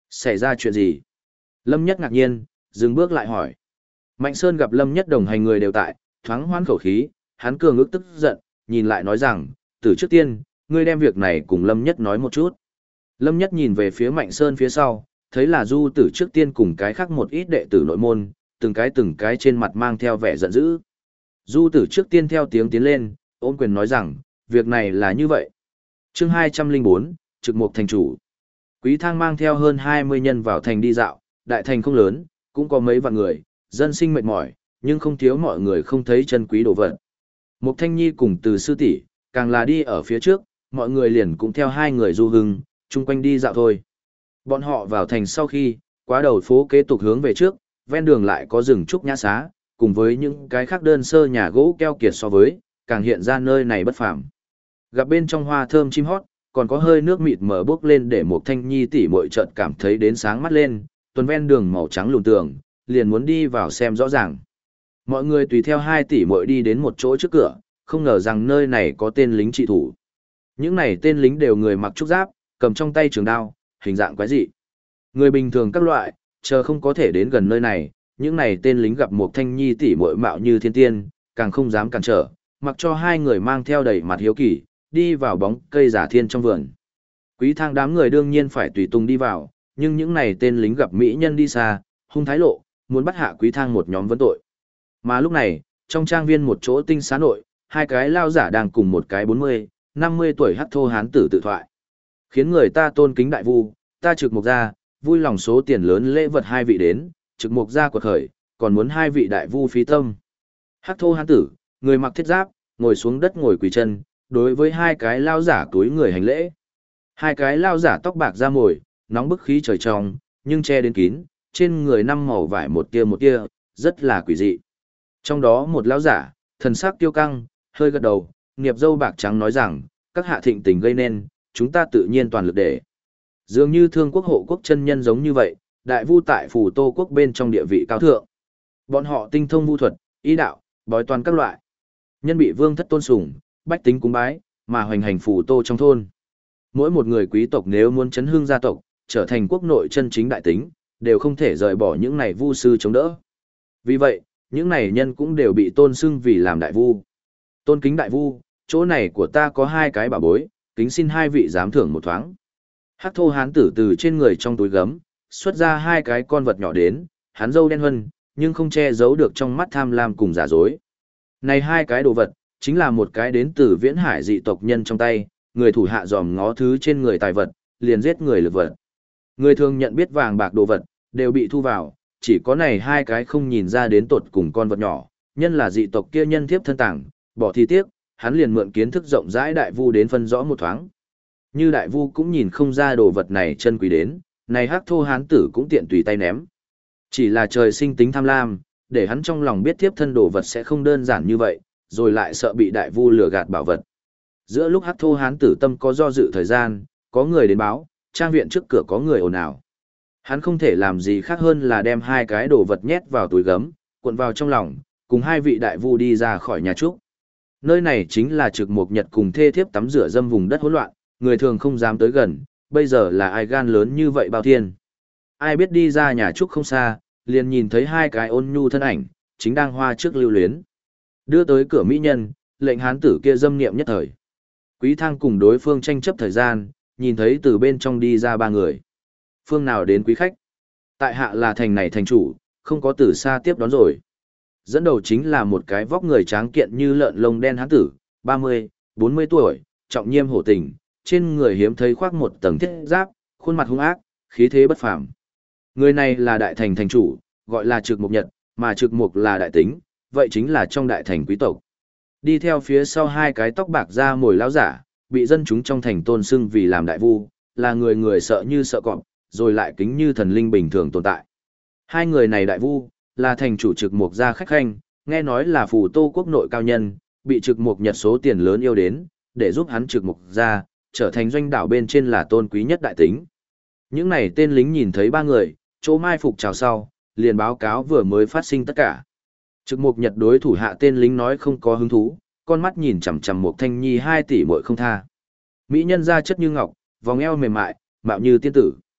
Xảy ra chuyện gì? Lâm Nhất ngạc nhiên, dừng bước lại hỏi. Mạnh Sơn gặp Lâm Nhất đồng hành người đều tại, thoáng hoán khẩu khí, hắn cường ức tức giận, nhìn lại nói rằng, từ trước tiên, ngươi đem việc này cùng Lâm Nhất nói một chút. Lâm Nhất nhìn về phía Mạnh Sơn phía sau, thấy là Du Tử trước tiên cùng cái khác một ít đệ tử nội môn, từng cái trên mặt mang theo vẻ giận dữ. Du Tử trước tiên theo tiếng tiến lên, ôm quyền nói rằng, việc này là như vậy. Chương 204, Trực Mục thành chủ. Quý Thang mang theo hơn 20 nhân vào thành đi dạo, đại thành không lớn, cũng có mấy vạn người, dân sinh mệt mỏi, nhưng không thiếu mọi người không thấy chân quý đồ vật. Mục Thanh Nhi cùng Từ sư tỷ, càng là đi ở phía trước, mọi người liền cũng theo hai người du hưng, chung quanh đi dạo thôi. Bọn họ vào thành sau khi, quá đầu phố kế tục hướng về trước, ven đường lại có rừng trúc nhã xá, cùng với những cái khác đơn sơ nhà gỗ keo kiệt so với, càng hiện ra nơi này bất phàm. Gặp bên trong hoa thơm chim hót, còn có hơi nước mịt mờ bốc lên để Mục Thanh Nhi tỷ muội chợt cảm thấy đến sáng mắt lên, tuần ven đường màu trắng lùn tường, liền muốn đi vào xem rõ ràng. Mọi người tùy theo hai tỷ muội đi đến một chỗ trước cửa, không ngờ rằng nơi này có tên lính trị thủ. Những này tên lính đều người mặc trúc giáp, cầm trong tay trường đao, hình dạng quái dị. Người bình thường các loại, chờ không có thể đến gần nơi này, những này tên lính gặp Mục Thanh Nhi tỷ muội mạo như thiên tiên, càng không dám cản trở, mặc cho hai người mang theo đầy mặt hiếu kỳ, đi vào bóng cây giả thiên trong vườn. Quý Thang đám người đương nhiên phải tùy tùng đi vào, nhưng những này tên lính gặp mỹ nhân đi xa, hung thái lộ, muốn bắt hạ Quý Thang một nhóm vấn tội. Mà lúc này, trong trang viên một chỗ tinh xá nội, hai cái lao giả đang cùng một cái 40, 50 tuổi hắc thô hán tử tự thoại. Khiến người ta tôn kính đại vu, ta Trực Mục gia, vui lòng số tiền lớn lễ vật hai vị đến, Trực Mục gia quật khởi, còn muốn hai vị đại vu phí tâm. Hắc thô hán tử, người mặc thiết giáp, ngồi xuống đất ngồi quỳ chân, đối với hai cái lao giả túi người hành lễ. Hai cái lao giả tóc bạc da mồi, nóng bức khí trời trong, nhưng che đến kín, trên người năm màu vải một tia, rất là quỷ dị. Trong đó một lão giả, thần sắc kiêu căng, hơi gật đầu, nghiệp dâu bạc trắng nói rằng, các hạ thịnh tình gây nên, chúng ta tự nhiên toàn lực để. Dường như Thương Quốc hộ quốc chân nhân giống như vậy, đại vu tại Phù Tô quốc bên trong địa vị cao thượng. Bọn họ tinh thông vu thuật, ý đạo, bói toán các loại. Nhân bị vương thất tôn sùng, bách tính cúng bái, mà hoành hành Phù Tô trong thôn. Mỗi một người quý tộc nếu muốn chấn hương gia tộc, trở thành quốc nội chân chính đại tính, đều không thể rời bỏ những này vu sư chống đỡ. Vì vậy, những này nhân cũng đều bị tôn xưng vì làm đại vu. Tôn kính đại vu, chỗ này của ta có hai cái bảo bối, kính xin hai vị giám thưởng một thoáng. Hắc thô hán tử từ trên người trong túi gấm, xuất ra hai cái con vật nhỏ đến, hắn râu đen hân, nhưng không che giấu được trong mắt tham lam cùng giả dối. Này hai cái đồ vật, chính là một cái đến từ viễn hải dị tộc nhân trong tay, người thủ hạ dòm ngó thứ trên người tài vật, liền giết người lực vật. Người thường nhận biết vàng bạc đồ vật, đều bị thu vào, chỉ có này hai cái không nhìn ra đến tột cùng con vật nhỏ, nhân là dị tộc kia nhân thiếp thân tảng, bỏ thi tiếc, hắn liền mượn kiến thức rộng rãi đại vu đến phân rõ một thoáng. Như đại vu cũng nhìn không ra đồ vật này chân quý đến, này hắc thô hán tử cũng tiện tùy tay ném. Chỉ là trời sinh tính tham lam, để hắn trong lòng biết thiếp thân đồ vật sẽ không đơn giản như vậy, rồi lại sợ bị đại vu lừa gạt bảo vật. Giữa lúc hắc thô hán tử tâm có do dự thời gian, có người đến báo, trang viện trước cửa có người ồn ào. Hắn không thể làm gì khác hơn là đem hai cái đồ vật nhét vào túi gấm, cuộn vào trong lòng, cùng hai vị đại vu đi ra khỏi nhà trúc. Nơi này chính là Trực Mục Nhật cùng thê thiếp tắm rửa dâm vùng đất hỗn loạn, người thường không dám tới gần, bây giờ là ai gan lớn như vậy bao thiên. Ai biết đi ra nhà trúc không xa, liền nhìn thấy hai cái ôn nhu thân ảnh, chính đang hoa trước lưu luyến. Đưa tới cửa mỹ nhân, lệnh hán tử kia dâm niệm nhất thời. Quý Thang cùng đối phương tranh chấp thời gian, nhìn thấy từ bên trong đi ra ba người. Phương nào đến quý khách? Tại hạ là thành này thành chủ, không có từ xa tiếp đón rồi. Dẫn đầu chính là một cái vóc người tráng kiện như lợn lông đen hán tử, 30, 40 tuổi, trọng nhiêm hổ tình, trên người hiếm thấy khoác một tầng thiết giáp, khuôn mặt hung ác, khí thế bất phàm. Người này là đại thành thành chủ, gọi là Trực Mục Nhật, mà Trực Mục là đại tính, vậy chính là trong đại thành quý tộc. Đi theo phía sau hai cái tóc bạc da mồi lão giả, bị dân chúng trong thành tôn xưng vì làm đại vu, là người người sợ như sợ cọp, rồi lại kính như thần linh bình thường tồn tại. Hai người này đại vu, là thành chủ Trực Mục gia khách khanh, nghe nói là Phù Tô quốc nội cao nhân, bị Trực Mục Nhật số tiền lớn yêu đến, để giúp hắn Trực Mục gia trở thành doanh đảo bên trên là tôn quý nhất đại tính. Những này tên lính nhìn thấy ba người, chỗ mai phục chào sau, liền báo cáo vừa mới phát sinh tất cả. Trực Mục Nhật đối thủ hạ tên lính nói không có hứng thú, con mắt nhìn chằm chằm Mục Thanh Nhi 2 tỷ muội không tha. Mỹ nhân da chất như ngọc, vòng eo mềm mại, mạo như tiên tử.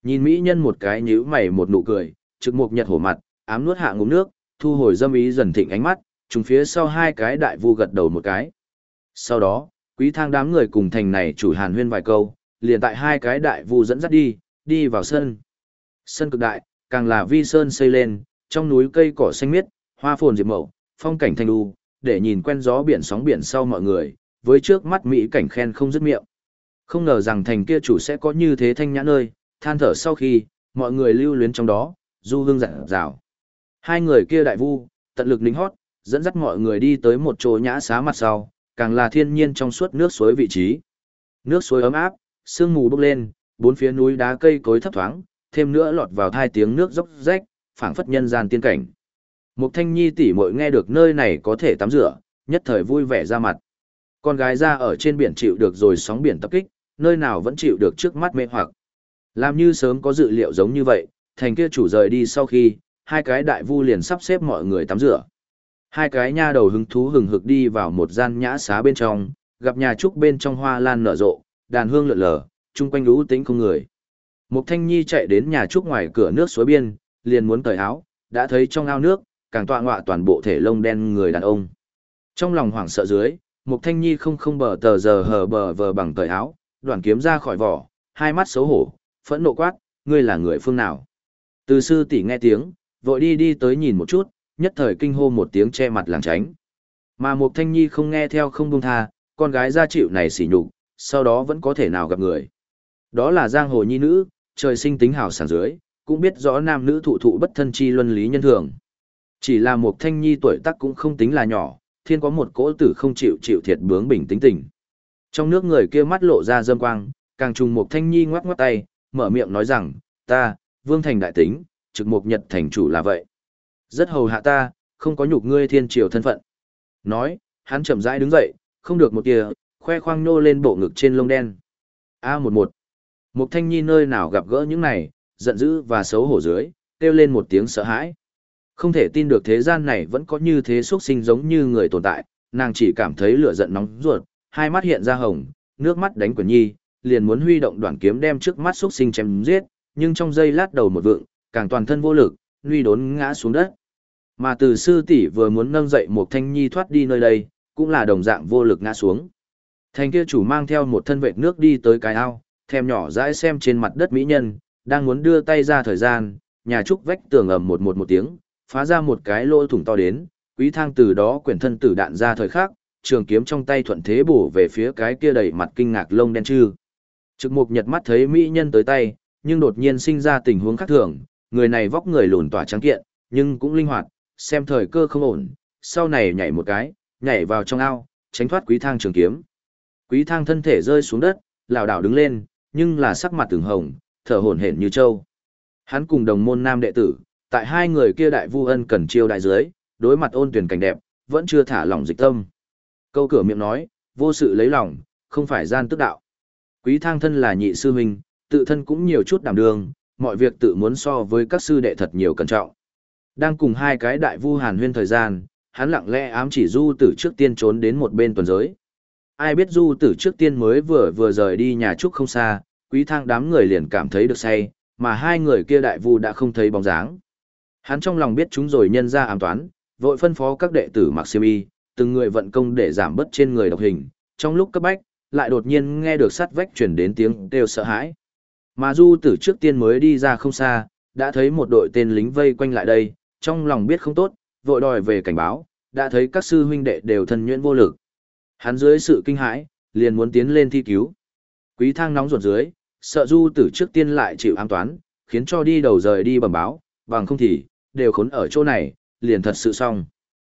Nhìn mỹ nhân một cái nhíu mày một nụ cười, Trực Mục Nhật hổ mặt, ám nuốt hạ ngụm nước, thu hồi dâm ý dần thịnh ánh mắt, trùng phía sau hai cái đại vu gật đầu một cái. Sau đó, Quý Thang đám người cùng thành này chủ hàn huyên vài câu, liền tại hai cái đại vu dẫn dắt đi vào sân. Sân cực đại, càng là vi sơn xây lên, trong núi cây cỏ xanh miết, hoa phồn diệp mậu, phong cảnh thanh đu, để nhìn quen gió biển sóng biển sau mọi người, với trước mắt mỹ cảnh khen không dứt miệng. Không ngờ rằng thành kia chủ sẽ có như thế thanh nhã nơi, than thở sau khi, mọi người lưu luyến trong đó, du hương rạng rào. Hai người kia đại vu, tận lực lính hót, dẫn dắt mọi người đi tới một chỗ nhã xá mặt sau, càng là thiên nhiên trong suốt nước suối vị trí. Nước suối ấm áp, sương mù bốc lên, bốn phía núi đá cây cối thấp thoáng, thêm nữa lọt vào hai tiếng nước róc rách, phảng phất nhân gian tiên cảnh. Mục Thanh Nhi tỷ muội nghe được nơi này có thể tắm rửa, nhất thời vui vẻ ra mặt. Con gái ra ở trên biển chịu được rồi sóng biển tập kích, nơi nào vẫn chịu được trước mắt mê hoặc. Làm như sớm có dự liệu giống như vậy, thành kia chủ rời đi sau khi, hai cái đại vu liền sắp xếp mọi người tắm rửa. Hai cái nha đầu hứng thú hừng hực đi vào một gian nhã xá bên trong, gặp nhà trúc bên trong hoa lan nở rộ, đàn hương lượn lờ, chung quanh lũ tĩnh không người. Mục Thanh Nhi chạy đến nhà trúc ngoài cửa nước suối biên, liền muốn cởi áo, đã thấy trong ao nước, càng tọa ngọa toàn bộ thể lông đen người đàn ông. Trong lòng hoảng sợ dưới, Mục Thanh Nhi không bờ tờ giờ hờ bờ vờ bằng cởi áo, đoạn kiếm ra khỏi vỏ, hai mắt xấu hổ, phẫn nộ quát, ngươi là người phương nào? Từ sư tỷ nghe tiếng, vội đi tới nhìn một chút, nhất thời kinh hô một tiếng che mặt lảng tránh. Mà Mục Thanh Nhi không nghe theo không buông tha, con gái ra chịu này sỉ nhục, sau đó vẫn có thể nào gặp người. Đó là giang hồ nhi nữ, trời sinh tính hào sảng dưới, cũng biết rõ nam nữ thụ thụ bất thân chi luân lý nhân thường. Chỉ là Mục Thanh Nhi tuổi tác cũng không tính là nhỏ, thiên có một cỗ tử không chịu thiệt bướng bình tính tình. Trong nước người kia mắt lộ ra dâm quang, càng trùng Mục Thanh Nhi ngoắc ngoắc tay, mở miệng nói rằng, ta, Vương Thành đại tính, Trực Mục Nhật thành chủ là vậy. Rất hầu hạ ta, không có nhục ngươi thiên triều thân phận. Nói, hắn chậm rãi đứng dậy, không được một tia, khoe khoang nô lên bộ ngực trên lông đen. A11. Mục Thanh Nhi nơi nào gặp gỡ những này, giận dữ và xấu hổ dưới, kêu lên một tiếng sợ hãi. Không thể tin được thế gian này vẫn có như thế xuất sinh giống như người tồn tại, nàng chỉ cảm thấy lửa giận nóng ruột, hai mắt hiện ra hồng, nước mắt đánh Quyển Nhi, liền muốn huy động đoạn kiếm đem trước mắt xuất sinh chém giết, nhưng trong giây lát đầu một vượng, càng toàn thân vô lực, nguy đốn ngã xuống đất. Mà từ sư tỷ vừa muốn nâng dậy Mục Thanh Nhi thoát đi nơi đây, cũng là đồng dạng vô lực ngã xuống. Thành kia chủ mang theo một thân vệt nước đi tới cái ao, thèm nhỏ dãi xem trên mặt đất mỹ nhân, đang muốn đưa tay ra thời gian, nhà trúc vách tường ầm một tiếng, phá ra một cái lỗ thủng to đến, Quý Thang từ đó quyển thân tử đạn ra thời khắc, trường kiếm trong tay thuận thế bổ về phía cái kia đầy mặt kinh ngạc lông đen chư. Trực Mục Nhật mắt thấy mỹ nhân tới tay, nhưng đột nhiên sinh ra tình huống khác thường, người này vóc người lùn tỏa trắng kiện, nhưng cũng linh hoạt, xem thời cơ không ổn, sau này nhảy một cái, nhảy vào trong ao, tránh thoát Quý Thang trường kiếm. Quý Thang thân thể rơi xuống đất, lảo đảo đứng lên, nhưng là sắc mặt từng hồng, thở hổn hển như trâu. Hắn cùng đồng môn nam đệ tử, tại hai người kia đại vu ân cần chiêu đại dưới, đối mặt ôn tuyển cảnh đẹp, vẫn chưa thả lỏng dịch tâm. Câu cửa miệng nói, vô sự lấy lòng, không phải gian tức đạo. Quý Thang thân là nhị sư huynh, tự thân cũng nhiều chút đảm đương, mọi việc tự muốn so với các sư đệ thật nhiều cẩn trọng. Đang cùng hai cái đại vu hàn huyên thời gian, hắn lặng lẽ ám chỉ Du Tử trước tiên trốn đến một bên tuần giới. Ai biết Du Tử trước tiên mới vừa rời đi nhà trúc không xa, Quý Thang đám người liền cảm thấy được say, mà hai người kia đại vu đã không thấy bóng dáng. Hắn trong lòng biết chúng rồi nhân ra ám toán, vội phân phó các đệ tử mặc xiêm y, từng người vận công để giảm bớt trên người độc hình, trong lúc cấp bách, lại đột nhiên nghe được sát vách truyền đến tiếng kêu sợ hãi. Mà Du Tử trước tiên mới đi ra không xa, đã thấy một đội tên lính vây quanh lại đây, trong lòng biết không tốt, vội đòi về cảnh báo, đã thấy các sư huynh đệ đều thân nhuyễn vô lực. Hắn dưới sự kinh hãi, liền muốn tiến lên thi cứu. Quý Thang nóng ruột dưới, sợ Du Tử trước tiên lại chịu ám toán, khiến cho đi đầu rời đi bẩm báo, bằng không thì, đều khốn ở chỗ này, liền thật sự xong.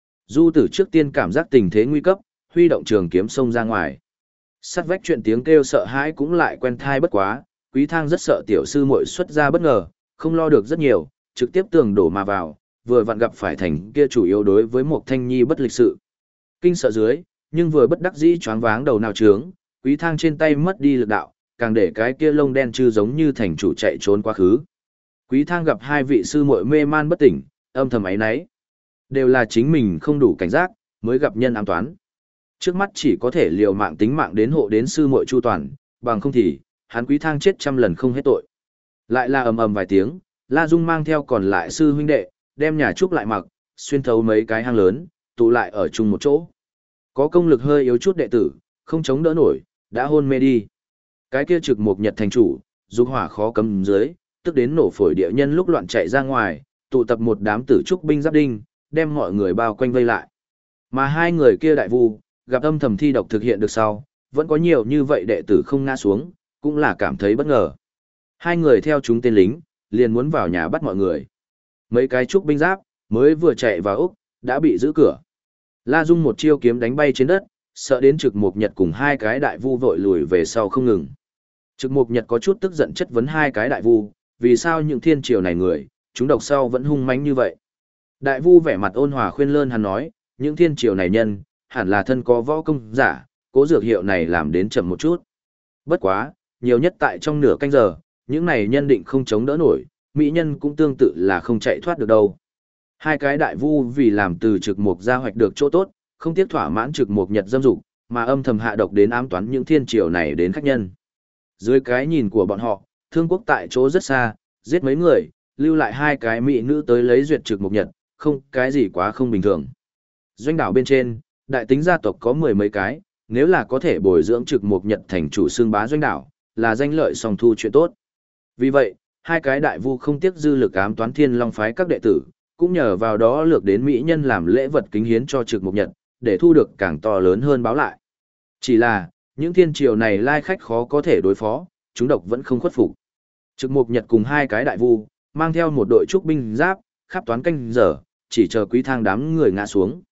Du Tử trước tiên cảm giác tình thế nguy cấp, huy động trường kiếm xông ra ngoài. Sát vách chuyện tiếng kêu sợ hãi cũng lại quen thai bất quá, Quý Thang rất sợ tiểu sư muội xuất ra bất ngờ, không lo được rất nhiều, trực tiếp tường đổ mà vào, vừa vặn gặp phải thành kia chủ yếu đối với một Thanh Nhi bất lịch sự. Kinh sợ dưới, nhưng vừa bất đắc dĩ choáng váng đầu nào trướng, Quý Thang trên tay mất đi lực đạo, càng để cái kia lông đen chư giống như thành chủ chạy trốn quá khứ. Quý Thang gặp hai vị sư muội mê man bất tỉnh, âm thầm áy náy. Đều là chính mình không đủ cảnh giác, mới gặp nhân ám toán. Trước mắt chỉ có thể liều mạng tính mạng đến hộ đến sư muội chu toàn, bằng không thì, hắn Quý Thang chết trăm lần không hết tội. Lại là ầm ầm vài tiếng, La Dung mang theo còn lại sư huynh đệ, đem nhà trúc lại mặc, xuyên thấu mấy cái hang lớn, tụ lại ở chung một chỗ. Có công lực hơi yếu chút đệ tử, không chống đỡ nổi, đã hôn mê đi. Cái kia Trực Mục Nhật thành chủ, dục hỏa khó cấm dưới, tức đến nổ phổi địa nhân lúc loạn chạy ra ngoài, tụ tập một đám tử trúc binh giáp đinh, đem mọi người bao quanh vây lại. Mà hai người kia đại vu, gặp âm thầm thi độc thực hiện được sau, vẫn có nhiều như vậy đệ tử không ngã xuống, cũng là cảm thấy bất ngờ. Hai người theo chúng tên lính, liền muốn vào nhà bắt mọi người. Mấy cái trúc binh giáp, mới vừa chạy vào Úc, đã bị giữ cửa. La Dung một chiêu kiếm đánh bay trên đất, sợ đến Trực Mục Nhật cùng hai cái đại vu vội lùi về sau không ngừng. Trực Mục Nhật có chút tức giận chất vấn hai cái đại vu, vì sao những thiên triều này người, chúng độc sau vẫn hung mãnh như vậy. Đại vu vẻ mặt ôn hòa khuyên lơn hắn nói, những thiên triều này nhân, hẳn là thân có võ công giả, cố dược hiệu này làm đến chậm một chút. Bất quá, nhiều nhất tại trong nửa canh giờ, những này nhân định không chống đỡ nổi, mỹ nhân cũng tương tự là không chạy thoát được đâu. Hai cái đại vu vì làm từ Trực Mục ra hoạch được chỗ tốt, không tiếc thỏa mãn Trực Mục Nhật dâm dục, mà âm thầm hạ độc đến ám toán những thiên triều này đến khách nhân. Dưới cái nhìn của bọn họ, Thương Quốc tại chỗ rất xa, giết mấy người, lưu lại hai cái mỹ nữ tới lấy duyệt Trực Mục Nhật, không cái gì quá không bình thường. Doanh đảo bên trên, đại tính gia tộc có mười mấy cái, nếu là có thể bồi dưỡng Trực Mục Nhật thành chủ xương bá doanh đảo, là danh lợi song thu chuyện tốt. Vì vậy, hai cái đại vu không tiếc dư lực ám toán Thiên Long phái các đệ tử, cũng nhờ vào đó lược đến mỹ nhân làm lễ vật kính hiến cho Trực Mục Nhật, để thu được càng to lớn hơn báo lại. Chỉ là, những thiên triều này lai khách khó có thể đối phó, chúng độc vẫn không khuất phục. Trực Mục Nhật cùng hai cái đại vu, mang theo một đội trúc binh giáp, khắp toán canh giờ, chỉ chờ quý thang đám người ngã xuống.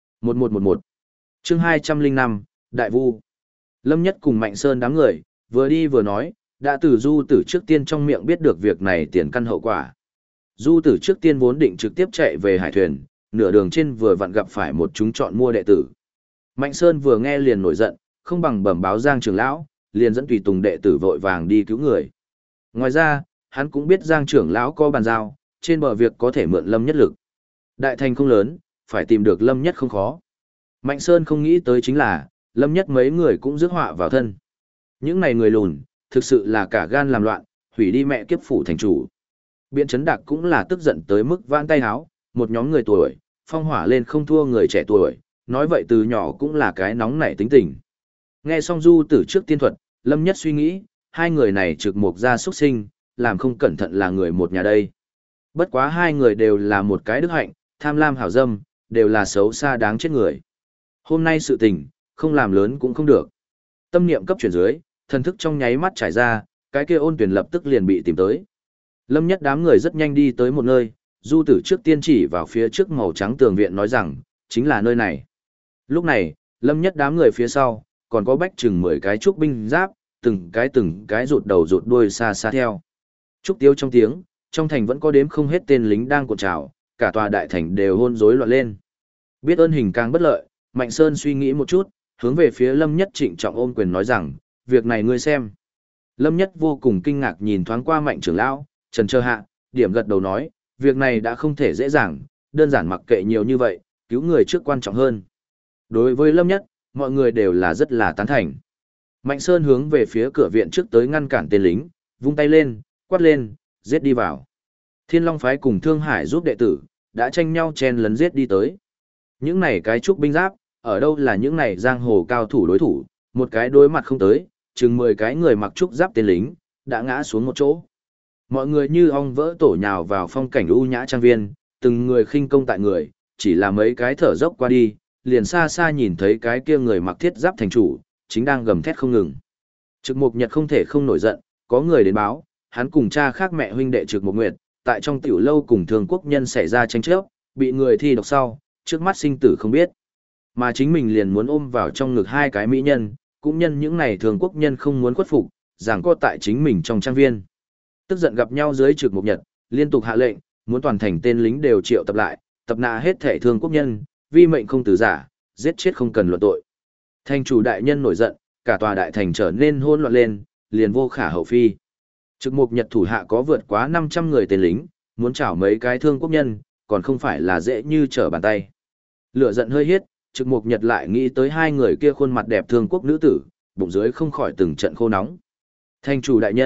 1111 chương 205, Đại Vu. Lâm Nhất cùng Mạnh Sơn đám người, vừa đi vừa nói, đã từ Du Tử trước tiên trong miệng biết được việc này tiền căn hậu quả. Du Tử trước tiên vốn định trực tiếp chạy về hải thuyền, nửa đường trên vừa vặn gặp phải một chúng chọn mua đệ tử. Mạnh Sơn vừa nghe liền nổi giận, không bằng bẩm báo Giang trưởng lão, liền dẫn tùy tùng đệ tử vội vàng đi cứu người. Ngoài ra, hắn cũng biết Giang trưởng lão có bàn giao, trên bờ việc có thể mượn Lâm Nhất lực. Đại thành không lớn, phải tìm được Lâm Nhất không khó. Mạnh Sơn không nghĩ tới chính là, Lâm Nhất mấy người cũng rước họa vào thân. Những này người lùn, thực sự là cả gan làm loạn, hủy đi mẹ kiếp phủ thành chủ. Biện Chấn Đạc cũng là tức giận tới mức vãn tay háo, một nhóm người tuổi, phong hỏa lên không thua người trẻ tuổi, nói vậy từ nhỏ cũng là cái nóng nảy tính tình. Nghe xong Du Tử trước tiên thuật, Lâm Nhất suy nghĩ, hai người này Trực Mục ra xuất sinh, làm không cẩn thận là người một nhà đây. Bất quá hai người đều là một cái đức hạnh, tham lam hảo dâm, đều là xấu xa đáng chết người. Hôm nay sự tình, không làm lớn cũng không được. Tâm niệm cấp chuyển dưới, thần thức trong nháy mắt trải ra, cái kia Ôn Tuyển lập tức liền bị tìm tới. Lâm Nhất đám người rất nhanh đi tới một nơi, Du Tử trước tiên chỉ vào phía trước màu trắng tường viện nói rằng, chính là nơi này. Lúc này, Lâm Nhất đám người phía sau, còn có bách chừng 10 cái trúc binh giáp, từng cái rụt đầu rụt đuôi xa xa theo. Trúc tiêu trong tiếng, trong thành vẫn có đếm không hết tên lính đang cuộn trào, cả tòa đại thành đều hôn rối loạn lên. Biết ơn hình càng bất lợi, Mạnh Sơn suy nghĩ một chút, hướng về phía Lâm Nhất trịnh trọng ôm quyền nói rằng, việc này ngươi xem. Lâm Nhất vô cùng kinh ngạc nhìn thoáng qua Mạnh trưởng lão, trần chờ hạ, điểm gật đầu nói, việc này đã không thể dễ dàng, đơn giản mặc kệ nhiều như vậy, cứu người trước quan trọng hơn. Đối với Lâm Nhất, mọi người đều là rất là tán thành. Mạnh Sơn hướng về phía cửa viện trước tới ngăn cản tên lính, vung tay lên, quát lên, giết đi vào. Thiên Long phái cùng Thương Hải giúp đệ tử, đã tranh nhau chen lấn giết đi tới. Những này cái trúc binh giáp, ở đâu là những này giang hồ cao thủ đối thủ, một cái đối mặt không tới, chừng 10 cái người mặc trúc giáp tên lính, đã ngã xuống một chỗ. Mọi người như ong vỡ tổ nhào vào phong cảnh u nhã trang viên, từng người khinh công tại người, chỉ là mấy cái thở dốc qua đi, liền xa xa nhìn thấy cái kia người mặc thiết giáp thành chủ, chính đang gầm thét không ngừng. Trực Mục Nhật không thể không nổi giận, có người đến báo, hắn cùng cha khác mẹ huynh đệ Trực Mục Nguyệt, tại trong tiểu lâu cùng Thương Quốc nhân xảy ra tranh chấp, bị người thi độc sau, trước mắt sinh tử không biết. Mà chính mình liền muốn ôm vào trong ngực hai cái mỹ nhân, cũng nhân những này Thương Quốc nhân không muốn khuất phục, giảng co tại chính mình trong trang viên. Tức giận gặp nhau dưới Trực Mục Nhật, liên tục hạ lệnh, muốn toàn thành tên lính đều triệu tập lại, tập nã hết thể Thương Quốc nhân, vi mệnh không từ giả, giết chết không cần luận tội. Thành chủ đại nhân nổi giận, cả tòa đại thành trở nên hỗn loạn lên, liền vô khả hậu phi. Trực Mục Nhật thủ hạ có vượt quá 500 người tên lính, muốn chảo mấy cái Thương Quốc nhân, còn không phải là dễ như trở bàn tay. Lửa giận hơi hiết, Trực Mục Nhật lại nghĩ tới hai người kia khuôn mặt đẹp Thương Quốc nữ tử, bụng dưới không khỏi từng trận khô nóng. Thành chủ đại nhân,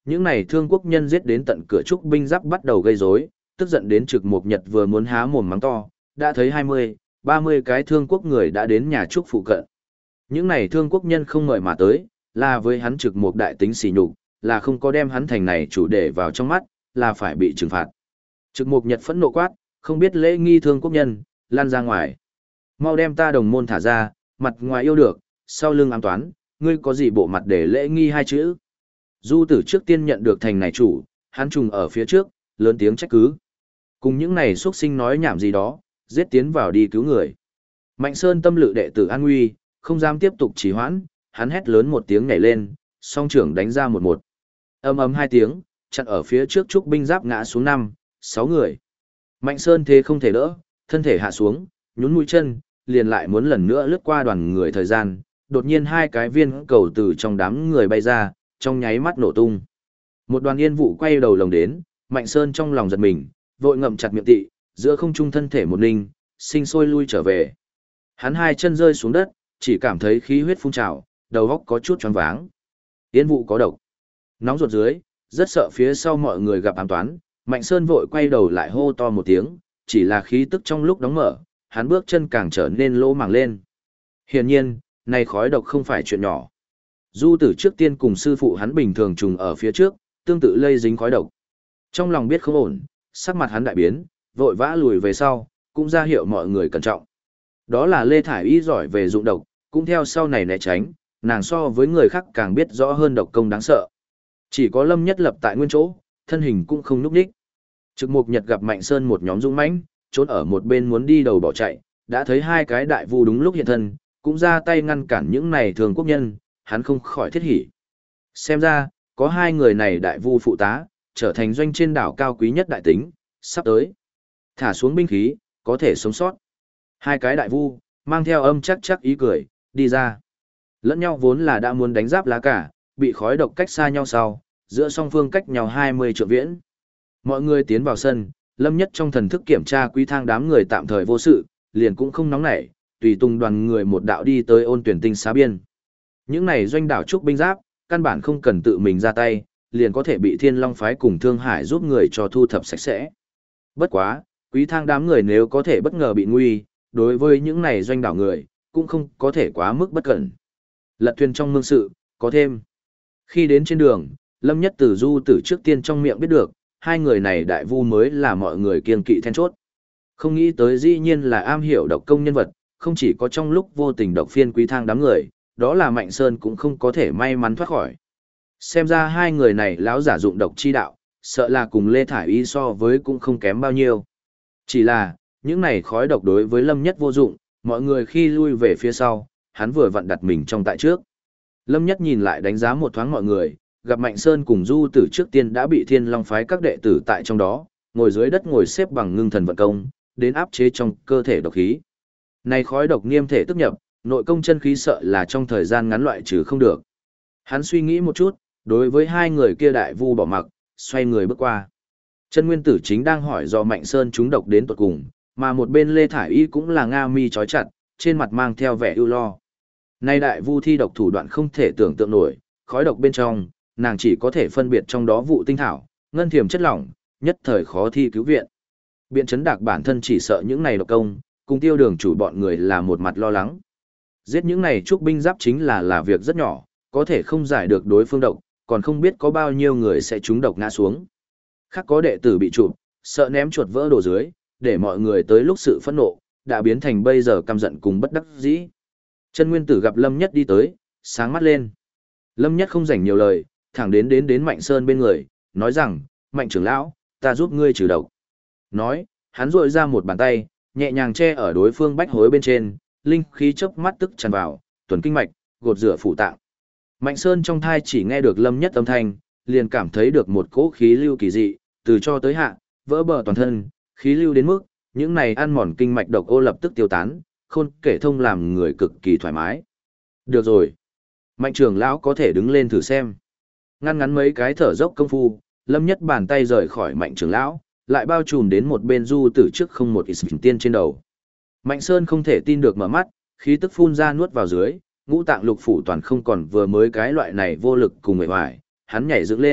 Những này thương quốc nhân giết đến tận cửa trúc binh giáp bắt đầu gây rối, tức giận đến Trực Mục Nhật vừa muốn há mồm mắng to, đã thấy 20, 30 cái thương quốc người đã đến nhà trúc phụ cận. Những này thương quốc nhân không ngợi mà tới, là với hắn Trực Mục đại tính sỉ nhục, là không có đem hắn thành này chủ để vào trong mắt, là phải bị trừng phạt. Trực Mục Nhật phẫn nộ quát, không biết lễ nghi thương quốc nhân, lan ra ngoài. Mau đem ta đồng môn thả ra, mặt ngoài yêu được, sau lưng ám toán, ngươi có gì bộ mặt để lễ nghi hai chữ. Du Tử trước tiên nhận được thành này chủ, hắn trùng ở phía trước, lớn tiếng trách cứ. Cùng những này xuất sinh nói nhảm gì đó, giết tiến vào đi cứu người. Mạnh Sơn tâm lự đệ tử an nguy, không dám tiếp tục trì hoãn, hắn hét lớn một tiếng nhảy lên, song trưởng đánh ra một. Ầm ầm hai tiếng, chặn ở phía trước trúc binh giáp ngã xuống 5, 6 người. Mạnh Sơn thế không thể đỡ, thân thể hạ xuống, nhún mũi chân, liền lại muốn lần nữa lướt qua đoàn người thời gian, đột nhiên hai cái viên cầu từ trong đám người bay ra, trong nháy mắt nổ tung. Một đoàn yên vụ quay đầu lồng đến, Mạnh Sơn trong lòng giật mình, vội ngậm chặt miệng tị, giữa không trung thân thể một ninh, sinh sôi lui trở về. Hắn hai chân rơi xuống đất, chỉ cảm thấy khí huyết phun trào, đầu óc có chút choáng váng. Yên vụ có độc. Nóng ruột dưới, rất sợ phía sau mọi người gặp ám toán, Mạnh Sơn vội quay đầu lại hô to một tiếng, chỉ là khí tức trong lúc đóng mở, hắn bước chân càng trở nên lỗ màng lên. Hiển nhiên, này khói độc không phải chuyện nhỏ. Du Tử trước tiên cùng sư phụ hắn bình thường trùng ở phía trước, tương tự lây dính khói độc. Trong lòng biết không ổn, sắc mặt hắn đại biến, vội vã lùi về sau, cũng ra hiệu mọi người cẩn trọng. Đó là Lê Thải Y giỏi về dụng độc, cũng theo sau này né tránh, nàng so với người khác càng biết rõ hơn độc công đáng sợ. Chỉ có Lâm Nhất lập tại nguyên chỗ, thân hình cũng không nhúc nhích. Trực Mục Nhật gặp Mạnh Sơn một nhóm dũng mãnh, trốn ở một bên muốn đi đầu bỏ chạy, đã thấy hai cái đại vu đúng lúc hiện thân, cũng ra tay ngăn cản những này thường quốc nhân, hắn không khỏi thiết hỉ. Xem ra, có hai người này đại vu phụ tá, trở thành doanh trên đảo cao quý nhất đại tính, sắp tới. Thả xuống binh khí, có thể sống sót. Hai cái đại vu, mang theo âm chắc chắc ý cười, đi ra. Lẫn nhau vốn là đã muốn đánh giáp lá cả, bị khói độc cách xa nhau sau, giữa song phương cách nhau 20 trượng viễn. Mọi người tiến vào sân, Lâm Nhất trong thần thức kiểm tra quý thang đám người tạm thời vô sự, liền cũng không nóng nảy, tùy tung đoàn người một đạo đi tới Ôn Tuyển Tinh xá biên. Những này doanh đảo trúc binh giáp, căn bản không cần tự mình ra tay, liền có thể bị Thiên Long phái cùng Thương Hải giúp người cho thu thập sạch sẽ. Bất quá, quý thang đám người nếu có thể bất ngờ bị nguy, đối với những này doanh đảo người, cũng không có thể quá mức bất cẩn. Lật thuyền trong mương sự, có thêm. Khi đến trên đường, Lâm Nhất từ Du Tử trước tiên trong miệng biết được, hai người này đại vu mới là mọi người kiêng kỵ then chốt. Không nghĩ tới dĩ nhiên là am hiểu độc công nhân vật, không chỉ có trong lúc vô tình độc phiên quý thang đám người, đó là Mạnh Sơn cũng không có thể may mắn thoát khỏi. Xem ra hai người này lão giả dụng độc chi đạo, sợ là cùng Lê Thải Y so với cũng không kém bao nhiêu. Chỉ là, những này khói độc đối với Lâm Nhất vô dụng, mọi người khi lui về phía sau, hắn vừa vặn đặt mình trong tại trước. Lâm Nhất nhìn lại đánh giá một thoáng mọi người, gặp Mạnh Sơn cùng Du Tử trước tiên đã bị Thiên Long phái các đệ tử tại trong đó, ngồi dưới đất ngồi xếp bằng ngưng thần vận công, đến áp chế trong cơ thể độc khí. Này khói độc niêm thể tức nhập, nội công chân khí sợ là trong thời gian ngắn loại trừ không được. Hắn suy nghĩ một chút, đối với hai người kia đại vu bỏ mặc, xoay người bước qua. Chân Nguyên Tử chính đang hỏi do Mạnh Sơn trúng độc đến tuột cùng, mà một bên Lê Thải Y cũng là nga mi chói chặt, trên mặt mang theo vẻ ưu lo. Nay đại vu thi độc thủ đoạn không thể tưởng tượng nổi, khói độc bên trong, nàng chỉ có thể phân biệt trong đó vụ tinh thảo, ngân thiềm chất lỏng, nhất thời khó thi cứu viện. Biện Chấn Đạc bản thân chỉ sợ những này độc công, cùng Tiêu Đường chủ bọn người là một mặt lo lắng. Giết những này trúc binh giáp chính là việc rất nhỏ, có thể không giải được đối phương độc, còn không biết có bao nhiêu người sẽ trúng độc ngã xuống. Khác có đệ tử bị chụp, sợ ném chuột vỡ đồ dưới, để mọi người tới lúc sự phẫn nộ, đã biến thành bây giờ căm giận cùng bất đắc dĩ. Chân Nguyên Tử gặp Lâm Nhất đi tới, sáng mắt lên. Lâm Nhất không rảnh nhiều lời, thẳng đến Mạnh Sơn bên người, nói rằng, Mạnh trưởng lão, ta giúp ngươi trừ độc. Nói, hắn rội ra một bàn tay, nhẹ nhàng che ở đối phương bách hối bên trên, linh khí chớp mắt tức tràn vào, tuần kinh mạch, gột rửa phủ tạng. Mạnh Sơn trong thai chỉ nghe được Lâm Nhất âm thanh, liền cảm thấy được một cỗ khí lưu kỳ dị, từ cho tới hạ, vỡ bờ toàn thân, khí lưu đến mức, những này ăn mòn kinh mạch độc ô lập tức tiêu tán, khôn kể thông làm người cực kỳ thoải mái. Được rồi. Mạnh trưởng lão có thể đứng lên thử xem. Ngăn ngắn mấy cái thở dốc công phu, Lâm Nhất bàn tay rời khỏi Mạnh trưởng lão, lại bao trùm đến một bên Du Tử trước không một ít tiên trên đầu. Mạnh Sơn không thể tin được mở mắt, khí tức phun ra nuốt vào dưới, ngũ tạng lục phủ toàn không còn vừa mới cái loại này vô lực cùng người hoài, hắn nhảy dựng lên,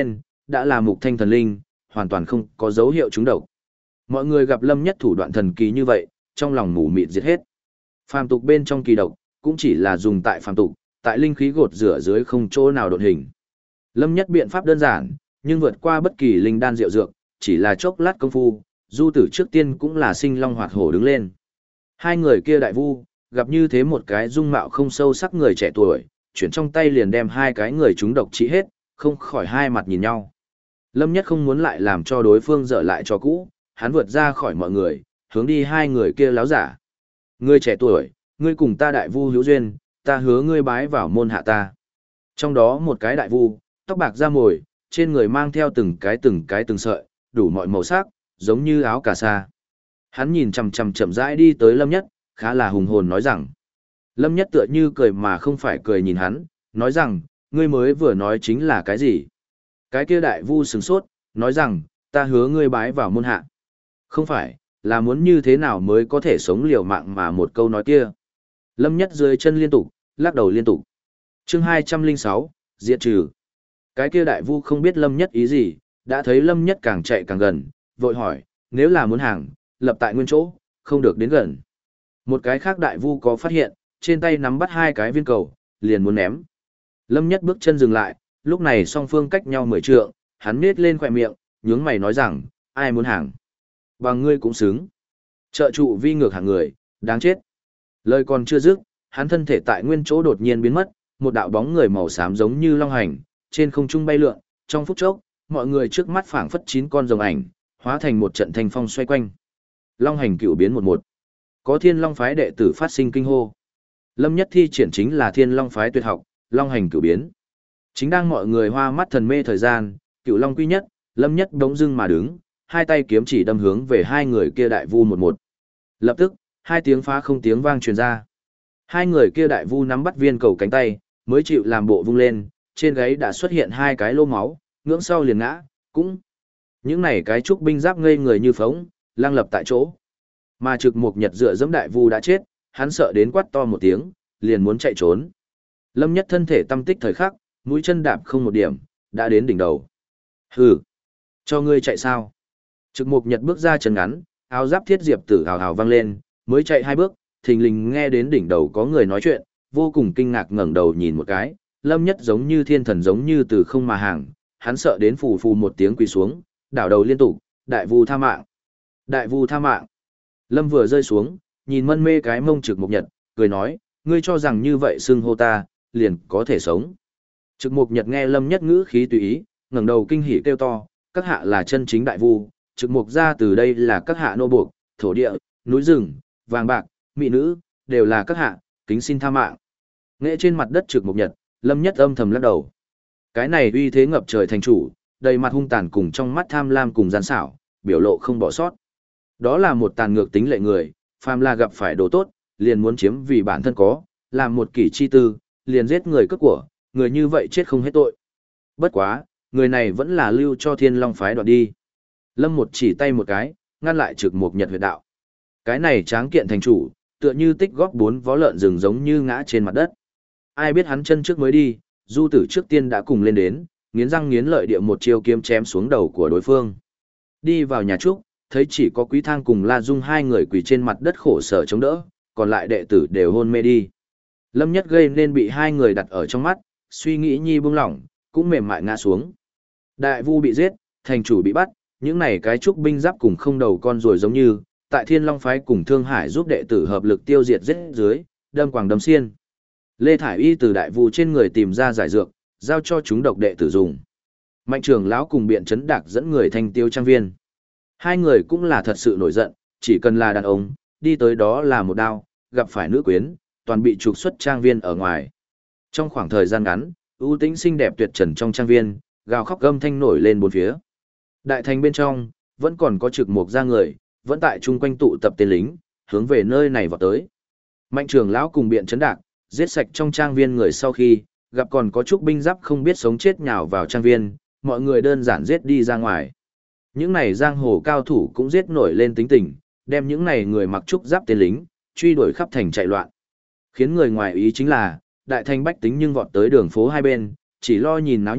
đã là mục thanh thần linh, hoàn toàn không có dấu hiệu trúng độc. Mọi người gặp Lâm Nhất thủ đoạn thần kỳ như vậy, trong lòng mù mịt giết hết. Phàm tục bên trong kỳ độc, cũng chỉ là dùng tại phàm tục, tại linh khí gột rửa dưới không chỗ nào đột hình. Lâm Nhất biện pháp đơn giản, nhưng vượt qua bất kỳ linh đan diệu dược, chỉ là chốc lát công phu, Du Tử trước tiên cũng là sinh long hoạt hổ đứng lên. Hai người kia đại vu, gặp như thế một cái dung mạo không sâu sắc người trẻ tuổi, chuyển trong tay liền đem hai cái người chúng độc trị hết, không khỏi hai mặt nhìn nhau. Lâm Nhất không muốn lại làm cho đối phương dở lại cho cũ, hắn vượt ra khỏi mọi người, hướng đi hai người kia láo giả. Ngươi trẻ tuổi, ngươi cùng ta đại vu hữu duyên, ta hứa ngươi bái vào môn hạ ta. Trong đó một cái đại vu, tóc bạc da mồi, trên người mang theo từng cái từng sợi, đủ mọi màu sắc, giống như áo cà sa. Hắn nhìn chằm chậm rãi đi tới Lâm Nhất, khá là hùng hồn nói rằng. Lâm Nhất tựa như cười mà không phải cười nhìn hắn, nói rằng, ngươi mới vừa nói chính là cái gì? Cái kia đại vu sửng sốt, nói rằng, ta hứa ngươi bái vào môn hạ. Không phải, là muốn như thế nào mới có thể sống liều mạng mà một câu nói kia. Lâm Nhất dưới chân liên tục, lắc đầu liên tục. Chương 206, diệt trừ. Cái kia đại vu không biết Lâm Nhất ý gì, đã thấy Lâm Nhất càng chạy càng gần, vội hỏi, nếu là muốn hàng, lập tại nguyên chỗ, không được đến gần. Một cái khác đại vu có phát hiện, trên tay nắm bắt hai cái viên cầu, liền muốn ném. Lâm Nhất bước chân dừng lại, lúc này song phương cách nhau 10 trượng, hắn nhếch lên khóe miệng, nhướng mày nói rằng, ai muốn hàng? Bằng ngươi cũng xứng. Trợ trụ vi ngược hàng người, đáng chết. Lời còn chưa dứt, hắn thân thể tại nguyên chỗ đột nhiên biến mất, một đạo bóng người màu xám giống như long hành, trên không trung bay lượn, trong phút chốc, mọi người trước mắt phảng phất 9 con rồng ảnh, hóa thành một trận thanh phong xoay quanh. Long hành cựu biến 11. Có Thiên Long phái đệ tử phát sinh kinh hô. Lâm Nhất thi triển chính là Thiên Long phái tuyệt học, Long hành cựu biến. Chính đang mọi người hoa mắt thần mê thời gian, Cựu Long quy nhất, Lâm Nhất bỗng dưng mà đứng, hai tay kiếm chỉ đâm hướng về hai người kia đại vu 11. Lập tức, hai tiếng phá không tiếng vang truyền ra. Hai người kia đại vu nắm bắt viên cầu cánh tay, mới chịu làm bộ vung lên, trên gáy đã xuất hiện hai cái lô máu, ngưỡng sau liền ngã, cũng. Những này cái trúc binh giáp ngây người như phóng, lang lập tại chỗ. Mà Trực Mục Nhật dựa dẫm đại vu đã chết, hắn sợ đến quát to một tiếng, liền muốn chạy trốn. Lâm Nhất thân thể tâm tích thời khắc, mũi chân đạp không một điểm, đã đến đỉnh đầu. Hừ, cho ngươi chạy sao? Trực Mục Nhật bước ra chân ngắn, áo giáp thiết diệp tử hào hào vang lên, mới chạy hai bước, thình lình nghe đến đỉnh đầu có người nói chuyện, vô cùng kinh ngạc ngẩng đầu nhìn một cái, Lâm Nhất giống như thiên thần giống như từ không mà hàng, hắn sợ đến phù phù một tiếng quỳ xuống, đảo đầu liên tục, đại vu tha mạng. Đại vu tha mạng. Lâm vừa rơi xuống, nhìn mân mê cái mông Trực Mục Nhật, cười nói, ngươi cho rằng như vậy xưng hô ta, liền có thể sống. Trực Mục Nhật nghe Lâm Nhất ngữ khí tùy ý, ngẩng đầu kinh hỉ kêu to, các hạ là chân chính đại vu, Trực Mục ra từ đây là các hạ nô buộc, thổ địa, núi rừng, vàng bạc, mỹ nữ, đều là các hạ, kính xin tha mạng. Nghệ trên mặt đất Trực Mục Nhật, Lâm Nhất âm thầm lắc đầu. Cái này uy thế ngập trời thành chủ, đầy mặt hung tàn cùng trong mắt tham lam cùng gian xảo, biểu lộ không bỏ sót. Đó là một tàn ngược tính lệ người, phàm là gặp phải đồ tốt, liền muốn chiếm vì bản thân có, làm một kỷ chi tư, liền giết người cướp của, người như vậy chết không hết tội. Bất quá, người này vẫn là lưu cho Thiên Long phái đoạt đi. Lâm một chỉ tay một cái, ngăn lại Trực Mục Nhật huyệt đạo. Cái này tráng kiện thành chủ, tựa như tích góp 4 vó lợn rừng giống như ngã trên mặt đất. Ai biết hắn chân trước mới đi, Du Tử trước tiên đã cùng lên đến, nghiến răng nghiến lợi địa một chiêu kiếm chém xuống đầu của đối phương. Đi vào nhà trúc, thấy chỉ có Quý Thang cùng La Dung hai người quỳ trên mặt đất khổ sở chống đỡ, còn lại đệ tử đều hôn mê đi. Lâm Nhất gây nên bị hai người đặt ở trong mắt, suy nghĩ nhi buông lỏng, cũng mềm mại ngã xuống. Đại vu bị giết, thành chủ bị bắt, những này cái trúc binh giáp cùng không đầu con rồi giống như, tại Thiên Long phái cùng Thương Hải giúp đệ tử hợp lực tiêu diệt giết dưới, đâm quàng đâm xiên. Lê Thải Y từ đại vu trên người tìm ra giải dược, giao cho chúng độc đệ tử dùng. Mạnh trưởng lão cùng Biện Trấn Đạc dẫn người thanh tiêu trang viên. Hai người cũng là thật sự nổi giận, chỉ cần là đàn ông, đi tới đó là một đao, gặp phải nữ quyến, toàn bị trục xuất trang viên ở ngoài. Trong khoảng thời gian ngắn, ưu tĩnh xinh đẹp tuyệt trần trong trang viên, gào khóc gầm thanh nổi lên bốn phía. Đại thành bên trong, vẫn còn có Trực Mục ra người, vẫn tại chung quanh tụ tập tên lính, hướng về nơi này vào tới. Mạnh trưởng lão cùng Biện Trấn Đạc, giết sạch trong trang viên người sau khi, gặp còn có trúc binh giáp không biết sống chết nhào vào trang viên, mọi người đơn giản giết đi ra ngoài. Những này giang hồ cao thủ cũng giết nổi lên tính tình, đem những này người mặc trúc giáp tên lính, truy đuổi khắp thành chạy loạn. Khiến người ngoài ý chính là, đại thành bách tính nhưng vọt tới đường phố hai bên, chỉ lo nhìn náo nhiệt,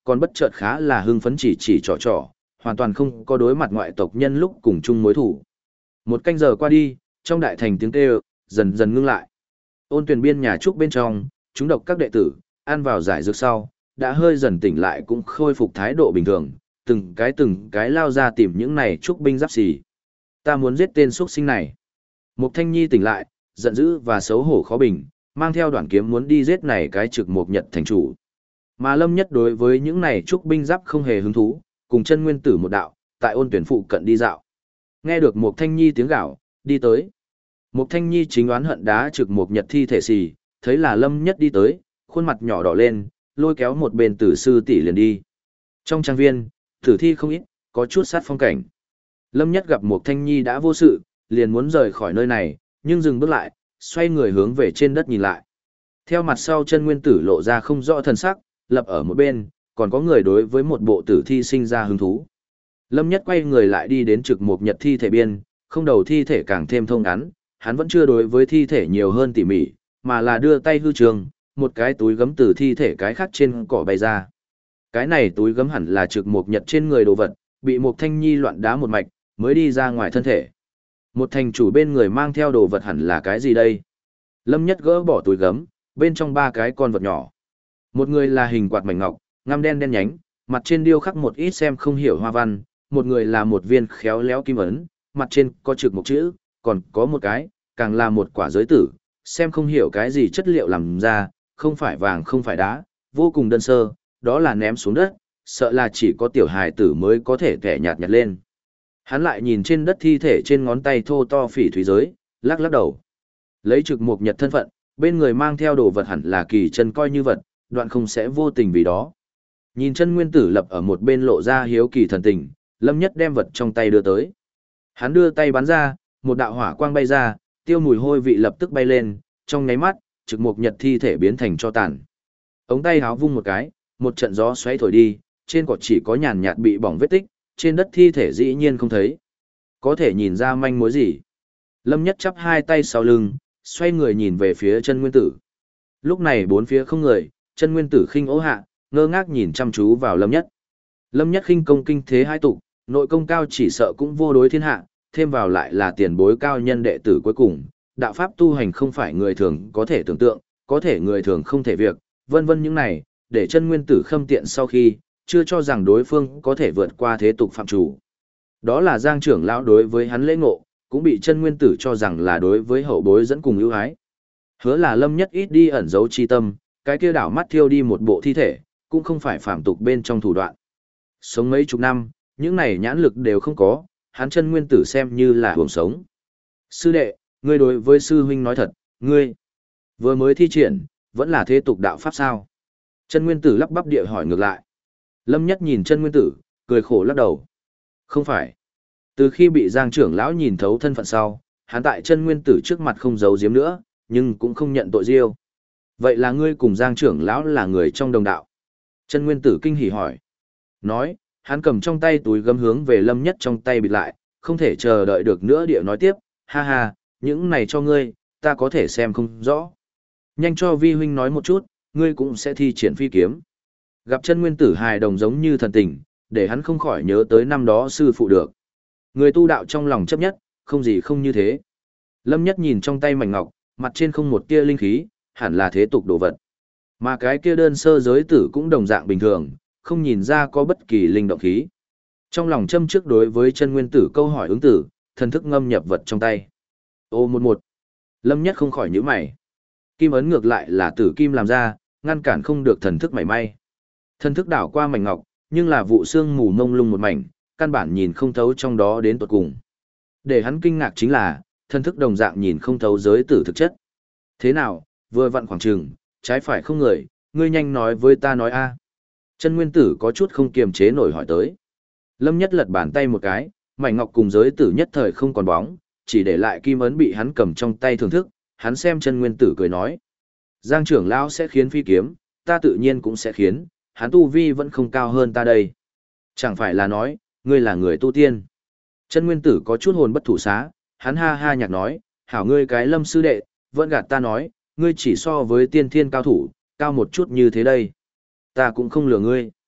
còn bất chợt khá là hưng phấn chỉ chỉ trò trò, hoàn toàn không có đối mặt ngoại tộc nhân lúc cùng chung mối thủ. Một canh giờ qua đi, trong đại thành tiếng kêu dần dần ngưng lại. Ôn Tuyền biên nhà trúc bên trong, chúng độc các đệ tử, ăn vào giải dược sau, đã hơi dần tỉnh lại cũng khôi phục thái độ bình thường, từng cái lao ra tìm những này trúc binh giáp xì. Ta muốn giết tên xuất sinh này. Mục Thanh Nhi tỉnh lại, giận dữ và xấu hổ khó bình, mang theo đoạn kiếm muốn đi giết này cái trực Mục Nhật thành chủ. Mà Lâm Nhất đối với những này trúc binh giáp không hề hứng thú, cùng chân nguyên tử một đạo, tại Ôn Tuyển phụ cận đi dạo. Nghe được Mục Thanh Nhi tiếng gào, đi tới. Mục Thanh Nhi chính oán hận đá trực Mục Nhật thi thể xì, thấy là Lâm Nhất đi tới, khuôn mặt nhỏ đỏ lên, lôi kéo một bên tử sư tỷ liền đi. Trong trang viên, tử thi không ít, có chút sát phong cảnh. Lâm Nhất gặp Mục Thanh Nhi đã vô sự, liền muốn rời khỏi nơi này, nhưng dừng bước lại, xoay người hướng về trên đất nhìn lại. Theo mặt sau chân nguyên tử lộ ra không rõ thần sắc, lập ở một bên, còn có người đối với một bộ tử thi sinh ra hứng thú. Lâm Nhất quay người lại đi đến trực Mục Nhật thi thể biên, không đầu thi thể càng thêm thông ngắn, hắn vẫn chưa đối với thi thể nhiều hơn tỉ mỉ, mà là đưa tay hư trường, một cái túi gấm từ thi thể cái khác trên cỏ bay ra. Cái này túi gấm hẳn là trực Mục Nhật trên người đồ vật, bị Mục Thanh Nhi loạn đá một mạch, mới đi ra ngoài thân thể. Một thành chủ bên người mang theo đồ vật hẳn là cái gì đây? Lâm Nhất gỡ bỏ túi gấm, bên trong ba cái con vật nhỏ. Một người là hình quạt mảnh ngọc, ngăm đen đen nhánh, mặt trên điêu khắc một ít xem không hiểu hoa văn, một người là một viên khéo léo kim ấn, mặt trên có trực một chữ, còn có một cái, càng là một quả giới tử, xem không hiểu cái gì chất liệu làm ra, không phải vàng không phải đá, vô cùng đơn sơ, đó là ném xuống đất, sợ là chỉ có tiểu hài tử mới có thể kẻ nhạt nhặt lên. Hắn lại nhìn trên đất thi thể trên ngón tay thô to phỉ thúy giới, lắc lắc đầu. Lấy trực Mục Nhật thân phận, bên người mang theo đồ vật hẳn là kỳ chân coi như vật, đoạn không sẽ vô tình vì đó. Nhìn chân nguyên tử lập ở một bên lộ ra hiếu kỳ thần tình, Lâm Nhất đem vật trong tay đưa tới. Hắn đưa tay bắn ra, một đạo hỏa quang bay ra, tiêu mùi hôi vị lập tức bay lên, trong nháy mắt, trực Mục Nhật thi thể biến thành tro tàn. Ống tay háo vung một cái, một trận gió xoáy thổi đi, trên cỏ chỉ có nhàn nhạt bị bỏng vết tích, trên đất thi thể dĩ nhiên không thấy. Có thể nhìn ra manh mối gì? Lâm Nhất chắp hai tay sau lưng, xoay người nhìn về phía chân nguyên tử. Lúc này bốn phía không người, chân nguyên tử khinh ố hạ, ngơ ngác nhìn chăm chú vào Lâm Nhất. Lâm Nhất khinh công kinh thế hai tục, nội công cao chỉ sợ cũng vô đối thiên hạ, thêm vào lại là tiền bối cao nhân đệ tử cuối cùng, đạo pháp tu hành không phải người thường có thể tưởng tượng, có thể người thường không thể việc, vân vân những này, để chân nguyên tử khâm tiện sau khi, chưa cho rằng đối phương có thể vượt qua thế tục phạm chủ. Đó là Giang trưởng lão đối với hắn lễ ngộ, cũng bị chân nguyên tử cho rằng là đối với hậu bối dẫn cùng ưu ái. Hứa là Lâm Nhất ít đi ẩn giấu chi tâm, cái kia đảo mắt thiêu đi một bộ thi thể, cũng không phải phạm tục bên trong thủ đoạn. Sống mấy chục năm, những này nhãn lực đều không có, hắn chân nguyên tử xem như là hưởng sống. Sư đệ, ngươi đối với sư huynh nói thật, ngươi vừa mới thi triển, vẫn là thế tục đạo pháp sao? Chân nguyên tử lắp bắp địa hỏi ngược lại. Lâm Nhất nhìn chân nguyên tử, cười khổ lắc đầu. Không phải. Từ khi bị Giang trưởng lão nhìn thấu thân phận sau, hắn tại chân nguyên tử trước mặt không giấu giếm nữa, nhưng cũng không nhận tội riêu. Vậy là ngươi cùng Giang trưởng lão là người trong đồng đạo. Chân nguyên tử kinh hỉ hỏi. Nói, hắn cầm trong tay túi gấm hướng về Lâm Nhất trong tay bịt lại, không thể chờ đợi được nữa địa nói tiếp, ha ha, những này cho ngươi, ta có thể xem không rõ. Nhanh cho vi huynh nói một chút, ngươi cũng sẽ thi triển phi kiếm. Gặp chân nguyên tử hài đồng giống như thần tình, để hắn không khỏi nhớ tới năm đó sư phụ được. Người tu đạo trong lòng chấp nhất, không gì không như thế. Lâm Nhất nhìn trong tay mảnh ngọc, mặt trên không một tia linh khí, hẳn là thế tục đồ vật. Mà cái kia đơn sơ giới tử cũng đồng dạng bình thường, không nhìn ra có bất kỳ linh động khí. Trong lòng châm trước đối với chân nguyên tử câu hỏi ứng tử, thần thức ngâm nhập vật trong tay. Ô một một. Lâm Nhất không khỏi nhíu mày. Kim ấn ngược lại là tử kim làm ra, ngăn cản không được thần thức mảy may. Thần thức đảo qua mảnh ngọc, nhưng là vụ xương mù mông lung một mảnh, căn bản nhìn không thấu trong đó đến tột cùng. Để hắn kinh ngạc chính là, thần thức đồng dạng nhìn không thấu giới tử thực chất. Thế nào, vừa vặn khoảng trường, trái phải không người, ngươi nhanh nói với ta nói a. Chân nguyên tử có chút không kiềm chế nổi hỏi tới. Lâm Nhất lật bàn tay một cái, mảnh ngọc cùng giới tử nhất thời không còn bóng, chỉ để lại kim ấn bị hắn cầm trong tay thưởng thức, hắn xem chân nguyên tử cười nói. Giang trưởng lão sẽ khiến phi kiếm, ta tự nhiên cũng sẽ khiến, hắn tu vi vẫn không cao hơn ta đây. Chẳng phải là nói, ngươi là người tu tiên. Chân nguyên tử có chút hồn bất thủ xá, hắn ha ha nhạc nói, hảo ngươi cái Lâm sư đệ, vẫn gạt ta nói, ngươi chỉ so với tiên thiên cao thủ, cao một chút như thế đây. Ta cũng không lừa ngươi.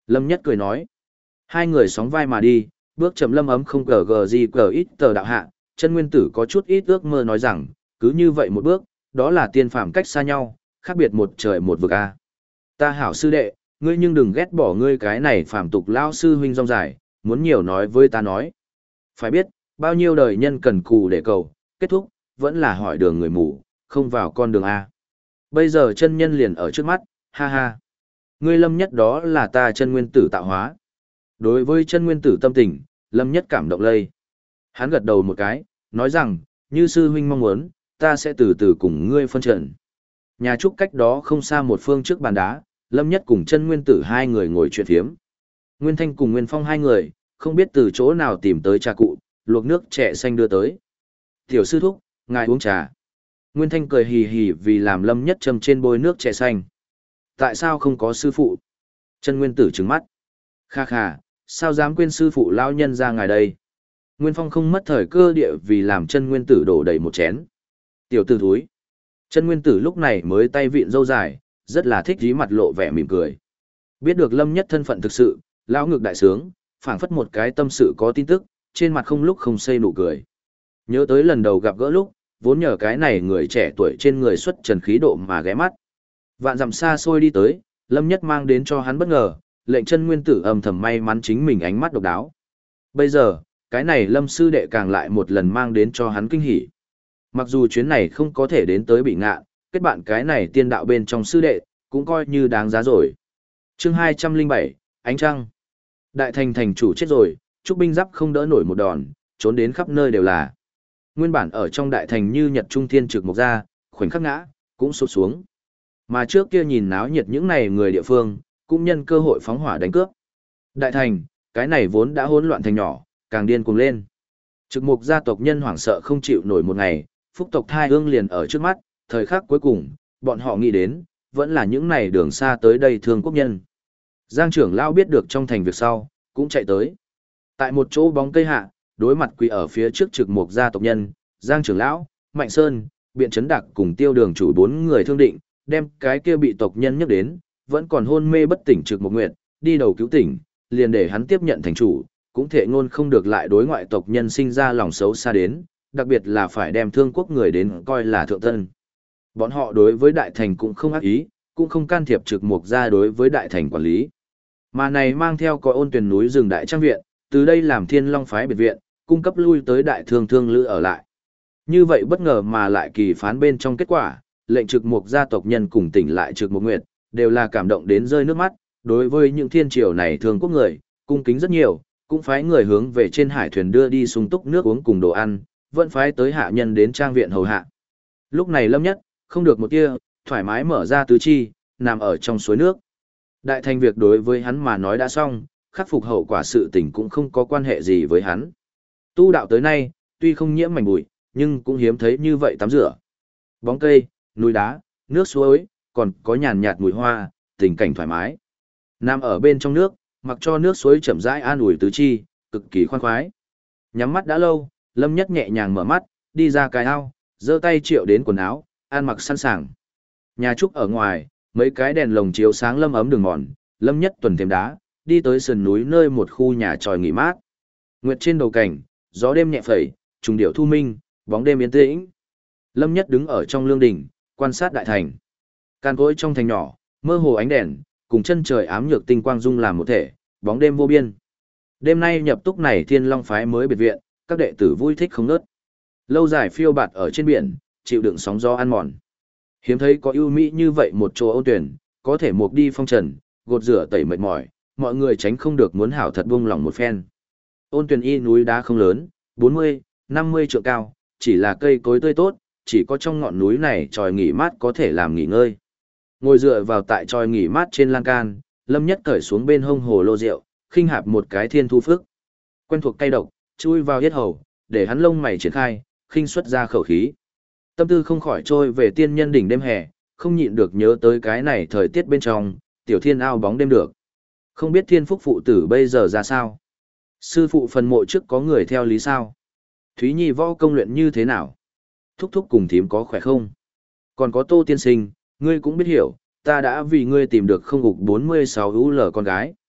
Lâm Nhất cười nói. Hai người sóng vai mà đi, bước chậm Lâm Ấm không cờ gờ gì cờ ít tờ đạo hạ, chân nguyên tử có chút ít ước mơ nói rằng, cứ như vậy một bước, đó là tiên phàm cách xa nhau, khác biệt một trời một vực a. Ta hảo sư đệ, ngươi nhưng đừng ghét bỏ ngươi cái này phàm tục lao sư huynh rong dài, muốn nhiều nói với ta nói. Phải biết, bao nhiêu đời nhân cần cù để cầu, kết thúc, vẫn là hỏi đường người mù, không vào con đường A. Bây giờ chân nhân liền ở trước mắt, ha ha. Ngươi Lâm Nhất đó là ta chân nguyên tử tạo hóa. Đối với chân nguyên tử tâm tình, Lâm Nhất cảm động lây. Hắn gật đầu một cái, nói rằng, như sư huynh mong muốn, ta sẽ từ từ cùng ngươi phân trận. Nhà trúc cách đó không xa một phương trước bàn đá, Lâm Nhất cùng chân nguyên tử hai người ngồi chuyện thiếm. Nguyên Thanh cùng Nguyên Phong hai người, không biết từ chỗ nào tìm tới trà cụ, luộc nước trẻ xanh đưa tới. Tiểu sư thúc, ngài uống trà. Nguyên Thanh cười hì hì vì làm Lâm Nhất châm trên bôi nước trẻ xanh. Tại sao không có sư phụ? Chân Nguyên tử trừng mắt. Kha kha, sao dám quên sư phụ lão nhân ra ngài đây? Nguyên Phong không mất thời cơ địa vì làm chân Nguyên tử đổ đầy một chén. Tiểu tử thúi. Chân Nguyên tử lúc này mới tay vịn râu dài, rất là thích dí mặt lộ vẻ mỉm cười. Biết được Lâm Nhất thân phận thực sự, lão ngực đại sướng, phảng phất một cái tâm sự có tin tức, trên mặt không lúc không xây nụ cười. Nhớ tới lần đầu gặp gỡ lúc, vốn nhờ cái này người trẻ tuổi trên người xuất trần khí độ mà ghé mắt. Vạn dặm xa xôi đi tới, Lâm Nhất mang đến cho hắn bất ngờ, lệnh chân nguyên tử âm thầm may mắn chính mình ánh mắt độc đáo. Bây giờ, cái này Lâm sư đệ càng lại một lần mang đến cho hắn kinh hỉ. Mặc dù chuyến này không có thể đến tới bị ngạ, kết bạn cái này tiên đạo bên trong sư đệ, cũng coi như đáng giá rồi. Chương 207, Ánh Trăng. Đại thành thành chủ chết rồi, trúc binh giáp không đỡ nổi một đòn, trốn đến khắp nơi đều là. Nguyên bản ở trong đại thành như Nhật Trung Thiên trực mục ra, khoảnh khắc ngã, cũng sụp xuống. Mà trước kia nhìn náo nhiệt những này người địa phương, cũng nhân cơ hội phóng hỏa đánh cướp. Đại thành, cái này vốn đã hỗn loạn thành nhỏ, càng điên cuồng lên. Trực mục gia tộc nhân hoảng sợ không chịu nổi một ngày, phúc tộc thai ương liền ở trước mắt, thời khắc cuối cùng, bọn họ nghĩ đến, vẫn là những này đường xa tới đây thương quốc nhân. Giang trưởng lão biết được trong thành việc sau, cũng chạy tới. Tại một chỗ bóng cây hạ, đối mặt quỳ ở phía trước trực mục gia tộc nhân, Giang trưởng lão, Mạnh Sơn, Biện Trấn Đặc cùng Tiêu Đường chủ bốn người thương định, đem cái kia bị tộc nhân nhắc đến, vẫn còn hôn mê bất tỉnh trực mục nguyệt, đi đầu cứu tỉnh, liền để hắn tiếp nhận thành chủ, cũng thể ngôn không được lại đối ngoại tộc nhân sinh ra lòng xấu xa đến, đặc biệt là phải đem thương quốc người đến coi là thượng thân. Bọn họ đối với đại thành cũng không ác ý, cũng không can thiệp trực mục gia đối với đại thành quản lý. Mà này mang theo có Ôn Tuyền núi rừng đại trang viện, từ đây làm Thiên Long phái biệt viện, cung cấp lui tới đại thương thương lữ ở lại. Như vậy bất ngờ mà lại kỳ phán bên trong kết quả, lệnh trực mục gia tộc nhân cùng tỉnh lại trực mục nguyệt, đều là cảm động đến rơi nước mắt, đối với những thiên triều này thương quốc người, cung kính rất nhiều, cũng phái người hướng về trên hải thuyền đưa đi sung túc nước uống cùng đồ ăn, vẫn phái tới hạ nhân đến trang viện hầu hạ. Lúc này Lâm Nhất, không được một tia, thoải mái mở ra tứ chi, nằm ở trong suối nước. Đại thành việc đối với hắn mà nói đã xong, khắc phục hậu quả sự tình cũng không có quan hệ gì với hắn. Tu đạo tới nay, tuy không nhiễm mảnh bụi, nhưng cũng hiếm thấy như vậy tắm rửa. Bóng cây, núi đá, nước suối, còn có nhàn nhạt mùi hoa, tình cảnh thoải mái. Nằm ở bên trong nước, mặc cho nước suối chậm rãi an ủi tứ chi, cực kỳ khoan khoái. Nhắm mắt đã lâu, Lâm Nhất nhẹ nhàng mở mắt, đi ra cái ao, giơ tay triệu đến quần áo, ăn mặc sẵn sàng. Nhà trúc ở ngoài, mấy cái đèn lồng chiếu sáng Lâm ấm đường mòn, Lâm Nhất tuần thêm đá, đi tới sườn núi nơi một khu nhà tròi nghỉ mát. Nguyệt trên đầu cảnh, gió đêm nhẹ phẩy, trùng điệu thu minh, bóng đêm yên tĩnh. Lâm Nhất đứng ở trong lương đình, quan sát đại thành. Can cối trong thành nhỏ, mơ hồ ánh đèn, cùng chân trời ám nhược tinh quang dung làm một thể, bóng đêm vô biên. Đêm nay nhập túc này Thiên Long phái mới biệt viện, các đệ tử vui thích không ngớt. Lâu dài phiêu bạt ở trên biển, chịu đựng sóng gió ăn mòn. Hiếm thấy có ưu mỹ như vậy một chỗ Ôn Tuyển, có thể mục đi phong trần, gột rửa tẩy mệt mỏi, mọi người tránh không được muốn hảo thật buông lòng một phen. Ôn Tuyển y núi đá không lớn, 40, 50 trượng cao, chỉ là cây cối tươi tốt, chỉ có trong ngọn núi này tròi nghỉ mát có thể làm nghỉ ngơi. Ngồi dựa vào tại tròi nghỉ mát trên lan can, Lâm Nhất cởi xuống bên hông hồ lô rượu, khinh hạp một cái thiên thu phước. Quen thuộc cay độc, chui vào yết hầu, để hắn lông mày triển khai, khinh xuất ra khẩu khí. Tâm tư không khỏi trôi về tiên nhân đỉnh đêm hè, không nhịn được nhớ tới cái này thời tiết bên trong, tiểu thiên ao bóng đêm được. Không biết thiên phúc phụ tử bây giờ ra sao? Sư phụ phần mộ trước có người theo lý sao? Thúy Nhi võ công luyện như thế nào? Thúc thúc cùng thím có khỏe không? Còn có Tô tiên sinh, ngươi cũng biết hiểu, ta đã vì ngươi tìm được không gục 46 UL con gái.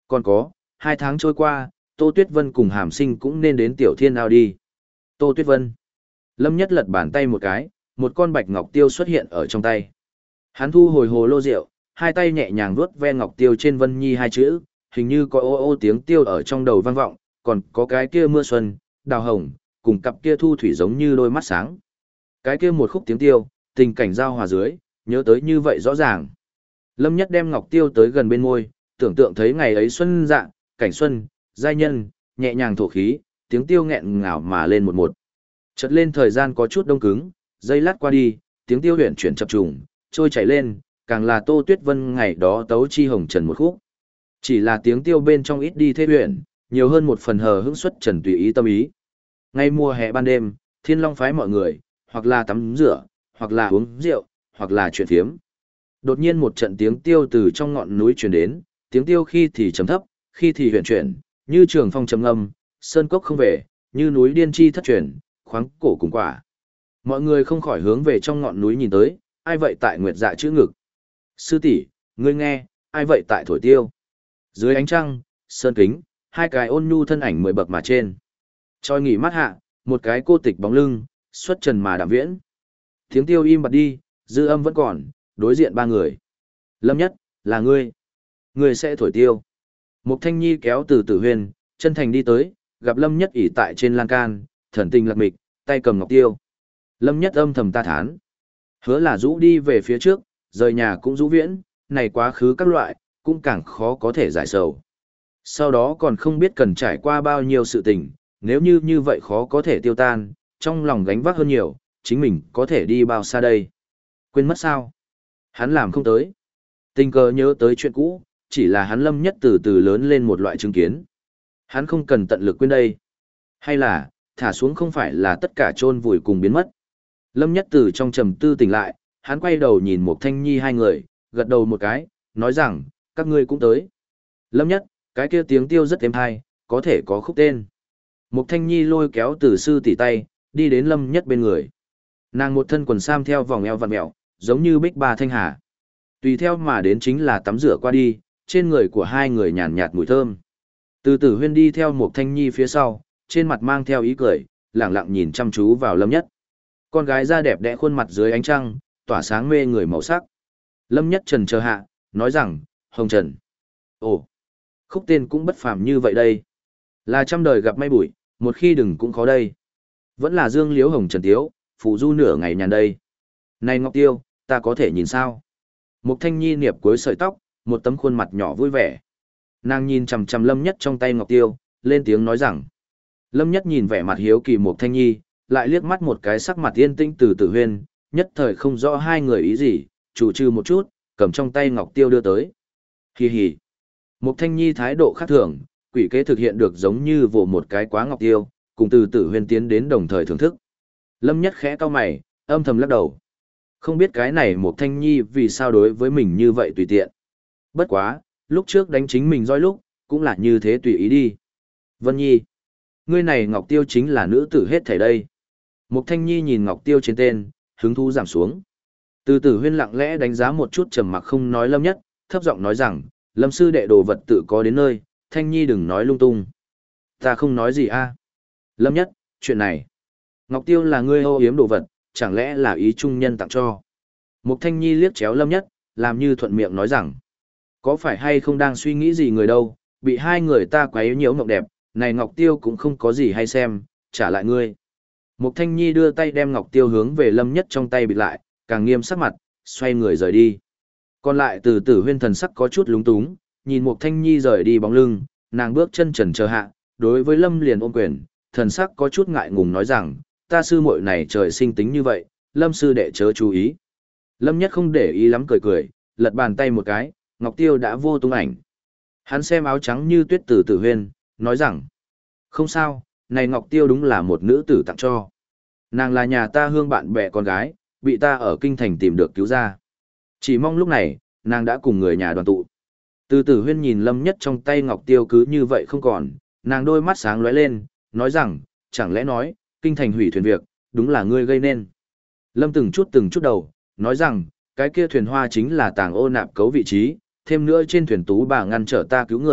Còn có, 2 tháng trôi qua, Tô Tuyết Vân cùng Hàm Sinh cũng nên đến Tiểu Thiên Ao đi. Tô Tuyết Vân. Lâm Nhất lật bàn tay một cái, một con bạch ngọc tiêu xuất hiện ở trong tay. Hắn thu hồi hồ lô rượu, hai tay nhẹ nhàng vuốt ve ngọc tiêu trên Vân Nhi hai chữ, hình như có ô ô tiếng tiêu ở trong đầu vang vọng, còn có cái kia mưa xuân, đào hồng, cùng cặp kia thu thủy giống như đôi mắt sáng. Cái kia một khúc tiếng tiêu, tình cảnh giao hòa dưới, nhớ tới như vậy rõ ràng. Lâm Nhất đem ngọc tiêu tới gần bên môi, tưởng tượng thấy ngày ấy xuân dạng, cảnh xuân, giai nhân, nhẹ nhàng thổ khí, tiếng tiêu nghẹn ngào mà lên một một. Chợt lên thời gian có chút đông cứng, giây lát qua đi, tiếng tiêu huyền chuyển chập trùng, trôi chảy lên, càng là Tô Tuyết Vân ngày đó tấu chi hồng trần một khúc. Chỉ là tiếng tiêu bên trong ít đi thế huyền, nhiều hơn một phần hờ hững xuất trần tùy ý tâm ý. Ngay mùa hè ban đêm, Thiên Long phái mọi người, hoặc là tắm rửa, hoặc là uống rượu, hoặc là chuyện thiếm. Đột nhiên một trận tiếng tiêu từ trong ngọn núi truyền đến, tiếng tiêu khi thì trầm thấp, khi thì huyền chuyển, như trường phong trầm ngâm, sơn cốc không về, như núi điên chi thất truyền, khoáng cổ cùng quả. Mọi người không khỏi hướng về trong ngọn núi nhìn tới, ai vậy tại nguyệt dạ chữ ngực. Sư tỷ, ngươi nghe, ai vậy tại thổi tiêu. Dưới ánh trăng, sơn kính, hai cái ôn nhu thân ảnh 10 bậc mà trên. Choi nghỉ mắt hạ, một cái cô tịch bóng lưng, xuất trần mà đạm viễn. Tiếng tiêu im bặt đi, dư âm vẫn còn, đối diện ba người. Lâm Nhất, là ngươi. Ngươi sẽ thổi tiêu. Mục Thanh Nhi kéo từ Tử Huyền, chân thành đi tới, gặp Lâm Nhất ỉ tại trên lan can, thần tình lạc mịch, tay cầm ngọc tiêu. Lâm Nhất âm thầm ta thán. Hứa là rũ đi về phía trước, rời nhà cũng rũ viễn, này quá khứ các loại, cũng càng khó có thể giải sầu. Sau đó còn không biết cần trải qua bao nhiêu sự tình, nếu như vậy khó có thể tiêu tan, trong lòng gánh vác hơn nhiều, chính mình có thể đi bao xa đây. Quên mất sao? Hắn làm không tới. Tình cờ nhớ tới chuyện cũ, chỉ là hắn Lâm Nhất từ từ lớn lên một loại chứng kiến. Hắn không cần tận lực quên đây. Hay là, thả xuống không phải là tất cả chôn vùi cùng biến mất. Lâm Nhất từ trong trầm tư tỉnh lại, hắn quay đầu nhìn một Thanh Nhi hai người, gật đầu một cái, nói rằng, các ngươi cũng tới. Lâm Nhất, cái kia tiếng tiêu rất êm hay, có thể có khúc tên. Một Thanh Nhi lôi kéo từ sư tỉ tay, đi đến Lâm Nhất bên người. Nàng một thân quần sam theo vòng eo vặn mẹo, giống như bích ba thanh hà. Tùy theo mà đến chính là tắm rửa qua đi, trên người của hai người nhàn nhạt mùi thơm. Từ Tử Huyên đi theo một Thanh Nhi phía sau, trên mặt mang theo ý cười, lẳng lặng nhìn chăm chú vào Lâm Nhất. Con gái da đẹp đẽ khuôn mặt dưới ánh trăng, tỏa sáng mê người màu sắc. Lâm Nhất trần chờ hạ, nói rằng, Hồng Trần. Ồ, khúc tên cũng bất phàm như vậy đây. Là trăm đời gặp may bụi, một khi đừng cũng khó đây. Vẫn là Dương Liễu Hồng Trần Tiếu, phụ du nửa ngày nhàn đây. Này Ngọc Tiêu, ta có thể nhìn sao? Mục Thanh Nhi niệp cuối sợi tóc, một tấm khuôn mặt nhỏ vui vẻ. Nàng nhìn chằm chằm Lâm Nhất trong tay Ngọc Tiêu, lên tiếng nói rằng. Lâm Nhất nhìn vẻ mặt hiếu kỳ Mục Thanh Nhi, lại liếc mắt một cái sắc mặt yên tĩnh từ Tử Huyên, nhất thời không rõ hai người ý gì, chủ trừ một chút, cầm trong tay Ngọc Tiêu đưa tới. Hi hi. Mục Thanh Nhi thái độ khác thường, quỷ kế thực hiện được giống như vồ một cái quá Ngọc Tiêu, cùng từ Tử Huyên tiến đến đồng thời thưởng thức. Lâm Nhất khẽ cau mày, âm thầm lắc đầu. Không biết cái này Mục Thanh Nhi vì sao đối với mình như vậy tùy tiện. Bất quá, lúc trước đánh chính mình roi lúc, cũng là như thế tùy ý đi. Vân Nhi, ngươi này Ngọc Tiêu chính là nữ tử hết thảy đây. Mục Thanh Nhi nhìn Ngọc Tiêu trên tên, hứng thú giảm xuống. Từ Tử Huyên lặng lẽ đánh giá một chút trầm mặc không nói Lâm Nhất, thấp giọng nói rằng, Lâm sư đệ đồ vật tự có đến nơi, Thanh Nhi đừng nói lung tung. Ta không nói gì a. Lâm Nhất, chuyện này. Ngọc Tiêu là ngươi âu yếm đồ vật, chẳng lẽ là ý trung nhân tặng cho. Mục Thanh Nhi liếc chéo Lâm Nhất, làm như thuận miệng nói rằng, có phải hay không đang suy nghĩ gì người đâu, bị hai người ta quấy nhiễu mộng đẹp, này Ngọc Tiêu cũng không có gì hay xem, trả lại ngươi. Mục Thanh Nhi đưa tay đem Ngọc Tiêu hướng về Lâm Nhất trong tay bịt lại, càng nghiêm sắc mặt, xoay người rời đi. Còn lại từ Tử Huyên thần sắc có chút lúng túng, nhìn Mục Thanh Nhi rời đi bóng lưng, nàng bước chân chần chờ hạ, đối với Lâm liền ôm quyền, thần sắc có chút ngại ngùng nói rằng, ta sư muội này trời sinh tính như vậy, Lâm sư đệ chớ chú ý. Lâm Nhất không để ý lắm cười cười, lật bàn tay một cái, Ngọc Tiêu đã vô tung ảnh. Hắn xem áo trắng như tuyết từ Tử Huyên, nói rằng, không sao, này Ngọc Tiêu đúng là một nữ tử tặng cho. Nàng là nhà ta hương bạn bè con gái, bị ta ở kinh thành tìm được cứu ra. Chỉ mong lúc này, nàng đã cùng người nhà đoàn tụ. Từ Tử Huyên nhìn Lâm Nhất trong tay Ngọc Tiêu cứ như vậy không còn, nàng đôi mắt sáng lóe lên, nói rằng, chẳng lẽ nói, kinh thành hủy thuyền việc, đúng là ngươi gây nên. Lâm từng chút đầu, nói rằng, cái kia thuyền hoa chính là tàng ô nạp cấu vị trí, thêm nữa trên thuyền tú bà ngăn trở ta cứu người,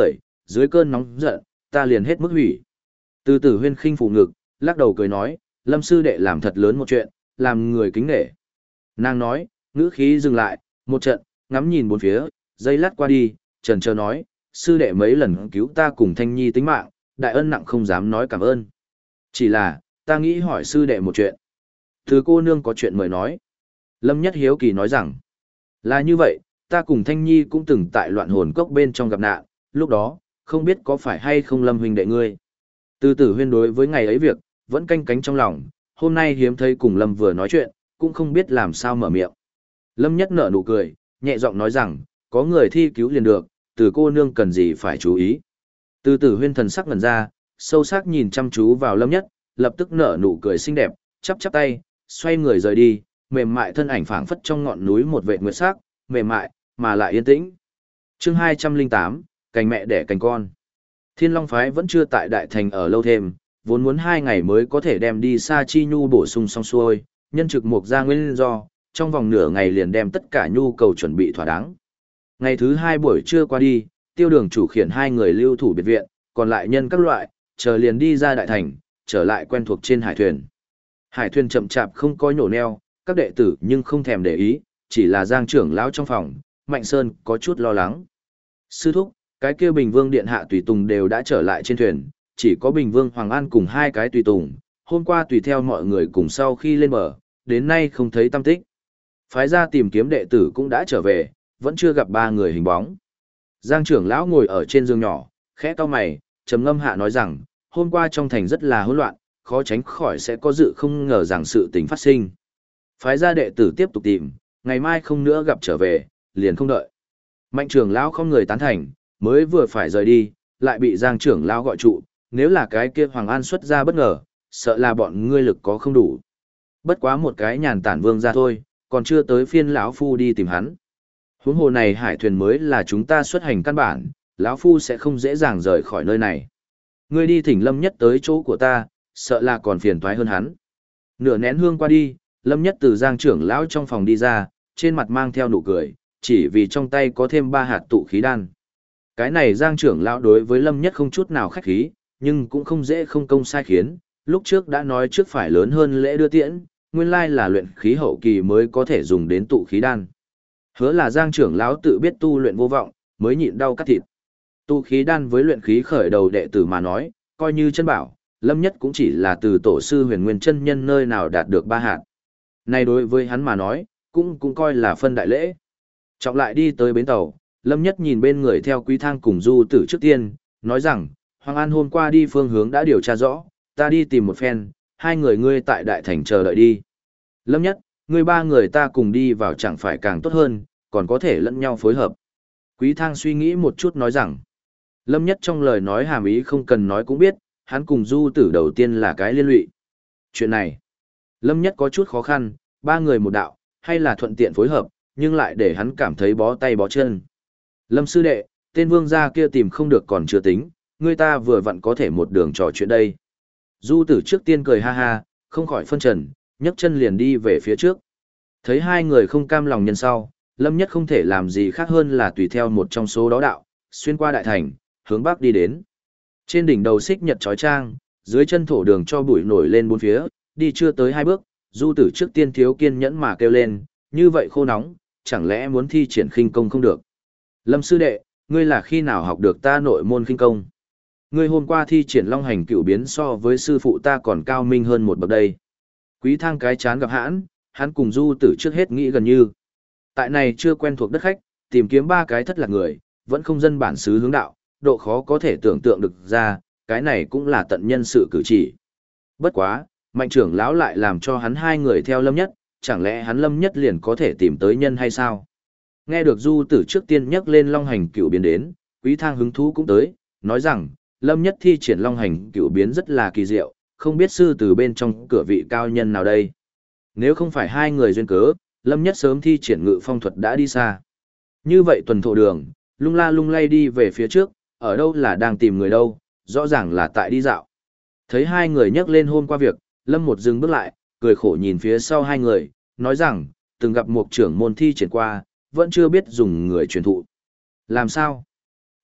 dưới cơn nóng giận, ta liền hết mức hủy. Từ Tử Huyên khinh phủ ngực, lắc đầu cười nói, Lâm sư đệ làm thật lớn một chuyện, làm người kính nể. Nàng nói, ngữ khí dừng lại, một trận, ngắm nhìn bốn phía, giây lát qua đi, trần chờ nói, sư đệ mấy lần cứu ta cùng Thanh Nhi tính mạng, đại ân nặng không dám nói cảm ơn. Chỉ là, ta nghĩ hỏi sư đệ một chuyện. Thứ cô nương có chuyện mời nói. Lâm Nhất hiếu kỳ nói rằng, là như vậy, ta cùng Thanh Nhi cũng từng tại loạn hồn cốc bên trong gặp nạn, lúc đó, không biết có phải hay không Lâm huynh đệ ngươi. Từ Tử Huyên đối với ngày ấy việc, vẫn canh cánh trong lòng, hôm nay hiếm thấy cùng Lâm vừa nói chuyện, cũng không biết làm sao mở miệng. Lâm Nhất nở nụ cười, nhẹ giọng nói rằng, có người thi cứu liền được, từ cô nương cần gì phải chú ý. Từ Tử Huyên thần sắc ngẩn ra, sâu sắc nhìn chăm chú vào Lâm Nhất, lập tức nở nụ cười xinh đẹp, chắp chắp tay, xoay người rời đi, mềm mại thân ảnh phảng phất trong ngọn núi một vệt nguyệt sắc, mềm mại, mà lại yên tĩnh. Chương 208, cành mẹ đẻ cành con. Thiên Long phái vẫn chưa tại đại thành ở lâu thêm, vốn muốn 2 ngày mới có thể đem đi Sa Chi Nhu bổ sung xong xuôi, nhân trực mục ra nguyên do, trong vòng nửa ngày liền đem tất cả nhu cầu chuẩn bị thỏa đáng. Ngày thứ 2 buổi trưa qua đi, Tiêu Đường chủ khiển 2 người lưu thủ biệt viện, còn lại nhân các loại, chờ liền đi ra đại thành, trở lại quen thuộc trên hải thuyền. Hải thuyền chậm chạp không có nhổ neo, các đệ tử nhưng không thèm để ý, chỉ là Giang trưởng lão trong phòng, Mạnh Sơn có chút lo lắng. Sư thúc, cái kia Bình Vương điện hạ tùy tùng đều đã trở lại trên thuyền, chỉ có Bình Vương Hoàng An cùng 2 cái tùy tùng, hôm qua tùy theo mọi người cùng sau khi lên bờ, đến nay không thấy tăm tích. Phái ra tìm kiếm đệ tử cũng đã trở về, vẫn chưa gặp 3 người hình bóng. Giang trưởng lão ngồi ở trên giường nhỏ, khẽ cau mày, trầm ngâm hạ nói rằng, hôm qua trong thành rất là hỗn loạn, khó tránh khỏi sẽ có dự không ngờ rằng sự tình phát sinh. Phái ra đệ tử tiếp tục tìm, ngày mai không nữa gặp trở về, liền không đợi. Mạnh trưởng lão không người tán thành, mới vừa phải rời đi, lại bị Giang trưởng lão gọi trụ, nếu là cái kia Hoàng An xuất ra bất ngờ, sợ là bọn ngươi lực có không đủ. Bất quá một cái nhàn tản vương ra thôi, còn chưa tới phiên lão phu đi tìm hắn. Huống hồ này hải thuyền mới là chúng ta xuất hành căn bản, lão phu sẽ không dễ dàng rời khỏi nơi này. Ngươi đi thỉnh Lâm Nhất tới chỗ của ta, sợ là còn phiền toái hơn hắn. Nửa nén hương qua đi, Lâm Nhất từ Giang trưởng lão trong phòng đi ra, trên mặt mang theo nụ cười, chỉ vì trong tay có thêm 3 hạt tụ khí đan. Cái này Giang trưởng lão đối với Lâm Nhất không chút nào khách khí, nhưng cũng không dễ không công sai khiến, lúc trước đã nói trước phải lớn hơn lễ đưa tiễn, nguyên lai là luyện khí hậu kỳ mới có thể dùng đến tụ khí đan. Hứa là Giang trưởng lão tự biết tu luyện vô vọng, mới nhịn đau cắt thịt. Tụ khí đan với luyện khí khởi đầu đệ tử mà nói, coi như chân bảo, Lâm Nhất cũng chỉ là từ tổ sư Huyền Nguyên chân nhân nơi nào đạt được 3 hạt. Này đối với hắn mà nói, cũng coi là phân đại lễ. Trọng lại đi tới bến tàu, Lâm Nhất nhìn bên người theo Quý Thang cùng Du Tử trước tiên, nói rằng, Hoàng An hôm qua đi phương hướng đã điều tra rõ, ta đi tìm một phen, 2 người ngươi tại đại thành chờ đợi đi. Lâm Nhất, ngươi 3 người ta cùng đi vào chẳng phải càng tốt hơn, còn có thể lẫn nhau phối hợp. Quý Thang suy nghĩ một chút nói rằng, Lâm Nhất trong lời nói hàm ý không cần nói cũng biết, hắn cùng Du Tử đầu tiên là cái liên lụy. Chuyện này, Lâm Nhất có chút khó khăn, 3 người một đạo, hay là thuận tiện phối hợp, nhưng lại để hắn cảm thấy bó tay bó chân. Lâm sư đệ, tên vương gia kia tìm không được còn chưa tính, người ta vừa vặn có thể một đường trò chuyện đây. Du Tử trước tiên cười ha ha, không khỏi phân trần, nhấc chân liền đi về phía trước. Thấy 2 người không cam lòng nhân sau, Lâm Nhất không thể làm gì khác hơn là tùy theo một trong số đó đạo, xuyên qua đại thành, hướng bắc đi đến. Trên đỉnh đầu xích nhật chói chang, dưới chân thổ đường cho bụi nổi lên bốn phía, đi chưa tới 2 bước, Du Tử trước tiên thiếu kiên nhẫn mà kêu lên, như vậy khô nóng, chẳng lẽ muốn thi triển khinh công không được. Lâm sư đệ, ngươi là khi nào học được ta nội môn khinh công? Ngươi hôm qua thi triển long hành cửu biến so với sư phụ ta còn cao minh hơn một bậc đây. Quý Thang cái chán gặp hãn, hắn cùng Du Tử trước hết nghĩ gần như. Tại này chưa quen thuộc đất khách, tìm kiếm 3 cái thất lạc người, vẫn không dân bản xứ hướng đạo, độ khó có thể tưởng tượng được ra, cái này cũng là tận nhân sự cử chỉ. Bất quá, Mạnh trưởng lão lại làm cho hắn 2 người theo Lâm Nhất, chẳng lẽ hắn Lâm Nhất liền có thể tìm tới nhân hay sao? Nghe được Du Tử trước tiên nhắc lên long hành cửu biến đến, Quý Thang hứng thú cũng tới, nói rằng, Lâm Nhất thi triển long hành cửu biến rất là kỳ diệu, không biết sư từ bên trong cửa vị cao nhân nào đây. Nếu không phải 2 người duyên cớ, Lâm Nhất sớm thi triển ngự phong thuật đã đi xa. Như vậy tuần thổ đường, lung la lung lay đi về phía trước, ở đâu là đang tìm người đâu, rõ ràng là tại đi dạo. Thấy 2 người nhắc lên hôm qua việc, Lâm một dừng bước lại, cười khổ nhìn phía sau 2 người, nói rằng, từng gặp một trưởng môn thi triển qua, vẫn chưa biết dùng người truyền thụ. Làm sao?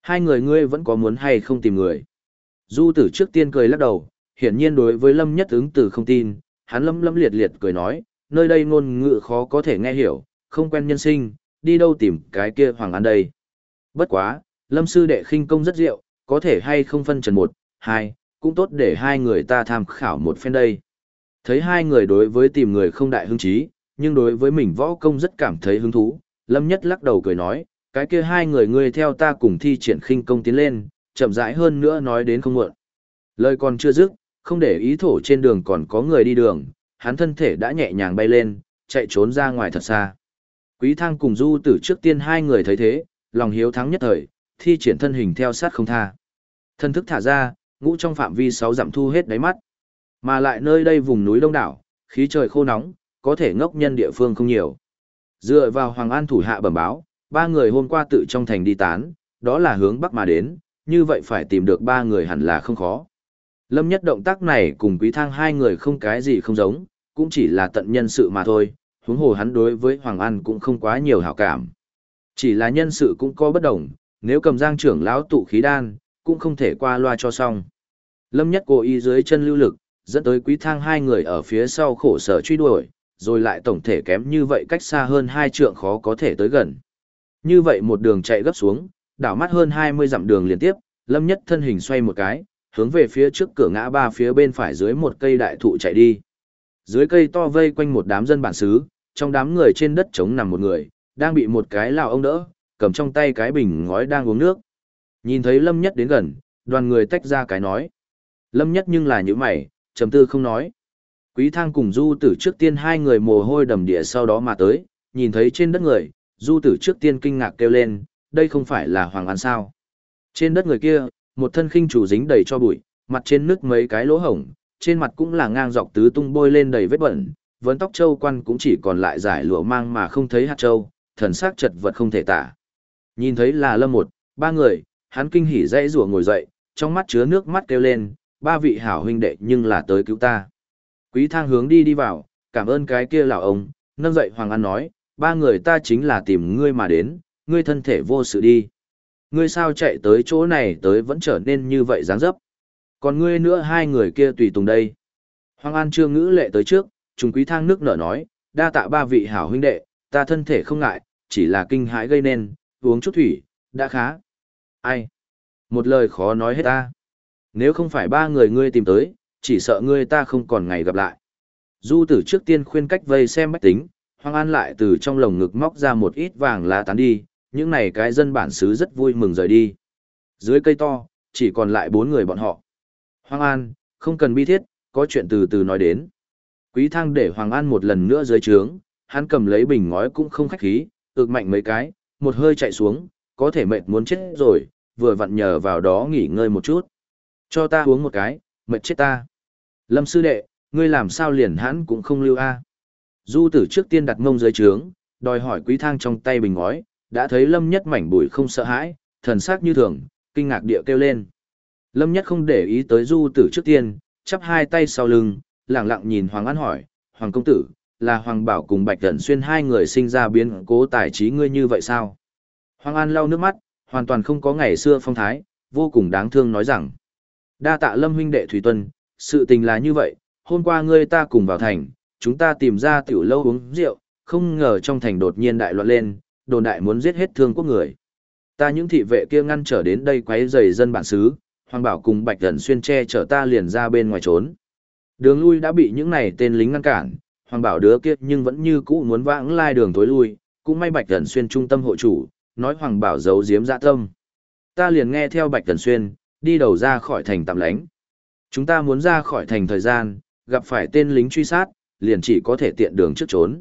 Hai người ngươi vẫn có muốn hay không tìm người? Du tử trước tiên cười lắc đầu, hiển nhiên đối với Lâm Nhất ứng từ không tin, hắn lâm lâm liệt liệt cười nói, nơi đây ngôn ngữ khó có thể nghe hiểu, không quen nhân sinh, đi đâu tìm cái kia Hoàng An đây. Bất quá, Lâm sư đệ khinh công rất diệu, có thể hay không phân trần một, hai, cũng tốt để hai người ta tham khảo một phen đây. Thấy hai người đối với tìm người không đại hứng chí, nhưng đối với mình võ công rất cảm thấy hứng thú, Lâm Nhất lắc đầu cười nói, cái kia hai người ngươi theo ta cùng thi triển khinh công tiến lên, chậm rãi hơn nữa nói đến không muộn. Lời còn chưa dứt, không để ý thổ trên đường còn có người đi đường, hắn thân thể đã nhẹ nhàng bay lên, chạy trốn ra ngoài thật xa. Quý Thang cùng Du Tử trước tiên hai người thấy thế, lòng hiếu thắng nhất thời, thi triển thân hình theo sát không tha. Thân thức thả ra, ngũ trong phạm vi 6 dặm thu hết đáy mắt. Mà lại nơi đây vùng núi đông đảo, khí trời khô nóng, có thể ngốc nhân địa phương không nhiều. Dựa vào Hoàng An thủ hạ bẩm báo, ba người hôm qua tự trong thành đi tán, đó là hướng bắc mà đến, như vậy phải tìm được ba người hẳn là không khó. Lâm Nhất động tác này cùng Quý Thang hai người không cái gì không giống, cũng chỉ là tận nhân sự mà thôi, huống hồ hắn đối với Hoàng An cũng không quá nhiều hảo cảm. Chỉ là nhân sự cũng có bất đồng, nếu cầm Giang trưởng lão tụ khí đan, cũng không thể qua loa cho xong. Lâm Nhất cố ý dưới chân lưu lực, dẫn tới Quý Thang hai người ở phía sau khổ sở truy đuổi, rồi lại tổng thể kém như vậy cách xa hơn 2 trượng khó có thể tới gần. Như vậy một đường chạy gấp xuống, đảo mắt hơn 20 dặm đường liên tiếp, Lâm Nhất thân hình xoay một cái, hướng về phía trước cửa ngã ba phía bên phải dưới một cây đại thụ chạy đi. Dưới cây to vây quanh một đám dân bản xứ, trong đám người trên đất trống nằm một người, đang bị một cái lão ông đỡ, cầm trong tay cái bình ngói đang uống nước. Nhìn thấy Lâm Nhất đến gần, đoàn người tách ra cái nói. Lâm Nhất nhưng là những mày, trầm tư không nói. Quý Thang cùng Du Tử trước tiên hai người mồ hôi đầm địa sau đó mà tới, nhìn thấy trên đất người, Du Tử trước tiên kinh ngạc kêu lên, đây không phải là Hoàng An sao. Trên đất người kia, một thân khinh chủ dính đầy cho bụi, mặt trên nứt mấy cái lỗ hổng, trên mặt cũng là ngang dọc tứ tung bôi lên đầy vết bẩn, vấn tóc châu quan cũng chỉ còn lại giải lụa mang mà không thấy hạt châu, thần sắc chật vật không thể tả. Nhìn thấy là Lâm một, ba người, hắn kinh hỉ dãy rủa ngồi dậy, trong mắt chứa nước mắt kêu lên, ba vị hảo huynh đệ nhưng là tới cứu ta. Quý Thang hướng đi đi vào, cảm ơn cái kia lão ông, nâng dậy Hoàng An nói, ba người ta chính là tìm ngươi mà đến, ngươi thân thể vô sự đi. Ngươi sao chạy tới chỗ này tới vẫn trở nên như vậy dáng dấp. Còn ngươi nữa hai người kia tùy tùng đây. Hoàng An chưa ngữ lệ tới trước, trùng Quý Thang nước nở nói, đa tạ ba vị hảo huynh đệ, ta thân thể không ngại, chỉ là kinh hãi gây nên, uống chút thủy, đã khá. Ai? Một lời khó nói hết ta. Nếu không phải ba người ngươi tìm tới, chỉ sợ ngươi ta không còn ngày gặp lại. Du Tử trước tiên khuyên cách vây xem bách tính, Hoàng An lại từ trong lồng ngực móc ra một ít vàng lá tán đi, những này cái dân bản xứ rất vui mừng rời đi. Dưới cây to, chỉ còn lại 4 người bọn họ. Hoàng An, không cần bi thiết, có chuyện từ từ nói đến. Quý Thang để Hoàng An một lần nữa dưới trướng, hắn cầm lấy bình ngói cũng không khách khí, ực mạnh mấy cái, một hơi chạy xuống, có thể mệt muốn chết rồi, vừa vặn nhờ vào đó nghỉ ngơi một chút. Cho ta uống một cái, mệt chết ta. Lâm sư đệ, ngươi làm sao liền hắn cũng không lưu a. Du Tử trước tiên đặt mông dưới trướng, đòi hỏi Quý Thang trong tay bình ngói, đã thấy Lâm Nhất mảnh bụi không sợ hãi, thần sắc như thường, kinh ngạc địa kêu lên. Lâm Nhất không để ý tới Du Tử trước tiên, chắp hai tay sau lưng, lẳng lặng nhìn Hoàng An hỏi, Hoàng công tử, là Hoàng Bảo cùng Bạch Cẩn Xuyên hai người sinh ra biến cố tài trí ngươi như vậy sao? Hoàng An lau nước mắt, hoàn toàn không có ngày xưa phong thái, vô cùng đáng thương nói rằng, đa tạ Lâm huynh đệ Thủy Tuân, sự tình là như vậy, hôm qua ngươi ta cùng vào thành, chúng ta tìm ra tiểu lâu uống rượu, không ngờ trong thành đột nhiên đại loạn lên, đồn đại muốn giết hết thương quốc người. Ta những thị vệ kia ngăn trở đến đây quấy rầy dân bản xứ, Hoàng Bảo cùng Bạch Cẩn Xuyên che chở ta liền ra bên ngoài trốn. Đường lui đã bị những này tên lính ngăn cản, Hoàng Bảo đứa kia nhưng vẫn như cũ muốn vãng lai đường tối lui, cũng may Bạch Cẩn Xuyên trung tâm hộ chủ, nói Hoàng Bảo giấu giếm dạ tâm. Ta liền nghe theo Bạch Cẩn Xuyên, đi đầu ra khỏi thành tạm lánh. Chúng ta muốn ra khỏi thành thời gian, gặp phải tên lính truy sát, liền chỉ có thể tiện đường trước trốn.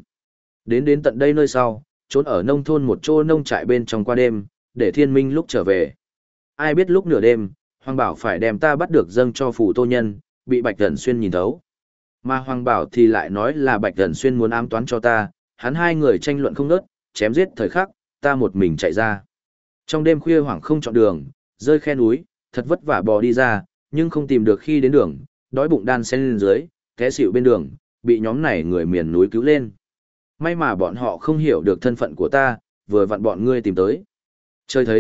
Đến tận đây nơi sau, trốn ở nông thôn một chỗ nông trại bên trong qua đêm, để thiên minh lúc trở về. Ai biết lúc nửa đêm, Hoàng Bảo phải đem ta bắt được dâng cho phủ tô nhân, bị Bạch Cẩn Xuyên nhìn thấu. Mà Hoàng Bảo thì lại nói là Bạch Cẩn Xuyên muốn ám toán cho ta, hắn hai người tranh luận không ngớt, chém giết thời khắc, ta một mình chạy ra. Trong đêm khuya Hoàng không chọn đường, rơi khe núi, thật vất vả bò đi ra, nhưng không tìm được khi đến đường, đói bụng đan sen lên dưới, té xỉu bên đường, bị nhóm này người miền núi cứu lên. May mà bọn họ không hiểu được thân phận của ta, vừa vặn bọn ngươi tìm tới. Trời thấy,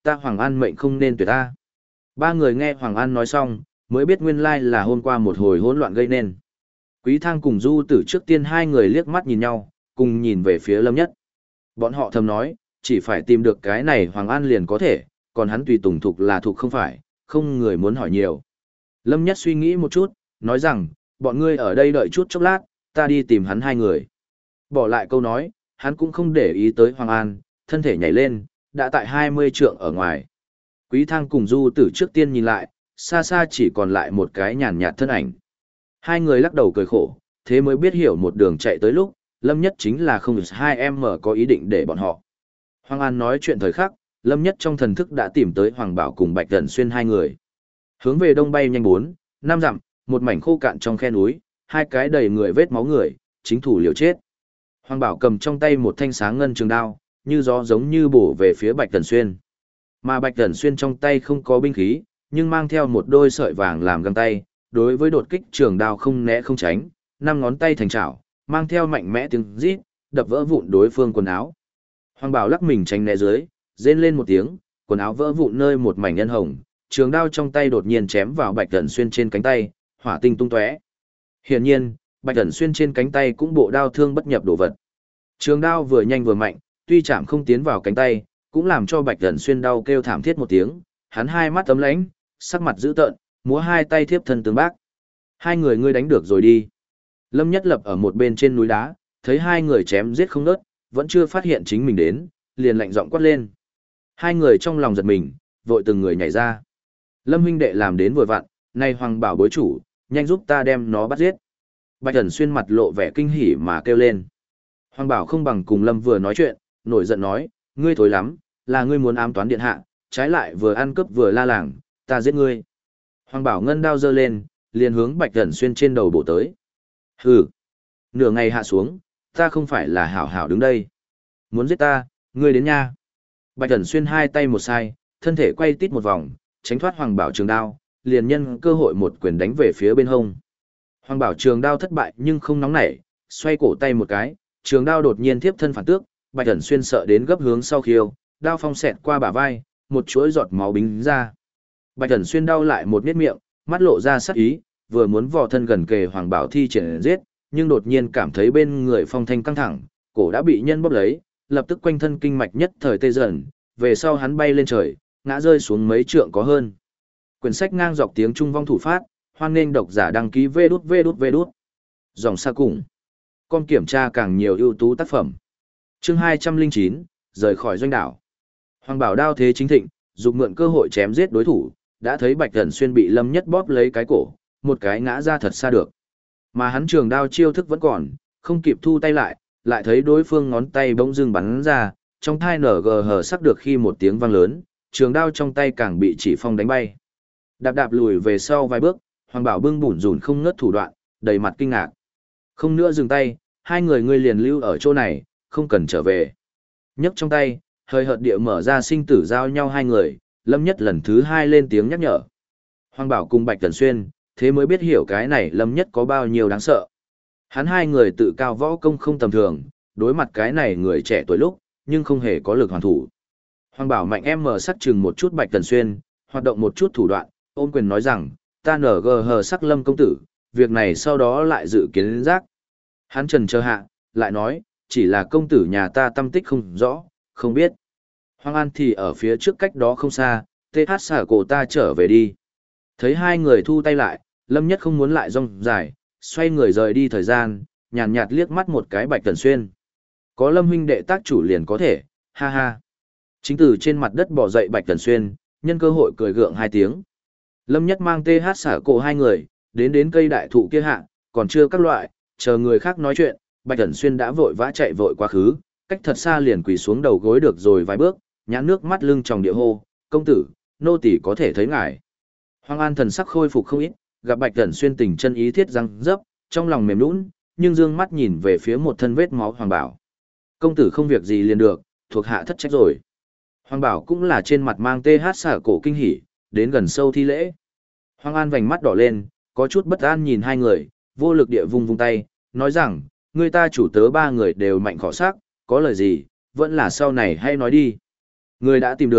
ta Hoàng An mệnh không nên tuyệt ta. Ba người nghe Hoàng An nói xong, mới biết nguyên lai là hôm qua một hồi hỗn loạn gây nên. Quý Thang cùng Du Tử trước tiên hai người liếc mắt nhìn nhau, cùng nhìn về phía Lâm Nhất. Bọn họ thầm nói, chỉ phải tìm được cái này Hoàng An liền có thể, còn hắn tùy tùng thuộc là thuộc không phải, không người muốn hỏi nhiều. Lâm Nhất suy nghĩ một chút, nói rằng, bọn ngươi ở đây đợi chút chốc lát, ta đi tìm hắn hai người. Bỏ lại câu nói, hắn cũng không để ý tới Hoàng An, thân thể nhảy lên, đã tại 20 trượng ở ngoài. Quý Thang cùng Du Tử trước tiên nhìn lại, xa xa chỉ còn lại một cái nhàn nhạt thân ảnh. Hai người lắc đầu cười khổ, thế mới biết hiểu một đường chạy tới lúc, Lâm Nhất chính là không hai em mở có ý định để bọn họ. Hoàng An nói chuyện thời khắc, Lâm Nhất trong thần thức đã tìm tới Hoàng Bảo cùng Bạch Cẩn Xuyên hai người. Hướng về đông bay nhanh 4, 5 dặm, một mảnh khô cạn trong khe núi, hai cái đầy người vết máu người, chính thủ liều chết. Hoàng Bảo cầm trong tay một thanh sáng ngân trường đao, như gió giống như bổ về phía Bạch Cẩn Xuyên. Mà Bạch Cẩn Xuyên trong tay không có binh khí, nhưng mang theo một đôi sợi vàng làm găng tay, đối với đột kích trường đao không né không tránh, năm ngón tay thành chảo, mang theo mạnh mẽ tiếng rít, đập vỡ vụn đối phương quần áo. Hoàng Bảo lắc mình tránh né dưới, rên lên một tiếng, quần áo vỡ vụn nơi một mảnh nhân hồng, trường đao trong tay đột nhiên chém vào Bạch Cẩn Xuyên trên cánh tay, hỏa tinh tung tóe. Hiển nhiên, Bạch Cẩn Xuyên trên cánh tay cũng bộ đao thương bất nhập đồ vật. Trường đao vừa nhanh vừa mạnh, tuy chạm không tiến vào cánh tay, cũng làm cho Bạch Cẩn Xuyên đau kêu thảm thiết một tiếng, hắn hai mắt ấm lãnh, sắc mặt dữ tợn, múa hai tay thiếp thân tướng bác. Hai người ngươi đánh được rồi đi. Lâm Nhất Lập ở một bên trên núi đá, thấy hai người chém giết không ngớt, vẫn chưa phát hiện chính mình đến, liền lạnh giọng quát lên. Hai người trong lòng giật mình, vội từng người nhảy ra. Lâm huynh đệ làm đến vội vặn, nay Hoàng Bảo bối chủ, nhanh giúp ta đem nó bắt giết. Bạch Cẩn Xuyên mặt lộ vẻ kinh hỉ mà kêu lên. Hoàng Bảo không bằng cùng Lâm vừa nói chuyện, nổi giận nói, ngươi thối lắm, là ngươi muốn ám toán điện hạ, trái lại vừa ăn cướp vừa la làng, ta giết ngươi. Hoàng Bảo ngân đao giơ lên, liền hướng Bạch Cẩn Xuyên trên đầu bổ tới. Hừ, nửa ngày hạ xuống, ta không phải là hảo hảo đứng đây. Muốn giết ta, ngươi đến nha. Bạch Cẩn Xuyên hai tay một sai, thân thể quay tít một vòng, tránh thoát Hoàng Bảo trường đao, liền nhân cơ hội một quyền đánh về phía bên hông. Hoàng Bảo trường đao thất bại nhưng không nóng nảy, xoay cổ tay một cái, trường đao đột nhiên tiếp thân phản tước, Bạch Cẩn Xuyên sợ đến gấp hướng sau khiêu, đao phong xẹt qua bả vai, một chuỗi giọt máu bính ra. Bạch Cẩn Xuyên đau lại một miết miệng, mắt lộ ra sắc ý, vừa muốn vò thân gần kề Hoàng Bảo thi triển giết, nhưng đột nhiên cảm thấy bên người phong thanh căng thẳng, cổ đã bị nhân bóp lấy, lập tức quanh thân kinh mạch nhất thời tê dần, về sau hắn bay lên trời, ngã rơi xuống mấy trượng có hơn. Quyển sách ngang dọc tiếng Trung vong thủ phát, hoan nghênh độc giả đăng ký vê đút. Dòng xa cùng. Con kiểm tra càng nhiều ưu tú tác phẩm. Chương 209, rời khỏi doanh đảo. Hoàng Bảo đao thế chính thịnh, dục mượn cơ hội chém giết đối thủ, đã thấy Bạch Cẩn Xuyên bị Lâm Nhất bóp lấy cái cổ, một cái ngã ra thật xa được. Mà hắn trường đao chiêu thức vẫn còn, không kịp thu tay lại, lại thấy đối phương ngón tay bỗng dưng bắn ra, trong thai nở gờ hờ sắc được khi một tiếng vang lớn, trường đao trong tay càng bị chỉ phong đánh bay. Đạp đạp lùi về sau vài bước, Hoàng Bảo bưng bủn rủn không ngớt thủ đoạn, đầy mặt kinh ngạc. Không nữa dừng tay, hai người ngươi liền lưu ở chỗ này, không cần trở về. Nhấc trong tay, hơi hợt địa mở ra sinh tử giao nhau hai người, Lâm Nhất lần thứ hai lên tiếng nhắc nhở. Hoàng Bảo cùng Bạch Cẩn Xuyên, thế mới biết hiểu cái này Lâm Nhất có bao nhiêu đáng sợ. Hắn hai người tự cao võ công không tầm thường, đối mặt cái này người trẻ tuổi lúc, nhưng không hề có lực hoàn thủ. Hoàng Bảo mạnh em mở sắc chừng một chút Bạch Cẩn Xuyên, hoạt động một chút thủ đoạn, ôm quyền nói rằng, ta nở gờ hờ sắc Lâm công tử, việc này sau đó lại dự kiến giác. Hắn trần chờ hạ, lại nói, chỉ là công tử nhà ta tâm tích không rõ, không biết. Hoàng An thì ở phía trước cách đó không xa, TH xả cổ ta trở về đi. Thấy hai người thu tay lại, Lâm Nhất không muốn lại rong dài, xoay người rời đi thời gian, nhàn nhạt liếc mắt một cái Bạch Cẩn Xuyên. Có Lâm huynh đệ tác chủ liền có thể, ha ha. Chính từ trên mặt đất bỏ dậy Bạch Cẩn Xuyên, nhân cơ hội cười gượng hai tiếng. Lâm Nhất mang TH xả cổ hai người, đến cây đại thụ kia hạ, còn chưa các loại, chờ người khác nói chuyện, Bạch Cẩn Xuyên đã vội vã chạy vội quá khứ, cách thật xa liền quỳ xuống đầu gối được rồi vài bước, nhãn nước mắt lưng tròng địa hô, công tử, nô tỳ có thể thấy ngài. Hoàng An thần sắc khôi phục không ít, gặp Bạch Cẩn Xuyên tình chân ý thiết răng dấp, trong lòng mềm nũng, nhưng dương mắt nhìn về phía một thân vết máu Hoàng Bảo. Công tử không việc gì liền được, thuộc hạ thất trách rồi. Hoàng Bảo cũng là trên mặt mang TH xả cổ kinh hỉ, đến gần sâu thi lễ. Hoàng An vành mắt đỏ lên, có chút bất an nhìn hai người, vô lực địa vung vung tay, nói rằng, người ta chủ tớ ba người đều mạnh khỏ sắc, có lời gì, vẫn là sau này hay nói đi. Người đã tìm được,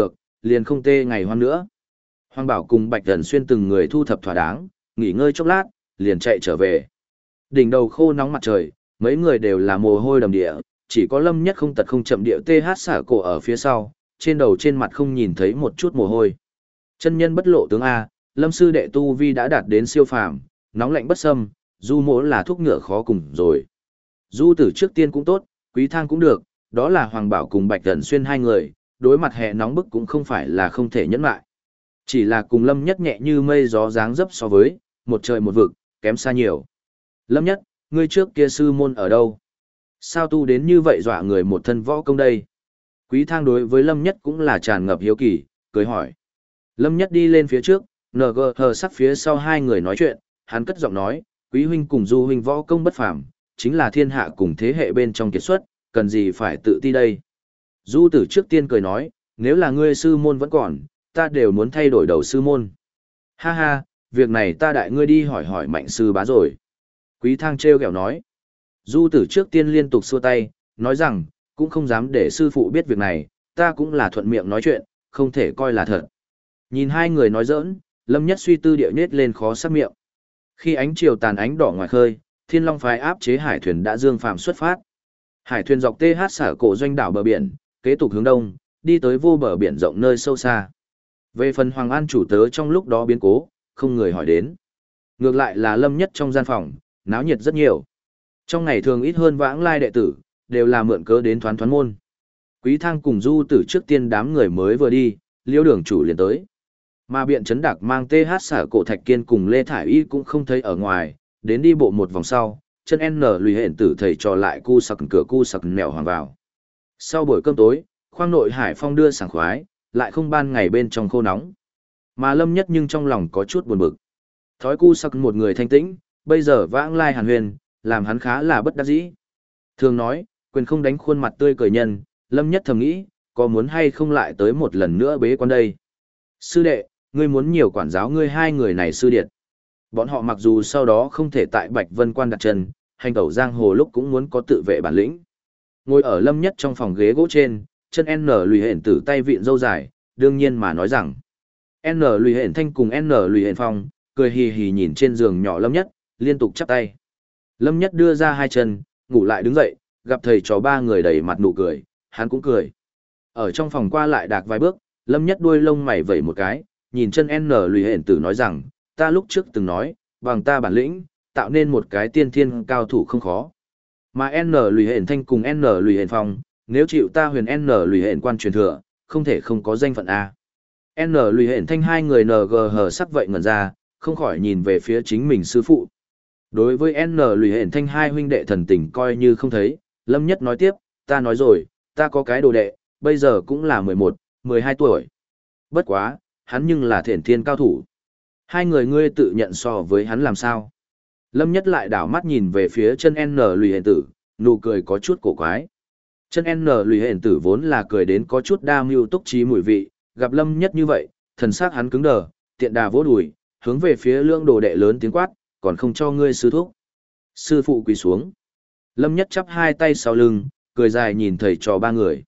liền không tê ngày hoan nữa. Hoàng Bảo cùng Bạch Thần Xuyên từng người thu thập thỏa đáng, nghỉ ngơi chốc lát, liền chạy trở về. Đỉnh đầu khô nóng mặt trời, mấy người đều là mồ hôi đầm địa, chỉ có Lâm Nhất không tật không chậm địa TH xả cổ ở phía sau, trên đầu trên mặt không nhìn thấy một chút mồ hôi. Chân nhân bất lộ tướng A, Lâm sư đệ tu vi đã đạt đến siêu phàm, nóng lạnh bất xâm, du mỗ là thuốc ngựa khó cùng rồi. Du tử trước tiên cũng tốt, quý thang cũng được, đó là Hoàng Bảo cùng Bạch Thần Xuyên hai người, đối mặt hè nóng bức cũng không phải là không thể nhẫn lại. Chỉ là cùng Lâm Nhất nhẹ như mây gió dáng dấp so với, một trời một vực, kém xa nhiều. Lâm Nhất, ngươi trước kia sư môn ở đâu? Sao tu đến như vậy dọa người một thân võ công đây? Quý thang đối với Lâm Nhất cũng là tràn ngập hiếu kỳ, cười hỏi. Lâm Nhất đi lên phía trước, NG sắc phía sau hai người nói chuyện, hắn cất giọng nói, quý huynh cùng du huynh võ công bất phàm, chính là thiên hạ cùng thế hệ bên trong kiệt xuất, cần gì phải tự ti đây. Du tử trước tiên cười nói, nếu là ngươi sư môn vẫn còn, ta đều muốn thay đổi đầu sư môn. Ha ha, việc này ta đại ngươi đi hỏi hỏi mạnh sư bá rồi. Quý thang treo kẹo nói. Du tử trước tiên liên tục xua tay, nói rằng, cũng không dám để sư phụ biết việc này, ta cũng là thuận miệng nói chuyện, không thể coi là thật. Nhìn hai người nói giỡn, Lâm Nhất suy tư điệu nết lên khó sắc miệng. Khi ánh chiều tàn ánh đỏ ngoài khơi, Thiên Long phái áp chế hải thuyền đã dương phàm xuất phát. Hải thuyền dọc TH xả cổ doanh đảo bờ biển, kế tục hướng đông, đi tới vô bờ biển rộng nơi sâu xa. Về phần Hoàng An chủ tớ trong lúc đó biến cố, không người hỏi đến. Ngược lại là Lâm Nhất trong gian phòng, náo nhiệt rất nhiều. Trong ngày thường ít hơn vãng lai đệ tử, đều là mượn cớ đến thoán môn. Quý thang cùng du tử trước tiên đám người mới vừa đi, Liễu đường chủ liền tới. Mà biện chấn đạc mang TH xả cổ Thạch Kiên cùng Lê Thải Y cũng không thấy ở ngoài, đến đi bộ một vòng sau, chân N lùi hẹn tử thầy trò lại cu sặc nẻo hoàng vào. Sau buổi cơm tối, khoang nội hải phong đưa sảng khoái, lại không ban ngày bên trong khô nóng. Mà Lâm Nhất nhưng trong lòng có chút buồn bực. Thói cu sặc một người thanh tĩnh, bây giờ vãng lai hàn huyền, làm hắn khá là bất đắc dĩ. Thường nói, quyền không đánh khuôn mặt tươi cười nhân, Lâm Nhất thầm nghĩ, có muốn hay không lại tới một lần nữa bế quan đây. Sư đệ, ngươi muốn nhiều quản giáo ngươi hai người này sư điệt. Bọn họ mặc dù sau đó không thể tại Bạch Vân Quan đặt chân, hành tẩu giang hồ lúc cũng muốn có tự vệ bản lĩnh. Ngồi ở Lâm Nhất trong phòng ghế gỗ trên, chân N lùi hển tử tay vịn râu dài, đương nhiên mà nói rằng. N lùi hển thanh cùng N lùi hển phong, cười hì hì nhìn trên giường nhỏ Lâm Nhất, liên tục chắp tay. Lâm Nhất đưa ra hai chân, ngủ lại đứng dậy, gặp thầy trò ba người đầy mặt nụ cười, hắn cũng cười. Ở trong phòng qua lại đạc vài bước, Lâm Nhất đuôi lông mày vẩy một cái, nhìn chân N lùi hển tử nói rằng, ta lúc trước từng nói, bằng ta bản lĩnh, tạo nên một cái tiên thiên cao thủ không khó. Mà N lùi hển thanh cùng N lùi hển phong, nếu chịu ta huyền N lùi hển quan truyền thừa, không thể không có danh phận A. N lùi hển thanh hai người NGH sắc vậy ngẩn ra, không khỏi nhìn về phía chính mình sư phụ. Đối với N lùi hển thanh hai huynh đệ thần tình coi như không thấy, Lâm Nhất nói tiếp, ta nói rồi, ta có cái đồ đệ, bây giờ cũng là 11, 12 tuổi. Bất quá, hắn nhưng là thiển thiên cao thủ. Hai người ngươi tự nhận so với hắn làm sao? Lâm Nhất lại đảo mắt nhìn về phía chân N lùi hển tử, nụ cười có chút cổ quái. Chân N lùi hển tử vốn là cười đến có chút đa mưu túc trí mùi vị, gặp Lâm Nhất như vậy, thần sắc hắn cứng đờ, tiện đà vỗ đùi, hướng về phía lưỡng đồ đệ lớn tiếng quát, còn không cho ngươi sư thúc. Sư phụ quỳ xuống. Lâm Nhất chắp hai tay sau lưng, cười dài nhìn thầy trò ba người.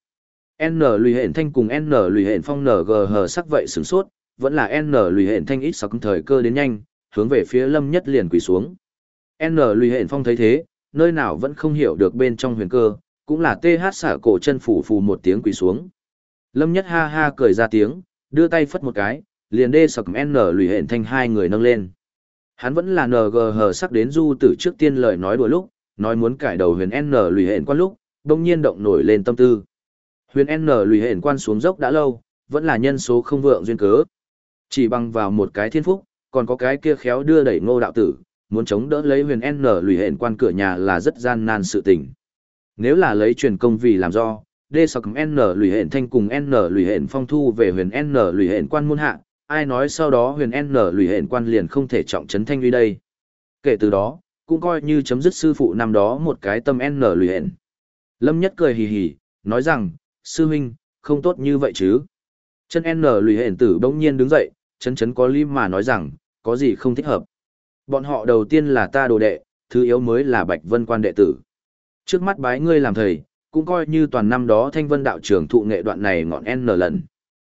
N lùi hển thanh cùng N lùi hển phong NGH sắc vậy sửng sốt, vẫn là N lùi hển thanh ít sắc thời cơ đến nhanh, hướng về phía Lâm Nhất liền quỳ xuống. N lùi hển phong thấy thế, nơi nào vẫn không hiểu được bên trong huyền cơ, cũng là TH xả cổ chân phủ phù một tiếng quỳ xuống. Lâm Nhất ha ha cười ra tiếng, đưa tay phất một cái, liền đê sặc N lùi hển thanh hai người nâng lên. Hắn vẫn là NGH sắc đến du tử trước tiên lời nói đùa lúc, nói muốn cải đầu huyền N lùi hển quan lúc, đông nhiên động nổi lên tâm tư. Huyền N lùi hển quan xuống dốc đã lâu, vẫn là nhân số không vượng duyên cớ. Chỉ bằng vào một cái thiên phúc, còn có cái kia khéo đưa đẩy Ngô đạo tử, muốn chống đỡ lấy huyền N lùi hển quan cửa nhà là rất gian nan sự tình. Nếu là lấy truyền công vì làm do, đê sặc N lùi hển thanh cùng N lùi hển phong thu về huyền N lùi hển quan môn hạ, ai nói sau đó huyền N lùi hển quan liền không thể trọng trấn thanh uy đây. Kể từ đó, cũng coi như chấm dứt sư phụ năm đó một cái tâm N lùi hển. Lâm Nhất cười hì hì, nói rằng, sư huynh, không tốt như vậy chứ. Chân N lùi hển tử bỗng nhiên đứng dậy, chấn có lý mà nói rằng, có gì không thích hợp. Bọn họ đầu tiên là ta đồ đệ, thứ yếu mới là Bạch Vân Quan đệ tử. Trước mắt bái ngươi làm thầy, cũng coi như toàn năm đó Thanh Vân đạo trưởng thụ nghệ đoạn này ngọn N lần.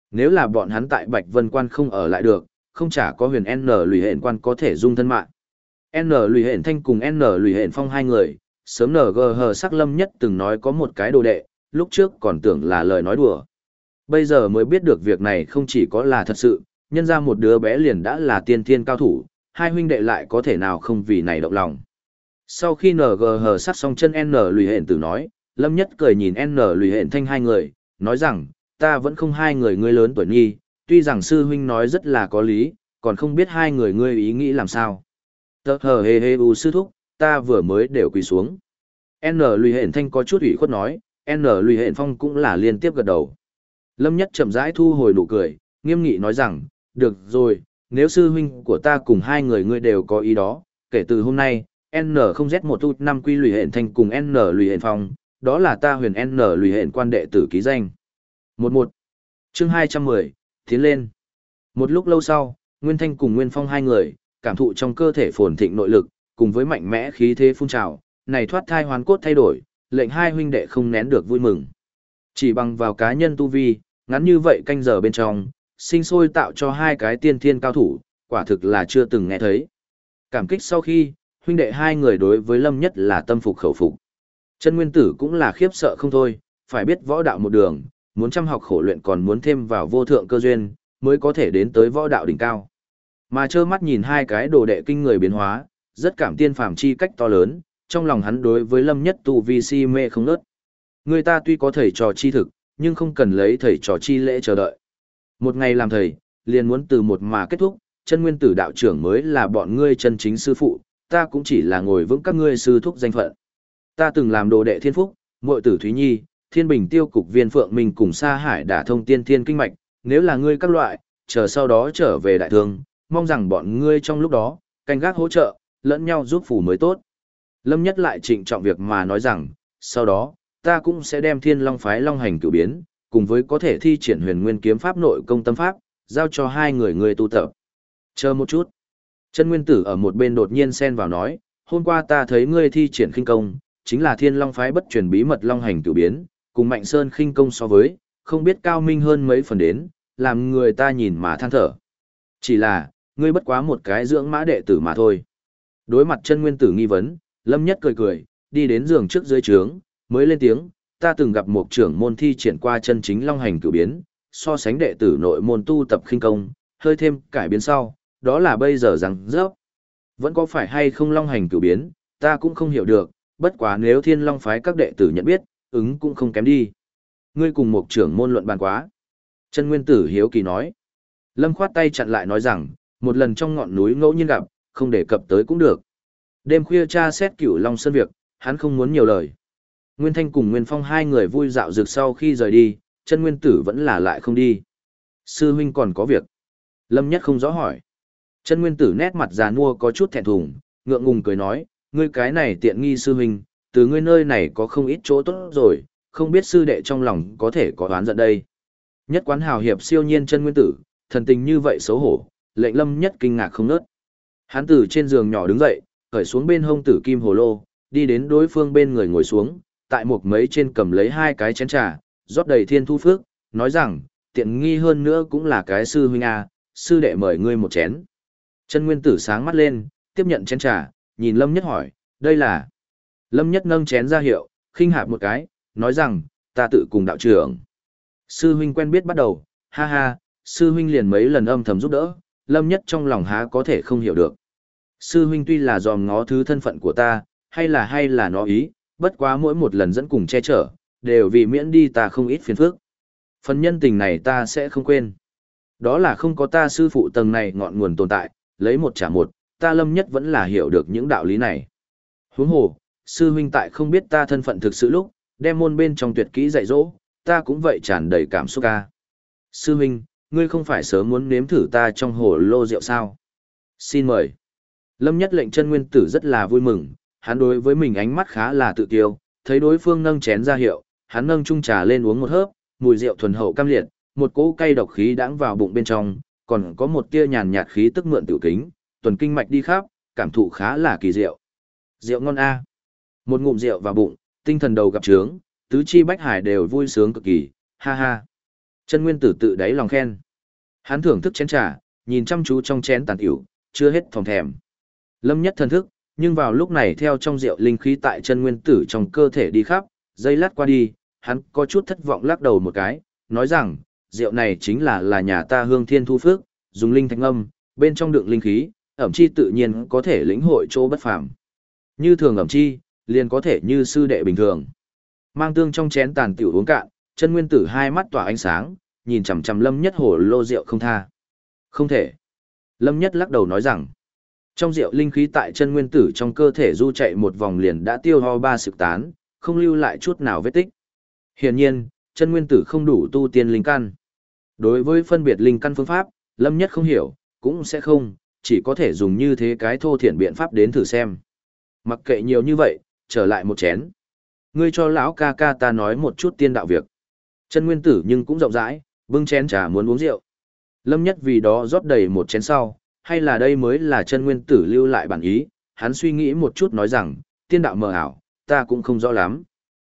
Nếu là bọn hắn tại Bạch Vân Quan không ở lại được, không chả có huyền N lùi hện quan có thể dung thân mạng. N lùi hện thanh cùng N lùi hện phong hai người, sớm NGH sắc Lâm Nhất từng nói có một cái đồ đệ, lúc trước còn tưởng là lời nói đùa. Bây giờ mới biết được việc này không chỉ có là thật sự, nhân ra một đứa bé liền đã là tiên thiên cao thủ, hai huynh đệ lại có thể nào không vì này động lòng. Sau khi NGH sắc xong chân N lùi hện tử nói, Lâm Nhất cười nhìn N lùi hện thanh hai người, nói rằng, ta vẫn không hai người ngươi lớn tuổi nghi, tuy rằng sư huynh nói rất là có lý, còn không biết hai người ngươi ý nghĩ làm sao. Tờ hờ hê hê u sư thúc, ta vừa mới đều quỳ xuống. N lùi hện thanh có chút ủy khuất nói, N lùi hện phong cũng là liên tiếp gật đầu. Lâm Nhất chậm rãi thu hồi nụ cười, nghiêm nghị nói rằng, được rồi, nếu sư huynh của ta cùng hai người ngươi đều có ý đó, kể từ hôm nay, N không z một tu năm quy lùi hện thanh cùng N lùi hện phong, đó là ta huyền N lùi hện quan đệ tử ký danh. 11. Chương 210, tiến lên. Một lúc lâu sau, Nguyên Thanh cùng Nguyên Phong hai người, cảm thụ trong cơ thể phồn thịnh nội lực, cùng với mạnh mẽ khí thế phun trào, này thoát thai hoàn cốt thay đổi, lệnh hai huynh đệ không nén được vui mừng. Chỉ bằng vào cá nhân tu vi, ngắn như vậy canh giờ bên trong, sinh sôi tạo cho hai cái tiên thiên cao thủ, quả thực là chưa từng nghe thấy. Cảm kích sau khi, huynh đệ hai người đối với Lâm Nhất là tâm phục khẩu phục. Chân Nguyên Tử cũng là khiếp sợ không thôi, phải biết võ đạo một đường, muốn chăm học khổ luyện còn muốn thêm vào vô thượng cơ duyên, mới có thể đến tới võ đạo đỉnh cao. Mà trơ mắt nhìn hai cái đồ đệ kinh người biến hóa, rất cảm tiên phàm chi cách to lớn, trong lòng hắn đối với Lâm Nhất tu vi si mê không nớt. Người ta tuy có thầy trò chi thực, nhưng không cần lấy thầy trò chi lễ chờ đợi. Một ngày làm thầy, liền muốn từ một mà kết thúc, Chân Nguyên Tử đạo trưởng mới là bọn ngươi chân chính sư phụ, ta cũng chỉ là ngồi vững các ngươi sư thúc danh phận. Ta từng làm đồ đệ Thiên Phúc, muội tử Thúy Nhi, Thiên Bình Tiêu cục viên Phượng Minh cùng Sa Hải đả thông tiên thiên kinh mạch, nếu là ngươi các loại, chờ sau đó trở về đại thương, mong rằng bọn ngươi trong lúc đó, canh gác hỗ trợ, lẫn nhau giúp phủ mới tốt. Lâm Nhất lại trịnh trọng việc mà nói rằng, sau đó, ta cũng sẽ đem Thiên Long phái Long hành cửu biến, cùng với có thể thi triển huyền nguyên kiếm pháp nội công tâm pháp, giao cho hai người ngươi tu tập. Chờ một chút. Chân Nguyên Tử ở một bên đột nhiên xen vào nói, hôm qua ta thấy ngươi thi triển khinh công, chính là Thiên Long phái bất truyền bí mật Long hành cửu biến, cùng Mạnh Sơn khinh công so với, không biết cao minh hơn mấy phần đến, làm người ta nhìn mà than thở. Chỉ là, ngươi bất quá một cái dưỡng mã đệ tử mà thôi. Đối mặt Chân Nguyên Tử nghi vấn, Lâm Nhất cười cười, đi đến giường trước dưới trướng, mới lên tiếng, ta từng gặp một trưởng môn thi triển qua chân chính Long hành cửu biến, so sánh đệ tử nội môn tu tập khinh công, hơi thêm cải biến sau, đó là bây giờ rằng rớp. Vẫn có phải hay không Long hành cửu biến, ta cũng không hiểu được, bất quá nếu Thiên Long phái các đệ tử nhận biết, ứng cũng không kém đi. Ngươi cùng một trưởng môn luận bàn quá. Chân Nguyên Tử hiếu kỳ nói. Lâm khoát tay chặn lại nói rằng, một lần trong ngọn núi ngẫu nhiên gặp, không đề cập tới cũng được. Đêm khuya tra xét Cửu Long Sơn việc, hắn không muốn nhiều lời. Nguyên Thanh cùng Nguyên Phong hai người vui dạo dược sau khi rời đi, Chân Nguyên Tử vẫn là lại không đi. Sư huynh còn có việc. Lâm Nhất không rõ hỏi. Chân Nguyên Tử nét mặt già nua có chút thẹn thùng, ngượng ngùng cười nói, ngươi cái này tiện nghi sư huynh, từ ngươi nơi này có không ít chỗ tốt rồi, không biết sư đệ trong lòng có thể có oán giận đây. Nhất quán hào hiệp siêu nhiên Chân Nguyên Tử, thần tình như vậy xấu hổ, lệnh Lâm Nhất kinh ngạc không nớt. Hắn từ trên giường nhỏ đứng dậy, cởi xuống bên hông tử kim hồ lô, đi đến đối phương bên người ngồi xuống, tại một mấy trên cầm lấy hai cái chén trà, rót đầy thiên thu phước, nói rằng, tiện nghi hơn nữa cũng là cái sư huynh à, sư đệ mời ngươi một chén. Chân Nguyên Tử sáng mắt lên, tiếp nhận chén trà, nhìn Lâm Nhất hỏi, đây là... Lâm Nhất nâng chén ra hiệu, khinh hạp một cái, nói rằng, ta tự cùng đạo trưởng. Sư huynh quen biết bắt đầu, ha ha, sư huynh liền mấy lần âm thầm giúp đỡ, Lâm Nhất trong lòng há có thể không hiểu được. Sư huynh tuy là dòm ngó thứ thân phận của ta, hay là nó ý, bất quá mỗi một lần dẫn cùng che chở, đều vì miễn đi ta không ít phiền phức. Phần nhân tình này ta sẽ không quên. Đó là không có ta sư phụ tầng này ngọn nguồn tồn tại, lấy một trả một, ta Lâm Nhất vẫn là hiểu được những đạo lý này. Huống hồ, sư huynh tại không biết ta thân phận thực sự lúc, đem môn bên trong tuyệt kỹ dạy dỗ, ta cũng vậy tràn đầy cảm xúc ca. Sư huynh, ngươi không phải sớm muốn nếm thử ta trong hồ lô rượu sao? Xin mời. Lâm Nhất lệnh Chân Nguyên Tử rất là vui mừng, hắn đối với mình ánh mắt khá là tự tiêu, thấy đối phương nâng chén ra hiệu, hắn nâng chung trà lên uống một hớp, mùi rượu thuần hậu cam liệt, một cỗ cay độc khí đãng vào bụng bên trong, còn có một tia nhàn nhạt khí tức mượn tiểu kính, tuần kinh mạch đi khắp, cảm thụ khá là kỳ diệu. Rượu ngon a. Một ngụm rượu vào bụng, tinh thần đầu gặp trướng, tứ chi bách hải đều vui sướng cực kỳ, ha ha. Chân Nguyên Tử tự đáy lòng khen. Hắn thưởng thức chén trà, nhìn chăm chú trong chén tàn tiểu, chưa hết thòng thèm. Lâm Nhất thần thức, nhưng vào lúc này theo trong rượu linh khí tại Chân Nguyên Tử trong cơ thể đi khắp, giây lát qua đi, hắn có chút thất vọng lắc đầu một cái, nói rằng, rượu này chính là nhà ta Hương Thiên Thu Phước, dùng linh thạch âm, bên trong đựng linh khí, ẩm chi tự nhiên có thể lĩnh hội chỗ bất phàm. Như thường ẩm chi, liền có thể như sư đệ bình thường. Mang tương trong chén tàn tiểu uống cạn, Chân Nguyên Tử hai mắt tỏa ánh sáng, nhìn chằm chằm Lâm Nhất hổ lô rượu không tha. Không thể. Lâm Nhất lắc đầu nói rằng, trong rượu linh khí tại Chân Nguyên Tử trong cơ thể du chạy một vòng liền đã tiêu ho ba sực tán, không lưu lại chút nào vết tích. Hiển nhiên, Chân Nguyên Tử không đủ tu tiên linh căn. Đối với phân biệt linh căn phương pháp, Lâm Nhất không hiểu, cũng sẽ không, chỉ có thể dùng như thế cái thô thiển biện pháp đến thử xem. Mặc kệ nhiều như vậy, trở lại một chén. Ngươi cho lão ca ca ta nói một chút tiên đạo việc. Chân Nguyên Tử nhưng cũng rộng rãi, bưng chén trà muốn uống rượu. Lâm Nhất vì đó rót đầy một chén sau, hay là đây mới là Chân Nguyên Tử lưu lại bản ý, hắn suy nghĩ một chút nói rằng, tiên đạo mờ ảo, ta cũng không rõ lắm.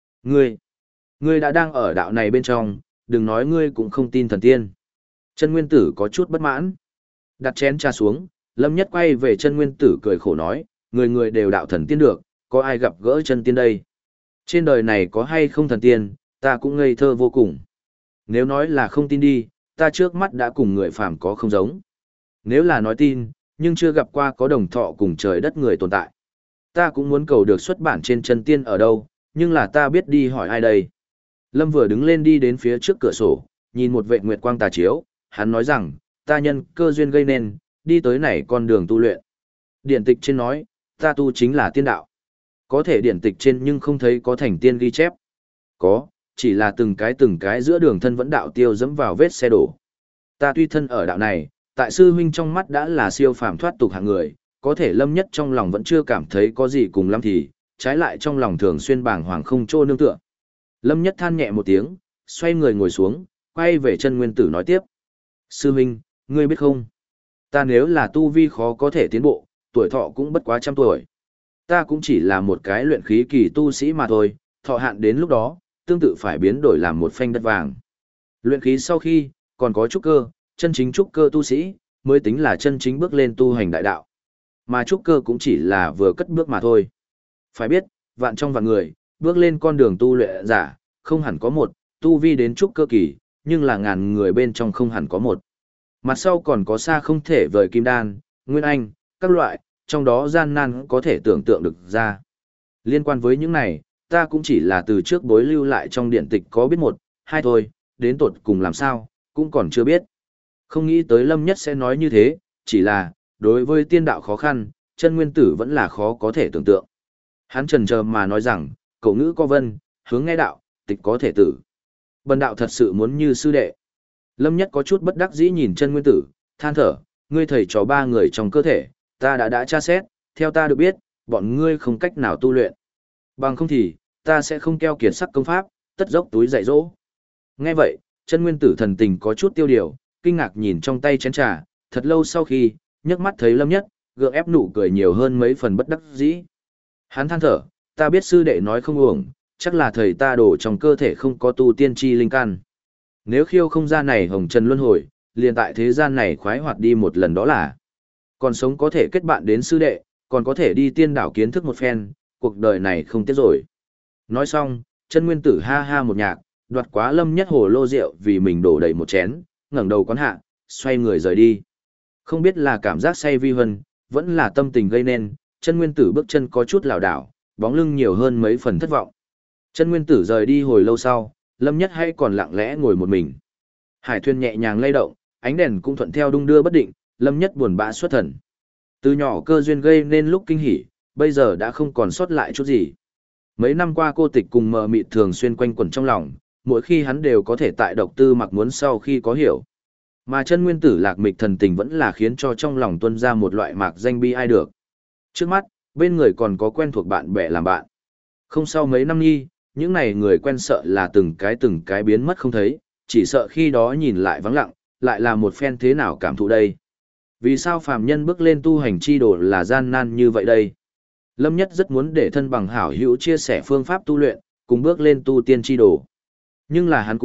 Ngươi đã đang ở đạo này bên trong, đừng nói ngươi cũng không tin thần tiên. Chân Nguyên Tử có chút bất mãn. Đặt chén trà xuống, Lâm Nhất quay về Chân Nguyên Tử cười khổ nói, người người đều đạo thần tiên được, có ai gặp gỡ chân tiên đây? Trên đời này có hay không thần tiên, ta cũng ngây thơ vô cùng. Nếu nói là không tin đi, ta trước mắt đã cùng người phàm có không giống. Nếu là nói tin, nhưng chưa gặp qua có đồng thọ cùng trời đất người tồn tại. Ta cũng muốn cầu được xuất bản trên chân tiên ở đâu, nhưng là ta biết đi hỏi ai đây. Lâm vừa đứng lên đi đến phía trước cửa sổ, nhìn một vệt nguyệt quang tà chiếu, hắn nói rằng, ta nhân cơ duyên gây nên, đi tới này con đường tu luyện. Điển tịch trên nói, ta tu chính là tiên đạo. Có thể điển tịch trên nhưng không thấy có thành tiên ghi chép. Có, chỉ là từng cái giữa đường thân vẫn đạo tiêu dẫm vào vết xe đổ. Ta tuy thân ở đạo này, tại sư huynh trong mắt đã là siêu phàm thoát tục hạng người, có thể Lâm Nhất trong lòng vẫn chưa cảm thấy có gì cùng lắm thì, trái lại trong lòng thường xuyên bàng hoàng không trô nương tựa. Lâm Nhất than nhẹ một tiếng, xoay người ngồi xuống, quay về Chân Nguyên Tử nói tiếp. Sư huynh, ngươi biết không? Ta nếu là tu vi khó có thể tiến bộ, tuổi thọ cũng bất quá 100 tuổi. Ta cũng chỉ là một cái luyện khí kỳ tu sĩ mà thôi, thọ hạn đến lúc đó, tương tự phải biến đổi làm một phanh đất vàng. Luyện khí sau khi, còn có trúc cơ, chân chính trúc cơ tu sĩ, mới tính là chân chính bước lên tu hành đại đạo. Mà trúc cơ cũng chỉ là vừa cất bước mà thôi. Phải biết, vạn trong vạn người, bước lên con đường tu luyện giả, không hẳn có một, tu vi đến trúc cơ kỳ, nhưng là ngàn người bên trong không hẳn có một. Mặt sau còn có xa không thể vời kim đan, nguyên anh, các loại, trong đó gian nan có thể tưởng tượng được ra. Liên quan với những này, ta cũng chỉ là từ trước bối lưu lại trong điện tịch có biết một, hai thôi, đến tột cùng làm sao, cũng còn chưa biết. Không nghĩ tới Lâm Nhất sẽ nói như thế, chỉ là, đối với tiên đạo khó khăn, Chân Nguyên Tử vẫn là khó có thể tưởng tượng. Hắn chần chờ mà nói rằng, cậu ngữ có vân, hướng nghe đạo, tịch có thể tử. Bần đạo thật sự muốn như sư đệ. Lâm Nhất có chút bất đắc dĩ nhìn Chân Nguyên Tử, than thở, ngươi thầy trò ba người trong cơ thể, ta đã tra xét, theo ta được biết, bọn ngươi không cách nào tu luyện. Bằng không thì, ta sẽ không keo kiệt sắc công pháp, tất dốc túi dạy dỗ. Nghe vậy, Chân Nguyên Tử thần tình có chút tiêu điều, kinh ngạc nhìn trong tay chén trà, thật lâu sau khi, nhấc mắt thấy Lâm Nhất, gượng ép nụ cười nhiều hơn mấy phần bất đắc dĩ. Hắn than thở, ta biết sư đệ nói không uổng, chắc là thầy ta đổ trong cơ thể không có tu tiên chi linh căn. Nếu khiêu không gian này hồng trần luân hồi, liền tại thế gian này khoái hoạt đi một lần đó là. Còn sống có thể kết bạn đến sư đệ, còn có thể đi tiên đảo kiến thức một phen, cuộc đời này không tiếc rồi. Nói xong, Chân Nguyên Tử ha ha một nhạc, đoạt quá Lâm Nhất hồ lô rượu vì mình đổ đầy một chén, ngẩng đầu quán hạ, xoay người rời đi. Không biết là cảm giác say vi hân, vẫn là tâm tình gây nên, Chân Nguyên Tử bước chân có chút lảo đảo, bóng lưng nhiều hơn mấy phần thất vọng. Chân Nguyên Tử rời đi hồi lâu sau, Lâm Nhất hay còn lặng lẽ ngồi một mình. Hải thuyền nhẹ nhàng lay động, ánh đèn cũng thuận theo đung đưa bất định, Lâm Nhất buồn bã xuất thần. Từ nhỏ cơ duyên gây nên lúc kinh hỉ, bây giờ đã không còn sót lại chút gì. Mấy năm qua cô tịch cùng mờ mịt thường xuyên quanh quẩn trong lòng, mỗi khi hắn đều có thể tại độc tư mặc muốn sau khi có hiểu. Mà Chân Nguyên Tử lạc mịch thần tình vẫn là khiến cho trong lòng tuôn ra một loại mạc danh bi ai được. Trước mắt, bên người còn có quen thuộc bạn bè làm bạn. Không sau mấy năm nhi, những này người quen sợ là từng cái biến mất không thấy, chỉ sợ khi đó nhìn lại vắng lặng, lại là một phen thế nào cảm thụ đây. Vì sao phàm nhân bước lên tu hành chi đồ là gian nan như vậy đây? Lâm Nhất rất muốn để thân bằng hảo hữu chia sẻ phương pháp tu luyện, cùng bước lên tu tiên chi đồ. Nhưng là hắn cũng biết,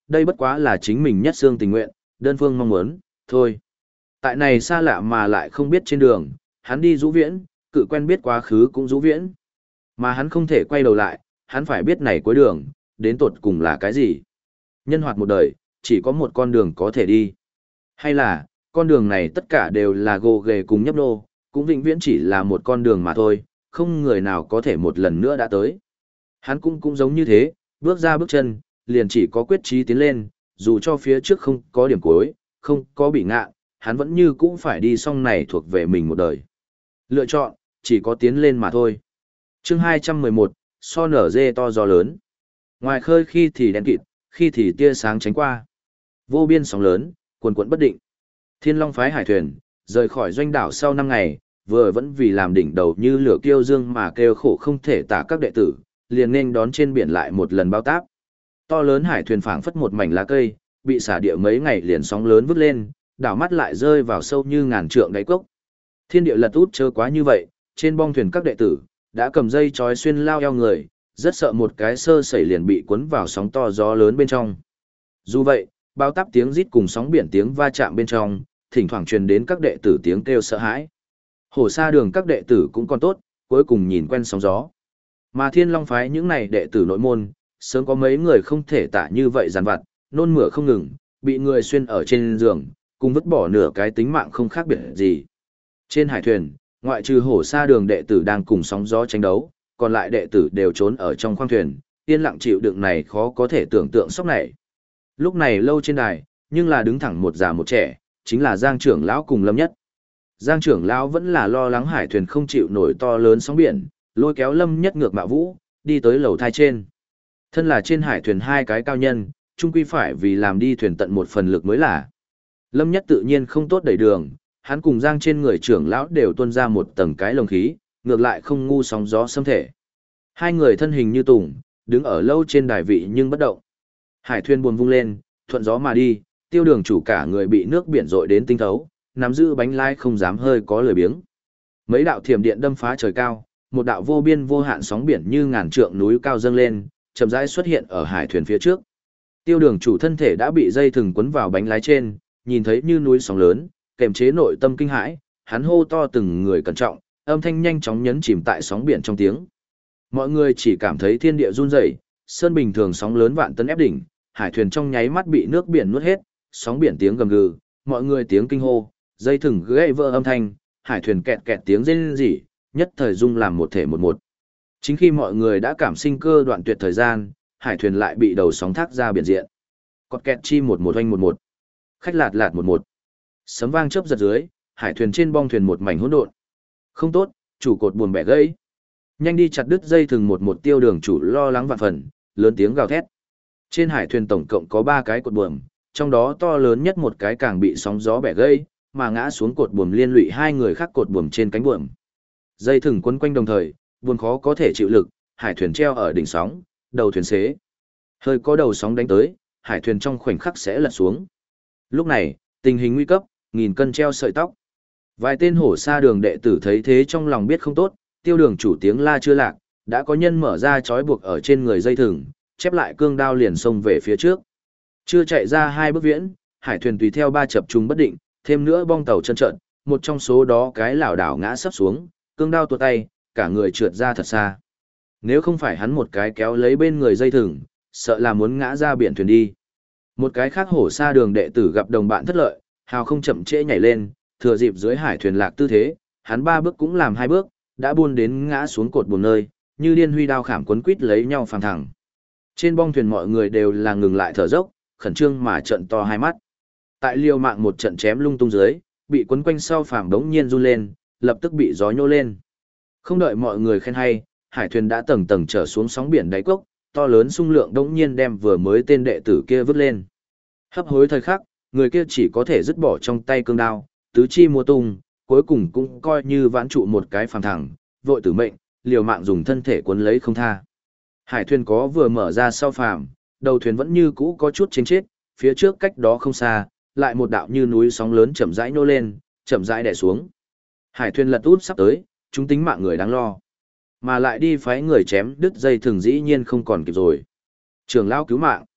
đây bất quá là chính mình nhất xương tình nguyện, đơn phương mong muốn, thôi. Tại này xa lạ mà lại không biết trên đường, hắn đi Dũ Viễn, cự quen biết quá khứ cũng Dũ Viễn. Mà hắn không thể quay đầu lại, hắn phải biết này cuối đường, đến tột cùng là cái gì. Nhân hoạt một đời, chỉ có một con đường có thể đi. Hay là, con đường này tất cả đều là gồ ghề cùng nhấp nô, cũng vĩnh viễn chỉ là một con đường mà thôi, không người nào có thể một lần nữa đã tới. Hắn cũng giống như thế, bước ra bước chân, liền chỉ có quyết chí tiến lên, dù cho phía trước không có điểm cuối, không có bị ngạ, hắn vẫn như cũng phải đi xong này thuộc về mình một đời. Lựa chọn, chỉ có tiến lên mà thôi. Chương 211, so nở dê to gió lớn. Ngoài khơi khi thì đen kịt, khi thì tia sáng tránh qua. Vô biên sóng lớn, cuồn cuộn bất định. Thiên Long phái hải thuyền, rời khỏi doanh đảo sau 5 ngày, vừa vẫn vì làm đỉnh đầu như lửa kiêu dương mà kêu khổ không thể tả các đệ tử, liền nên đón trên biển lại một lần bao táp. To lớn hải thuyền phảng phất một mảnh lá cây, bị xả địa mấy ngày liền sóng lớn vứt lên, đảo mắt lại rơi vào sâu như ngàn trượng đáy cốc. Thiên địa lật út chớ quá như vậy, trên bong thuyền các đệ tử đã cầm dây trói xuyên lao eo người, rất sợ một cái sơ sẩy liền bị cuốn vào sóng to gió lớn bên trong. Dù vậy, bao táp tiếng rít cùng sóng biển tiếng va chạm bên trong, thỉnh thoảng truyền đến các đệ tử tiếng kêu sợ hãi. Hổ Sa Đường các đệ tử cũng còn tốt, cuối cùng nhìn quen sóng gió. Mà Thiên Long phái những này đệ tử nội môn, sớm có mấy người không thể tả như vậy giàn vặt, nôn mửa không ngừng, bị người xuyên ở trên giường, cùng vứt bỏ nửa cái tính mạng không khác biệt gì. Trên hải thuyền, ngoại trừ Hổ Sa Đường đệ tử đang cùng sóng gió tranh đấu, còn lại đệ tử đều trốn ở trong khoang thuyền, yên lặng chịu đựng này khó có thể tưởng tượng sốc này. Lúc này lâu trên đài, nhưng là đứng thẳng một già một trẻ, chính là Giang trưởng lão cùng Lâm Nhất. Giang trưởng lão vẫn là lo lắng hải thuyền không chịu nổi to lớn sóng biển, lôi kéo Lâm Nhất ngược mạo vũ, đi tới lầu thai trên. Thân là trên hải thuyền hai cái cao nhân, chung quy phải vì làm đi thuyền tận một phần lực mới là. Lâm Nhất tự nhiên không tốt đẩy đường, hắn cùng Giang trên người trưởng lão đều tuôn ra một tầng cái lồng khí, ngược lại không ngu sóng gió xâm thể. Hai người thân hình như tùng, đứng ở lâu trên đài vị nhưng bất động. Hải thuyền buồn vung lên, thuận gió mà đi, Tiêu Đường chủ cả người bị nước biển dội đến tinh thấu, nắm giữ bánh lái không dám hơi có lười biếng. Mấy đạo thiểm điện đâm phá trời cao, một đạo vô biên vô hạn sóng biển như ngàn trượng núi cao dâng lên, chậm rãi xuất hiện ở hải thuyền phía trước. Tiêu Đường chủ thân thể đã bị dây thừng quấn vào bánh lái trên, nhìn thấy như núi sóng lớn, kềm chế nội tâm kinh hãi, hắn hô to từng người cẩn trọng, âm thanh nhanh chóng nhấn chìm tại sóng biển trong tiếng. Mọi người chỉ cảm thấy thiên địa run rẩy, sơn bình thường sóng lớn vạn tấn ép đỉnh, hải thuyền trong nháy mắt bị nước biển nuốt hết, sóng biển tiếng gầm gừ, mọi người tiếng kinh hô, dây thừng gãy vỡ âm thanh, hải thuyền kẹt kẹt tiếng rên rỉ, nhất thời rung làm một thể một một. Chính khi mọi người đã cảm sinh cơ đoạn tuyệt thời gian, hải thuyền lại bị đầu sóng thác ra biển diện. Cọt kẹt chi một một oanh một một, khách lạt lạt một một. Sấm vang chớp giật dưới, hải thuyền trên bong thuyền một mảnh hỗn độn. Không tốt, chủ cột buồm bẻ gãy. Nhanh đi chặt đứt dây thừng một một. Tiêu Đường chủ lo lắng vạn phần, lớn tiếng gào thét. Trên hải thuyền tổng cộng có 3 cái cột buồm, trong đó to lớn nhất một cái càng bị sóng gió bẻ gãy, mà ngã xuống cột buồm liên lụy hai người khác cột buồm trên cánh buồm. Dây thừng quấn quanh đồng thời, buồm khó có thể chịu lực, hải thuyền treo ở đỉnh sóng, đầu thuyền xế. Hơi có đầu sóng đánh tới, hải thuyền trong khoảnh khắc sẽ lật xuống. Lúc này, tình hình nguy cấp, nghìn cân treo sợi tóc. Vài tên Hổ Sa Đường đệ tử thấy thế trong lòng biết không tốt, Tiêu Đường chủ tiếng la chưa lạc, đã có nhân mở ra trói buộc ở trên người dây thừng, chép lại cương đao liền xông về phía trước. Chưa chạy ra 2 bước viễn, hải thuyền tùy theo 3 chập trùng bất định, thêm nữa bong tàu chân trợn, một trong số đó cái lảo đảo ngã sấp xuống, cương đao tuột tay, cả người trượt ra thật xa. Nếu không phải hắn một cái kéo lấy bên người dây thừng, sợ là muốn ngã ra biển thuyền đi. Một cái khác Hổ Sa Đường đệ tử gặp đồng bạn thất lợi, hào không chậm trễ nhảy lên, thừa dịp dưới hải thuyền lạc tư thế, hắn 3 bước cũng làm 2 bước, đã buôn đến ngã xuống cột buồm nơi, như điên huy đao khảm quấn quít lấy nhau phang thẳng. Trên bong thuyền mọi người đều là ngừng lại thở dốc, khẩn trương mà trợn to hai mắt. Tại liều mạng một trận chém lung tung dưới, bị quấn quanh sau phàm đống nhiên run lên, lập tức bị gió nhô lên. Không đợi mọi người khen hay, hải thuyền đã tầng tầng trở xuống sóng biển đáy cốc, to lớn xung lượng đống nhiên đem vừa mới tên đệ tử kia vứt lên. Hấp hối thời khắc, người kia chỉ có thể dứt bỏ trong tay cương đao, tứ chi múa tung, cuối cùng cũng coi như vãn trụ một cái phàm thẳng, vội tử mệnh, liều mạng dùng thân thể cuốn lấy không tha. Hải thuyền có vừa mở ra sau phàm, đầu thuyền vẫn như cũ có chút chênh chết, phía trước cách đó không xa, lại một đạo như núi sóng lớn chậm rãi nô lên, chậm rãi đè xuống. Hải thuyền lật út sắp tới, chúng tính mạng người đáng lo. Mà lại đi phái người chém đứt dây thừng dĩ nhiên không còn kịp rồi. Trưởng lão cứu mạng.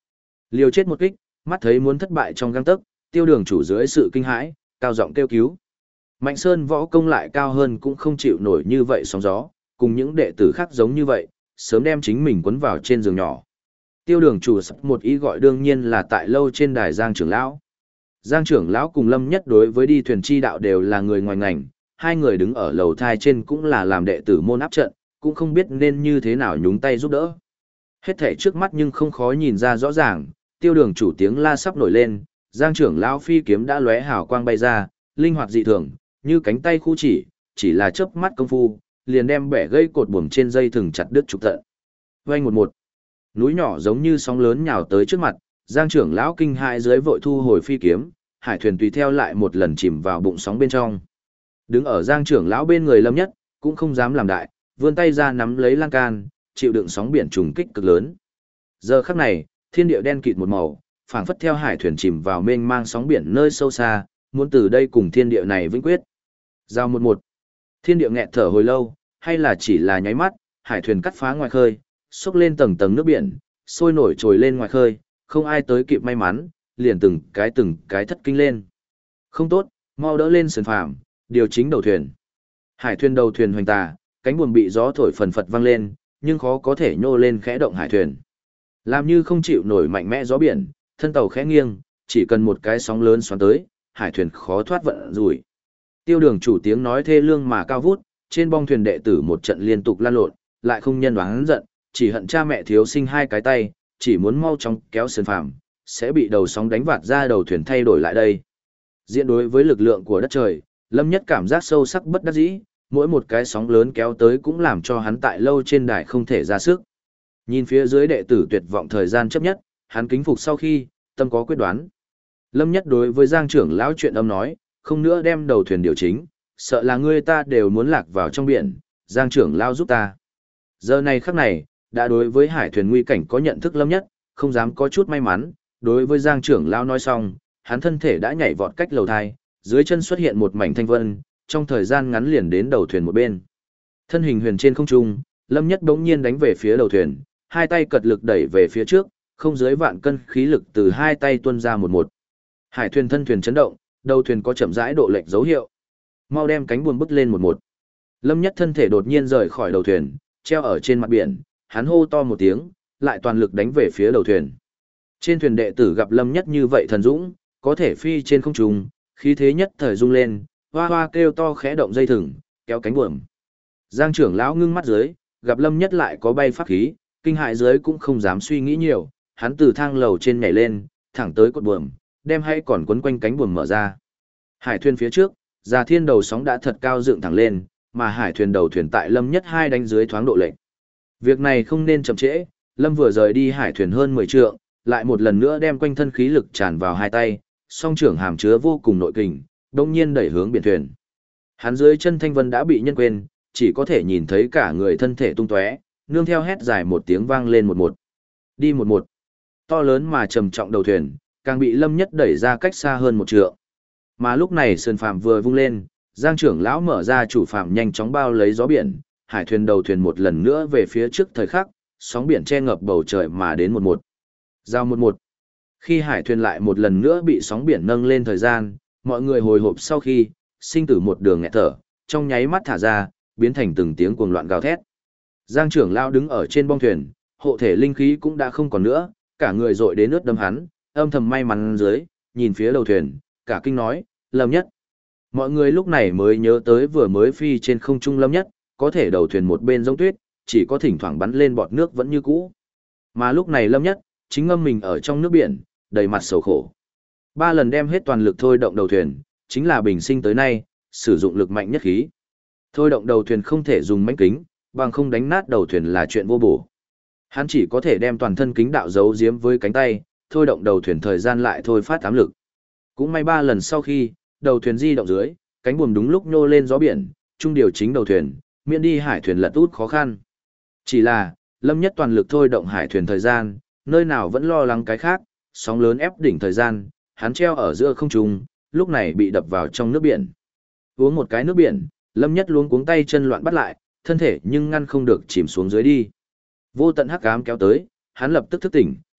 Liều chết một kích, mắt thấy muốn thất bại trong gang tấc, Tiêu Đường chủ dưới sự kinh hãi, cao giọng kêu cứu. Mạnh Sơn võ công lại cao hơn cũng không chịu nổi như vậy sóng gió, cùng những đệ tử khác giống như vậy, sớm đem chính mình quấn vào trên giường nhỏ. Tiêu Đường chủ sắp một ý gọi đương nhiên là tại lâu trên đài Giang trưởng lão. Giang trưởng lão cùng Lâm Nhất đối với đi thuyền chi đạo đều là người ngoài ngành, hai người đứng ở lầu thai trên cũng là làm đệ tử môn áp trận, cũng không biết nên như thế nào nhúng tay giúp đỡ. Hết thể trước mắt nhưng không khó nhìn ra rõ ràng, Tiêu Đường chủ tiếng la sắp nổi lên, Giang trưởng lão phi kiếm đã lóe hào quang bay ra, linh hoạt dị thường, như cánh tay khu chỉ là chớp mắt công phu, liền đem bẻ gây cột buồm trên dây thừng chặt đứt trục tận. Vang một, núi nhỏ giống như sóng lớn nhào tới trước mặt, Giang trưởng lão kinh hãi dưới vội thu hồi phi kiếm, hải thuyền tùy theo lại một lần chìm vào bụng sóng bên trong. Đứng ở Giang trưởng lão bên người Lâm Nhất, cũng không dám làm đại, vươn tay ra nắm lấy lan can, chịu đựng sóng biển trùng kích cực lớn. Giờ khắc này, thiên địa đen kịt một màu, phảng phất theo hải thuyền chìm vào mênh mang sóng biển nơi sâu xa, muốn từ đây cùng thiên địa này vĩnh quyết. Giao một, thiên địa nghẹt thở hồi lâu, hay là chỉ là nháy mắt, hải thuyền cắt phá ngoài khơi, xốc lên tầng tầng nước biển, sôi nổi trồi lên ngoài khơi, không ai tới kịp may mắn, liền từng cái thất kinh lên. Không tốt, mau đỡ lên sườn phàm, điều chính đầu thuyền. Hải thuyền đầu thuyền hoành tà, cánh buồm bị gió thổi phần phật văng lên, nhưng khó có thể nhô lên khẽ động hải thuyền. Làm như không chịu nổi mạnh mẽ gió biển, thân tàu khẽ nghiêng, chỉ cần một cái sóng lớn xoắn tới, hải thuyền khó thoát vận rủi. Tiêu Đường chủ tiếng nói thê lương mà cao vút, trên bong thuyền đệ tử một trận liên tục lan lộn, lại không nhân oán giận, chỉ hận cha mẹ thiếu sinh hai cái tay, chỉ muốn mau chóng kéo sườn phàm, sẽ bị đầu sóng đánh vạt ra đầu thuyền thay đổi lại đây. Diện đối với lực lượng của đất trời, Lâm Nhất cảm giác sâu sắc bất đắc dĩ, mỗi một cái sóng lớn kéo tới cũng làm cho hắn tại lâu trên đài không thể ra sức. Nhìn phía dưới đệ tử tuyệt vọng thời gian chấp nhất, hắn kính phục sau khi, tâm có quyết đoán. Lâm Nhất đối với Giang trưởng lão chuyện âm nói, không nữa đem đầu thuyền điều chính, sợ là ngươi ta đều muốn lạc vào trong biển, Giang trưởng lão giúp ta. Giờ này khắc này, đã đối với hải thuyền nguy cảnh có nhận thức Lâm Nhất, không dám có chút may mắn, đối với Giang trưởng lão nói xong, hắn thân thể đã nhảy vọt cách lầu thai, dưới chân xuất hiện một mảnh thanh vân, trong thời gian ngắn liền đến đầu thuyền một bên. Thân hình huyền trên không trung, Lâm Nhất bỗng nhiên đánh về phía đầu thuyền, hai tay cật lực đẩy về phía trước, không dưới vạn cân khí lực từ hai tay tuôn ra một. Hải thuyền thân thuyền chấn động, đầu thuyền có chậm rãi độ lệch dấu hiệu. Mau đem cánh buồm bứt lên một. Lâm Nhất thân thể đột nhiên rời khỏi đầu thuyền, treo ở trên mặt biển, hắn hô to một tiếng, lại toàn lực đánh về phía đầu thuyền. Trên thuyền đệ tử gặp Lâm Nhất như vậy thần dũng, có thể phi trên không trung, khí thế nhất thời rung lên, hoa hoa kêu to khẽ động dây thừng, kéo cánh buồm. Giang trưởng lão ngưng mắt dưới, gặp Lâm Nhất lại có bay pháp khí, kinh hại dưới cũng không dám suy nghĩ nhiều, hắn từ thang lầu trên nhảy lên, thẳng tới cột buồm, đem hay còn quấn quanh cánh buồm mở ra. Hải thuyền phía trước, Già Thiên đầu sóng đã thật cao dựng thẳng lên, mà hải thuyền đầu thuyền tại Lâm Nhất hai đánh dưới thoáng độ lệch. Việc này không nên chậm trễ, Lâm vừa rời đi hải thuyền hơn 10 trượng, lại một lần nữa đem quanh thân khí lực tràn vào hai tay, song trưởng hàm chứa vô cùng nội kình, đông nhiên đẩy hướng biển thuyền. Hắn dưới chân thanh vân đã bị nhân quên, chỉ có thể nhìn thấy cả người thân thể tung tóe, nương theo hét dài một tiếng vang lên một. Đi một. To lớn mà trầm trọng đầu thuyền, càng bị Lâm Nhất đẩy ra cách xa hơn 1 trượng. Mà lúc này sườn phàm vừa vung lên, Giang trưởng lão mở ra chủ phàm nhanh chóng bao lấy gió biển, hải thuyền đầu thuyền một lần nữa về phía trước thời khắc, sóng biển che ngập bầu trời mà đến một. Giao một. Khi hải thuyền lại một lần nữa bị sóng biển nâng lên thời gian, mọi người hồi hộp sau khi, sinh tử một đường nghẹt thở, trong nháy mắt thả ra, biến thành từng tiếng cuồng loạn gào thét. Giang trưởng lão đứng ở trên bong thuyền, hộ thể linh khí cũng đã không còn nữa, cả người dội đến ướt đâm hắn, âm thầm may mắn dưới, nhìn phía đầu thuyền, cả kinh nói, Lâm Nhất. Mọi người lúc này mới nhớ tới vừa mới phi trên không trung Lâm Nhất, có thể đầu thuyền một bên giống tuyết, chỉ có thỉnh thoảng bắn lên bọt nước vẫn như cũ. Mà lúc này Lâm Nhất, chính ngâm mình ở trong nước biển, đầy mặt sầu khổ. 3 lần đem hết toàn lực thôi động đầu thuyền, chính là bình sinh tới nay, sử dụng lực mạnh nhất khí. Thôi động đầu thuyền không thể dùng mãnh kính, bằng không đánh nát đầu thuyền là chuyện vô bổ. Hắn chỉ có thể đem toàn thân kính đạo giấu giếm với cánh tay, thôi động đầu thuyền thời gian lại thôi phát ám lực. Cũng may 3 lần sau khi, đầu thuyền di động dưới, cánh buồm đúng lúc nhô lên gió biển, trung điều chính đầu thuyền, miễn đi hải thuyền lật út khó khăn. Chỉ là, Lâm Nhất toàn lực thôi động hải thuyền thời gian, nơi nào vẫn lo lắng cái khác, sóng lớn ép đỉnh thời gian, hắn treo ở giữa không trung, lúc này bị đập vào trong nước biển. Uống một cái nước biển, Lâm Nhất luống cuống tay chân loạn bắt lại, thân thể nhưng ngăn không được chìm xuống dưới đi. Vô tận hắc ám kéo tới, hắn lập tức thức tỉnh,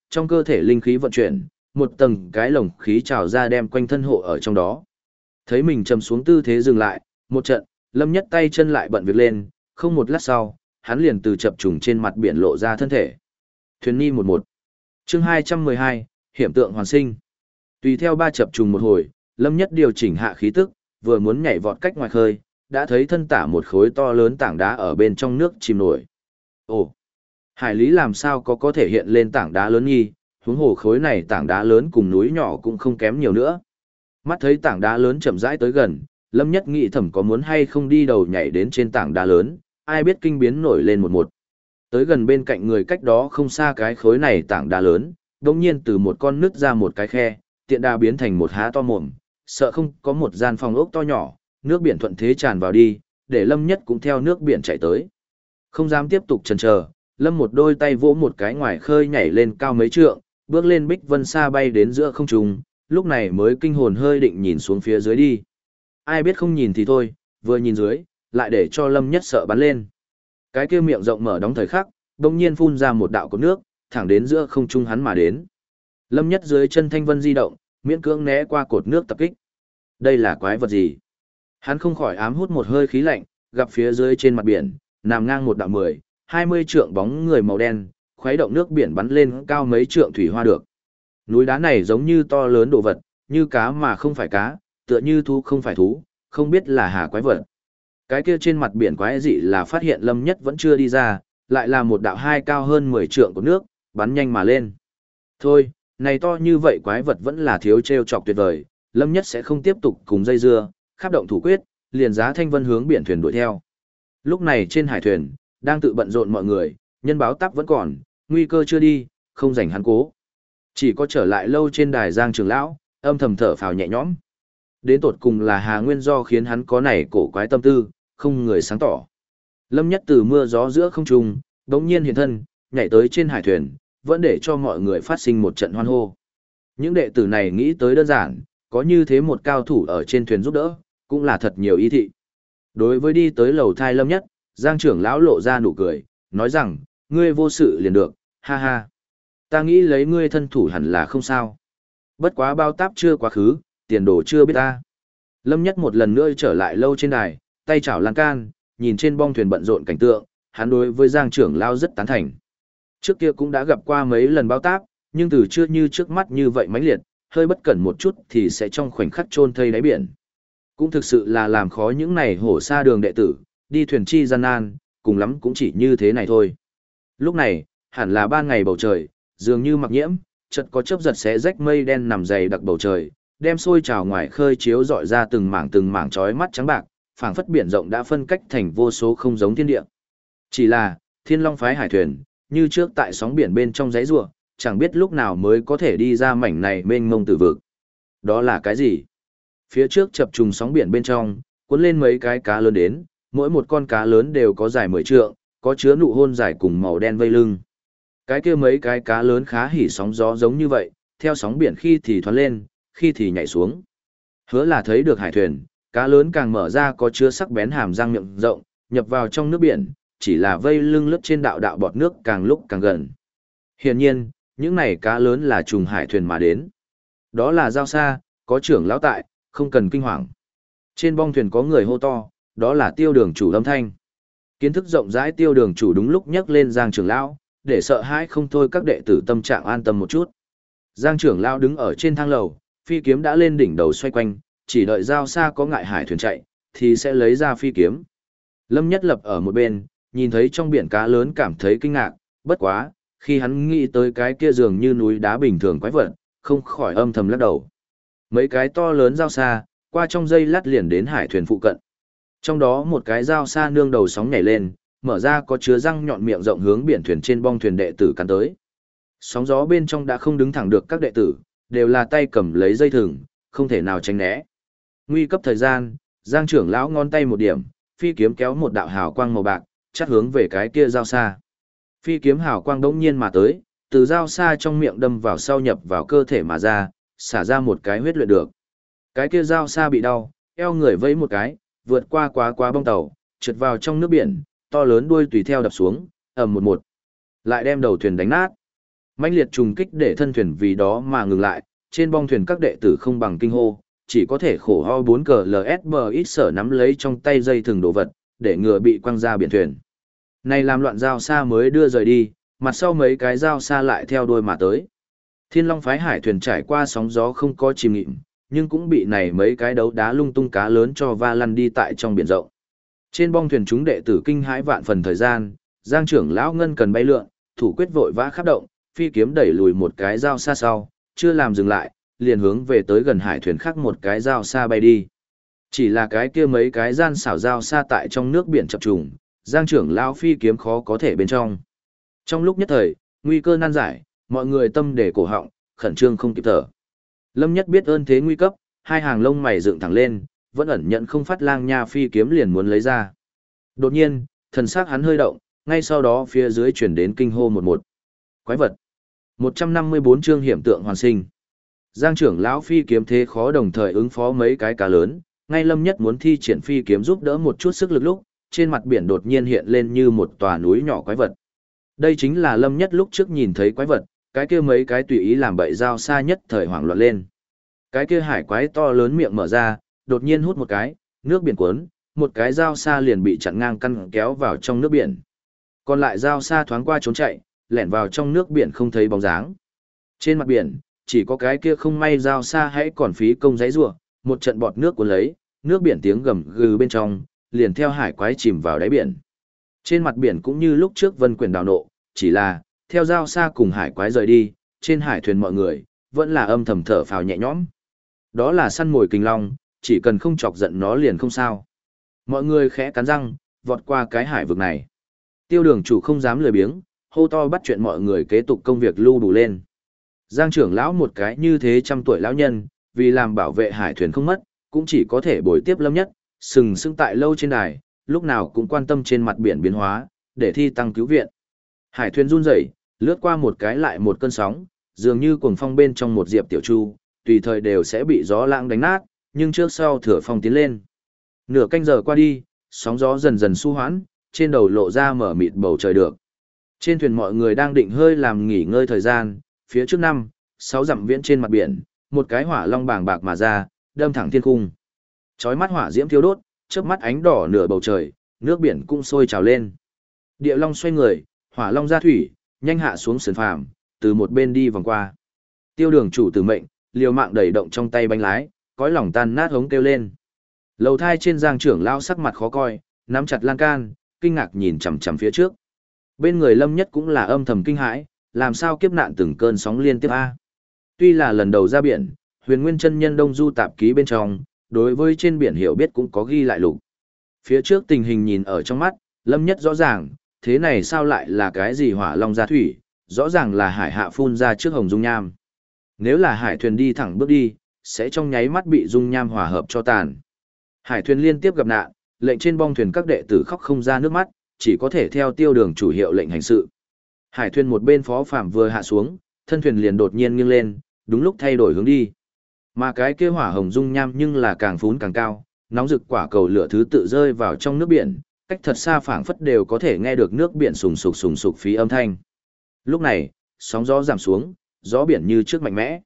trong cơ thể linh khí vận chuyển, một tầng cái lồng khí trào ra đem quanh thân hộ ở trong đó. Thấy mình trầm xuống tư thế dừng lại, một trận, Lâm Nhất tay chân lại bận việc lên, không một lát sau, hắn liền từ chập trùng trên mặt biển lộ ra thân thể. Thuyền Ni 11. Chương 212, hiểm tượng hoàn sinh. Tùy theo ba chập trùng một hồi, Lâm Nhất điều chỉnh hạ khí tức, vừa muốn nhảy vọt cách ngoài khơi, đã thấy thân tả một khối to lớn tảng đá ở bên trong nước chìm nổi. Ồ, hải lý làm sao có thể hiện lên tảng đá lớn nghi, huống hồ khối này tảng đá lớn cùng núi nhỏ cũng không kém nhiều nữa. Mắt thấy tảng đá lớn chậm rãi tới gần, Lâm Nhất nghĩ thầm có muốn hay không đi đầu nhảy đến trên tảng đá lớn, ai biết kinh biến nổi lên một một. Tới gần bên cạnh người cách đó không xa cái khối này tảng đá lớn, đồng nhiên từ một con nứt ra một cái khe, tiện đà biến thành một há to mồm, sợ không có một gian phòng ốc to nhỏ, nước biển thuận thế tràn vào đi, để Lâm Nhất cũng theo nước biển chạy tới. Không dám tiếp tục chần chờ, Lâm một đôi tay vỗ một cái ngoài khơi nhảy lên cao mấy trượng, bước lên bích vân xa bay đến giữa không trung, lúc này mới kinh hồn hơi định nhìn xuống phía dưới đi. Ai biết không nhìn thì thôi, vừa nhìn dưới, lại để cho Lâm Nhất sợ bắn lên. Cái kia miệng rộng mở đóng thời khắc, đột nhiên phun ra một đạo cột nước, thẳng đến giữa không trung hắn mà đến. Lâm Nhất dưới chân thanh vân di động, miễn cưỡng né qua cột nước tập kích. Đây là quái vật gì? Hắn không khỏi ám hút một hơi khí lạnh, gặp phía dưới trên mặt biển, nằm ngang một đạo 10-20 trượng bóng người màu đen, khuấy động nước biển bắn lên cao mấy trượng thủy hoa được. Núi đá này giống như to lớn đồ vật, như cá mà không phải cá, tựa như thú không phải thú, không biết là hà quái vật. Cái kia trên mặt biển quái dị là phát hiện Lâm Nhất vẫn chưa đi ra, lại là một đạo hai cao hơn 10 trượng của nước, bắn nhanh mà lên. Thôi, này to như vậy quái vật vẫn là thiếu trêu chọc tuyệt vời, Lâm Nhất sẽ không tiếp tục cùng dây dưa, khắp động thủ quyết, liền giá thanh vân hướng biển thuyền đuổi theo. Lúc này trên hải thuyền, đang tự bận rộn mọi người, nhân báo táp vẫn còn, nguy cơ chưa đi, không rảnh hắn cố. Chỉ có trở lại lâu trên đài Giang Trường Lão, âm thầm thở phào nhẹ nhõm. Đến tột cùng là Hà Nguyên do khiến hắn có này cổ quái tâm tư, không người sáng tỏ. Lâm Nhất từ mưa gió giữa không trung, đống nhiên hiện thân, nhảy tới trên hải thuyền, vẫn để cho mọi người phát sinh một trận hoan hô. Những đệ tử này nghĩ tới đơn giản, có như thế một cao thủ ở trên thuyền giúp đỡ, cũng là thật nhiều ý thị. Đối với đi tới lầu thai Lâm Nhất, Giang Trưởng Lão lộ ra nụ cười, nói rằng, ngươi vô sự liền được, ha ha. Ta nghĩ lấy ngươi thân thủ hẳn là không sao. Bất quá bao táp chưa quá khứ, tiền đồ chưa biết ta. Lâm Nhất một lần nữa trở lại lâu trên đài, tay chảo lan can, nhìn trên bong thuyền bận rộn cảnh tượng, hắn đối với Giang Trưởng Lão rất tán thành. Trước kia cũng đã gặp qua mấy lần bao táp, nhưng từ chưa như trước mắt như vậy mãnh liệt, hơi bất cẩn một chút thì sẽ trong khoảnh khắc chôn thây đáy biển. Cũng thực sự là làm khó những này hổ xa đường đệ tử, đi thuyền chi gian nan, cùng lắm cũng chỉ như thế này thôi. Lúc này, hẳn là ban ngày bầu trời, dường như mặc nhiễm, chợt có chớp giật xé rách mây đen nằm dày đặc bầu trời, đem sôi trào ngoài khơi chiếu rọi ra từng mảng chói mắt trắng bạc, phảng phất biển rộng đã phân cách thành vô số không giống thiên địa. Chỉ là, Thiên Long phái hải thuyền, như trước tại sóng biển bên trong giấy rùa, chẳng biết lúc nào mới có thể đi ra mảnh này mênh mông tử vực. Đó là cái gì? Phía trước chập trùng sóng biển bên trong, cuốn lên mấy cái cá lớn đến, mỗi một con cá lớn đều có dài 10 trượng, có chứa nụ hôn dài cùng màu đen vây lưng. Cái kia mấy cái cá lớn khá hỉ sóng gió giống như vậy, theo sóng biển khi thì thoát lên, khi thì nhảy xuống. Hứa là thấy được hải thuyền, cá lớn càng mở ra có chứa sắc bén hàm răng miệng rộng, nhập vào trong nước biển, chỉ là vây lưng lướt trên đạo đạo bọt nước càng lúc càng gần. Hiển nhiên, những này cá lớn là trùng hải thuyền mà đến. Đó là giao xa, có trưởng lão tại, không cần kinh hoàng. Trên bong thuyền có người hô to, đó là Tiêu Đường chủ âm thanh. Kiến thức rộng rãi Tiêu Đường chủ đúng lúc nhắc lên Giang trưởng lão, để sợ hãi không thôi các đệ tử tâm trạng an tâm một chút. Giang trưởng lão đứng ở trên thang lầu, phi kiếm đã lên đỉnh đầu xoay quanh, chỉ đợi giao xa có ngại hải thuyền chạy, thì sẽ lấy ra phi kiếm. Lâm Nhất Lập ở một bên, nhìn thấy trong biển cá lớn cảm thấy kinh ngạc, bất quá, khi hắn nghĩ tới cái kia dường như núi đá bình thường quái vật, không khỏi âm thầm lắc đầu. Mấy cái to lớn giao xa, qua trong giây lát liền đến hải thuyền phụ cận. Trong đó một cái giao xa nương đầu sóng nhảy lên, mở ra có chứa răng nhọn miệng rộng hướng biển thuyền trên bong thuyền đệ tử cắn tới. Sóng gió bên trong đã không đứng thẳng được các đệ tử, đều là tay cầm lấy dây thừng, không thể nào tránh né. Nguy cấp thời gian, Giang trưởng lão ngón tay một điểm, phi kiếm kéo một đạo hào quang màu bạc, chắt hướng về cái kia giao xa. Phi kiếm hào quang đống nhiên mà tới, từ giao xa trong miệng đâm vào sau nhập vào cơ thể mà ra, xả ra một cái huyết luyện được. Cái kia giao xa bị đau, eo người vẫy một cái, vượt qua quá bong tàu, trượt vào trong nước biển, to lớn đuôi tùy theo đập xuống, ầm một, lại đem đầu thuyền đánh nát. Mãnh liệt trùng kích để thân thuyền vì đó mà ngừng lại, trên bong thuyền các đệ tử không bằng kinh hô, chỉ có thể khổ ho 4 cờ LSB ít sở nắm lấy trong tay dây thừng đồ vật, để ngừa bị quăng ra biển thuyền. Này làm loạn giao xa mới đưa rời đi, mặt sau mấy cái giao xa lại theo đuôi mà tới. Thiên Long phái hải thuyền trải qua sóng gió không có chìm nghịm, nhưng cũng bị này mấy cái đấu đá lung tung cá lớn cho va lăn đi tại trong biển rộng. Trên bong thuyền chúng đệ tử kinh hãi vạn phần thời gian, Giang trưởng lão ngân cần bay lượn, thủ quyết vội vã khắp động, phi kiếm đẩy lùi một cái giao xa sau, chưa làm dừng lại, liền hướng về tới gần hải thuyền khác một cái giao xa bay đi. Chỉ là cái kia mấy cái gian xảo giao xa tại trong nước biển chập trùng, Giang trưởng lão phi kiếm khó có thể bên trong. Trong lúc nhất thời, nguy cơ nan giải, mọi người tâm để cổ họng, khẩn trương không kịp thở. Lâm Nhất biết ơn thế nguy cấp, hai hàng lông mày dựng thẳng lên, vẫn ẩn nhận không phát lang nha phi kiếm liền muốn lấy ra. Đột nhiên, thần sắc hắn hơi động, ngay sau đó phía dưới chuyển đến kinh hô một quái vật. 154 chương hiểm tượng hoàn sinh. Giang trưởng lão phi kiếm thế khó đồng thời ứng phó mấy cái cá lớn, ngay Lâm Nhất muốn thi triển phi kiếm giúp đỡ một chút sức lực lúc, trên mặt biển đột nhiên hiện lên như một tòa núi nhỏ quái vật. Đây chính là Lâm Nhất lúc trước nhìn thấy quái vật, cái kia mấy cái tùy ý làm bậy giao xa nhất thời hoảng loạn lên. Cái kia hải quái to lớn miệng mở ra, đột nhiên hút một cái, nước biển cuốn, một cái dao xa liền bị chặn ngang căn kéo vào trong nước biển. Còn lại dao xa thoáng qua trốn chạy, lẻn vào trong nước biển không thấy bóng dáng. Trên mặt biển, chỉ có cái kia không may dao xa hãy còn phí công giấy rủa, một trận bọt nước cuốn lấy, nước biển tiếng gầm gừ bên trong, liền theo hải quái chìm vào đáy biển. Trên mặt biển cũng như lúc trước Vân Quyền đào nộ, chỉ là, theo dao xa cùng hải quái rời đi, trên hải thuyền mọi người, vẫn là âm thầm thở phào nhẹ nhõm. Đó là săn mồi kình long, chỉ cần không chọc giận nó liền không sao. Mọi người khẽ cắn răng, vọt qua cái hải vực này. Tiêu đường chủ không dám lười biếng, hô to bắt chuyện mọi người kế tục công việc lưu đủ lên. Giang trưởng lão một cái như thế trăm tuổi lão nhân, vì làm bảo vệ hải thuyền không mất, cũng chỉ có thể bồi tiếp Lâm Nhất, sừng sững tại lâu trên đài, lúc nào cũng quan tâm trên mặt biển biến hóa, để thi tăng cứu viện. Hải thuyền run rẩy, lướt qua một cái lại một cơn sóng, dường như cuồng phong bên trong một diệp tiểu chu, tùy thời đều sẽ bị gió lãng đánh nát, nhưng trước sau thừa phong tiến lên. Nửa canh giờ qua đi, sóng gió dần dần xu hoãn, trên đầu lộ ra mở mịt bầu trời được. Trên thuyền mọi người đang định hơi làm nghỉ ngơi thời gian, phía trước 5-6 dặm viễn trên mặt biển, một cái hỏa long bàng bạc mà ra, đâm thẳng thiên cung. Chói mắt hỏa diễm thiêu đốt, chớp mắt ánh đỏ nửa bầu trời, nước biển cũng sôi trào lên. Địa long xoay người, hỏa long ra thủy, nhanh hạ xuống sườn phàm, từ một bên đi vòng qua. Tiêu đường chủ tử mệnh, liều mạng đẩy động trong tay bánh lái, cõi lòng tan nát hống kêu lên. Lầu thai trên Giang trưởng lao sắc mặt khó coi, nắm chặt lan can, kinh ngạc nhìn chằm chằm phía trước. Bên người Lâm Nhất cũng là âm thầm kinh hãi, làm sao kiếp nạn từng cơn sóng liên tiếp a. Tuy là lần đầu ra biển, Huyền Nguyên chân nhân đông du tạp ký bên trong, đối với trên biển hiểu biết cũng có ghi lại lục. Phía trước tình hình nhìn ở trong mắt, Lâm Nhất rõ ràng, thế này sao lại là cái gì hỏa long ra thủy, rõ ràng là hải hạ phun ra trước hồng dung nham. Nếu là hải thuyền đi thẳng bước đi, sẽ trong nháy mắt bị dung nham hòa hợp cho tàn. Hải thuyền liên tiếp gặp nạn, lệnh trên bong thuyền các đệ tử khóc không ra nước mắt, chỉ có thể theo tiêu đường chủ hiệu lệnh hành sự. Hải thuyền một bên phó phạm vừa hạ xuống, thân thuyền liền đột nhiên nghiêng lên, đúng lúc thay đổi hướng đi. Mà cái kia hỏa hồng dung nham nhưng là càng phún càng cao, nóng rực quả cầu lửa thứ tự rơi vào trong nước biển, cách thật xa phảng phất đều có thể nghe được nước biển sùng sục phí âm thanh. Lúc này, sóng gió giảm xuống, gió biển như trước mạnh mẽ.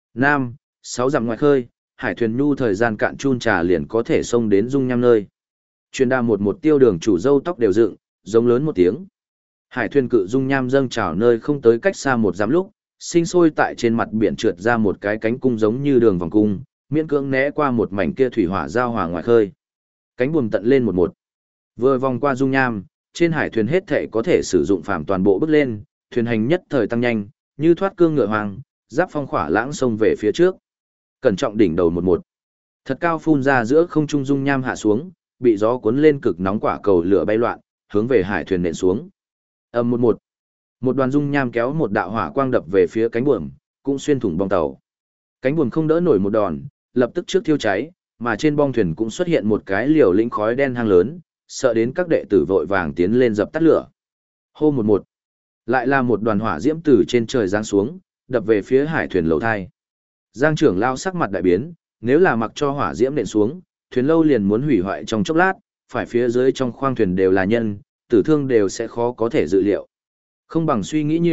6 dặm ngoài khơi, hải thuyền nhu thời gian cạn chun trà liền có thể xông đến dung nham nơi. Truyền đà một tiêu đường chủ râu tóc đều dựng, giống lớn một tiếng. Hải thuyền cự dung nham dâng trào nơi không tới cách xa một dặm lúc, sinh sôi tại trên mặt biển trượt ra một cái cánh cung giống như đường vòng cung, miễn cưỡng né qua một mảnh kia thủy hỏa giao hòa ngoài khơi. Cánh buồm tận lên một. Vừa vòng qua dung nham, trên hải thuyền hết thảy có thể sử dụng phàm toàn bộ bước lên, thuyền hành nhất thời tăng nhanh, như thoát cương ngựa hoàng, giáp phong khỏa lãng sông về phía trước. Cẩn trọng đỉnh đầu một. Thật cao phun ra giữa không trung dung nham hạ xuống, bị gió cuốn lên cực nóng quả cầu lửa bay loạn, hướng về hải thuyền nện xuống. Ầm một. Một đoàn dung nham kéo một đạo hỏa quang đập về phía cánh buồm, cũng xuyên thủng bong tàu. Cánh buồm không đỡ nổi một đòn, lập tức trước thiêu cháy, mà trên bong thuyền cũng xuất hiện một cái liều lĩnh khói đen hang lớn, sợ đến các đệ tử vội vàng tiến lên dập tắt lửa. Hô một. Lại là một đoàn hỏa diễm từ trên trời giáng xuống, đập về phía hải thuyền lầu thai. Giang trưởng lao sắc mặt đại biến, nếu là mặc cho hỏa diễm nện xuống, thuyền lâu liền muốn hủy hoại trong chốc lát, phải phía dưới trong khoang thuyền đều là nhân, tử thương đều sẽ khó có thể dự liệu. Không bằng suy nghĩ nhiều,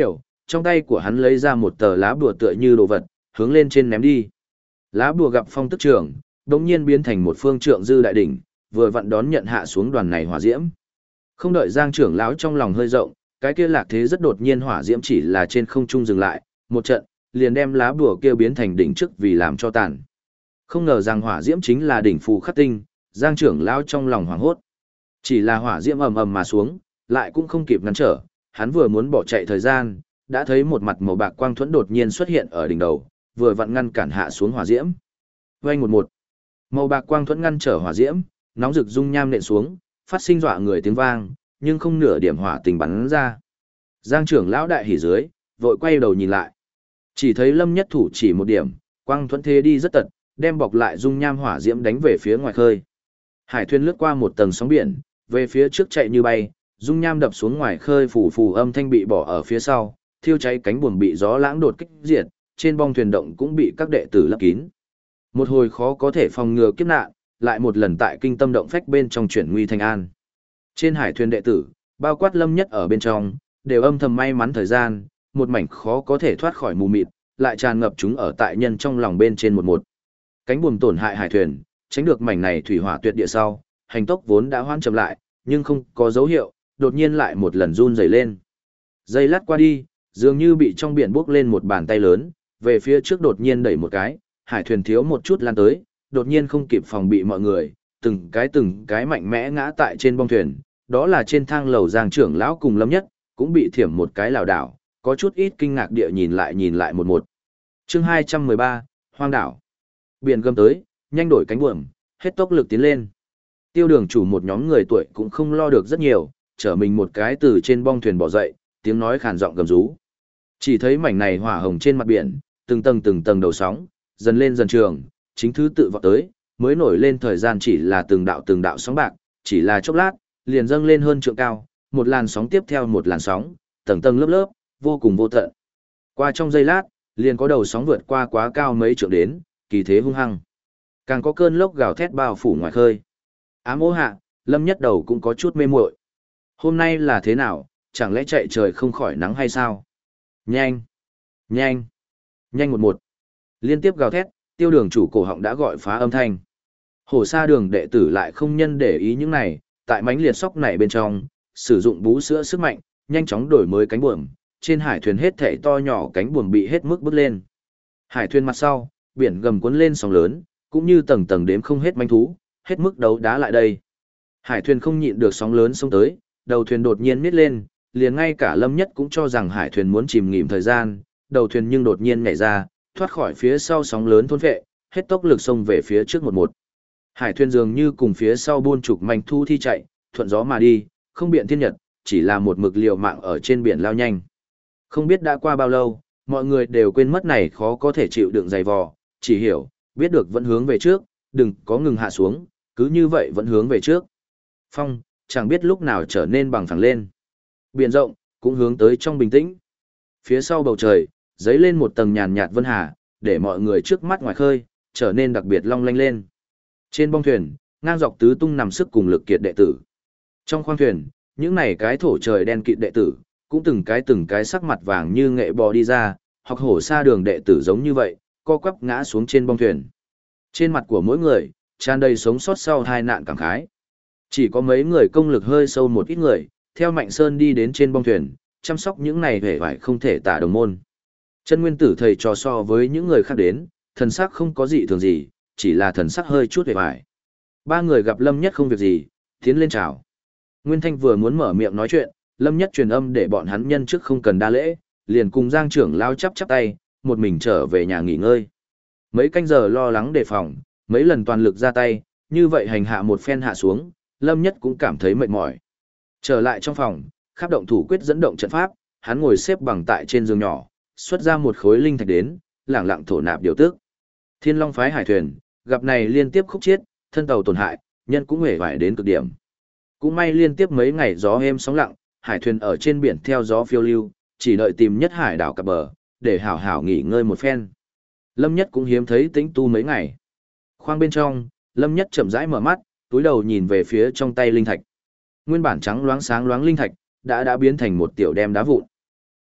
trong tay của hắn lấy ra một tờ lá bùa tựa như đồ vật, hướng lên trên ném đi. Lá bùa gặp phong tức trưởng, đống nhiên biến thành một phương trượng dư đại đỉnh, vừa vặn đón nhận hạ xuống đoàn này hỏa diễm. Không đợi Giang trưởng lão trong lòng hơi rộng, cái kia lạc thế rất đột nhiên hỏa diễm chỉ là trên không trung dừng lại, một trận, liền đem lá bùa kia biến thành đỉnh trước vì làm cho tàn. Không ngờ rằng hỏa diễm chính là đỉnh phù khắc tinh, Giang trưởng lão trong lòng hoảng hốt. Chỉ là hỏa diễm ầm ầm mà xuống, lại cũng không kịp ngăn trở, hắn vừa muốn bỏ chạy thời gian, đã thấy một mặt màu bạc quang thuẫn đột nhiên xuất hiện ở đỉnh đầu, vừa vặn ngăn cản hạ xuống hỏa diễm. Oanh một, màu bạc quang thuẫn ngăn trở hỏa diễm, nóng rực dung nham nện xuống, phát sinh dọa người tiếng vang, nhưng không nửa điểm hỏa tình bắn ra. Giang trưởng lão đại hỉ dưới, vội quay đầu nhìn lại. Chỉ thấy Lâm Nhất thủ chỉ một điểm, quang thuẫn thế đi rất tật, đem bọc lại dung nham hỏa diễm đánh về phía ngoài khơi. Hải thuyền lướt qua một tầng sóng biển, về phía trước chạy như bay, dung nham đập xuống ngoài khơi phù phù âm thanh bị bỏ ở phía sau, thiêu cháy cánh buồm bị gió lãng đột kích diệt, trên bong thuyền động cũng bị các đệ tử lấp kín. Một hồi khó có thể phòng ngừa kiếp nạn, lại một lần tại kinh tâm động phách bên trong chuyển nguy thành an. Trên hải thuyền đệ tử, bao quát Lâm Nhất ở bên trong, đều âm thầm may mắn thời gian, một mảnh khó có thể thoát khỏi mù mịt, lại tràn ngập chúng ở tại nhân trong lòng bên trên một. Cánh buồm tổn hại hải thuyền, tránh được mảnh này thủy hỏa tuyệt địa sau, hành tốc vốn đã hoãn chậm lại, nhưng không có dấu hiệu, đột nhiên lại một lần run rẩy lên. Giây lát qua đi, dường như bị trong biển bốc lên một bàn tay lớn, về phía trước đột nhiên đẩy một cái, hải thuyền thiếu một chút lan tới, đột nhiên không kịp phòng bị mọi người, từng cái mạnh mẽ ngã tại trên bong thuyền, đó là trên thang lầu Giang trưởng lão cùng Lâm Nhất, cũng bị thiểm một cái lảo đảo, có chút ít kinh ngạc địa nhìn lại một. Chương 213, Hoang đảo. Biển gầm tới, nhanh đổi cánh buồm, hết tốc lực tiến lên. Tiêu đường chủ một nhóm người tuổi cũng không lo được rất nhiều, trở mình một cái từ trên bong thuyền bỏ dậy, tiếng nói khàn giọng gầm rú. Chỉ thấy mảnh này hỏa hồng trên mặt biển, từng tầng đầu sóng, dần lên dần trường, chính thứ tự vọt tới, mới nổi lên thời gian chỉ là từng đạo sóng bạc, chỉ là chốc lát, liền dâng lên hơn trượng cao, một làn sóng tiếp theo một làn sóng, tầng lớp, vô cùng vô tận. Qua trong giây lát, liền có đầu sóng vượt qua quá cao mấy trượng đến, kỳ thế hung hăng. Càng có cơn lốc gào thét bao phủ ngoài khơi. Ám ố hạ, Lâm Nhất đầu cũng có chút mê muội. Hôm nay là thế nào, chẳng lẽ chạy trời không khỏi nắng hay sao? Nhanh, nhanh một. Liên tiếp gào thét, tiêu đường chủ cổ họng đã gọi phá âm thanh. Hổ sa đường đệ tử lại không nhân để ý những này, tại mánh liệt sóc này bên trong, sử dụng bú sữa sức mạnh, nhanh chóng đổi mới cánh buồm, trên hải thuyền hết thảy to nhỏ cánh buồm bị hết mức bứt lên. Hải thuyền mặt sau, biển gầm cuốn lên sóng lớn, cũng như tầng đếm không hết manh thú, hết mức đấu đá lại đây. Hải thuyền không nhịn được sóng lớn xông tới, đầu thuyền đột nhiên nít lên, liền ngay cả Lâm Nhất cũng cho rằng hải thuyền muốn chìm nghỉm thời gian, đầu thuyền nhưng đột nhiên nhảy ra, thoát khỏi phía sau sóng lớn thôn phệ, hết tốc lực xông về phía trước một. Hải thuyền dường như cùng phía sau buôn trục manh thu thi chạy, thuận gió mà đi, không biện thiên nhật, chỉ là một mực liều mạng ở trên biển lao nhanh. Không biết đã qua bao lâu, mọi người đều quên mất này khó có thể chịu đựng dày vò, chỉ hiểu, biết được vẫn hướng về trước, đừng có ngừng hạ xuống, cứ như vậy vẫn hướng về trước. Phong, chẳng biết lúc nào trở nên bằng phẳng lên. Biển rộng, cũng hướng tới trong bình tĩnh. Phía sau bầu trời, dấy lên một tầng nhàn nhạt vân hà, để mọi người trước mắt ngoài khơi, trở nên đặc biệt long lanh lên. Trên bong thuyền, ngang dọc tứ tung nằm sức cùng lực kiệt đệ tử. Trong khoang thuyền, những này cái thổ trời đen kịt đệ tử, cũng từng cái sắc mặt vàng như nghệ bò đi ra, hoặc hổ sa đường đệ tử giống như vậy, co quắp ngã xuống trên bong thuyền. Trên mặt của mỗi người, tràn đầy sống sót sau hai nạn cảm khái. Chỉ có mấy người công lực hơi sâu một ít người, theo Mạnh Sơn đi đến trên bong thuyền, chăm sóc những này hề vải không thể tả đồng môn. Chân nguyên tử thầy trò so với những người khác đến, thần sắc không có gì thường gì, chỉ là thần sắc hơi chút hề vải. Ba người gặp Lâm Nhất không việc gì, tiến lên chào. Nguyên Thanh vừa muốn mở miệng nói chuyện, Lâm Nhất truyền âm để bọn hắn nhân trước không cần đa lễ, liền cùng Giang trưởng lao chắp tay, một mình trở về nhà nghỉ ngơi. Mấy canh giờ lo lắng đề phòng, mấy lần toàn lực ra tay, như vậy hành hạ một phen hạ xuống, Lâm Nhất cũng cảm thấy mệt mỏi. Trở lại trong phòng, Kháp động thủ quyết dẫn động trận pháp, hắn ngồi xếp bằng tại trên giường nhỏ, xuất ra một khối linh thạch đến, lẳng lặng thổ nạp điều tức. Thiên Long phái hải thuyền, gặp này liên tiếp khúc chiết, thân tàu tổn hại, nhân cũng hề vải đến cực điểm. Cũng may liên tiếp mấy ngày gió êm sóng lặng, hải thuyền ở trên biển theo gió phiêu lưu, chỉ đợi tìm nhất hải đảo cập bờ, để hảo hảo nghỉ ngơi một phen. Lâm Nhất cũng hiếm thấy tĩnh tu mấy ngày. Khoang bên trong, Lâm Nhất chậm rãi mở mắt, túi đầu nhìn về phía trong tay linh thạch. Nguyên bản trắng loáng sáng loáng linh thạch, đã biến thành một tiểu đem đá vụn.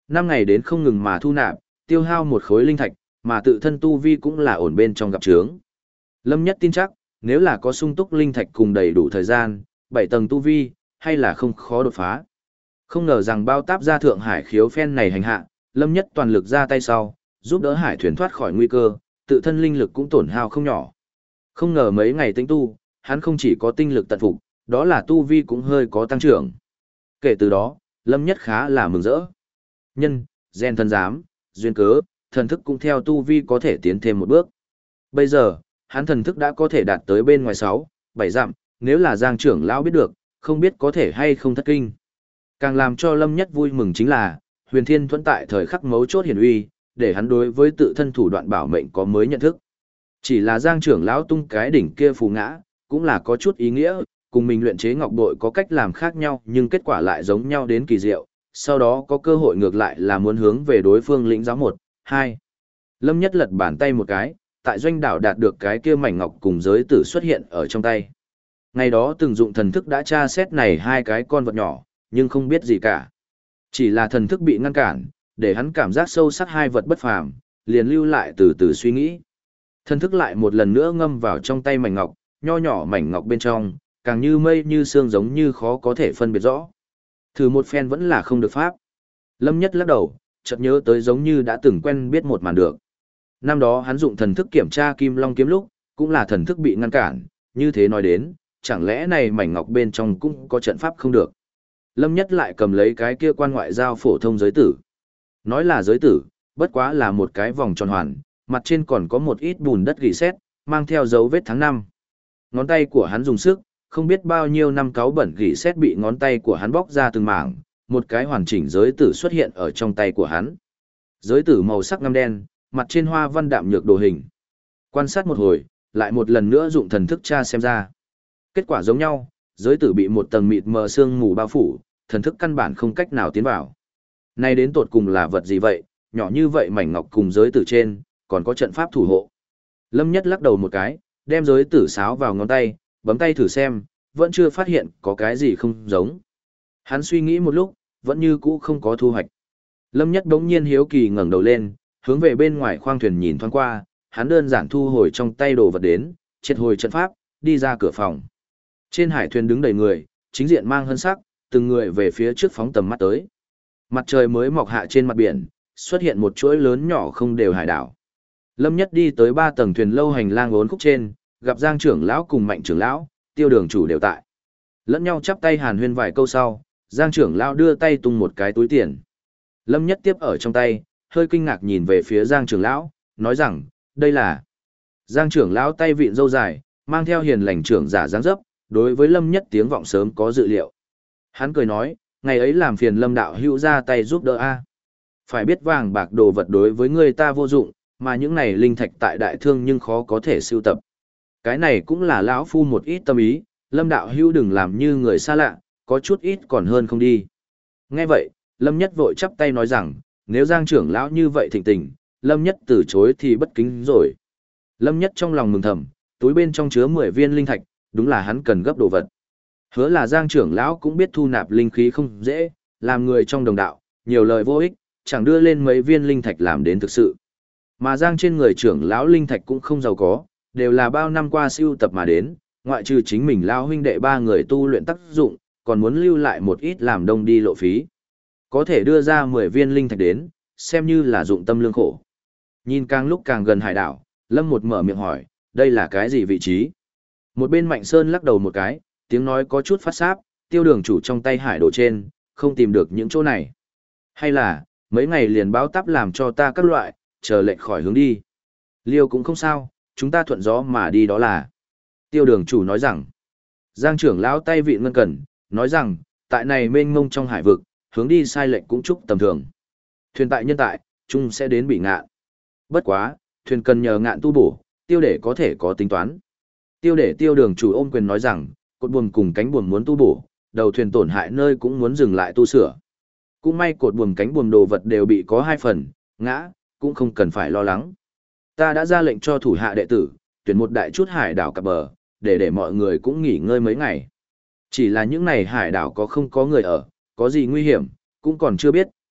5 ngày đến không ngừng mà thu nạp, tiêu hao một khối linh thạch, mà tự thân tu vi cũng là ổn bên trong gặp chướng. Lâm Nhất tin chắc, nếu là có sung túc linh thạch cùng đầy đủ thời gian, 7 tầng tu vi, hay là không khó đột phá. Không ngờ rằng bao táp ra Thượng Hải khiếu phen này hành hạ, Lâm Nhất toàn lực ra tay sau, giúp đỡ hải thuyền thoát khỏi nguy cơ, tự thân linh lực cũng tổn hao không nhỏ. Không ngờ mấy ngày tĩnh tu, hắn không chỉ có tinh lực tận phục, đó là tu vi cũng hơi có tăng trưởng. Kể từ đó, Lâm Nhất khá là mừng rỡ. Nhân, gen thân giám, duyên cớ, thần thức cũng theo tu vi có thể tiến thêm một bước. Bây giờ, hắn thần thức đã có thể đạt tới bên ngoài 6, 7 dặm, nếu là Giang trưởng lão biết được, không biết có thể hay không thất kinh. Càng làm cho Lâm Nhất vui mừng chính là, Huyền Thiên Thuẫn tại thời khắc mấu chốt hiển uy, để hắn đối với tự thân thủ đoạn bảo mệnh có mới nhận thức. Chỉ là Giang trưởng lão tung cái đỉnh kia phù ngã, cũng là có chút ý nghĩa, cùng mình luyện chế ngọc bội có cách làm khác nhau nhưng kết quả lại giống nhau đến kỳ diệu, sau đó có cơ hội ngược lại là muốn hướng về đối phương lĩnh giáo 1, 2. Lâm Nhất lật bàn tay một cái, tại doanh đảo đạt được cái kia mảnh ngọc cùng giới tử xuất hiện ở trong tay. Ngày đó từng dụng thần thức đã tra xét này hai cái con vật nhỏ, nhưng không biết gì cả. Chỉ là thần thức bị ngăn cản, để hắn cảm giác sâu sắc hai vật bất phàm, liền lưu lại từ từ suy nghĩ. Thần thức lại một lần nữa ngâm vào trong tay mảnh ngọc, nho nhỏ mảnh ngọc bên trong, càng như mây như sương giống như khó có thể phân biệt rõ. Thử một phen vẫn là không được pháp. Lâm Nhất lắc đầu, chợt nhớ tới giống như đã từng quen biết một màn được. Năm đó hắn dụng thần thức kiểm tra Kim Long kiếm lúc, cũng là thần thức bị ngăn cản, như thế nói đến, chẳng lẽ này mảnh ngọc bên trong cũng có trận pháp không được. Lâm Nhất lại cầm lấy cái kia quan ngoại giao phổ thông giới tử. Nói là giới tử, bất quá là một cái vòng tròn hoàn, mặt trên còn có một ít bùn đất gỉ sét, mang theo dấu vết tháng năm. Ngón tay của hắn dùng sức, không biết bao nhiêu năm cáu bẩn gỉ sét bị ngón tay của hắn bóc ra từng mảng, một cái hoàn chỉnh giới tử xuất hiện ở trong tay của hắn. Giới tử màu sắc ngăm đen, mặt trên hoa văn đạm nhược đồ hình. Quan sát một hồi, lại một lần nữa dụng thần thức tra xem ra. Kết quả giống nhau, giới tử bị một tầng mịt mờ sương mù bao phủ, thần thức căn bản không cách nào tiến vào. Nay đến tột cùng là vật gì vậy, nhỏ như vậy mảnh ngọc cùng giới tử trên, còn có trận pháp thủ hộ. Lâm Nhất lắc đầu một cái, đem giới tử sáo vào ngón tay, bấm tay thử xem, vẫn chưa phát hiện có cái gì không giống. Hắn suy nghĩ một lúc, vẫn như cũ không có thu hoạch. Lâm Nhất đống nhiên hiếu kỳ ngẩng đầu lên, hướng về bên ngoài khoang thuyền nhìn thoáng qua, hắn đơn giản thu hồi trong tay đồ vật đến, triệt hồi trận pháp, đi ra cửa phòng. Trên hải thuyền đứng đầy người, chính diện mang hân sắc, từng người về phía trước phóng tầm mắt tới. Mặt trời mới mọc hạ trên mặt biển, xuất hiện một chuỗi lớn nhỏ không đều hải đảo. Lâm Nhất đi tới 3 tầng thuyền lâu hành lang uốn khúc trên, gặp Giang trưởng lão cùng Mạnh trưởng lão, Tiêu đường chủ đều tại. Lẫn nhau chắp tay hàn huyên vài câu sau, Giang trưởng lão đưa tay tung một cái túi tiền. Lâm Nhất tiếp ở trong tay, hơi kinh ngạc nhìn về phía Giang trưởng lão, nói rằng, đây là... Giang trưởng lão tay vịn râu dài, mang theo hiền lành trưởng giả dáng dấp, đối với Lâm Nhất tiếng vọng sớm có dự liệu. Hắn cười nói, ngày ấy làm phiền Lâm đạo hữu ra tay giúp đỡ a. Phải biết vàng bạc đồ vật đối với người ta vô dụng, mà những này linh thạch tại đại thương nhưng khó có thể sưu tập. Cái này cũng là lão phu một ít tâm ý, Lâm đạo hữu đừng làm như người xa lạ, có chút ít còn hơn không đi. Nghe vậy, Lâm Nhất vội chắp tay nói rằng, nếu Giang trưởng lão như vậy thịnh tình, Lâm Nhất từ chối thì bất kính rồi. Lâm Nhất trong lòng mừng thầm, túi bên trong chứa 10 viên linh thạch, đúng là hắn cần gấp đồ vật. Hứa là Giang trưởng lão cũng biết thu nạp linh khí không dễ, làm người trong đồng đạo, nhiều lời vô ích, chẳng đưa lên mấy viên linh thạch làm đến thực sự. Mà Giang trên người trưởng lão linh thạch cũng không giàu có, đều là bao năm qua siêu tập mà đến, ngoại trừ chính mình lão huynh đệ 3 người tu luyện tác dụng, còn muốn lưu lại một ít làm đông đi lộ phí. Có thể đưa ra 10 viên linh thạch đến, xem như là dụng tâm lương khổ. Nhìn càng lúc càng gần hải đảo, Lâm một mở miệng hỏi, đây là cái gì vị trí? Một bên Mạnh Sơn lắc đầu một cái, tiếng nói có chút phát sáp, Tiêu đường chủ trong tay hải đồ trên, không tìm được những chỗ này. Hay là, mấy ngày liền báo táp làm cho ta các loại, chờ lệnh khỏi hướng đi. Liêu cũng không sao, chúng ta thuận gió mà đi đó là. Tiêu đường chủ nói rằng, Giang trưởng lão tay vị ngân cần, nói rằng, tại này mênh mông trong hải vực, hướng đi sai lệnh cũng chúc tầm thường. Thuyền tại nhân tại, chung sẽ đến bị ngạn. Bất quá, thuyền cần nhờ ngạn tu bổ, tiêu để có thể có tính toán. Tiêu để tiêu đường chủ ôm quyền nói rằng, cột buồm cùng cánh buồm muốn tu bổ, đầu thuyền tổn hại nơi cũng muốn dừng lại tu sửa. Cũng may cột buồm cánh buồm đồ vật đều bị có 2 phần, ngã, cũng không cần phải lo lắng. Ta đã ra lệnh cho thủ hạ đệ tử, tuyển một đại chút hải đảo cập bờ, để mọi người cũng nghỉ ngơi mấy ngày. Chỉ là những này hải đảo có không có người ở, có gì nguy hiểm, cũng còn chưa biết,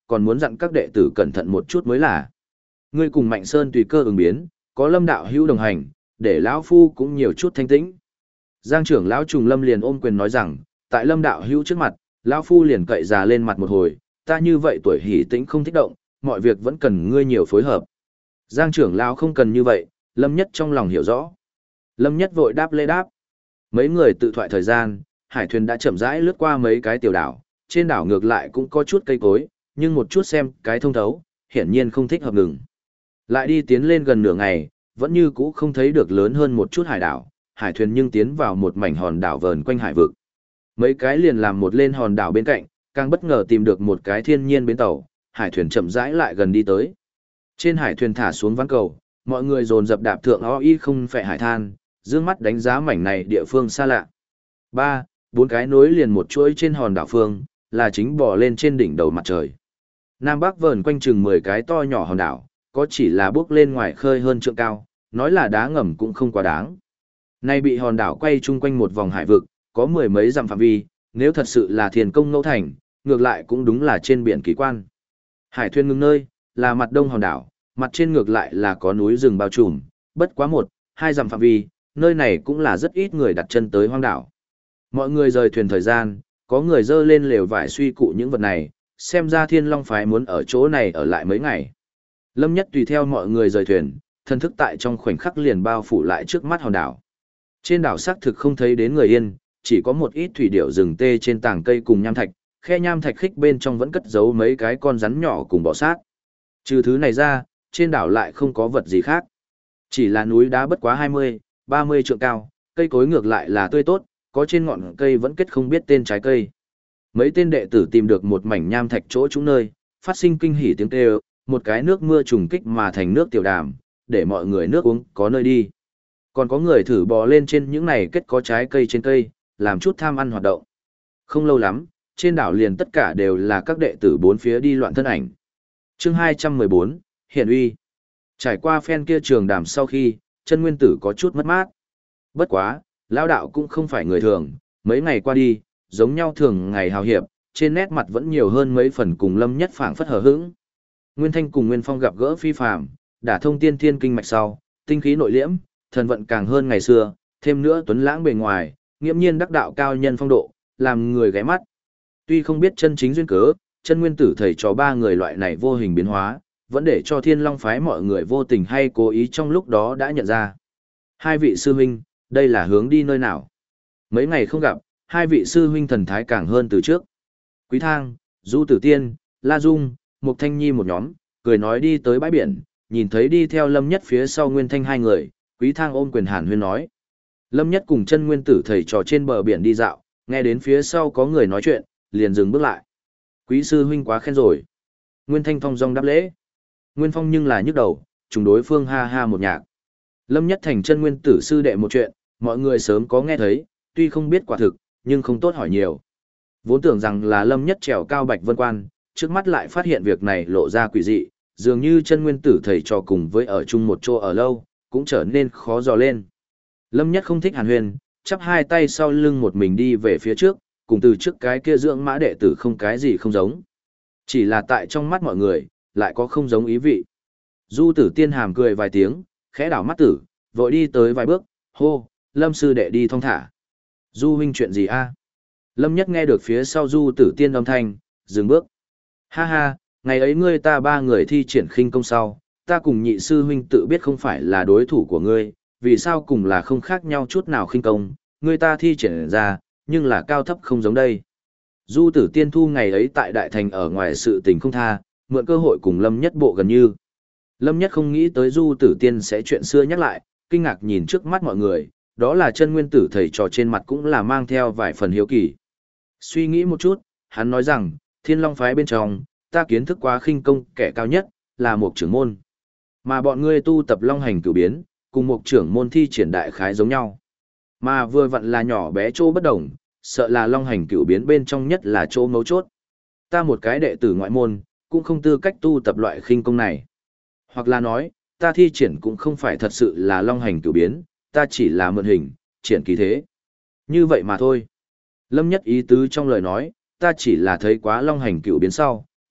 còn muốn dặn các đệ tử cẩn thận một chút mới là. Ngươi cùng Mạnh Sơn tùy cơ ứng biến, có Lâm đạo hữu đồng hành, để lão phu cũng nhiều chút thanh tĩnh. Giang trưởng lão Trùng Lâm liền ôm quyền nói rằng, tại Lâm đạo hữu trước mặt, lão phu liền cậy già lên mặt một hồi, ta như vậy tuổi hỉ tĩnh không thích động, mọi việc vẫn cần ngươi nhiều phối hợp. Giang trưởng lão không cần như vậy, Lâm Nhất trong lòng hiểu rõ. Lâm Nhất vội đáp lễ đáp. Mấy người tự thoại thời gian, hải thuyền đã chậm rãi lướt qua mấy cái tiểu đảo, trên đảo ngược lại cũng có chút cây cối, nhưng một chút xem cái thông thấu, hiển nhiên không thích hợp ngừng. Lại đi tiến lên gần nửa ngày, vẫn như cũ không thấy được lớn hơn một chút hải đảo, hải thuyền nhưng tiến vào một mảnh hòn đảo vờn quanh hải vực. Mấy cái liền làm một lên hòn đảo bên cạnh, càng bất ngờ tìm được một cái thiên nhiên bến tàu, hải thuyền chậm rãi lại gần đi tới. Trên hải thuyền thả xuống ván cầu, mọi người dồn dập đạp thượng OI không phệ hải than, dương mắt đánh giá mảnh này địa phương xa lạ. Ba, bốn cái nối liền một chuỗi trên hòn đảo phương, là chính bò lên trên đỉnh đầu mặt trời. Nam Bắc vờn quanh chừng 10 cái to nhỏ hòn đảo, có chỉ là bước lên ngoài khơi hơn trượng cao, nói là đá ngầm cũng không quá đáng. Nay bị hòn đảo quay chung quanh một vòng hải vực, có mười mấy dặm phạm vi, nếu thật sự là thiền công ngẫu thành, ngược lại cũng đúng là trên biển kỳ quan. Hải thuyền ngừng nơi, là mặt đông hòn đảo, mặt trên ngược lại là có núi rừng bao trùm, bất quá 1, 2 dặm phạm vi, nơi này cũng là rất ít người đặt chân tới hoang đảo. Mọi người rời thuyền thời gian, có người dơ lên lều vải suy cụ những vật này, xem ra Thiên Long phái muốn ở chỗ này ở lại mấy ngày. Lâm Nhất tùy theo mọi người rời thuyền, thân thức tại trong khoảnh khắc liền bao phủ lại trước mắt hòn đảo. Trên đảo xác thực không thấy đến người yên, chỉ có một ít thủy điểu rừng tê trên tảng cây cùng nham thạch, khe nham thạch khích bên trong vẫn cất giấu mấy cái con rắn nhỏ cùng bọ sát. Trừ thứ này ra, trên đảo lại không có vật gì khác. Chỉ là núi đá bất quá 20, 30 trượng cao, cây cối ngược lại là tươi tốt, có trên ngọn cây vẫn kết không biết tên trái cây. Mấy tên đệ tử tìm được một mảnh nham thạch chỗ trũng nơi, phát sinh kinh hỉ tiếng kêu, một cái nước mưa trùng kích mà thành nước tiểu đàm, để mọi người nước uống có nơi đi. Còn có người thử bò lên trên những này kết có trái cây trên cây, làm chút tham ăn hoạt động. Không lâu lắm, trên đảo liền tất cả đều là các đệ tử bốn phía đi loạn thân ảnh. Chương 214, Hiển uy. Trải qua phen kia trường đàm sau khi, chân nguyên tử có chút mất mát. Bất quá, lão đạo cũng không phải người thường, mấy ngày qua đi, giống nhau thường ngày hào hiệp, trên nét mặt vẫn nhiều hơn mấy phần cùng Lâm Nhất phảng phất hờ hững. Nguyên Thanh cùng Nguyên Phong gặp gỡ phi phàm, đả thông tiên thiên kinh mạch sau, tinh khí nội liễm, thần vận càng hơn ngày xưa, thêm nữa tuấn lãng bề ngoài, nghiễm nhiên đắc đạo cao nhân phong độ, làm người ghé mắt. Tuy không biết chân chính duyên cớ, chân nguyên tử thầy trò ba người loại này vô hình biến hóa, vẫn để cho Thiên Long phái mọi người vô tình hay cố ý trong lúc đó đã nhận ra. Hai vị sư huynh, đây là hướng đi nơi nào? Mấy ngày không gặp, hai vị sư huynh thần thái càng hơn từ trước. Quý Thang, Du Tử Tiên, La Dung, Mục Thanh Nhi một nhóm, cười nói đi tới bãi biển, nhìn thấy đi theo Lâm Nhất phía sau Nguyên Thanh hai người, Quý Thang ôm quyền hàn huyên nói. Lâm Nhất cùng chân nguyên tử thầy trò trên bờ biển đi dạo, nghe đến phía sau có người nói chuyện, liền dừng bước lại. Quý sư huynh quá khen rồi. Nguyên Thanh thong dong đáp lễ. Nguyên Phong nhưng là nhức đầu, trùng đối phương ha ha một nhạc. Lâm Nhất thành chân nguyên tử sư đệ một chuyện, mọi người sớm có nghe thấy, tuy không biết quả thực, nhưng không tốt hỏi nhiều. Vốn tưởng rằng là Lâm Nhất trèo cao Bạch Vân Quan, trước mắt lại phát hiện việc này lộ ra quỷ dị, dường như chân nguyên tử thầy trò cùng với ở chung một chỗ ở lâu, cũng trở nên khó dò lên. Lâm Nhất không thích hàn huyền, chắp hai tay sau lưng một mình đi về phía trước, cùng từ trước cái kia dưỡng mã đệ tử không cái gì không giống. Chỉ là tại trong mắt mọi người, lại có không giống ý vị. Du Tử Tiên hàm cười vài tiếng, khẽ đảo mắt tử, vội đi tới vài bước, hô, Lâm sư đệ đi thong thả. Du huynh chuyện gì a? Lâm Nhất nghe được phía sau Du Tử Tiên âm thanh, dừng bước. Ha ha, ngày ấy ngươi ta ba người thi triển khinh công sau, ta cùng nhị sư huynh tự biết không phải là đối thủ của ngươi, vì sao cùng là không khác nhau chút nào khinh công, ngươi ta thi triển ra, nhưng là cao thấp không giống đây. Du Tử Tiên thu ngày ấy tại Đại Thành ở ngoài sự tình không tha, mượn cơ hội cùng Lâm Nhất bộ gần như. Lâm Nhất không nghĩ tới Du Tử Tiên sẽ chuyện xưa nhắc lại, kinh ngạc nhìn trước mắt mọi người, đó là chân nguyên tử thầy trò trên mặt cũng là mang theo vài phần hiếu kỳ. Suy nghĩ một chút, hắn nói rằng, Thiên Long phái bên trong, ta kiến thức quá khinh công kẻ cao nhất, là một trưởng môn. Mà bọn ngươi tu tập long hành cửu biến, cùng một trưởng môn thi triển đại khái giống nhau. Mà vừa vặn là nhỏ bé chỗ bất đồng, sợ là long hành cửu biến bên trong nhất là chỗ mấu chốt. Ta một cái đệ tử ngoại môn, cũng không tư cách tu tập loại khinh công này. Hoặc là nói, ta thi triển cũng không phải thật sự là long hành cửu biến, ta chỉ là mượn hình, triển kỳ thế. Như vậy mà thôi. Lâm Nhất ý tứ trong lời nói, ta chỉ là thấy quá long hành cửu biến sau,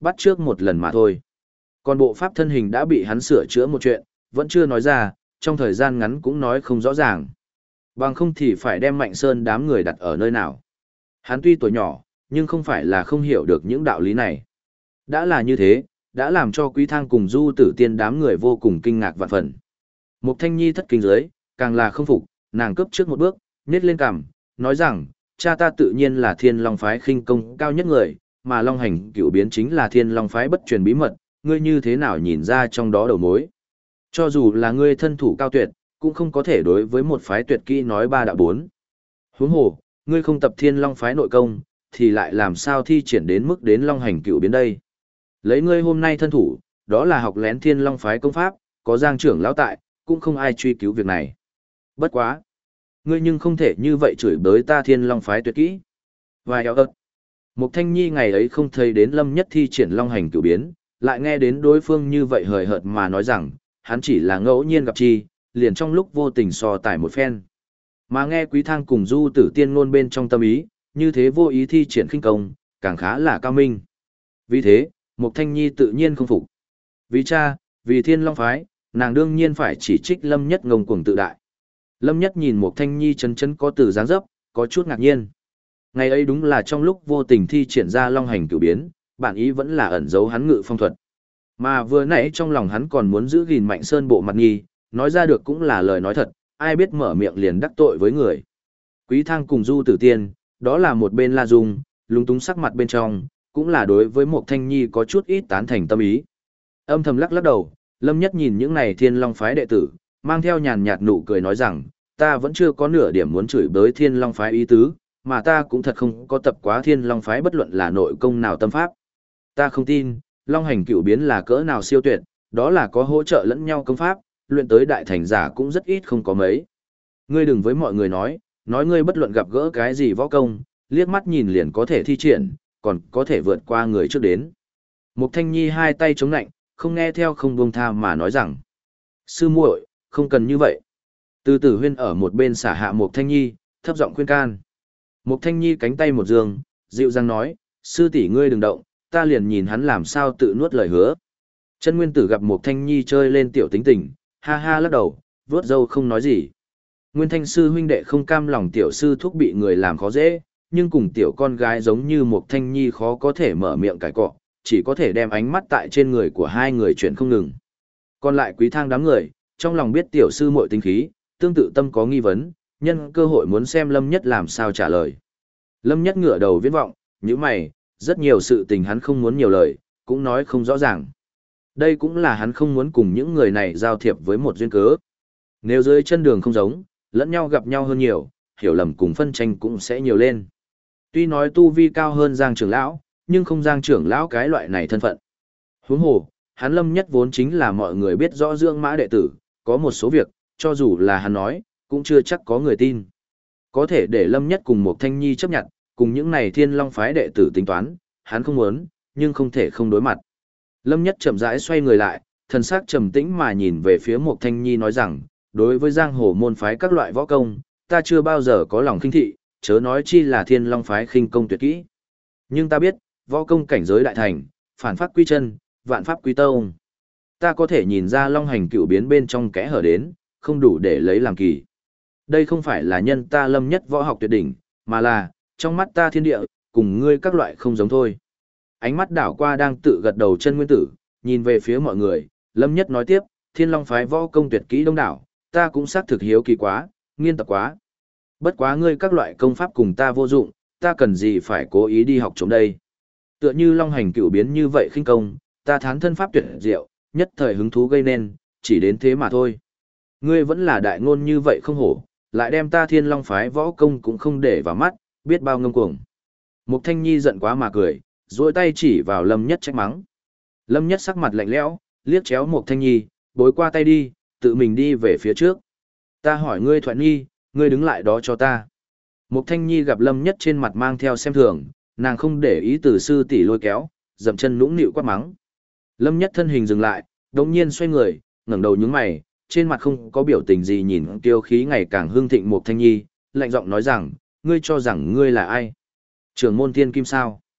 bắt trước một lần mà thôi. Còn bộ pháp thân hình đã bị hắn sửa chữa một chuyện, vẫn chưa nói ra, trong thời gian ngắn cũng nói không rõ ràng. Bằng không thì phải đem Mạnh Sơn đám người đặt ở nơi nào. Hắn tuy tuổi nhỏ, nhưng không phải là không hiểu được những đạo lý này. Đã là như thế, đã làm cho Quý Thang cùng Du Tử Tiên đám người vô cùng kinh ngạc vạn phần. Mục Thanh Nhi thất kinh dưới, càng là không phục, nàng cướp trước một bước, nhếch lên cằm, nói rằng, cha ta tự nhiên là Thiên Long phái khinh công cao nhất người, mà Long Hành Cửu biến chính là Thiên Long phái bất truyền bí mật, ngươi như thế nào nhìn ra trong đó đầu mối? Cho dù là ngươi thân thủ cao tuyệt, cũng không có thể đối với một phái tuyệt kỹ nói ba đạo bốn. Huống hồ, ngươi không tập Thiên Long phái nội công, thì lại làm sao thi triển đến mức đến Long Hành Cửu biến đây? Lấy ngươi hôm nay thân thủ, đó là học lén Thiên Long phái công pháp, có Giang trưởng lão tại, cũng không ai truy cứu việc này. Bất quá, ngươi nhưng không thể như vậy chửi bới ta Thiên Long phái tuyệt kỹ. Vài eo ớt. Mục Thanh Nhi ngày ấy không thấy đến Lâm Nhất thi triển Long Hành Cửu biến, lại nghe đến đối phương như vậy hời hợt mà nói rằng, hắn chỉ là ngẫu nhiên gặp chi, liền trong lúc vô tình so tải một phen. Mà nghe Quý Thang cùng Du Tử Tiên ngôn bên trong tâm ý, như thế vô ý thi triển khinh công, càng khá là cao minh. Vì thế, Mục Thanh Nhi tự nhiên không phục. Vì cha, vì Thiên Long phái, nàng đương nhiên phải chỉ trích Lâm Nhất ngông cuồng tự đại. Lâm Nhất nhìn Mục Thanh Nhi chấn chấn có từ dáng dấp, có chút ngạc nhiên. Ngày ấy đúng là trong lúc vô tình thi triển ra Long Hành Cửu biến, bản ý vẫn là ẩn giấu hắn ngự phong thuật. Mà vừa nãy trong lòng hắn còn muốn giữ gìn Mạnh Sơn bộ mặt nghi, nói ra được cũng là lời nói thật, ai biết mở miệng liền đắc tội với người. Quý Thang cùng Du Tử Tiên, đó là một bên La Dung, lúng túng sắc mặt bên trong, cũng là đối với Mục Thanh Nhi có chút ít tán thành tâm ý. Âm thầm lắc lắc đầu, Lâm Nhất nhìn những này Thiên Long phái đệ tử, mang theo nhàn nhạt nụ cười nói rằng, ta vẫn chưa có nửa điểm muốn chửi bới Thiên Long phái ý tứ, mà ta cũng thật không có tập quá Thiên Long phái bất luận là nội công nào tâm pháp. Ta không tin, Long Hành Cửu biến là cỡ nào siêu tuyệt, đó là có hỗ trợ lẫn nhau công pháp, luyện tới đại thành giả cũng rất ít không có mấy. Ngươi đừng với mọi người nói ngươi bất luận gặp gỡ cái gì võ công, liếc mắt nhìn liền có thể thi triển, còn có thể vượt qua người trước đến. Mục Thanh Nhi hai tay chống nạnh, không nghe theo không buông tha mà nói rằng, sư muội, không cần như vậy. Từ Tử Huyên ở một bên xả hạ Mục Thanh Nhi, thấp giọng khuyên can. Mục Thanh Nhi cánh tay một dương, dịu dàng nói, sư tỷ ngươi đừng động, ta liền nhìn hắn làm sao tự nuốt lời hứa. Chân Nguyên Tử gặp Mục Thanh Nhi chơi lên tiểu tính tình, ha ha lắc đầu, vuốt râu không nói gì. Nguyên Thanh sư huynh đệ không cam lòng tiểu sư thúc bị người làm khó dễ, nhưng cùng tiểu con gái giống như Mục Thanh Nhi khó có thể mở miệng cãi cọ, chỉ có thể đem ánh mắt tại trên người của hai người chuyển không ngừng. Còn lại Quý Thang đám người, trong lòng biết tiểu sư muội tính khí, tương tự tâm có nghi vấn, nhân cơ hội muốn xem Lâm Nhất làm sao trả lời. Lâm Nhất ngửa đầu viễn vọng, như mày, rất nhiều sự tình hắn không muốn nhiều lời, cũng nói không rõ ràng. Đây cũng là hắn không muốn cùng những người này giao thiệp với một duyên cớ. Nếu dưới chân đường không giống, lẫn nhau gặp nhau hơn nhiều, hiểu lầm cùng phân tranh cũng sẽ nhiều lên. Tuy nói tu vi cao hơn Giang trưởng lão, nhưng không Giang trưởng lão cái loại này thân phận. Huống hồ, hắn Lâm Nhất vốn chính là mọi người biết rõ dưỡng mã đệ tử, có một số việc, cho dù là hắn nói, cũng chưa chắc có người tin. Có thể để Lâm Nhất cùng một Thanh Nhi chấp nhận, cùng những này Thiên Long phái đệ tử tính toán, hắn không muốn, nhưng không thể không đối mặt. Lâm Nhất chậm rãi xoay người lại, thần sắc trầm tĩnh mà nhìn về phía Mục Thanh Nhi nói rằng, đối với giang hồ môn phái các loại võ công, ta chưa bao giờ có lòng khinh thị, chớ nói chi là Thiên Long phái khinh công tuyệt kỹ. Nhưng ta biết, võ công cảnh giới đại thành, phản pháp quy chân, vạn pháp quy tông. Ta có thể nhìn ra Long Hành Cửu biến bên trong kẽ hở đến, không đủ để lấy làm kỳ. Đây không phải là nhân ta Lâm Nhất võ học tuyệt đỉnh, mà là, trong mắt ta thiên địa, cùng ngươi các loại không giống thôi. Ánh mắt đảo qua đang tự gật đầu Chân Nguyên Tử, nhìn về phía mọi người, Lâm Nhất nói tiếp, Thiên Long phái võ công tuyệt kỹ đông đảo, ta cũng xác thực hiếu kỳ quá, nghiên tập quá. Bất quá ngươi các loại công pháp cùng ta vô dụng, ta cần gì phải cố ý đi học trộm đây. Tựa như Long Hành Cửu biến như vậy khinh công, ta thán thân pháp tuyệt diệu, nhất thời hứng thú gây nên, chỉ đến thế mà thôi. Ngươi vẫn là đại ngôn như vậy không hổ, lại đem ta Thiên Long phái võ công cũng không để vào mắt, biết bao ngông cuồng. Mục Thanh Nhi giận quá mà cười, duỗi tay chỉ vào Lâm Nhất trách mắng. Lâm Nhất sắc mặt lạnh lẽo, liếc chéo Mục Thanh Nhi, bối qua tay đi, tự mình đi về phía trước. Ta hỏi ngươi Thuận Nhi, ngươi đứng lại đó cho ta. Mục Thanh Nhi gặp Lâm Nhất trên mặt mang theo xem thường, nàng không để ý từ sư tỷ lôi kéo, dậm chân nũng nịu quát mắng. Lâm Nhất thân hình dừng lại, đống nhiên xoay người, ngẩng đầu nhướng mày, trên mặt không có biểu tình gì nhìn tiêu khí ngày càng hưng thịnh Mục Thanh Nhi, lạnh giọng nói rằng, ngươi cho rằng ngươi là ai? Trưởng môn tiên kim sao?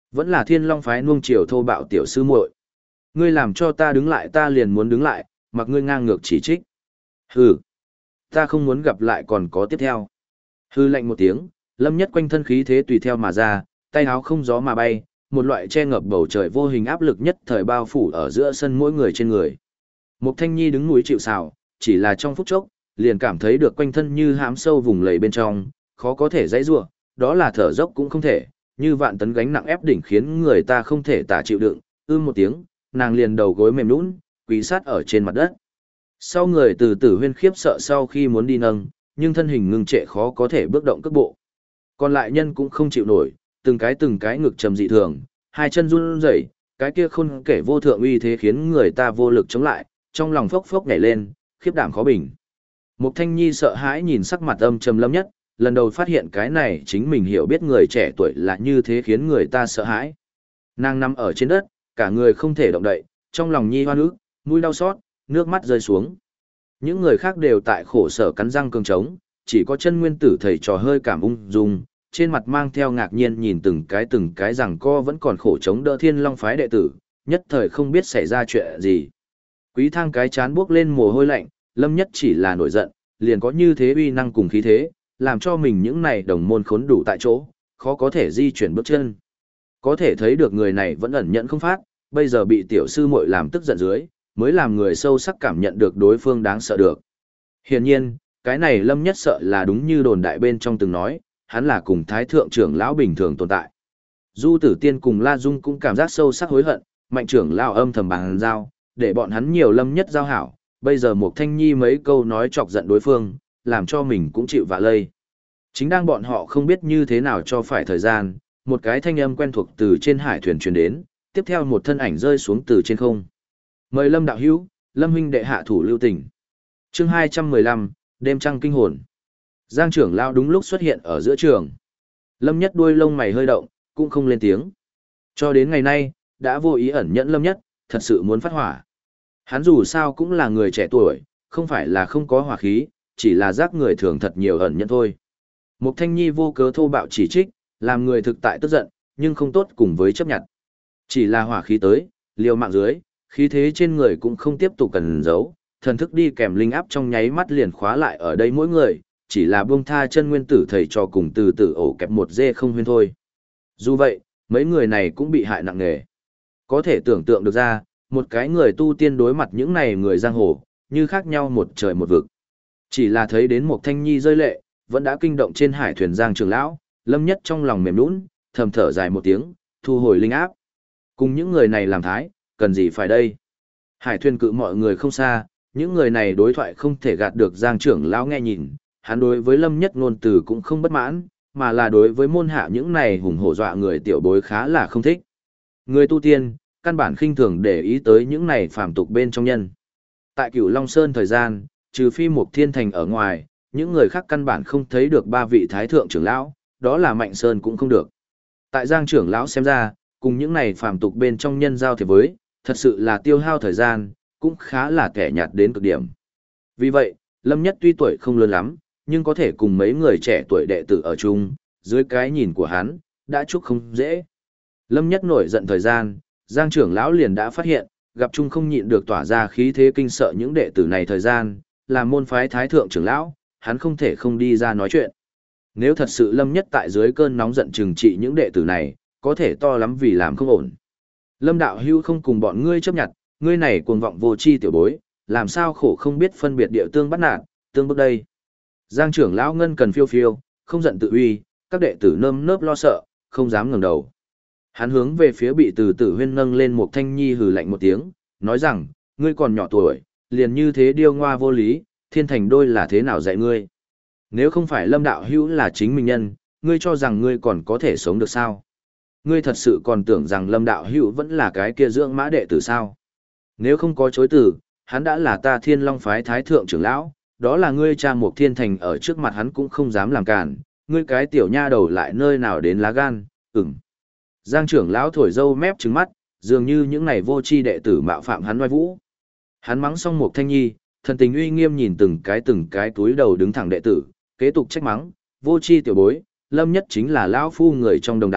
Vẫn là Thiên Long phái nuông chiều thô bạo tiểu sư muội. Ngươi làm cho ta đứng lại ta liền muốn đứng lại, mặc ngươi ngang ngược chỉ trích. Hừ, ta không muốn gặp lại còn có tiếp theo. Hừ lạnh một tiếng, Lâm Nhất quanh thân khí thế tùy theo mà ra, tay áo không gió mà bay, một loại che ngập bầu trời vô hình áp lực nhất thời bao phủ ở giữa sân mỗi người trên người. Mục Thanh Nhi đứng núi chịu sào, chỉ là trong phút chốc, liền cảm thấy được quanh thân như hãm sâu vùng lầy bên trong, khó có thể dãy rủa, đó là thở dốc cũng không thể, như vạn tấn gánh nặng ép đỉnh khiến người ta không thể tả chịu đựng. Một tiếng, nàng liền đầu gối mềm nhũn, quỳ sát ở trên mặt đất. Sau người từ Tử Huyên khiếp sợ sau khi muốn đi nâng, nhưng thân hình ngưng trệ khó có thể bước động cước bộ. Còn lại nhân cũng không chịu nổi, từng cái ngực trầm dị thường, hai chân run rẩy, cái kia khôn kể vô thượng uy thế khiến người ta vô lực chống lại, trong lòng phốc phốc nhảy lên, khiếp đảm khó bình. Mục Thanh Nhi sợ hãi nhìn sắc mặt âm trầm Lâm Nhất, lần đầu phát hiện cái này chính mình hiểu biết người trẻ tuổi là như thế khiến người ta sợ hãi. Nàng nằm ở trên đất, cả người không thể động đậy, trong lòng Nhi hoan ức, mũi đau xót, nước mắt rơi xuống. Những người khác đều tại khổ sở cắn răng cường trống, chỉ có chân nguyên tử thầy trò hơi cảm ung dung, trên mặt mang theo ngạc nhiên nhìn từng cái rằng co vẫn còn khổ chống đỡ Thiên Long phái đệ tử, nhất thời không biết xảy ra chuyện gì. Quý Thang cái chán buốc lên mồ hôi lạnh, Lâm Nhất chỉ là nổi giận, liền có như thế uy năng cùng khí thế, làm cho mình những này đồng môn khốn đủ tại chỗ, khó có thể di chuyển bước chân. Có thể thấy được người này vẫn ẩn nhận không phát, bây giờ bị tiểu sư muội làm tức giận dưới, mới làm người sâu sắc cảm nhận được đối phương đáng sợ được. Hiển nhiên, cái này Lâm Nhất sợ là đúng như đồn đại bên trong từng nói, hắn là cùng Thái Thượng trưởng lão bình thường tồn tại. Du Tử Tiên cùng La Dung cũng cảm giác sâu sắc hối hận, Mạnh trưởng lão âm thầm bàn giao, để bọn hắn nhiều Lâm Nhất giao hảo, bây giờ Mục Thanh Nhi mấy câu nói chọc giận đối phương, làm cho mình cũng chịu vạ lây. Chính đang bọn họ không biết như thế nào cho phải thời gian, một cái thanh âm quen thuộc từ trên hải thuyền truyền đến, tiếp theo một thân ảnh rơi xuống từ trên không. Mời Lâm đạo hữu, Lâm huynh đệ hạ thủ lưu tình. Chương 215, đêm trăng kinh hồn. Giang trưởng lão đúng lúc xuất hiện ở giữa trường. Lâm Nhất đuôi lông mày hơi động, cũng không lên tiếng. Cho đến ngày nay, đã vô ý ẩn nhẫn Lâm Nhất, thật sự muốn phát hỏa. Hắn dù sao cũng là người trẻ tuổi, không phải là không có hỏa khí, chỉ là giác người thường thật nhiều ẩn nhẫn thôi. Mục Thanh Nhi vô cớ thô bạo chỉ trích, làm người thực tại tức giận, nhưng không tốt cùng với chấp nhận. Chỉ là hỏa khí tới, liều mạng dưới, khí thế trên người cũng không tiếp tục cần giấu, thần thức đi kèm linh áp trong nháy mắt liền khóa lại ở đây mỗi người, chỉ là buông tha chân nguyên tử thầy trò cùng từ tử ổ kẹp một dê không huyên thôi. Dù vậy, mấy người này cũng bị hại nặng nề. Có thể tưởng tượng được ra, một cái người tu tiên đối mặt những này người giang hồ, như khác nhau một trời một vực. Chỉ là thấy đến một Thanh Nhi rơi lệ, vẫn đã kinh động trên hải thuyền Giang trưởng lão, Lâm Nhất trong lòng mềm nũng, thầm thở dài một tiếng, thu hồi linh áp. Cùng những người này làm thái, cần gì phải đây? Hải thuyền cự mọi người không xa, những người này đối thoại không thể gạt được Giang trưởng lão nghe nhìn, hắn đối với Lâm Nhất ngôn từ cũng không bất mãn, mà là đối với môn hạ những này hùng hổ dọa người tiểu bối khá là không thích. Người tu tiên, căn bản khinh thường để ý tới những này phàm tục bên trong nhân. Tại Cửu Long Sơn thời gian, trừ phi Mục Thiên Thành ở ngoài, những người khác căn bản không thấy được ba vị thái thượng trưởng lão, đó là Mạnh Sơn cũng không được. Tại Giang trưởng lão xem ra, cùng những này phàm tục bên trong nhân giao thiệp với, thật sự là tiêu hao thời gian, cũng khá là kẻ nhạt đến cực điểm. Vì vậy, Lâm Nhất tuy tuổi không lớn lắm, nhưng có thể cùng mấy người trẻ tuổi đệ tử ở chung, dưới cái nhìn của hắn, đã chúc không dễ. Lâm Nhất nổi giận thời gian, Giang trưởng lão liền đã phát hiện, gặp chung không nhịn được tỏa ra khí thế kinh sợ những đệ tử này thời gian, làm môn phái thái thượng trưởng lão, hắn không thể không đi ra nói chuyện. Nếu thật sự Lâm Nhất tại dưới cơn nóng giận trừng trị những đệ tử này, có thể to lắm vì làm không ổn. Lâm đạo hưu không cùng bọn ngươi chấp nhận, ngươi này cuồng vọng vô tri tiểu bối, làm sao khổ không biết phân biệt địa tương bắt nạt, tương bước đây. Giang trưởng lão ngân cần phiêu phiêu, không giận tự uy, các đệ tử nơm nớp lo sợ, không dám ngẩng đầu. Hắn hướng về phía bị từ tử huyên nâng lên một Thanh Nhi hừ lạnh một tiếng, nói rằng, ngươi còn nhỏ tuổi, liền như thế điêu ngoa vô lý, Thiên Thành đôi là thế nào dạy ngươi. Nếu không phải Lâm đạo hữu là chính mình nhân, ngươi cho rằng ngươi còn có thể sống được sao? Ngươi thật sự còn tưởng rằng Lâm đạo hữu vẫn là cái kia dưỡng mã đệ tử sao? Nếu không có chối từ, hắn đã là ta Thiên Long phái thái thượng trưởng lão, đó là ngươi cha Mục Thiên Thành ở trước mặt hắn cũng không dám làm cản, ngươi cái tiểu nha đầu lại nơi nào đến lá gan, Giang trưởng lão thổi dâu mép trừng mắt, dường như những này vô tri đệ tử mạo phạm hắn oai vũ. Hắn mắng xong Mục Thanh Nhi, thần tình uy nghiêm nhìn từng cái túi đầu đứng thẳng đệ tử, kế tục trách mắng, vô tri tiểu bối, Lâm Nhất chính là lão phu người trong đồng đạo,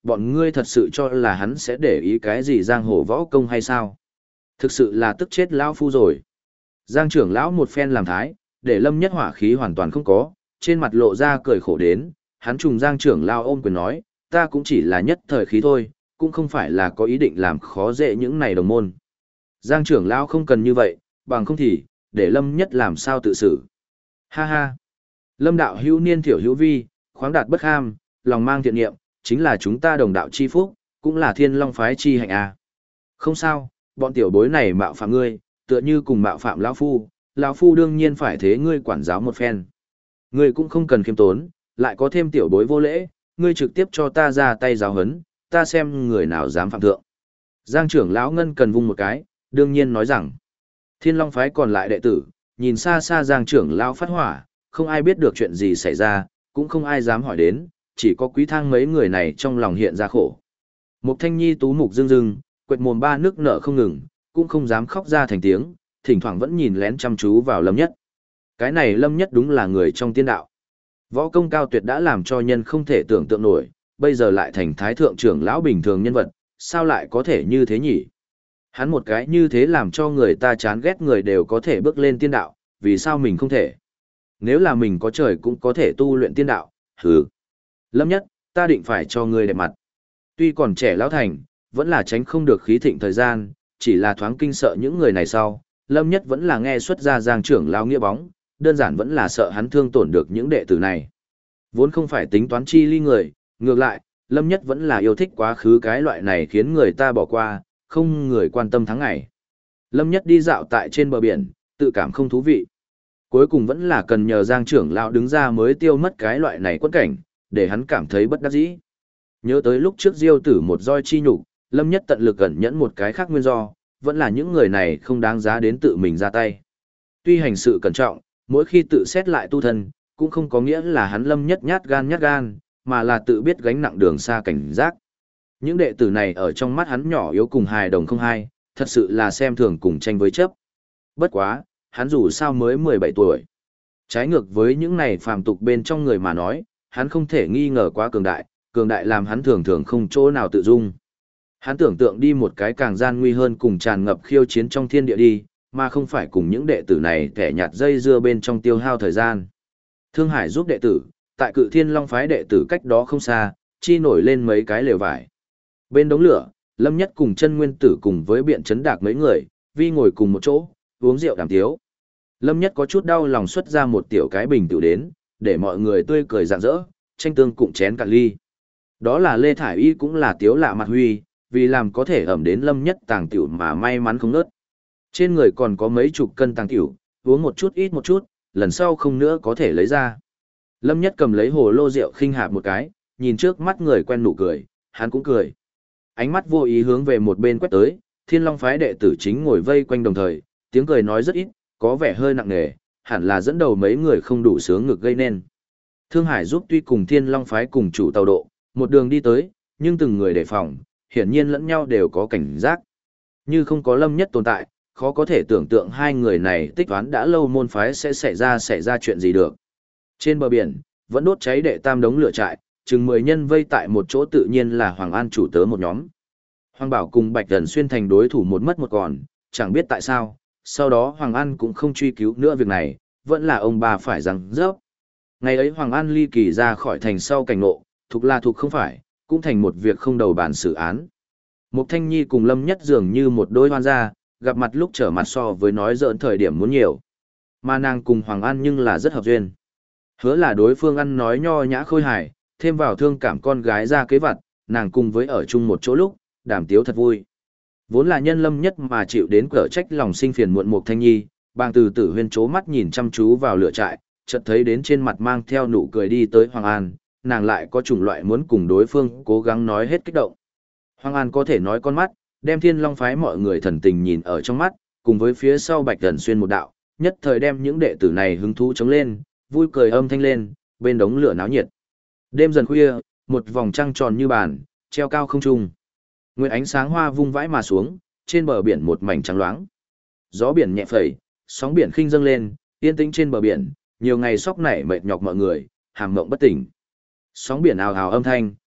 bọn ngươi thật sự cho là hắn sẽ để ý cái gì giang hồ võ công hay sao? Thực sự là tức chết lão phu rồi. Giang trưởng lão một phen làm thái, để Lâm Nhất hỏa khí hoàn toàn không có, trên mặt lộ ra cười khổ đến, hắn trùng Giang trưởng lão ôm quyền nói, ta cũng chỉ là nhất thời khí thôi, cũng không phải là có ý định làm khó dễ những này đồng môn. Giang trưởng lão không cần như vậy, bằng không thì, để Lâm Nhất làm sao tự xử. Ha ha. Lâm đạo hữu niên thiểu hữu vi, khoáng đạt bất ham, lòng mang thiện niệm, chính là chúng ta đồng đạo chi phúc, cũng là Thiên Long phái chi hạnh a. Không sao, bọn tiểu bối này mạo phạm ngươi, tựa như cùng mạo phạm lão phu đương nhiên phải thế ngươi quản giáo một phen. Ngươi cũng không cần khiêm tốn, lại có thêm tiểu bối vô lễ, ngươi trực tiếp cho ta ra tay giáo huấn, ta xem người nào dám phạm thượng. Giang trưởng lão ngân cần vung một cái, đương nhiên nói rằng, Thiên Long phái còn lại đệ tử, nhìn xa xa Giang trưởng lão phát hỏa, không ai biết được chuyện gì xảy ra, cũng không ai dám hỏi đến, chỉ có Quý Thang mấy người này trong lòng hiện ra khổ. Mục Thanh Nhi tú mục rưng rưng, quệt mồm ba nước nở không ngừng, cũng không dám khóc ra thành tiếng, thỉnh thoảng vẫn nhìn lén chăm chú vào Lâm Nhất. Cái này Lâm Nhất đúng là người trong tiên đạo. Võ công cao tuyệt đã làm cho nhân không thể tưởng tượng nổi, bây giờ lại thành thái thượng trưởng lão bình thường nhân vật, sao lại có thể như thế nhỉ? Hắn một cái như thế làm cho người ta chán ghét người đều có thể bước lên tiên đạo, vì sao mình không thể? Nếu là mình có trời cũng có thể tu luyện tiên đạo, hừ. Lâm Nhất, ta định phải cho ngươi đẹp mặt. Tuy còn trẻ lão thành, vẫn là tránh không được khí thịnh thời gian, chỉ là thoáng kinh sợ những người này sau, Lâm Nhất vẫn là nghe xuất ra Giang trưởng lão nghĩa bóng, đơn giản vẫn là sợ hắn thương tổn được những đệ tử này. Vốn không phải tính toán chi ly người, ngược lại, Lâm Nhất vẫn là yêu thích quá khứ cái loại này khiến người ta bỏ qua, không người quan tâm tháng ngày. Lâm Nhất đi dạo tại trên bờ biển, tự cảm không thú vị. Cuối cùng vẫn là cần nhờ Giang trưởng lão đứng ra mới tiêu mất cái loại này quẫn cảnh, để hắn cảm thấy bất đắc dĩ. Nhớ tới lúc trước Diêu Tử một roi chi nhục, Lâm Nhất tận lực ẩn nhẫn một cái khác nguyên do, vẫn là những người này không đáng giá đến tự mình ra tay. Tuy hành sự cẩn trọng, mỗi khi tự xét lại tu thân, cũng không có nghĩa là hắn Lâm Nhất nhát gan, mà là tự biết gánh nặng đường xa cảnh giác. Những đệ tử này ở trong mắt hắn nhỏ yếu cùng hài đồng không hai, thật sự là xem thường cùng tranh với chấp. Bất quá, hắn dù sao mới 17 tuổi. Trái ngược với những này phàm tục bên trong người mà nói, hắn không thể nghi ngờ quá cường đại làm hắn thường thường không chỗ nào tự dung. Hắn tưởng tượng đi một cái càng gian nguy hơn cùng tràn ngập khiêu chiến trong thiên địa đi, mà không phải cùng những đệ tử này kẻ nhạt dây dưa bên trong tiêu hao thời gian. Thương Hải giúp đệ tử, tại Cự Thiên Long phái đệ tử cách đó không xa, chi nổi lên mấy cái lều vải. Bên đống lửa, Lâm Nhất cùng Chân Nguyên Tử cùng với Biện Chấn Đạc mấy người, vi ngồi cùng một chỗ, uống rượu đàm tiếu. Lâm Nhất có chút đau lòng xuất ra một tiểu cái bình tiểu đến, để mọi người tươi cười rạng rỡ, tranh tương cụm chén cạn ly. Đó là Lê Thải Y cũng là tiếu lạ mặt huy, vì làm có thể ẩm đến Lâm Nhất tàng tiểu mà may mắn không nớt. Trên người còn có mấy chục cân tàng tiểu, uống một chút ít một chút, lần sau không nữa có thể lấy ra. Lâm Nhất cầm lấy hồ lô rượu khinh hạp một cái, nhìn trước mắt người quen nụ cười, hắn cũng cười. Ánh mắt vô ý hướng về một bên quét tới, Thiên Long phái đệ tử chính ngồi vây quanh đồng thời, tiếng cười nói rất ít, có vẻ hơi nặng nề, hẳn là dẫn đầu mấy người không đủ sướng ngực gây nên. Thương Hải giúp tuy cùng Thiên Long phái cùng chủ tàu độ, một đường đi tới, nhưng từng người đề phòng, hiển nhiên lẫn nhau đều có cảnh giác. Như không có Lâm Nhất tồn tại, khó có thể tưởng tượng hai người này tích toán đã lâu môn phái sẽ xảy ra chuyện gì được. Trên bờ biển, vẫn đốt cháy đệ tam đống lửa trại, chừng 10 nhân vây tại một chỗ tự nhiên là Hoàng An chủ tớ một nhóm. Hoàng Bảo cùng Bạch Thần Xuyên thành đối thủ một mất một còn, chẳng biết tại sao, sau đó Hoàng An cũng không truy cứu nữa việc này, vẫn là ông bà phải rằng rớp. Ngày ấy Hoàng An ly kỳ ra khỏi thành sau cảnh ngộ, thuộc là thuộc không phải, cũng thành một việc không đầu bản xử án. Mục Thanh Nhi cùng Lâm Nhất dường như một đôi hoan gia, gặp mặt lúc trở mặt so với nói giỡn thời điểm muốn nhiều. Mà nàng cùng Hoàng An nhưng là rất hợp duyên. Hứa là đối phương ăn nói nho nhã khôi hài, thêm vào thương cảm con gái ra kế vặt, nàng cùng với ở chung một chỗ lúc, đàm tiếu thật vui. Vốn là nhân Lâm Nhất mà chịu đến cỡ trách lòng sinh phiền muộn Mục Thanh Nhi, bàng từ tử huyên chố mắt nhìn chăm chú vào lửa trại, chợt thấy đến trên mặt mang theo nụ cười đi tới Hoàng An, nàng lại có chủng loại muốn cùng đối phương cố gắng nói hết kích động. Hoàng An có thể nói con mắt, đem Thiên Long phái mọi người thần tình nhìn ở trong mắt, cùng với phía sau Bạch Thần Xuyên một đạo, nhất thời đem những đệ tử này hứng thú chống lên, vui cười âm thanh lên, bên đống lửa náo nhiệt. Đêm dần khuya, một vòng trăng tròn như bàn, treo cao không trung. Nguyệt ánh sáng hoa vung vãi mà xuống, trên bờ biển một mảnh trắng loáng. Gió biển nhẹ phẩy, sóng biển khinh dâng lên, yên tĩnh trên bờ biển, nhiều ngày sóc nảy mệt nhọc mọi người, hàm mộng bất tỉnh. Sóng biển ào ào âm thanh,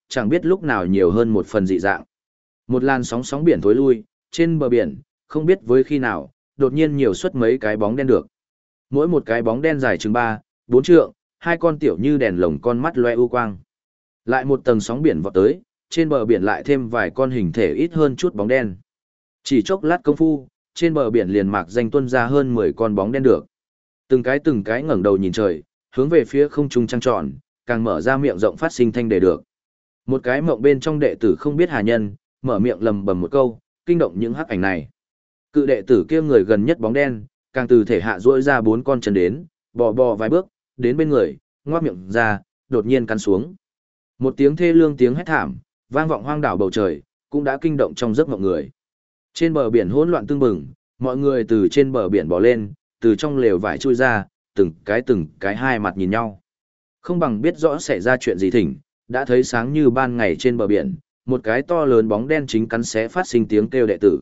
chẳng biết lúc nào nhiều hơn một phần dị dạng. Một làn sóng sóng biển thối lui, trên bờ biển, không biết với khi nào, đột nhiên nhiều xuất mấy cái bóng đen được. Mỗi một cái bóng đen dài chừng 3, 4 trượng, hai con tiểu như đèn lồng con mắt loe u quang. Lại một tầng sóng biển vọt tới, trên bờ biển lại thêm vài con hình thể ít hơn chút bóng đen. Chỉ chốc lát công phu, trên bờ biển liền mạc danh tuôn ra hơn 10 con bóng đen được. Từng cái ngẩng đầu nhìn trời, hướng về phía không trung trăng tròn, càng mở ra miệng rộng phát sinh thanh đề được. Một cái mộng bên trong đệ tử không biết hà nhân, mở miệng lầm bầm một câu, kinh động những hắc ảnh này. Cự đệ tử kia người gần nhất bóng đen, càng từ thể hạ duỗi ra 4 con chân đến, bò vài bước, đến bên người, ngoác miệng ra, đột nhiên cắn xuống. Một tiếng thê lương tiếng hét thảm, vang vọng hoang đảo bầu trời, cũng đã kinh động trong giấc mộng người. Trên bờ biển hỗn loạn tương bừng, mọi người từ trên bờ biển bò lên, từ trong lều vải chui ra, từng cái hai mặt nhìn nhau. Không bằng biết rõ xảy ra chuyện gì thỉnh, đã thấy sáng như ban ngày trên bờ biển, một cái to lớn bóng đen chính cắn xé phát sinh tiếng kêu đệ tử.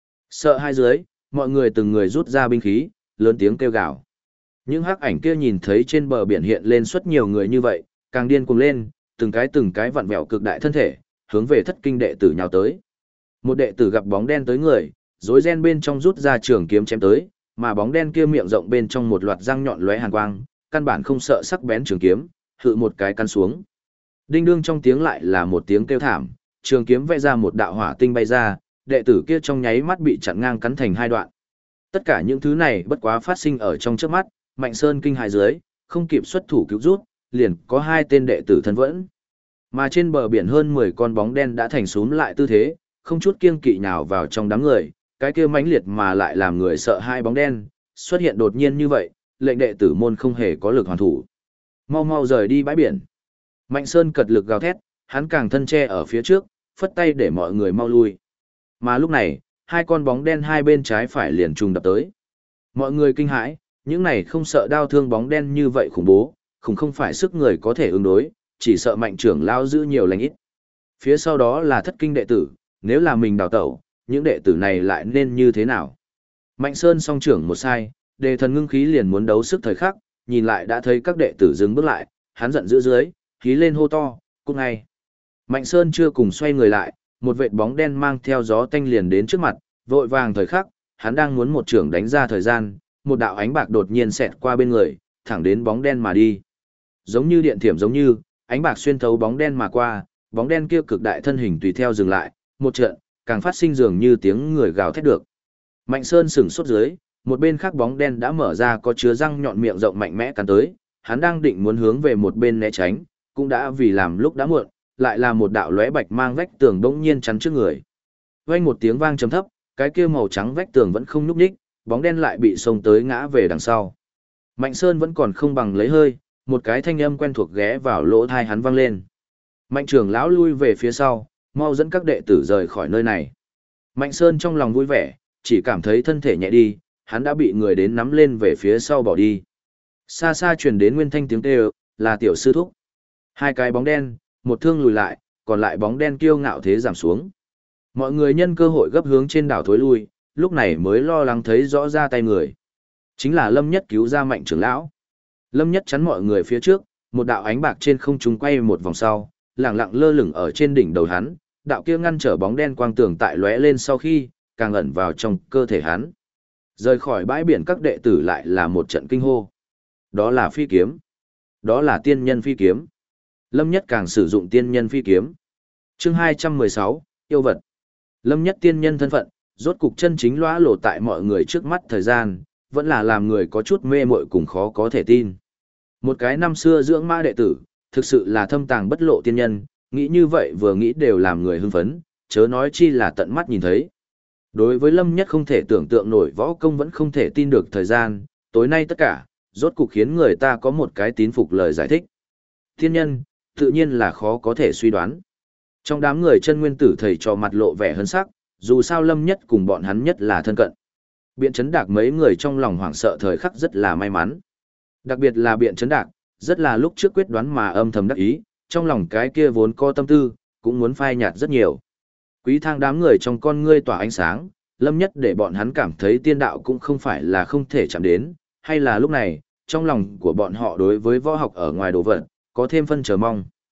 Sợ hai dưới, mọi người từng người rút ra binh khí, lớn tiếng kêu gào. Những hắc ảnh kia nhìn thấy trên bờ biển hiện lên xuất nhiều người như vậy, càng điên cuồng lên, từng cái vặn vẹo cực đại thân thể, hướng về thất kinh đệ tử nhào tới. Một đệ tử gặp bóng đen tới người, rối ren bên trong rút ra trường kiếm chém tới, mà bóng đen kia miệng rộng bên trong một loạt răng nhọn lóe hàn quang, căn bản không sợ sắc bén trường kiếm, hự một cái căn xuống. Đinh đương trong tiếng lại là một tiếng kêu thảm, trường kiếm vẽ ra một đạo hỏa tinh bay ra, đệ tử kia trong nháy mắt bị chặn ngang cắn thành hai đoạn. Tất cả những thứ này bất quá phát sinh ở trong trước mắt, Mạnh Sơn kinh hãi dưới, không kịp xuất thủ cứu rút, liền có hai tên đệ tử thân vẫn. Mà trên bờ biển hơn 10 con bóng đen đã thành súm lại tư thế, không chút kiêng kỵ nào vào trong đám người, cái kia mãnh liệt mà lại làm người sợ hai bóng đen, xuất hiện đột nhiên như vậy, lệnh đệ tử môn không hề có lực hoàn thủ. Mau mau rời đi bãi biển. Mạnh Sơn cật lực gào thét, hắn càng thân che ở phía trước, phất tay để mọi người mau lui. Mà lúc này, hai con bóng đen hai bên trái phải liền trùng đập tới. Mọi người kinh hãi, những này không sợ đau thương bóng đen như vậy khủng bố, không phải sức người có thể ứng đối, chỉ sợ Mạnh trưởng lão giữ nhiều lành ít. Phía sau đó là thất kinh đệ tử, nếu là mình đào tẩu, những đệ tử này lại nên như thế nào? Mạnh Sơn song trưởng một sai, đề thần ngưng khí liền muốn đấu sức thời khắc, nhìn lại đã thấy các đệ tử dừng bước lại, hắn giận dữ dưới, khí lên hô to, cút ngay. Mạnh Sơn chưa cùng xoay người lại, một vệt bóng đen mang theo gió tanh liền đến trước mặt, vội vàng thời khắc, hắn đang muốn một trưởng đánh ra thời gian, một đạo ánh bạc đột nhiên xẹt qua bên người, thẳng đến bóng đen mà đi. Giống như điện thiểm giống như, ánh bạc xuyên thấu bóng đen mà qua, bóng đen kia cực đại thân hình tùy theo dừng lại, một trận, càng phát sinh dường như tiếng người gào thét được. Mạnh Sơn sững sốt dưới, một bên khác bóng đen đã mở ra có chứa răng nhọn miệng rộng mạnh mẽ cắn tới, hắn đang định muốn hướng về một bên né tránh, cũng đã vì làm lúc đã muộn, lại là một đạo lóe bạch mang vách tường đống nhiên chắn trước người. Vang một tiếng vang trầm thấp, cái kia màu trắng vách tường vẫn không nhúc nhích, bóng đen lại bị xông tới ngã về đằng sau. Mạnh Sơn vẫn còn không bằng lấy hơi, một cái thanh âm quen thuộc ghé vào lỗ tai hắn vang lên. Mạnh trưởng lão lui về phía sau, mau dẫn các đệ tử rời khỏi nơi này. Mạnh Sơn trong lòng vui vẻ, chỉ cảm thấy thân thể nhẹ đi, hắn đã bị người đến nắm lên về phía sau bỏ đi. Xa xa truyền đến nguyên thanh tiếng kêu, là tiểu sư thúc. Hai cái bóng đen, một thương lùi lại, còn lại bóng đen kiêu ngạo thế giảm xuống. Mọi người nhân cơ hội gấp hướng trên đảo thối lui, lúc này mới lo lắng thấy rõ ra tay người. Chính là Lâm Nhất cứu ra Mạnh trưởng lão. Lâm Nhất chắn mọi người phía trước, một đạo ánh bạc trên không trung quay một vòng sau, lẳng lặng lơ lửng ở trên đỉnh đầu hắn, đạo kia ngăn trở bóng đen quang tường tại lóe lên sau khi, càng ẩn vào trong cơ thể hắn. Rời khỏi bãi biển các đệ tử lại là một trận kinh hô. Đó là phi kiếm. Đó là tiên nhân phi kiếm. Lâm Nhất càng sử dụng tiên nhân phi kiếm. Chương 216, yêu vật. Lâm Nhất tiên nhân thân phận, rốt cục chân chính lóa lộ tại mọi người trước mắt thời gian, vẫn là làm người có chút mê muội cùng khó có thể tin. Một cái năm xưa dưỡng mã đệ tử, thực sự là thâm tàng bất lộ tiên nhân, nghĩ như vậy vừa nghĩ đều làm người hưng phấn, chớ nói chi là tận mắt nhìn thấy. Đối với Lâm Nhất không thể tưởng tượng nổi võ công vẫn không thể tin được thời gian, tối nay tất cả, rốt cục khiến người ta có một cái tín phục lời giải thích. Tiên nhân, tự nhiên là khó có thể suy đoán. Trong đám người chân nguyên tử thầy trò mặt lộ vẻ hân sắc, dù sao Lâm Nhất cùng bọn hắn nhất là thân cận. Biện Chấn Đạc mấy người trong lòng hoảng sợ thời khắc rất là may mắn. Đặc biệt là Biện Chấn Đạc, rất là lúc trước quyết đoán mà âm thầm đắc ý, trong lòng cái kia vốn có tâm tư, cũng muốn phai nhạt rất nhiều. Quý Thang đám người trong con ngươi tỏa ánh sáng, Lâm Nhất để bọn hắn cảm thấy tiên đạo cũng không phải là không thể chạm đến, hay là lúc này, trong lòng của bọn họ đối với võ học ở ngoài đồ vật, có thêm phân chờ mong.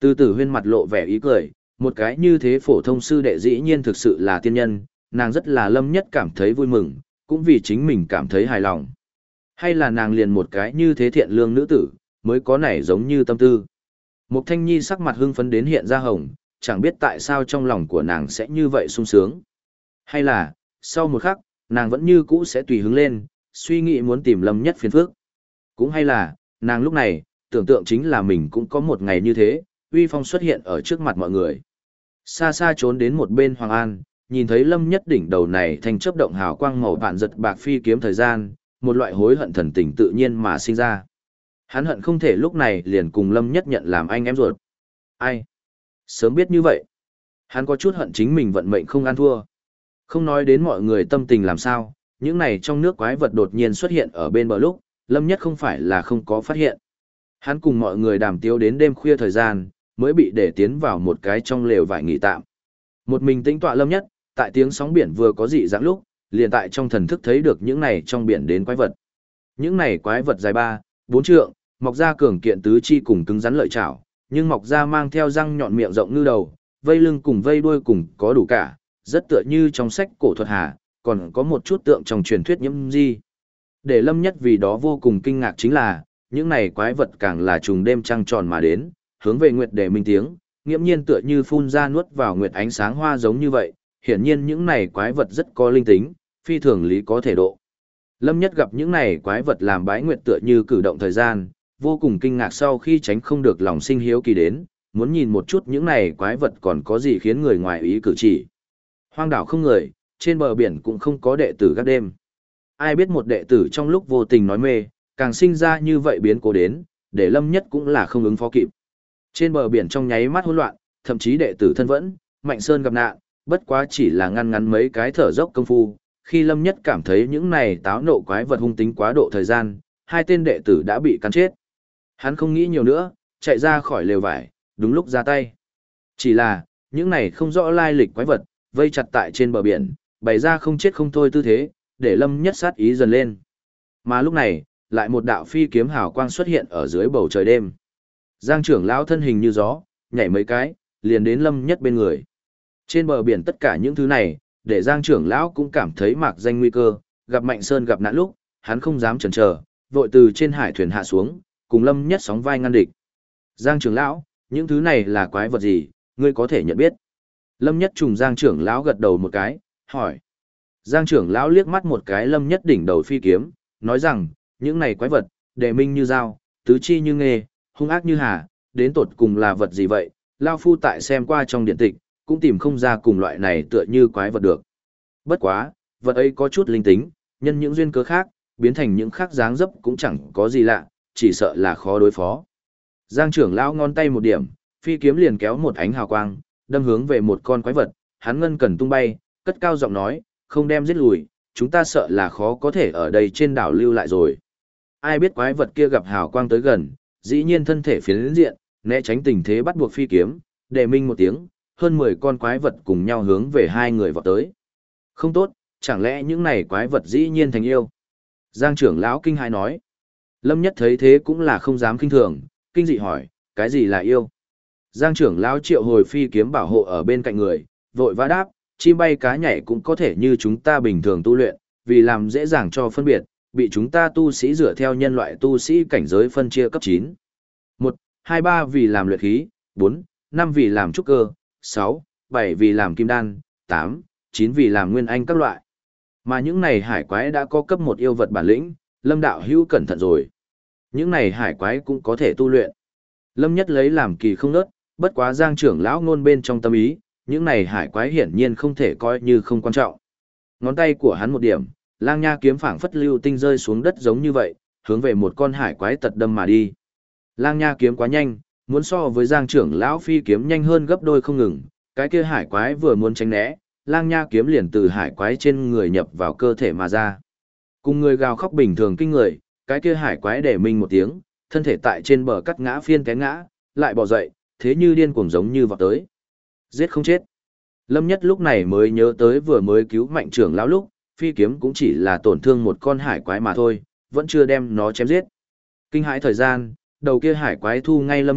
Từ Tử Huyên mặt lộ vẻ ý cười, một cái như thế phổ thông sư đệ dĩ nhiên thực sự là tiên nhân, nàng rất là Lâm Nhất cảm thấy vui mừng, cũng vì chính mình cảm thấy hài lòng. Hay là nàng liền một cái như thế thiện lương nữ tử, mới có nảy giống như tâm tư. Mục Thanh Nhi sắc mặt hưng phấn đến hiện ra hồng, chẳng biết tại sao trong lòng của nàng sẽ như vậy sung sướng. Hay là, sau một khắc, nàng vẫn như cũ sẽ tùy hứng lên, suy nghĩ muốn tìm Lâm Nhất phiền phức. Cũng hay là, nàng lúc này, tưởng tượng chính là mình cũng có một ngày như thế, uy phong xuất hiện ở trước mặt mọi người. Xa xa trốn đến một bên Hoàng An, nhìn thấy Lâm Nhất đỉnh đầu này thành chớp động hào quang màu vạn giật bạc phi kiếm thời gian, một loại hối hận thần tình tự nhiên mà sinh ra. Hắn hận không thể lúc này liền cùng Lâm Nhất nhận làm anh em ruột. Ai? Sớm biết như vậy. Hắn có chút hận chính mình vận mệnh không ăn thua. Không nói đến mọi người tâm tình làm sao, những này trong nước quái vật đột nhiên xuất hiện ở bên bờ lúc, Lâm Nhất không phải là không có phát hiện. Hắn cùng mọi người đàm tiếu đến đêm khuya thời gian, mới bị để tiến vào một cái trong lều vải nghỉ tạm. Một mình tĩnh tọa Lâm Nhất, tại tiếng sóng biển vừa có dị dạng lúc, liền tại trong thần thức thấy được những này trong biển đến quái vật. Những này quái vật dài 3, 4 trượng, mọc ra cường kiện tứ chi cùng cứng rắn lợi chảo, nhưng mọc ra mang theo răng nhọn miệng rộng như đầu, vây lưng cùng vây đuôi cùng có đủ cả, rất tựa như trong sách cổ thuật hà, còn có một chút tượng trong truyền thuyết nhiễm di. Để Lâm Nhất vì đó vô cùng kinh ngạc chính là, những này quái vật càng là trùng đêm trăng tròn mà đến, hướng về nguyệt để minh tiếng, nghiễm nhiên tựa như phun ra nuốt vào nguyệt ánh sáng hoa giống như vậy, hiển nhiên những này quái vật rất có linh tính, phi thường lý có thể độ. Lâm Nhất gặp những này quái vật làm bái nguyệt tựa như cử động thời gian, vô cùng kinh ngạc sau khi tránh không được lòng sinh hiếu kỳ đến, muốn nhìn một chút những này quái vật còn có gì khiến người ngoài ý cử chỉ. Hoang đảo không người, trên bờ biển cũng không có đệ tử gác đêm. Ai biết một đệ tử trong lúc vô tình nói mê, càng sinh ra như vậy biến cố đến, để Lâm Nhất cũng là không ứng phó kịp. Trên bờ biển trong nháy mắt hỗn loạn, thậm chí đệ tử thân vẫn, Mạnh Sơn gặp nạn, bất quá chỉ là ngăn ngắn mấy cái thở dốc công phu, khi Lâm Nhất cảm thấy những này táo nộ quái vật hung tính quá độ thời gian, hai tên đệ tử đã bị cắn chết. Hắn không nghĩ nhiều nữa, chạy ra khỏi lều vải, đúng lúc ra tay. Chỉ là, những này không rõ lai lịch quái vật, vây chặt tại trên bờ biển, bày ra không chết không thôi tư thế, để Lâm Nhất sát ý dần lên. Mà lúc này, lại một đạo phi kiếm hào quang xuất hiện ở dưới bầu trời đêm. Giang trưởng lão thân hình như gió, nhảy mấy cái, liền đến Lâm Nhất bên người. Trên bờ biển tất cả những thứ này, để Giang trưởng lão cũng cảm thấy mạc danh nguy cơ, gặp Mạnh Sơn gặp nạn lúc, hắn không dám chần chờ, vội từ trên hải thuyền hạ xuống, cùng Lâm Nhất sóng vai ngăn địch. Giang trưởng lão, những thứ này là quái vật gì, ngươi có thể nhận biết? Lâm Nhất trùng Giang trưởng lão gật đầu một cái, hỏi. Giang trưởng lão liếc mắt một cái Lâm Nhất đỉnh đầu phi kiếm, nói rằng, những này quái vật, đề minh như dao, tứ chi như nghề, hung ác như hà, đến tột cùng là vật gì vậy? Lao phu tại xem qua trong điện tịch, cũng tìm không ra cùng loại này tựa như quái vật được. Bất quá, vật ấy có chút linh tính, nhân những duyên cớ khác, biến thành những khác dáng dấp cũng chẳng có gì lạ, chỉ sợ là khó đối phó. Giang trưởng lão ngón tay một điểm, phi kiếm liền kéo một ánh hào quang, đâm hướng về một con quái vật, hắn ngân cần tung bay, cất cao giọng nói, không đem giết lùi, chúng ta sợ là khó có thể ở đây trên đảo lưu lại rồi. Ai biết quái vật kia gặp hào quang tới gần, dĩ nhiên thân thể phiến diện, né tránh tình thế bắt buộc phi kiếm, đệ minh một tiếng, hơn 10 con quái vật cùng nhau hướng về hai người vọt tới. Không tốt, chẳng lẽ những này quái vật dĩ nhiên thành yêu? Giang trưởng lão kinh hãi nói. Lâm Nhất thấy thế cũng là không dám kinh thường, kinh dị hỏi, cái gì là yêu? Giang trưởng lão triệu hồi phi kiếm bảo hộ ở bên cạnh người, vội vã đáp, chim bay cá nhảy cũng có thể như chúng ta bình thường tu luyện, vì làm dễ dàng cho phân biệt, bị chúng ta tu sĩ dựa theo nhân loại tu sĩ cảnh giới phân chia cấp 9. 1, 2, 3 vì làm luyện khí, 4, 5 vì làm trúc cơ, 6, 7 vì làm kim đan, 8, 9 vì làm nguyên anh các loại. Mà những này hải quái đã có cấp 1 yêu vật bản lĩnh, Lâm đạo hữu cẩn thận rồi. Những này hải quái cũng có thể tu luyện. Lâm Nhất lấy làm kỳ không nớt, bất quá Giang trưởng lão ngôn bên trong tâm ý, những này hải quái hiển nhiên không thể coi như không quan trọng. Ngón tay của hắn một điểm, lang nha kiếm phảng phất lưu tinh rơi xuống đất giống như vậy, hướng về một con hải quái tật đâm mà đi. Lang nha kiếm quá nhanh, muốn so với Giang trưởng lão phi kiếm nhanh hơn gấp đôi không ngừng, cái kia hải quái vừa muốn tránh né, lang nha kiếm liền từ hải quái trên người nhập vào cơ thể mà ra. Cùng người gào khóc bình thường kinh người, cái kia hải quái để mình một tiếng, thân thể tại trên bờ cắt ngã phiên té ngã, lại bò dậy, thế như điên cuồng giống như vọt tới. Giết không chết. Lâm Nhất lúc này mới nhớ tới vừa mới cứu Mạnh trưởng lão lúc, phi kiếm cũng chỉ là tổn thương một con hải quái mà thôi, vẫn chưa đem nó chém giết. Kinh hãi thời gian, đầu kia hải quái thu ngay Lâm Nhất,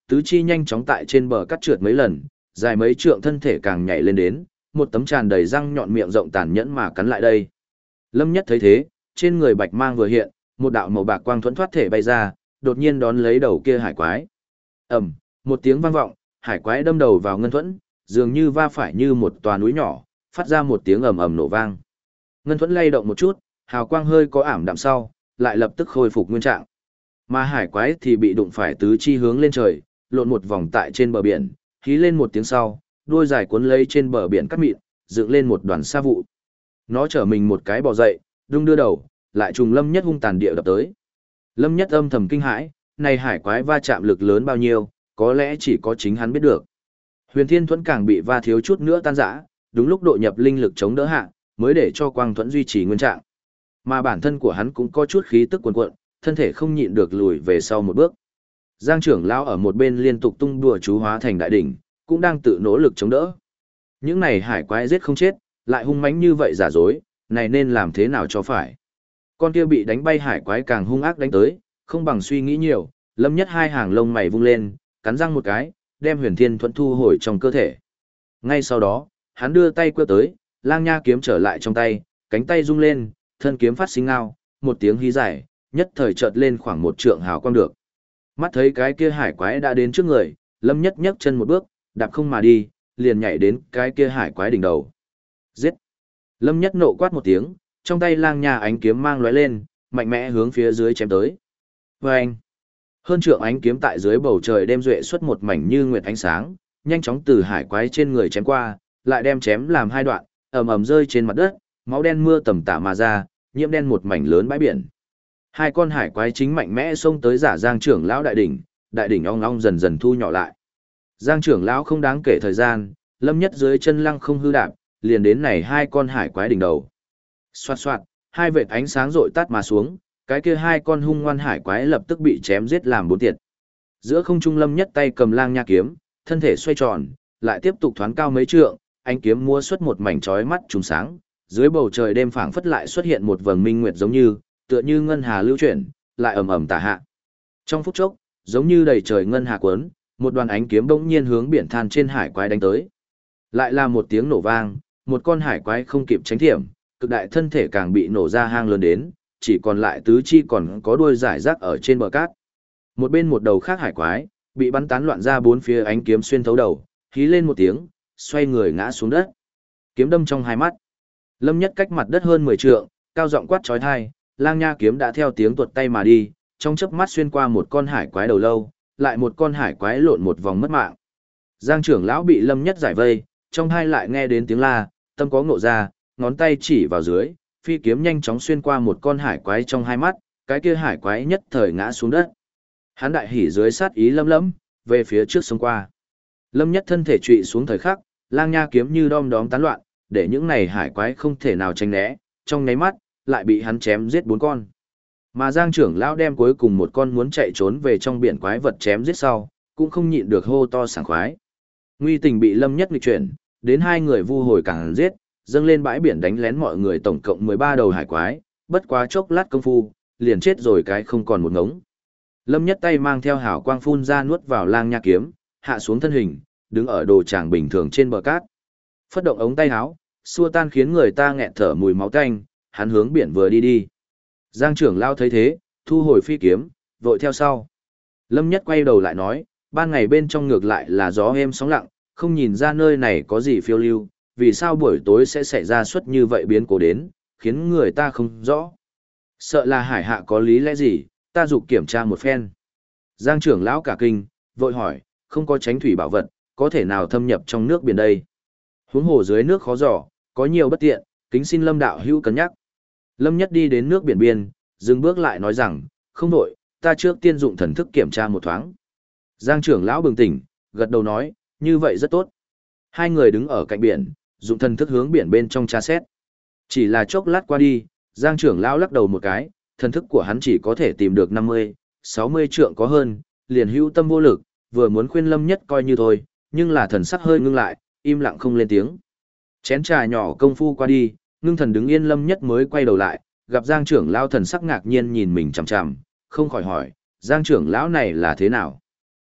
tứ chi nhanh chóng tại trên bờ cắt trượt mấy lần, dài mấy trượng thân thể càng nhảy lên đến, một tấm tràn đầy răng nhọn miệng rộng tàn nhẫn mà cắn lại đây. Lâm Nhất thấy thế, trên người bạch mang vừa hiện, một đạo màu bạc quang thuẫn thoát thể bay ra, đột nhiên đón lấy đầu kia hải quái. Ầm, một tiếng vang vọng, hải quái đâm đầu vào ngân thuẫn, dường như va phải như một tòa núi nhỏ, phát ra một tiếng ầm ầm nổ vang. Ngân thuẫn lay động một chút, hào quang hơi có ảm đạm sau, lại lập tức khôi phục nguyên trạng. Mà hải quái thì bị đụng phải tứ chi hướng lên trời, lộn một vòng tại trên bờ biển, hí lên một tiếng sau, đuôi dài cuốn lấy trên bờ biển cát mịn, dựng lên một đoàn sa vụ. Nó trở mình một cái bò dậy, đung đưa đầu, lại trùng Lâm Nhất hung tàn địa đập tới. Lâm Nhất âm thầm kinh hãi, này hải quái va chạm lực lớn bao nhiêu, có lẽ chỉ có chính hắn biết được. Huyền Thiên Thuẫn càng bị va thiếu chút nữa tan rã, đúng lúc độ nhập linh lực chống đỡ hạ, mới để cho quang thuẫn duy trì nguyên trạng. Mà bản thân của hắn cũng có chút khí tức cuồn cuộn, thân thể không nhịn được lùi về sau một bước. Giang trưởng lão ở một bên liên tục tung đùa chú hóa thành đại đỉnh, cũng đang tự nỗ lực chống đỡ. Những này hải quái giết không chết, lại hung mãnh như vậy giả dối, này nên làm thế nào cho phải. Con kia bị đánh bay hải quái càng hung ác đánh tới, không bằng suy nghĩ nhiều, Lâm Nhất hai hàng lông mày vung lên, cắn răng một cái, đem Huyền Thiên Thuẫn thu hồi trong cơ thể. Ngay sau đó, hắn đưa tay quơ tới, lang nha kiếm trở lại trong tay, cánh tay rung lên, thân kiếm phát sinh ngao, một tiếng hí dài, nhất thời chợt lên khoảng một trượng hào quang được. Mắt thấy cái kia hải quái đã đến trước người, Lâm Nhất nhấc chân một bước, đạp không mà đi, liền nhảy đến cái kia hải quái đỉnh đầu. Giết! Lâm Nhất nộ quát một tiếng, trong tay lang nha ánh kiếm mang lóe lên, mạnh mẽ hướng phía dưới chém tới. Vâng! Hơn trượng ánh kiếm tại dưới bầu trời đem duệ xuất một mảnh như nguyệt ánh sáng, nhanh chóng từ hải quái trên người chém qua, lại đem chém làm hai đoạn, ầm ầm rơi trên mặt đất, máu đen mưa tầm tả mà ra, nhiễm đen một mảnh lớn bãi biển. Hai con hải quái chính mạnh mẽ xông tới giả Giang trưởng lão đại đỉnh ong ong dần dần thu nhỏ lại. Giang trưởng lão không đáng kể thời gian, Lâm Nhất dưới chân lăng không hư đạp, liền đến này hai con hải quái đỉnh đầu. Xoạt xoạt, hai vệt ánh sáng rội tắt mà xuống, cái kia hai con hung ngoan hải quái lập tức bị chém giết làm bốn tiệt. Giữa không trung Lâm Nhất tay cầm lang nha kiếm, thân thể xoay tròn, lại tiếp tục thoáng cao mấy trượng, ánh kiếm múa xuất một mảnh chói mắt trùng sáng, dưới bầu trời đêm phảng phất lại xuất hiện một vầng minh nguyệt giống như, tựa như ngân hà lưu chuyển, lại ầm ầm tả hạ. Trong phút chốc, giống như đầy trời ngân hà cuốn, một đoàn ánh kiếm bỗng nhiên hướng biển than trên hải quái đánh tới. Lại là một tiếng nổ vang, một con hải quái không kịp tránh thiểm, cực đại thân thể càng bị nổ ra hang lớn đến, chỉ còn lại tứ chi còn có đuôi rải rác ở trên bờ cát. Một bên một đầu khác hải quái, bị bắn tán loạn ra bốn phía ánh kiếm xuyên thấu đầu, hí lên một tiếng, xoay người ngã xuống đất. Kiếm đâm trong hai mắt. Lâm Nhất cách mặt đất hơn 10 trượng, cao giọng quát chói tai, lang nha kiếm đã theo tiếng tuột tay mà đi, trong chớp mắt xuyên qua một con hải quái đầu lâu, lại một con hải quái lộn một vòng mất mạng. Giang trưởng lão bị Lâm Nhất giải vây, trong hai lại nghe đến tiếng la, tâm có ngộ ra, ngón tay chỉ vào dưới, phi kiếm nhanh chóng xuyên qua một con hải quái trong hai mắt, cái kia hải quái nhất thời ngã xuống đất. Hắn đại hỉ dưới sát ý lâm lẫm, về phía trước xông qua. Lâm Nhất thân thể trụy xuống thời khắc, lang nha kiếm như đom đóm tán loạn, để những này hải quái không thể nào tránh né, trong nháy mắt, lại bị hắn chém giết 4 con. Mà Giang trưởng lão đem cuối cùng một con muốn chạy trốn về trong biển quái vật chém giết sau, cũng không nhịn được hô to sảng khoái. Nguy tình bị Lâm Nhất nghịch chuyển, đến hai người vu hồi càng giết, dâng lên bãi biển đánh lén mọi người tổng cộng 13 đầu hải quái, bất quá chốc lát công phu, liền chết rồi cái không còn một ngống. Lâm Nhất tay mang theo hào quang phun ra nuốt vào lang nha kiếm, hạ xuống thân hình, đứng ở đồ tràng bình thường trên bờ cát. Phất động ống tay áo, xua tan khiến người ta nghẹt thở mùi máu tanh, hắn hướng biển vừa đi đi. Giang trưởng lao thấy thế, thu hồi phi kiếm, vội theo sau. Lâm Nhất quay đầu lại nói, ban ngày bên trong ngược lại là gió êm sóng lặng, không nhìn ra nơi này có gì phiêu lưu, vì sao buổi tối sẽ xảy ra suất như vậy biến cố đến, khiến người ta không rõ. Sợ là hải hạ có lý lẽ gì, ta dục kiểm tra một phen. Giang trưởng lão cả kinh, vội hỏi, không có tránh thủy bảo vật, có thể nào thâm nhập trong nước biển đây? Huống hồ dưới nước khó dò, có nhiều bất tiện, kính xin Lâm đạo hữu cân nhắc. Lâm Nhất đi đến nước biển biên, dừng bước lại nói rằng, không đổi, ta trước tiên dụng thần thức kiểm tra một thoáng. Giang trưởng lão bừng tỉnh, gật đầu nói, như vậy rất tốt. Hai người đứng ở cạnh biển, dụng thần thức hướng biển bên trong tra xét. Chỉ là chốc lát qua đi, Giang trưởng lão lắc đầu một cái, thần thức của hắn chỉ có thể tìm được 50, 60 trượng có hơn, liền hữu tâm vô lực, vừa muốn khuyên Lâm Nhất coi như thôi, nhưng là thần sắc hơi ngưng lại, im lặng không lên tiếng. Chén trà nhỏ công phu qua đi, ngưng thần đứng yên Lâm Nhất mới quay đầu lại, gặp Giang trưởng lão thần sắc ngạc nhiên nhìn mình chằm chằm, không khỏi hỏi, Giang trưởng lão này là thế nào?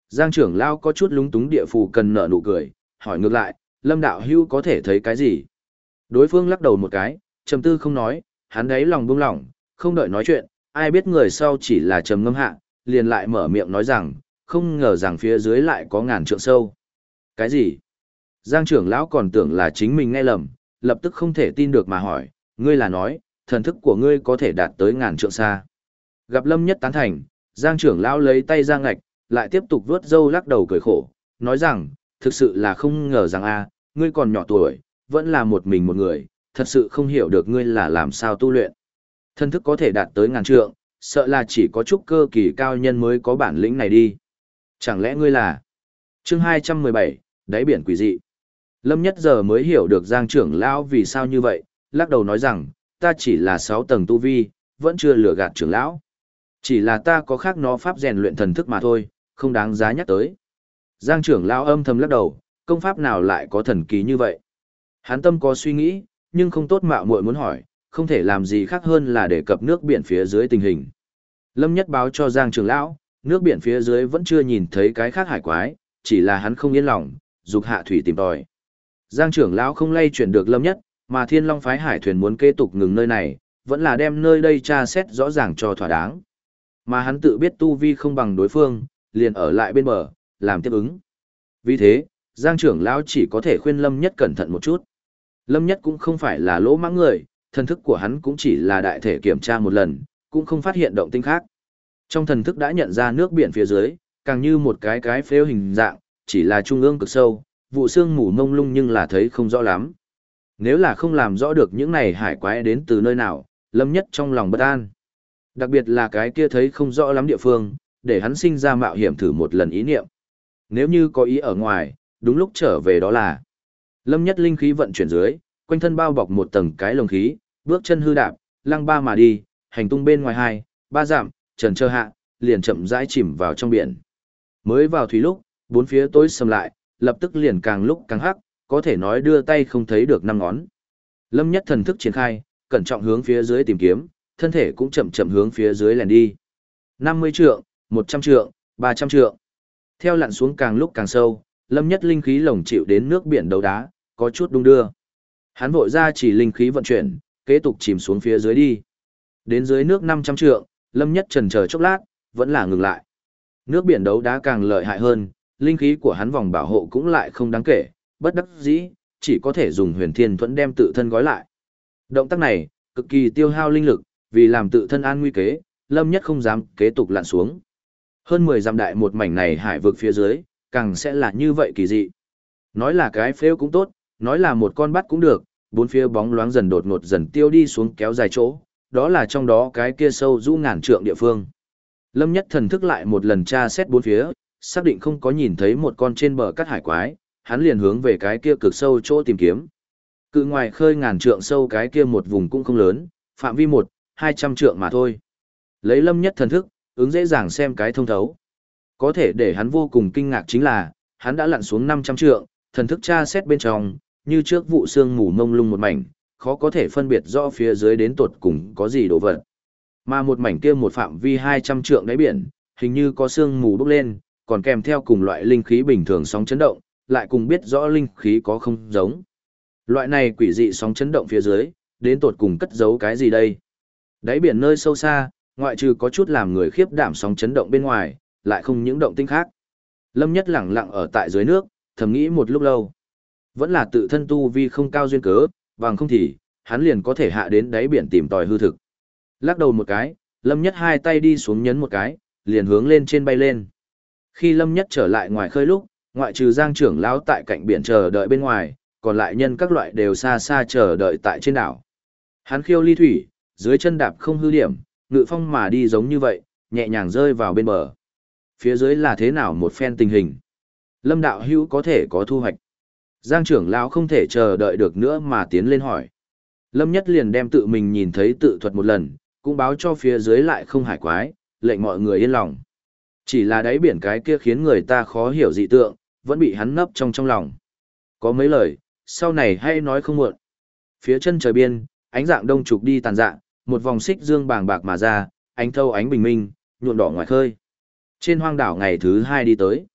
Giang trưởng lão có chút lúng túng địa phù cần nở nụ cười, hỏi ngược lại, Lâm đạo hữu có thể thấy cái gì? Đối phương lắc đầu một cái, trầm tư không nói, hắn đấy lòng buông lỏng, không đợi nói chuyện, ai biết người sau chỉ là trầm ngâm hạ, liền lại mở miệng nói rằng, không ngờ rằng phía dưới lại có ngàn trượng sâu. Cái gì? Giang trưởng lão còn tưởng là chính mình nghe lầm, lập tức không thể tin được mà hỏi, ngươi là nói, thần thức của ngươi có thể đạt tới ngàn trượng xa. Gặp Lâm Nhất tán thành, Giang trưởng lão lấy tay ra ngạch, lại tiếp tục vuốt râu lắc đầu cười khổ, nói rằng, thực sự là không ngờ rằng ngươi còn nhỏ tuổi, vẫn là một mình một người, thật sự không hiểu được ngươi là làm sao tu luyện. Thần thức có thể đạt tới ngàn trượng, sợ là chỉ có trúc cơ kỳ cao nhân mới có bản lĩnh này đi. Chẳng lẽ ngươi là... Chương 217, đáy biển quỷ dị. Lâm Nhất giờ mới hiểu được Giang trưởng lão vì sao như vậy, lắc đầu nói rằng, ta chỉ là 6 tầng tu vi, vẫn chưa lừa gạt trưởng lão. Chỉ là ta có khác nó pháp rèn luyện thần thức mà thôi, không đáng giá nhắc tới. Giang trưởng lão âm thầm lắc đầu, công pháp nào lại có thần kỳ như vậy? Hắn tâm có suy nghĩ, nhưng không tốt mạo muội muốn hỏi, không thể làm gì khác hơn là đề cập nước biển phía dưới tình hình. Lâm Nhất báo cho Giang trưởng lão, nước biển phía dưới vẫn chưa nhìn thấy cái khác hải quái, chỉ là hắn không yên lòng, dục hạ thủy tìm tòi. Giang trưởng lão không lay chuyển được Lâm Nhất, mà Thiên Long phái hải thuyền muốn kế tục ngừng nơi này, vẫn là đem nơi đây tra xét rõ ràng cho thỏa đáng. Mà hắn tự biết tu vi không bằng đối phương, liền ở lại bên bờ, làm tiếp ứng. Vì thế, Giang trưởng lão chỉ có thể khuyên Lâm Nhất cẩn thận một chút. Lâm Nhất cũng không phải là lỗ mãng người, thần thức của hắn cũng chỉ là đại thể kiểm tra một lần, cũng không phát hiện động tĩnh khác. Trong thần thức đã nhận ra nước biển phía dưới, càng như một cái phếu hình dạng, chỉ là trung ương cực sâu, vụ sương mù mông lung nhưng là thấy không rõ lắm. Nếu là không làm rõ được những này hải quái đến từ nơi nào, Lâm Nhất trong lòng bất an. Đặc biệt là cái kia thấy không rõ lắm địa phương, để hắn sinh ra mạo hiểm thử một lần ý niệm. Nếu như có ý ở ngoài, đúng lúc trở về đó là. Lâm Nhất linh khí vận chuyển dưới, quanh thân bao bọc một tầng cái lồng khí, bước chân hư đạp, lăng ba mà đi, hành tung bên ngoài 2, 3 dặm, trần trơ hạ, liền chậm rãi chìm vào trong biển. Mới vào thủy lúc, bốn phía tối sầm lại, lập tức liền càng lúc càng hắc, có thể nói đưa tay không thấy được 5 ngón. Lâm Nhất thần thức triển khai, cẩn trọng hướng phía dưới tìm kiếm, thân thể cũng chậm chậm hướng phía dưới lẻn đi. 50 trượng, 100 trượng, 300 trượng. Theo lặn xuống càng lúc càng sâu, Lâm Nhất linh khí lồng chịu đến nước biển đấu đá, có chút đung đưa. Hắn vội ra chỉ linh khí vận chuyển, kế tục chìm xuống phía dưới đi. Đến dưới nước 500 trượng, Lâm Nhất chần chờ chốc lát, vẫn là ngừng lại. Nước biển đấu đá càng lợi hại hơn, linh khí của hắn vòng bảo hộ cũng lại không đáng kể, bất đắc dĩ, chỉ có thể dùng huyền thiên thuẫn đem tự thân gói lại. Động tác này, cực kỳ tiêu hao linh lực, vì làm tự thân an nguy kế, Lâm Nhất không dám kế tục lặn xuống. Hơn 10 dặm đại một mảnh này hải vực phía dưới, càng sẽ là như vậy kỳ dị. Nói là cái phếu cũng tốt, nói là một con bắt cũng được, bốn phía bóng loáng dần đột ngột dần tiêu đi xuống kéo dài chỗ, đó là trong đó cái kia sâu rũ ngàn trượng địa phương. Lâm Nhất thần thức lại một lần tra xét bốn phía, xác định không có nhìn thấy một con trên bờ cắt hải quái, hắn liền hướng về cái kia cực sâu chỗ tìm kiếm. Cự ngoài khơi ngàn trượng sâu cái kia một vùng cũng không lớn, phạm vi 1-200 trượng mà thôi. Lấy Lâm Nhất thần thức, ứng dễ dàng xem cái thông thấu. Có thể để hắn vô cùng kinh ngạc chính là, hắn đã lặn xuống 500 trượng, thần thức tra xét bên trong, như trước vụ sương mù mông lung một mảnh, khó có thể phân biệt rõ phía dưới đến tột cùng có gì đồ vật. Mà một mảnh kia một phạm vi 200 trượng đáy biển, hình như có sương mù bốc lên, còn kèm theo cùng loại linh khí bình thường sóng chấn động, lại cùng biết rõ linh khí có không giống. Loại này quỷ dị sóng chấn động phía dưới, đến tột cùng cất giấu cái gì đây? Đáy biển nơi sâu xa, ngoại trừ có chút làm người khiếp đảm sóng chấn động bên ngoài, lại không những động tĩnh khác. Lâm Nhất lẳng lặng ở tại dưới nước, thầm nghĩ một lúc lâu. Vẫn là tự thân tu vi không cao duyên cớ, bằng không thì, hắn liền có thể hạ đến đáy biển tìm tòi hư thực. Lắc đầu một cái, Lâm Nhất hai tay đi xuống nhấn một cái, liền hướng lên trên bay lên. Khi Lâm Nhất trở lại ngoài khơi lúc, ngoại trừ Giang trưởng lão tại cạnh biển chờ đợi bên ngoài, còn lại nhân các loại đều xa xa chờ đợi tại trên đảo. Hắn khiêu ly thủy, dưới chân đạp không hư điểm, ngự phong mà đi giống như vậy, nhẹ nhàng rơi vào bên bờ. Phía dưới là thế nào một phen tình hình? Lâm đạo hữu có thể có thu hoạch. Giang trưởng lão không thể chờ đợi được nữa mà tiến lên hỏi. Lâm Nhất liền đem tự mình nhìn thấy tự thuật một lần, cũng báo cho phía dưới lại không hải quái, lệnh mọi người yên lòng. Chỉ là đáy biển cái kia khiến người ta khó hiểu dị tượng, vẫn bị hắn nấp trong lòng. Có mấy lời, sau này hay nói không muộn. Phía chân trời biên, ánh dạng đông trục đi tàn dạng, một vòng xích dương bàng bạc mà ra, ánh thâu ánh bình minh, nhuộm đỏ ngoài khơi. Trên hoang đảo ngày thứ 2 đi tới.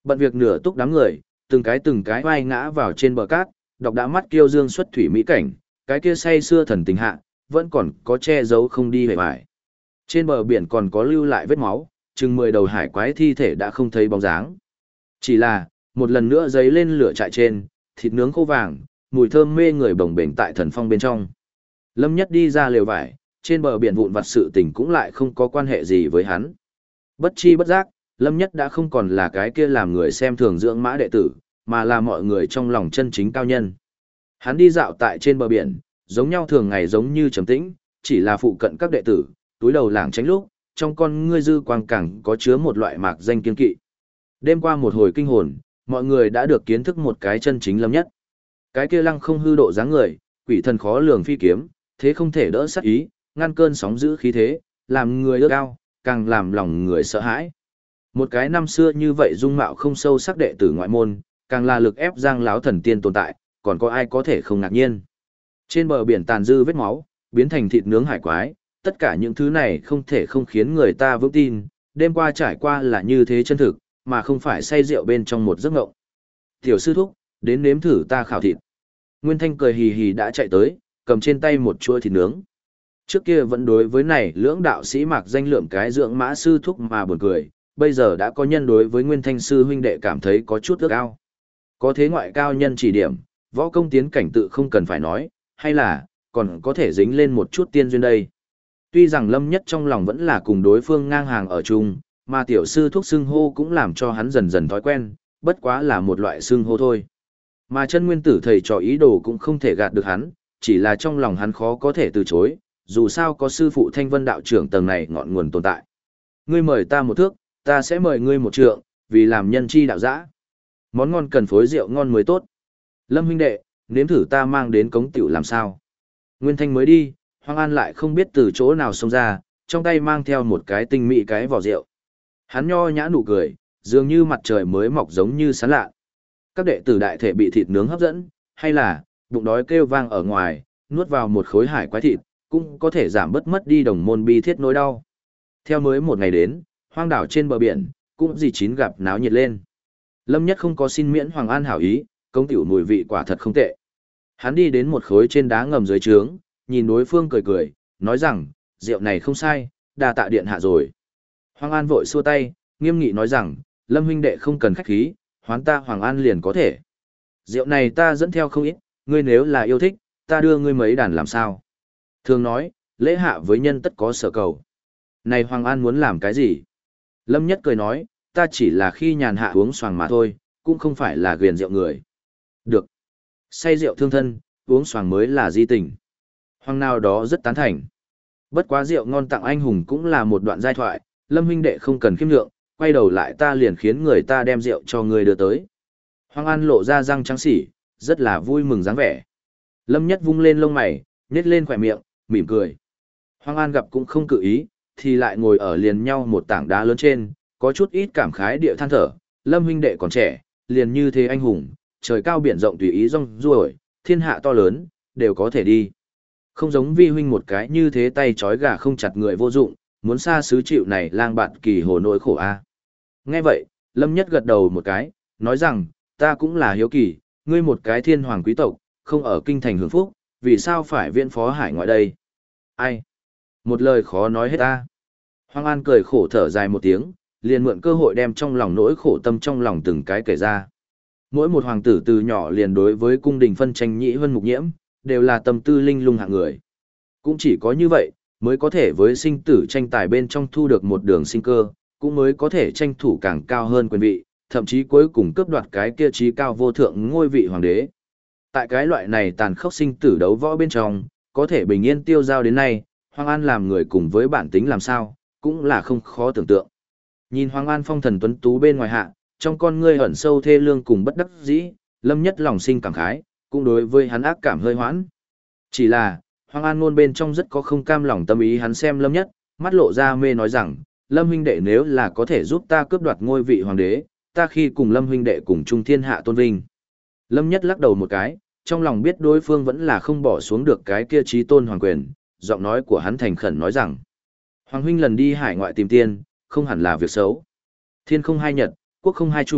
Bận việc nửa túc đám người, từng cái vai ngã vào trên bờ cát, đọc đã mắt kiêu dương xuất thủy mỹ cảnh, cái kia say xưa thần tình hạ, vẫn còn có che giấu không đi hề bại. Trên bờ biển còn có lưu lại vết máu, chừng 10 đầu hải quái thi thể đã không thấy bóng dáng. Chỉ là, một lần nữa giấy lên lửa trại trên, thịt nướng khô vàng, mùi thơm mê người bồng bềnh tại thần phong bên trong. Lâm Nhất đi ra lều vải, trên bờ biển vụn vặt sự tình cũng lại không có quan hệ gì với hắn. Bất chi bất giác, Lâm Nhất đã không còn là cái kia làm người xem thường dưỡng mã đệ tử, mà là mọi người trong lòng chân chính cao nhân. Hắn đi dạo tại trên bờ biển, giống nhau thường ngày giống như trầm tĩnh, chỉ là phụ cận các đệ tử, túi đầu lảng tránh lúc, trong con ngươi dư quang càng có chứa một loại mạc danh kiên kỵ. Đêm qua một hồi kinh hồn, mọi người đã được kiến thức một cái chân chính Lâm Nhất. Cái kia lăng không hư độ dáng người, quỷ thần khó lường phi kiếm, thế không thể đỡ sát ý, ngăn cơn sóng dữ khí thế, làm người ước ao, càng làm lòng người sợ hãi. Một cái năm xưa như vậy dung mạo không sâu sắc đệ tử ngoại môn, càng là lực ép giang láo thần tiên tồn tại, còn có ai có thể không ngạc nhiên. Trên bờ biển tàn dư vết máu, biến thành thịt nướng hải quái, tất cả những thứ này không thể không khiến người ta vững tin, đêm qua trải qua là như thế chân thực, mà không phải say rượu bên trong một giấc ngộng. Tiểu sư thúc, đến nếm thử ta khảo thịt. Nguyên Thanh cười hì hì đã chạy tới, cầm trên tay một chuỗi thịt nướng. Trước kia vẫn đối với này lưỡng đạo sĩ mạc danh lượm cái dưỡng mã sư thúc mà buồn cười, bây giờ đã có nhân đối với Nguyên Thanh sư huynh đệ cảm thấy có chút ước ao. Có thế ngoại cao nhân chỉ điểm, võ công tiến cảnh tự không cần phải nói, hay là, còn có thể dính lên một chút tiên duyên đây. Tuy rằng Lâm Nhất trong lòng vẫn là cùng đối phương ngang hàng ở chung, mà tiểu sư thúc xưng hô cũng làm cho hắn dần dần thói quen, bất quá là một loại xưng hô thôi. Mà chân nguyên tử thầy trò ý đồ cũng không thể gạt được hắn, chỉ là trong lòng hắn khó có thể từ chối, dù sao có sư phụ Thanh Vân đạo trưởng tầng này ngọn nguồn tồn tại. Ngươi mời ta một thước, ta sẽ mời ngươi một trượng, vì làm nhân chi đạo dã. Món ngon cần phối rượu ngon mới tốt. Lâm huynh đệ, nếm thử ta mang đến cống tiểu làm sao. Nguyên Thanh mới đi, Hoàng An lại không biết từ chỗ nào xông ra, trong tay mang theo một cái tinh mỹ cái vỏ rượu. Hắn nho nhã nụ cười, dường như mặt trời mới mọc giống như sáng lạ. Các đệ tử đại thể bị thịt nướng hấp dẫn, hay là bụng đói kêu vang ở ngoài, nuốt vào một khối hải quái thịt, cũng có thể giảm bớt mất đi đồng môn bi thiết nỗi đau. Theo mới một ngày đến, hoang đảo trên bờ biển, cũng dì chín gặp náo nhiệt lên. Lâm Nhất không có xin miễn Hoàng An hảo ý, công tiểu mùi vị quả thật không tệ. Hắn đi đến một khối trên đá ngầm dưới trướng, nhìn đối phương cười cười, nói rằng, rượu này không sai, đa tạ điện hạ rồi. Hoàng An vội xua tay, nghiêm nghị nói rằng, Lâm huynh đệ không cần khách khí, hoán ta Hoàng An liền có thể. Rượu này ta dẫn theo không ít, ngươi nếu là yêu thích, ta đưa ngươi mấy đàn làm sao. Thường nói, lễ hạ với nhân tất có sở cầu. Này Hoàng An muốn làm cái gì? Lâm Nhất cười nói, ta chỉ là khi nhàn hạ uống xoàng mà thôi, cũng không phải là ghiền rượu người. Được. Say rượu thương thân, uống xoàng mới là di tình. Hoàng nào đó rất tán thành. Bất quá rượu ngon tặng anh hùng cũng là một đoạn giai thoại, Lâm huynh đệ không cần khiêm lượng, quay đầu lại ta liền khiến người ta đem rượu cho người đưa tới. Hoàng An lộ ra răng trắng xỉ, rất là vui mừng dáng vẻ. Lâm Nhất vung lên lông mày, nhếch lên khỏe miệng, mỉm cười. Hoàng An gặp cũng không cự ý, thì lại ngồi ở liền nhau một tảng đá lớn trên, có chút ít cảm khái địa than thở, Lâm huynh đệ còn trẻ, liền như thế anh hùng, trời cao biển rộng tùy ý rong ruổi, thiên hạ to lớn, đều có thể đi. Không giống vi huynh một cái như thế tay trói gà không chặt người vô dụng, muốn xa xứ chịu này lang bạt kỳ hồ nỗi khổ a. Nghe vậy, Lâm Nhất gật đầu một cái, nói rằng, ta cũng là hiếu kỳ, ngươi một cái thiên hoàng quý tộc, không ở kinh thành hưởng phúc, vì sao phải viện phó hải ngoại đây? Ai? Một lời khó nói hết ta. Hoàng An cười khổ thở dài một tiếng, liền mượn cơ hội đem trong lòng nỗi khổ tâm trong lòng từng cái kể ra. Mỗi một hoàng tử từ nhỏ liền đối với cung đình phân tranh nhị hơn mục nhiễm, đều là tâm tư linh lung hạng người. Cũng chỉ có như vậy, mới có thể với sinh tử tranh tài bên trong thu được một đường sinh cơ, cũng mới có thể tranh thủ càng cao hơn quyền vị, thậm chí cuối cùng cướp đoạt cái kia trí cao vô thượng ngôi vị hoàng đế. Tại cái loại này tàn khốc sinh tử đấu võ bên trong, có thể bình yên tiêu giao đến nay, Hoàng An làm người cùng với bản tính làm sao, cũng là không khó tưởng tượng. Nhìn Hoàng An phong thần tuấn tú bên ngoài hạ, trong con ngươi ẩn sâu thê lương cùng bất đắc dĩ, Lâm Nhất lòng sinh cảm khái, cũng đối với hắn ác cảm hơi hoãn. Chỉ là, Hoàng An ngôn bên trong rất có không cam lòng tâm ý, hắn xem Lâm Nhất, mắt lộ ra mê nói rằng, Lâm huynh đệ nếu là có thể giúp ta cướp đoạt ngôi vị hoàng đế, ta khi cùng Lâm huynh đệ cùng chung thiên hạ tôn vinh. Lâm Nhất lắc đầu một cái, trong lòng biết đối phương vẫn là không bỏ xuống được cái kia chí tôn hoàng quyền, giọng nói của hắn thành khẩn nói rằng, Hoàng huynh lần đi hải ngoại tìm tiên, không hẳn là việc xấu. Thiên không hai nhật, quốc không hai chủ,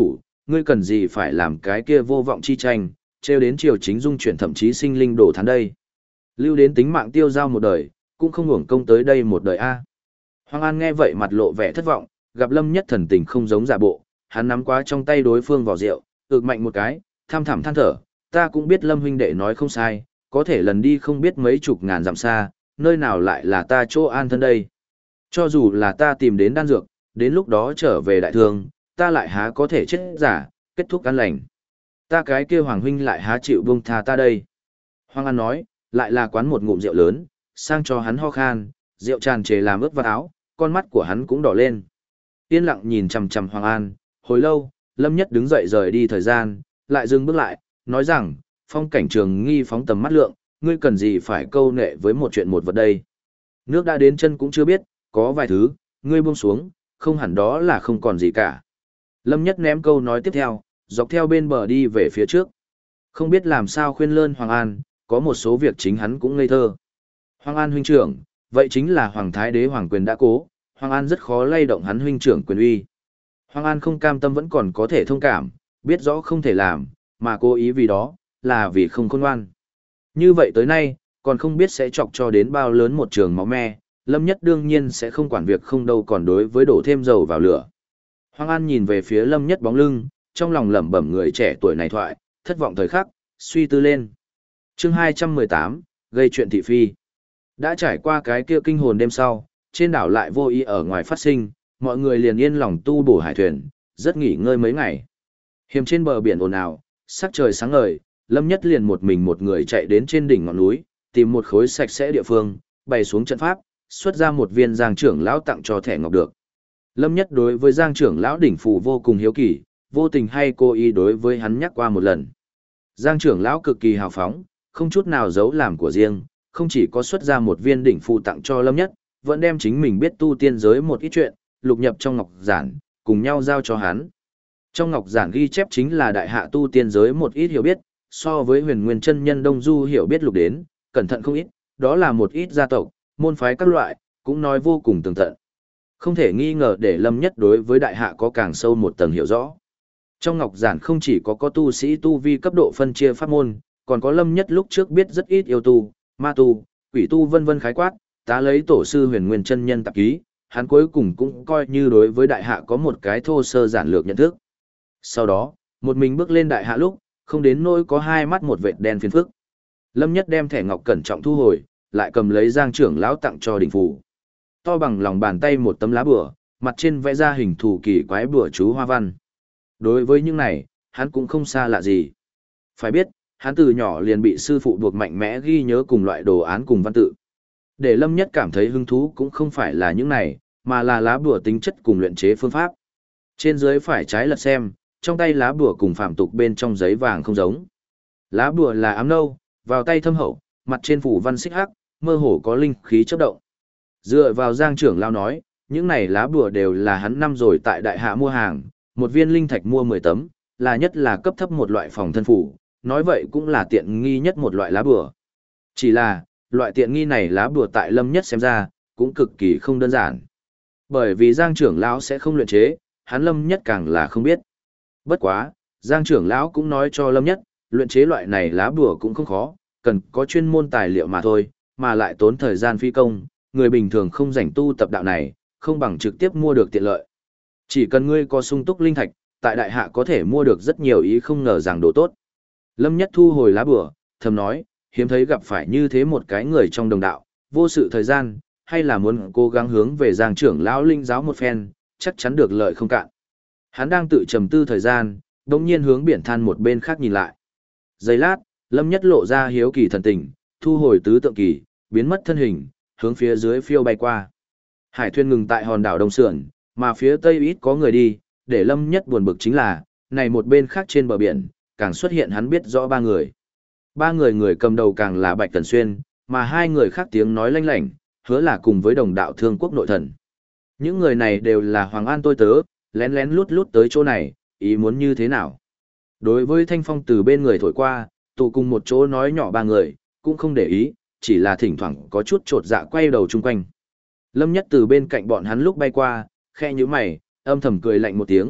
ngươi cần gì phải làm cái kia vô vọng chi tranh, trêu đến triều chính dung chuyển thậm chí sinh linh đổ thán đây. Lưu đến tính mạng tiêu giao một đời, cũng không hưởng công tới đây một đời a. Hoàng An nghe vậy mặt lộ vẻ thất vọng, gặp Lâm Nhất thần tình không giống giả bộ, hắn nắm quá trong tay đối phương vỏ rượu, ực mạnh một cái, tham thẳm than thở, ta cũng biết Lâm huynh đệ nói không sai, có thể lần đi không biết mấy chục ngàn dặm xa, nơi nào lại là ta chỗ an thân đây. Cho dù là ta tìm đến đan dược, đến lúc đó trở về đại thương, ta lại há có thể chết giả, kết thúc an lành. Ta cái kia Hoàng huynh lại há chịu buông tha ta đây. Hoàng An nói, lại là quán một ngụm rượu lớn, sang cho hắn ho khan, rượu tràn trề làm ướt vào áo, con mắt của hắn cũng đỏ lên. Yên lặng nhìn chằm chằm Hoàng An, hồi lâu, Lâm Nhất đứng dậy rời đi thời gian, lại dừng bước lại, nói rằng, phong cảnh trường nghi phóng tầm mắt lượng, ngươi cần gì phải câu nệ với một chuyện một vật đây. Nước đã đến chân cũng chưa biết, có vài thứ, ngươi buông xuống, không hẳn đó là không còn gì cả. Lâm Nhất ném câu nói tiếp theo, dọc theo bên bờ đi về phía trước. Không biết làm sao khuyên lơn Hoàng An, có một số việc chính hắn cũng ngây thơ. Hoàng An huynh trưởng, vậy chính là Hoàng Thái Đế Hoàng quyền đã cố, Hoàng An rất khó lay động hắn huynh trưởng quyền uy. Hoàng An không cam tâm vẫn còn có thể thông cảm, biết rõ không thể làm, mà cố ý vì đó, là vì không khôn ngoan. Như vậy tới nay, còn không biết sẽ chọc cho đến bao lớn một trường máu me, Lâm Nhất đương nhiên sẽ không quản việc không đâu còn đối với đổ thêm dầu vào lửa. Hoàng An nhìn về phía Lâm Nhất bóng lưng, trong lòng lẩm bẩm người trẻ tuổi này thoại, thất vọng thời khắc, suy tư lên. Chương 218, gây chuyện thị phi. Đã trải qua cái kia kinh hồn đêm sau, trên đảo lại vô ý ở ngoài phát sinh, mọi người liền yên lòng tu bổ hải thuyền, rất nghỉ ngơi mấy ngày. Hiềm trên bờ biển ồn ào, sắc trời sáng ngời, Lâm Nhất liền một mình một người chạy đến trên đỉnh ngọn núi, tìm một khối sạch sẽ địa phương, bày xuống trận pháp, xuất ra một viên Giang trưởng lão tặng cho thẻ ngọc được. Lâm Nhất đối với Giang trưởng lão đỉnh phù vô cùng hiếu kỳ, vô tình hay cố ý đối với hắn nhắc qua một lần. Giang trưởng lão cực kỳ hào phóng, không chút nào giấu làm của riêng, không chỉ có xuất ra một viên đỉnh phù tặng cho Lâm Nhất, vẫn đem chính mình biết tu tiên giới một ít chuyện, lục nhập trong ngọc giản, cùng nhau giao cho hắn. Trong ngọc giản ghi chép chính là đại hạ tu tiên giới một ít hiểu biết, so với Huyền Nguyên chân nhân Đông Du hiểu biết lục đến, cẩn thận không ít, đó là một ít gia tộc, môn phái các loại, cũng nói vô cùng tường tận. Không thể nghi ngờ để Lâm Nhất đối với đại hạ có càng sâu một tầng hiểu rõ. Trong ngọc giản không chỉ có tu sĩ tu vi cấp độ phân chia pháp môn, còn có Lâm Nhất lúc trước biết rất ít yêu tu, ma tu, quỷ tu vân vân khái quát, tá lấy tổ sư Huyền Nguyên chân nhân tạp ký, hắn cuối cùng cũng coi như đối với đại hạ có một cái thô sơ giản lược nhận thức. Sau đó, một mình bước lên đại hạ lúc, không đến nỗi có hai mắt một vệt đen phiền phức. Lâm Nhất đem thẻ ngọc cẩn trọng thu hồi, lại cầm lấy Giang trưởng lão tặng cho đỉnh phù. To bằng lòng bàn tay một tấm lá bùa, mặt trên vẽ ra hình thù kỳ quái bùa chú hoa văn. Đối với những này, hắn cũng không xa lạ gì. Phải biết, hắn từ nhỏ liền bị sư phụ buộc mạnh mẽ ghi nhớ cùng loại đồ án cùng văn tự. Để Lâm Nhất cảm thấy hứng thú cũng không phải là những này, mà là lá bùa tính chất cùng luyện chế phương pháp. Trên dưới phải trái lật xem, trong tay lá bùa cùng phạm tục bên trong giấy vàng không giống. Lá bùa là ám nâu, vào tay thâm hậu, mặt trên phủ văn xích hắc, mơ hồ có linh khí chớp động. Dựa vào Giang trưởng lão nói, những này lá bùa đều là hắn năm rồi tại đại hạ mua hàng, một viên linh thạch mua 10 tấm, là nhất là cấp thấp một loại phòng thân phủ, nói vậy cũng là tiện nghi nhất một loại lá bùa. Chỉ là, loại tiện nghi này lá bùa tại Lâm Nhất xem ra, cũng cực kỳ không đơn giản. Bởi vì Giang trưởng lão sẽ không luyện chế, hắn Lâm Nhất càng là không biết. Bất quá, Giang trưởng lão cũng nói cho Lâm Nhất, luyện chế loại này lá bùa cũng không khó, cần có chuyên môn tài liệu mà thôi, mà lại tốn thời gian phi công, người bình thường không rảnh tu tập đạo này, không bằng trực tiếp mua được tiện lợi. Chỉ cần ngươi có sung túc linh thạch, tại đại hạ có thể mua được rất nhiều ý không ngờ rằng đồ tốt. Lâm Nhất thu hồi lá bùa, thầm nói, hiếm thấy gặp phải như thế một cái người trong đồng đạo, vô sự thời gian, hay là muốn cố gắng hướng về Giang trưởng lão linh giáo một phen, chắc chắn được lợi không cạn. Hắn đang tự trầm tư thời gian, đống nhiên hướng biển than một bên khác nhìn lại. Giây lát, Lâm Nhất lộ ra hiếu kỳ thần tình, thu hồi tứ tượng kỳ, biến mất thân hình, hướng phía dưới phiêu bay qua. Hải thuyền ngừng tại hòn đảo Đông Sườn, mà phía tây ít có người đi, để Lâm Nhất buồn bực chính là, này một bên khác trên bờ biển, càng xuất hiện hắn biết rõ ba người. Ba người người cầm đầu càng là Bạch Tần Xuyên, mà hai người khác tiếng nói lanh lảnh, hứa là cùng với đồng đạo Thương Quốc nội thần. Những người này đều là Hoàng An tôi tớ, lén lén lút lút tới chỗ này, ý muốn như thế nào. Đối với thanh phong từ bên người thổi qua, tụ cùng một chỗ nói nhỏ ba người, cũng không để ý, chỉ là thỉnh thoảng có chút trột dạ quay đầu chung quanh. Lâm Nhất từ bên cạnh bọn hắn lúc bay qua, khe như mày, âm thầm cười lạnh một tiếng,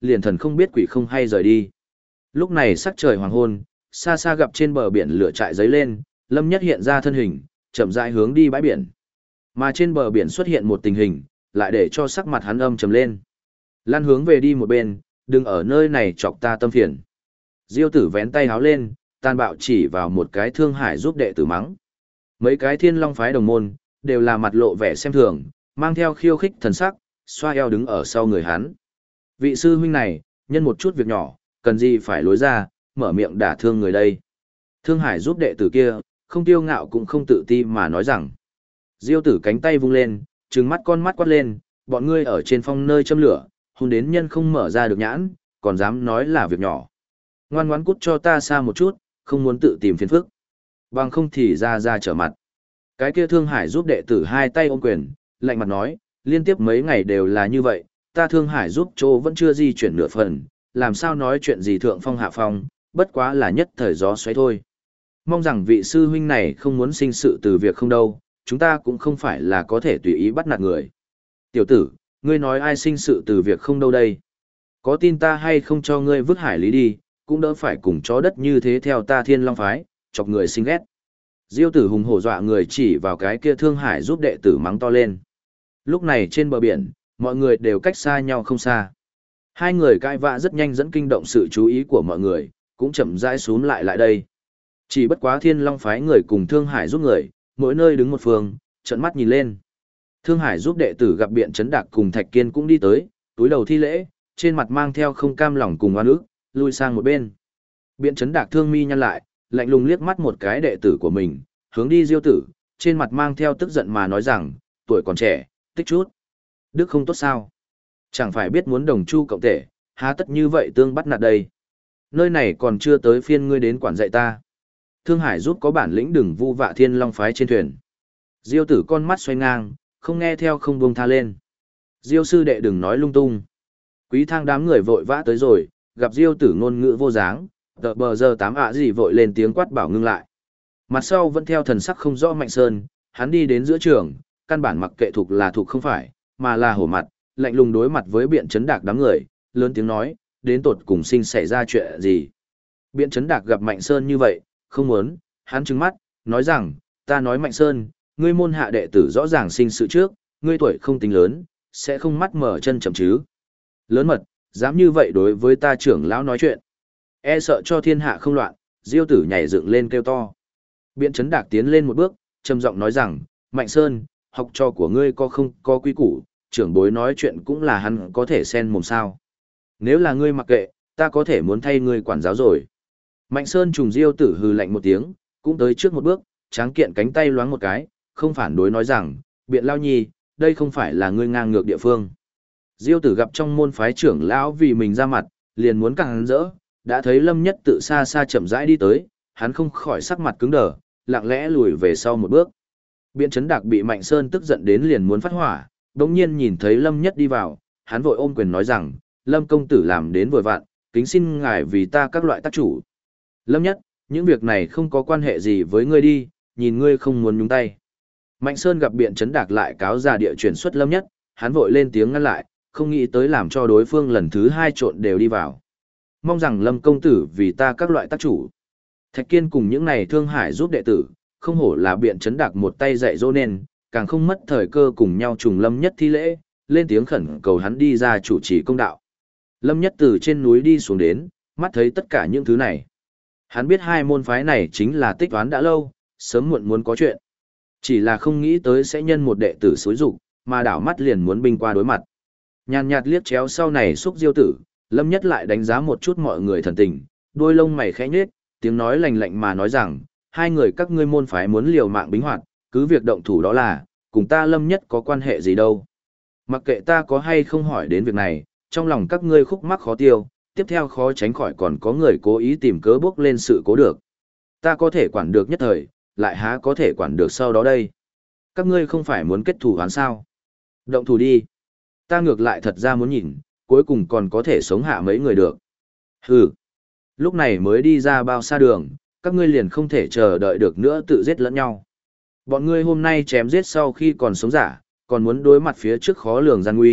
liền thần không biết quỷ không hay rời đi. Lúc này sắc trời hoàng hôn, xa xa gặp trên bờ biển lửa trại giấy lên, Lâm Nhất hiện ra thân hình, chậm rãi hướng đi bãi biển. Mà trên bờ biển xuất hiện một tình hình, lại để cho sắc mặt hắn âm trầm lên. Lan hướng về đi một bên, đừng ở nơi này chọc ta tâm phiền. Diêu tử vén tay háo lên, tàn bạo chỉ vào một cái Thương Hải giúp đệ tử mắng. Mấy cái Thiên Long phái đồng môn, đều là mặt lộ vẻ xem thường, mang theo khiêu khích thần sắc, xoa eo đứng ở sau người hắn. Vị sư huynh này, nhân một chút việc nhỏ, cần gì phải lối ra, mở miệng đả thương người đây. Thương Hải giúp đệ tử kia, không tiêu ngạo cũng không tự ti mà nói rằng. Diêu tử cánh tay vung lên, trừng mắt con mắt quát lên, bọn ngươi ở trên phong nơi châm lửa, hôn đến nhân không mở ra được nhãn, còn dám nói là việc nhỏ. Ngoan ngoãn cút cho ta xa một chút, không muốn tự tìm phiền phức. Bằng không thì ra trở mặt. Cái kia Thương Hải giúp đệ tử hai tay ôm quyền, lạnh mặt nói, liên tiếp mấy ngày đều là như vậy, ta Thương Hải giúp chỗ vẫn chưa di chuyển nửa phần, làm sao nói chuyện gì thượng phong hạ phong, bất quá là nhất thời gió xoáy thôi. Mong rằng vị sư huynh này không muốn sinh sự từ việc không đâu, chúng ta cũng không phải là có thể tùy ý bắt nạt người. Tiểu tử, ngươi nói ai sinh sự từ việc không đâu đây? Có tin ta hay không cho ngươi vứt hải lý đi, cũng đỡ phải cùng chó đất như thế theo ta Thiên Long phái, chọc người sinh ghét. Diêu tử hùng hổ dọa người chỉ vào cái kia Thương Hải giúp đệ tử mắng to lên. Lúc này trên bờ biển, mọi người đều cách xa nhau không xa. Hai người cãi vã rất nhanh dẫn kinh động sự chú ý của mọi người, cũng chậm rãi xuống lại đây. Chỉ bất quá Thiên Long phái người cùng Thương Hải giúp người, mỗi nơi đứng một phương, trợn mắt nhìn lên. Thương Hải giúp đệ tử gặp Biện Chấn Đạc cùng Thạch Kiên cũng đi tới, túi đầu thi lễ, trên mặt mang theo không cam lòng cùng oan ức, lui sang một bên. Biện Chấn Đạc thương mi nhăn lại, lạnh lùng liếc mắt một cái đệ tử của mình, hướng đi Diêu tử, trên mặt mang theo tức giận mà nói rằng, tuổi còn trẻ, tích chút. Đức không tốt sao? Chẳng phải biết muốn đồng chu cộng thể, há tất như vậy tương bắt nạt đây. Nơi này còn chưa tới phiên ngươi đến quản dạy ta. Thương Hải giúp có bản lĩnh đừng vu vạ Thiên Long phái trên thuyền. Diêu tử con mắt xoay ngang, không nghe theo không buông tha lên. Diêu sư đệ đừng nói lung tung. Quý thang đám người vội vã tới rồi, gặp Diêu tử ngôn ngữ vô dáng, tờ bờ giờ tám ạ gì vội lên tiếng quát bảo ngưng lại. Mặt sau vẫn theo thần sắc không rõ Mạnh Sơn, hắn đi đến giữa trường, căn bản mặc kệ thuộc là thuộc không phải, mà là hổ mặt, lạnh lùng đối mặt với Biện Chấn Đạc đám người, lớn tiếng nói, đến tột cùng sinh xảy ra chuyện gì. Biện Chấn Đạc gặp Mạnh Sơn như vậy, không muốn, hắn trừng mắt, nói rằng, ta nói Mạnh Sơn, ngươi môn hạ đệ tử rõ ràng sinh sự trước, ngươi tuổi không tính lớn, sẽ không mắt mở chân chậm chứ. Lớn mật, dám như vậy đối với ta trưởng lão nói chuyện. E sợ cho thiên hạ không loạn, Diêu tử nhảy dựng lên kêu to. Biện Chấn Đạc tiến lên một bước, trầm giọng nói rằng, Mạnh Sơn, học trò của ngươi có không có quý củ, trưởng bối nói chuyện cũng là hắn có thể xen mồm sao. Nếu là ngươi mặc kệ, ta có thể muốn thay ngươi quản giáo rồi. Mạnh Sơn trùng Diêu tử hừ lạnh một tiếng, cũng tới trước một bước, tráng kiện cánh tay loáng một cái, không phản đối nói rằng, Biện Lao Nhi, đây không phải là ngươi ngang ngược địa phương. Diêu tử gặp trong môn phái trưởng lão vì mình ra mặt, liền muốn càng hắn rỡ, đã thấy Lâm Nhất tự xa xa chậm rãi đi tới, hắn không khỏi sắc mặt cứng đờ, lặng lẽ lùi về sau một bước. Biện Chấn Đạc bị Mạnh Sơn tức giận đến liền muốn phát hỏa, đống nhiên nhìn thấy Lâm Nhất đi vào, hắn vội ôm quyền nói rằng, Lâm công tử làm đến vội vặn, kính xin ngài vì ta các loại tác chủ. Lâm Nhất, những việc này không có quan hệ gì với ngươi đi, nhìn ngươi không muốn nhúng tay. Mạnh Sơn gặp Biện Chấn Đạc lại cáo ra địa chuyển xuất Lâm Nhất, hắn vội lên tiếng ngăn lại, không nghĩ tới làm cho đối phương lần thứ hai trộn đều đi vào. Mong rằng Lâm công tử vì ta các loại tác chủ. Thạch Kiên cùng những này Thương Hải giúp đệ tử, không hổ là Biện Chấn Đạc một tay dạy dỗ nên, càng không mất thời cơ cùng nhau trùng Lâm Nhất thi lễ, lên tiếng khẩn cầu hắn đi ra chủ trì công đạo. Lâm Nhất từ trên núi đi xuống đến, mắt thấy tất cả những thứ này. Hắn biết hai môn phái này chính là tích toán đã lâu, sớm muộn muốn có chuyện. Chỉ là không nghĩ tới sẽ nhân một đệ tử xối rụng, mà đảo mắt liền muốn binh qua đối mặt. Nhàn nhạt liếc chéo sau này xúc Diêu tử, Lâm Nhất lại đánh giá một chút mọi người thần tình, đôi lông mày khẽ nhếch, tiếng nói lạnh lạnh mà nói rằng, hai người các ngươi môn phái muốn liều mạng bính hoạt, cứ việc động thủ đó là, cùng ta Lâm Nhất có quan hệ gì đâu. Mặc kệ ta có hay không hỏi đến việc này, trong lòng các ngươi khúc mắc khó tiêu, tiếp theo khó tránh khỏi còn có người cố ý tìm cớ bước lên sự cố được. Ta có thể quản được nhất thời, lại há có thể quản được sau đó đây. Các ngươi không phải muốn kết thù hắn sao? Động thủ đi. Ta ngược lại thật ra muốn nhìn, cuối cùng còn có thể sống hạ mấy người được. Hừ. Lúc này mới đi ra bao xa đường, các ngươi liền không thể chờ đợi được nữa tự giết lẫn nhau. Bọn ngươi hôm nay chém giết sau khi còn sống giả, còn muốn đối mặt phía trước khó lường gian nguy,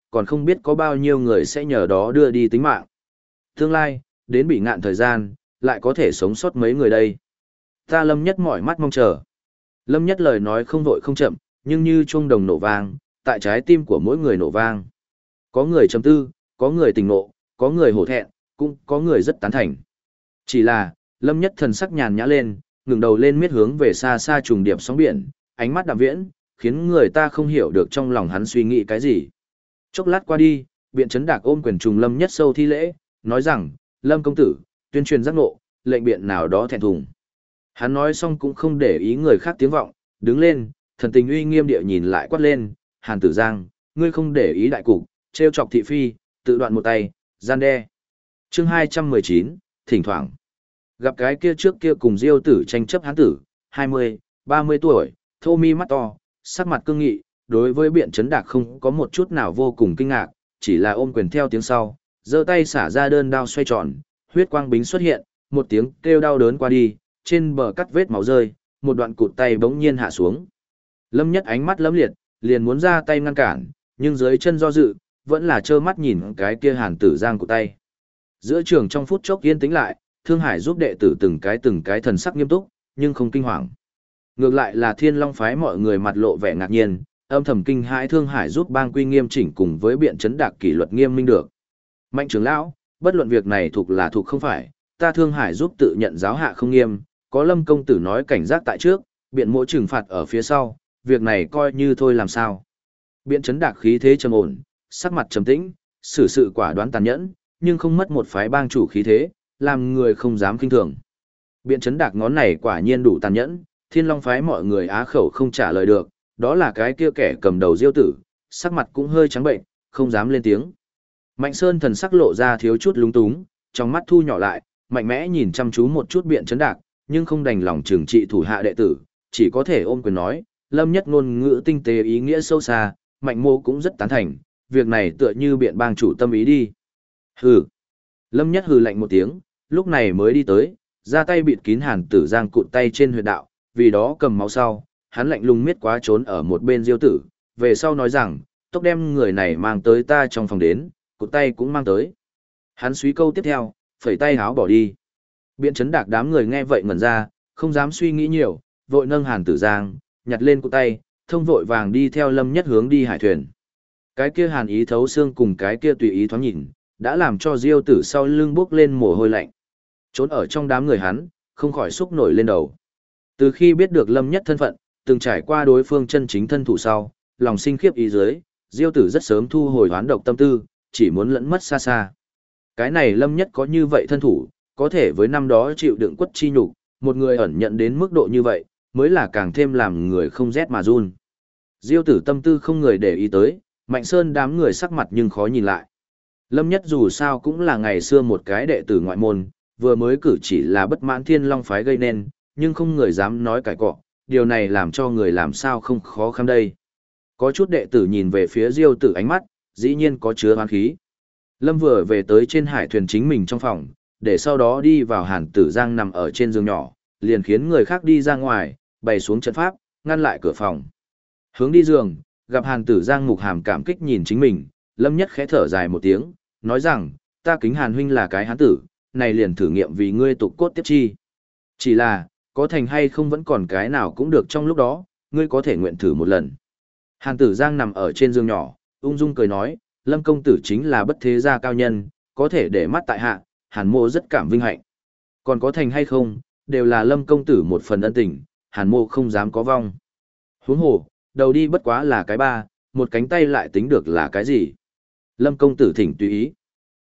còn không biết có bao nhiêu người sẽ nhờ đó đưa đi tính mạng. Tương lai, đến bị ngạn thời gian, lại có thể sống sót mấy người đây. Ta Lâm Nhất mỏi mắt mong chờ. Lâm Nhất lời nói không vội không chậm, nhưng như chuông đồng nổ vang, tại trái tim của mỗi người nổ vang. Có người trầm tư, có người tình nộ, có người hổ thẹn, cũng có người rất tán thành. Chỉ là, Lâm Nhất thần sắc nhàn nhã lên, ngẩng đầu lên miết hướng về xa xa trùng điệp sóng biển, ánh mắt đạm viễn, khiến người ta không hiểu được trong lòng hắn suy nghĩ cái gì. Chốc lát qua đi, Biện Chấn Đạc ôm quyền trùng Lâm Nhất sâu thi lễ, nói rằng, Lâm công tử, tuyên truyền giác ngộ, lệnh biện nào đó thẹn thùng. Hắn nói xong cũng không để ý người khác tiếng vọng, đứng lên, thần tình uy nghiêm địa nhìn lại quát lên, Hàn Tử Giang, ngươi không để ý đại cục, trêu chọc thị phi, tự đoạn một tay, gian đe. Chương 219, thỉnh thoảng. Gặp cái kia trước kia cùng Diêu tử tranh chấp hán tử, 20, 30 tuổi, thô mi mắt to, sắc mặt cương nghị, đối với Biện Chấn Đạc không có một chút nào vô cùng kinh ngạc, chỉ là ôm quyền theo tiếng sau, giơ tay xả ra đơn đao xoay tròn, huyết quang bính xuất hiện, một tiếng kêu đau đớn qua đi, trên bờ cắt vết máu rơi, một đoạn cụt tay bỗng nhiên hạ xuống. Lâm Nhất ánh mắt lấm liệt, liền muốn ra tay ngăn cản, nhưng dưới chân do dự, vẫn là trơ mắt nhìn cái kia Hàn Tử Giang của tay. Giữa trường trong phút chốc yên tĩnh lại, Thương Hải giúp đệ tử từng cái thần sắc nghiêm túc, nhưng không kinh hoàng. Ngược lại là Thiên Long phái mọi người mặt lộ vẻ ngạc nhiên, âm thầm kinh hãi Thương Hải giúp bang quy nghiêm chỉnh cùng với Biện Chấn Đạc kỷ luật nghiêm minh được. Mạnh trưởng lão, bất luận việc này thuộc là thuộc không phải, ta Thương Hải giúp tự nhận giáo hạ không nghiêm, có Lâm công tử nói cảnh giác tại trước, Biện mỗ trừng phạt ở phía sau, việc này coi như thôi làm sao. Biện Chấn Đạc khí thế trầm ổn, sắc mặt trầm tĩnh, xử sự quả đoán tàn nhẫn, nhưng không mất một phái bang chủ khí thế, làm người không dám kinh thường. Biện Chấn Đạc ngón này quả nhiên đủ tàn nhẫn, Thiên Long phái mọi người á khẩu không trả lời được, đó là cái kia kẻ cầm đầu Diêu tử, sắc mặt cũng hơi trắng bệnh, không dám lên tiếng. Mạnh Sơn thần sắc lộ ra thiếu chút lúng túng, trong mắt thu nhỏ lại, mạnh mẽ nhìn chăm chú một chút Biện Chấn Đạc, nhưng không đành lòng trừng trị thủ hạ đệ tử, chỉ có thể ôm quyền nói, Lâm Nhất ngôn ngữ tinh tế ý nghĩa sâu xa, Mạnh mô cũng rất tán thành, việc này tựa như Biện bang chủ tâm ý đi. Hừ. Lâm Nhất hừ lạnh một tiếng, lúc này mới đi tới, ra tay bịt kín Hàn Tử Giang cụt tay trên huyệt đạo, vì đó cầm máu sau, hắn lạnh lùng miết quá trốn ở một bên Diêu tử, về sau nói rằng, tốc đem người này mang tới ta trong phòng đến, cụt tay cũng mang tới. Hắn suy câu tiếp theo, phẩy tay háo bỏ đi. Biện Chấn Đạc đám người nghe vậy ngẩn ra, không dám suy nghĩ nhiều, vội nâng Hàn Tử Giang, nhặt lên cụt tay, thông vội vàng đi theo Lâm Nhất hướng đi hải thuyền. Cái kia hàn ý thấu xương cùng cái kia tùy ý thoáng nhìn, đã làm cho Diêu tử sau lưng bước lên mồ hôi lạnh. Trốn ở trong đám người hắn, không khỏi xúc nổi lên đầu. Từ khi biết được Lâm Nhất thân phận, từng trải qua đối phương chân chính thân thủ sau, lòng sinh khiếp ý dưới, Diêu tử rất sớm thu hồi hoán độc tâm tư, chỉ muốn lẫn mất xa xa. Cái này Lâm Nhất có như vậy thân thủ, có thể với năm đó chịu đựng quất chi nhục, một người ẩn nhận đến mức độ như vậy, mới là càng thêm làm người không rét mà run. Diêu tử tâm tư không người để ý tới, Mạnh Sơn đám người sắc mặt nhưng khó nhìn lại. Lâm Nhất dù sao cũng là ngày xưa một cái đệ tử ngoại môn, vừa mới cử chỉ là bất mãn Thiên Long phái gây nên, nhưng không người dám nói cãi cọ, điều này làm cho người làm sao không khó khăn đây. Có chút đệ tử nhìn về phía Diêu tử ánh mắt, dĩ nhiên có chứa oán khí. Lâm vừa về tới trên hải thuyền chính mình trong phòng, để sau đó đi vào Hàn Tử Giang nằm ở trên giường nhỏ, liền khiến người khác đi ra ngoài, bày xuống trận pháp, ngăn lại cửa phòng. Hướng đi giường, gặp Hàn Tử Giang mục hàm cảm kích nhìn chính mình, Lâm Nhất khẽ thở dài một tiếng, nói rằng, ta kính Hàn huynh là cái hán tử, này liền thử nghiệm vì ngươi tục cốt tiếp chi. Chỉ là, có thành hay không vẫn còn cái nào cũng được trong lúc đó, ngươi có thể nguyện thử một lần. Hàn Tử Giang nằm ở trên giường nhỏ, ung dung cười nói, Lâm công tử chính là bất thế gia cao nhân, có thể để mắt tại hạ, Hàn mô rất cảm vinh hạnh. Còn có thành hay không, đều là Lâm công tử một phần ân tình, Hàn mô không dám có vong. Huống hồ, đầu đi bất quá là cái ba, một cánh tay lại tính được là cái gì. Lâm công tử thỉnh tùy ý.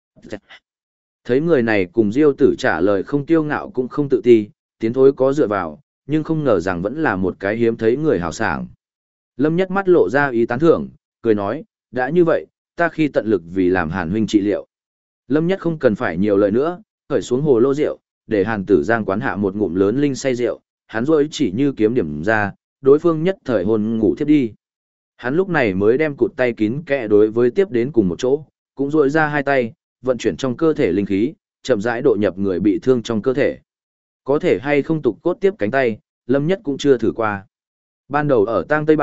Thấy người này cùng Diêu tử trả lời không tiêu ngạo cũng không tự ti, tiến thối có dựa vào, nhưng không ngờ rằng vẫn là một cái hiếm thấy người hào sảng. Lâm Nhất mắt lộ ra ý tán thưởng, cười nói, đã như vậy, ta khi tận lực vì làm Hàn huynh trị liệu. Lâm Nhất không cần phải nhiều lời nữa, khởi xuống hồ lô rượu, để Hàn Tử Giang quán hạ một ngụm lớn linh say rượu, hắn rỗi chỉ như kiếm điểm ra, đối phương nhất thời hồn ngủ thiếp đi. Hắn lúc này mới đem cụt tay kín kẽ đối với tiếp đến cùng một chỗ, cũng rỗi ra hai tay, vận chuyển trong cơ thể linh khí, chậm rãi độ nhập người bị thương trong cơ thể. Có thể hay không tục cốt tiếp cánh tay, Lâm Nhất cũng chưa thử qua. Ban đầu ở Tang Tây Bảo,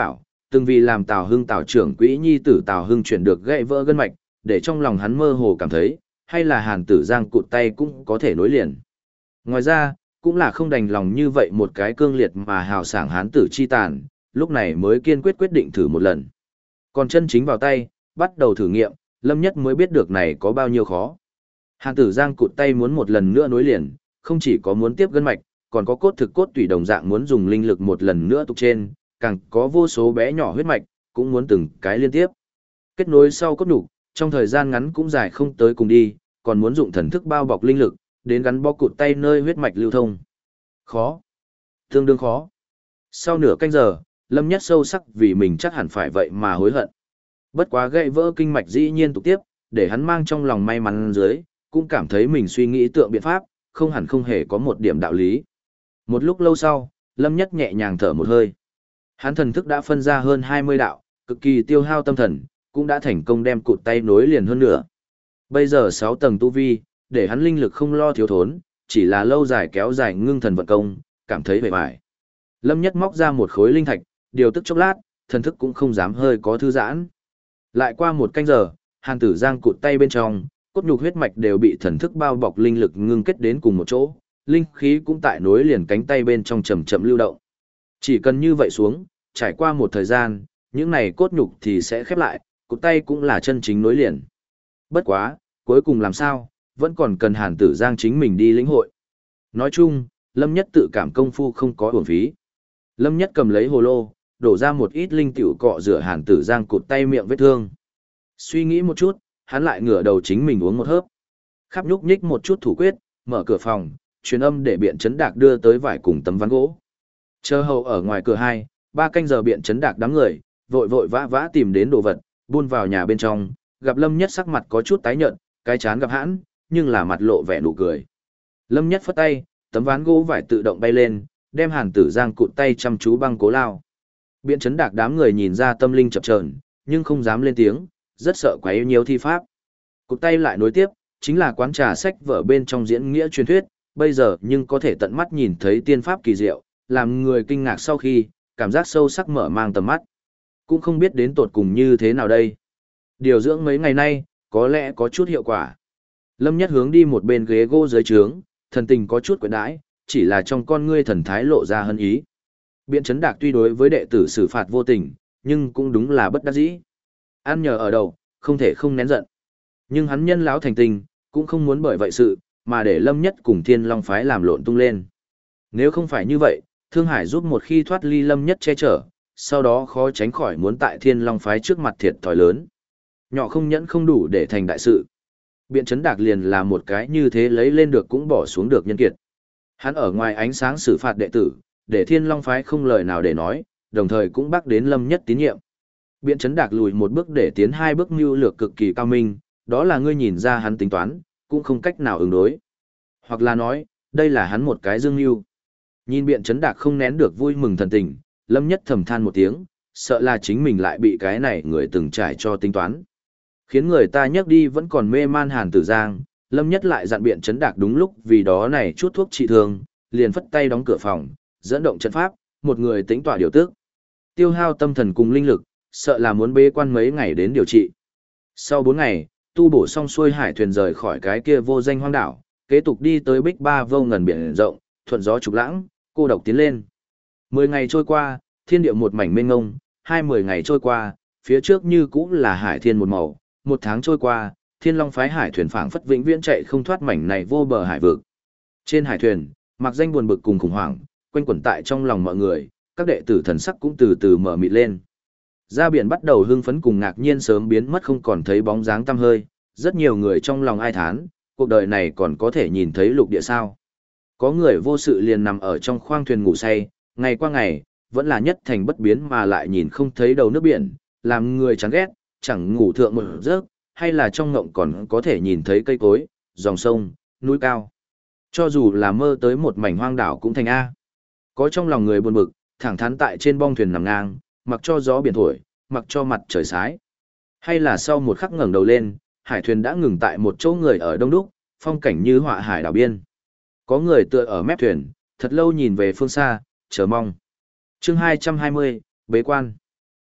từng vì làm Tào trưởng quỹ nhi tử Tào Hưng chuyển được gãy vỡ gân mạch, để trong lòng hắn mơ hồ cảm thấy, hay là Hàn Tử Giang cụt tay cũng có thể nối liền. Ngoài ra, cũng là không đành lòng như vậy một cái cương liệt mà hào sảng hán tử chi tàn, lúc này mới kiên quyết định thử một lần. Còn chân chính vào tay, bắt đầu thử nghiệm, Lâm Nhất mới biết được này có bao nhiêu khó. Hàn Tử Giang cụt tay muốn một lần nữa nối liền, không chỉ có muốn tiếp gân mạch, còn có cốt thực cốt tủy đồng dạng muốn dùng linh lực một lần nữa tục trên, càng có vô số bé nhỏ huyết mạch, cũng muốn từng cái liên tiếp. Kết nối sau cốt nhục, trong thời gian ngắn cũng dài không tới cùng đi, còn muốn dụng thần thức bao bọc linh lực, đến gắn bó cụt tay nơi huyết mạch lưu thông. Khó. Tương đương khó. Sau nửa canh giờ, Lâm Nhất sâu sắc vì mình chắc hẳn phải vậy mà hối hận. Bất quá gãy vỡ kinh mạch dĩ nhiên tục tiếp, để hắn mang trong lòng may mắn dưới, cũng cảm thấy mình suy nghĩ tượng biện pháp, không hẳn không hề có một điểm đạo lý. Một lúc lâu sau, Lâm Nhất nhẹ nhàng thở một hơi. Hắn thần thức đã phân ra hơn 20 đạo, cực kỳ tiêu hao tâm thần, cũng đã thành công đem cụt tay nối liền hơn nữa. Bây giờ 6 tầng tu vi, để hắn linh lực không lo thiếu thốn, chỉ là lâu dài kéo dài ngưng thần vận công, cảm thấy vẻ vải. Lâm Nhất móc ra một khối linh thạch, điều tức chốc lát, thần thức cũng không dám hơi có thư giãn. Lại qua một canh giờ, Hàn Tử Giang cụt tay bên trong, cốt nhục huyết mạch đều bị thần thức bao bọc linh lực ngưng kết đến cùng một chỗ, linh khí cũng tại nối liền cánh tay bên trong chậm chậm lưu động. Chỉ cần như vậy xuống, trải qua một thời gian, những này cốt nhục thì sẽ khép lại, cụt tay cũng là chân chính nối liền. Bất quá, cuối cùng làm sao, vẫn còn cần Hàn Tử Giang chính mình đi lĩnh hội. Nói chung, Lâm Nhất tự cảm công phu không có uổng phí. Lâm Nhất cầm lấy hồ lô, đổ ra một ít linh tiểu cọ rửa Hàn Tử Giang cụt tay miệng vết thương. Suy nghĩ một chút, hắn lại ngửa đầu chính mình uống một hớp. Khắp nhúc nhích một chút thủ quyết, mở cửa phòng, truyền âm để Biện Chấn Đạc đưa tới vải cùng tấm ván gỗ. Chờ hầu ở ngoài cửa 2-3 canh giờ Biện Chấn Đạc đám người, vội vội vã vã tìm đến đồ vật, buôn vào nhà bên trong, gặp Lâm Nhất sắc mặt có chút tái nhợt, cái chán gặp hãn, nhưng là mặt lộ vẻ nụ cười. Lâm Nhất phất tay, tấm ván gỗ vải tự động bay lên, đem Hàn Tử Giang cụt tay chăm chú băng cố lao. Biện Chấn Đạc đám người nhìn ra tâm linh chập chờn, nhưng không dám lên tiếng, rất sợ quấy nhiều thi pháp. Cụt tay lại nối tiếp, chính là quán trà sách vở bên trong diễn nghĩa truyền thuyết, bây giờ nhưng có thể tận mắt nhìn thấy tiên pháp kỳ diệu, làm người kinh ngạc sau khi, cảm giác sâu sắc mở mang tầm mắt. Cũng không biết đến tột cùng như thế nào đây. Điều dưỡng mấy ngày nay, có lẽ có chút hiệu quả. Lâm Nhất hướng đi một bên ghế gỗ dưới trướng, thần tình có chút quyến đãi, chỉ là trong con ngươi thần thái lộ ra hân ý. Biện Chấn Đạc tuy đối với đệ tử xử phạt vô tình, nhưng cũng đúng là bất đắc dĩ. Ăn nhờ ở đầu, không thể không nén giận. Nhưng hắn nhân lão thành tình, cũng không muốn bởi vậy sự, mà để Lâm Nhất cùng Thiên Long phái làm lộn tung lên. Nếu không phải như vậy, Thương Hải giúp một khi thoát ly Lâm Nhất che chở, sau đó khó tránh khỏi muốn tại Thiên Long phái trước mặt thiệt thòi lớn. Nhỏ không nhẫn không đủ để thành đại sự. Biện Chấn Đạc liền là một cái như thế lấy lên được cũng bỏ xuống được nhân kiệt. Hắn ở ngoài ánh sáng xử phạt đệ tử, để Thiên Long phái không lời nào để nói, đồng thời cũng bác đến Lâm Nhất tín nhiệm. Biện Chấn Đạc lùi một bước để tiến 2 bước mưu lược cực kỳ cao minh, đó là ngươi nhìn ra hắn tính toán, cũng không cách nào ứng đối. Hoặc là nói, đây là hắn một cái dương mưu. Nhìn Biện Chấn Đạc không nén được vui mừng thần tình, Lâm Nhất thầm than một tiếng, sợ là chính mình lại bị cái này người từng trải cho tính toán. Khiến người ta nhắc đi vẫn còn mê man Hàn Tử Giang, Lâm Nhất lại dặn Biện Chấn Đạc đúng lúc vì đó này chút thuốc trị thương, liền phất tay đóng cửa phòng, dẫn động trận pháp, một người tính tỏa điều tức. Tiêu hao tâm thần cùng linh lực, sợ là muốn bế quan mấy ngày đến điều trị. Sau 4 ngày, tu bổ xong xuôi hải thuyền rời khỏi cái kia vô danh hoang đảo, kế tục đi tới Bích Ba vô ngần biển rộng, thuận gió trục lãng, cô độc tiến lên. 10 ngày trôi qua, thiên địa một mảnh mênh mông, 10 ngày trôi qua, phía trước như cũ là hải thiên một màu, 1 tháng trôi qua, Thiên Long phái hải thuyền phảng phất vĩnh viễn chạy không thoát mảnh này vô bờ hải vực. Trên hải thuyền, mặc danh buồn bực cùng khủng hoảng, quanh quẩn tại trong lòng mọi người, các đệ tử thần sắc cũng từ từ mở mịt lên. Ra biển bắt đầu hưng phấn cùng ngạc nhiên sớm biến mất không còn thấy bóng dáng tăm hơi, rất nhiều người trong lòng ai thán, cuộc đời này còn có thể nhìn thấy lục địa sao. Có người vô sự liền nằm ở trong khoang thuyền ngủ say, ngày qua ngày, vẫn là nhất thành bất biến mà lại nhìn không thấy đầu nước biển, làm người chán ghét, chẳng ngủ thượng một giấc, hay là trong ngộng còn có thể nhìn thấy cây cối, dòng sông, núi cao. Cho dù là mơ tới một mảnh hoang đảo cũng thành A. Có trong lòng người buồn bực, thẳng thắn tại trên bong thuyền nằm ngang, mặc cho gió biển thổi, mặc cho mặt trời sái. Hay là sau một khắc ngẩng đầu lên, hải thuyền đã ngừng tại một chỗ người ở đông đúc, phong cảnh như họa hải đảo biên. Có người tựa ở mép thuyền, thật lâu nhìn về phương xa, chờ mong. Chương 220, bế quan.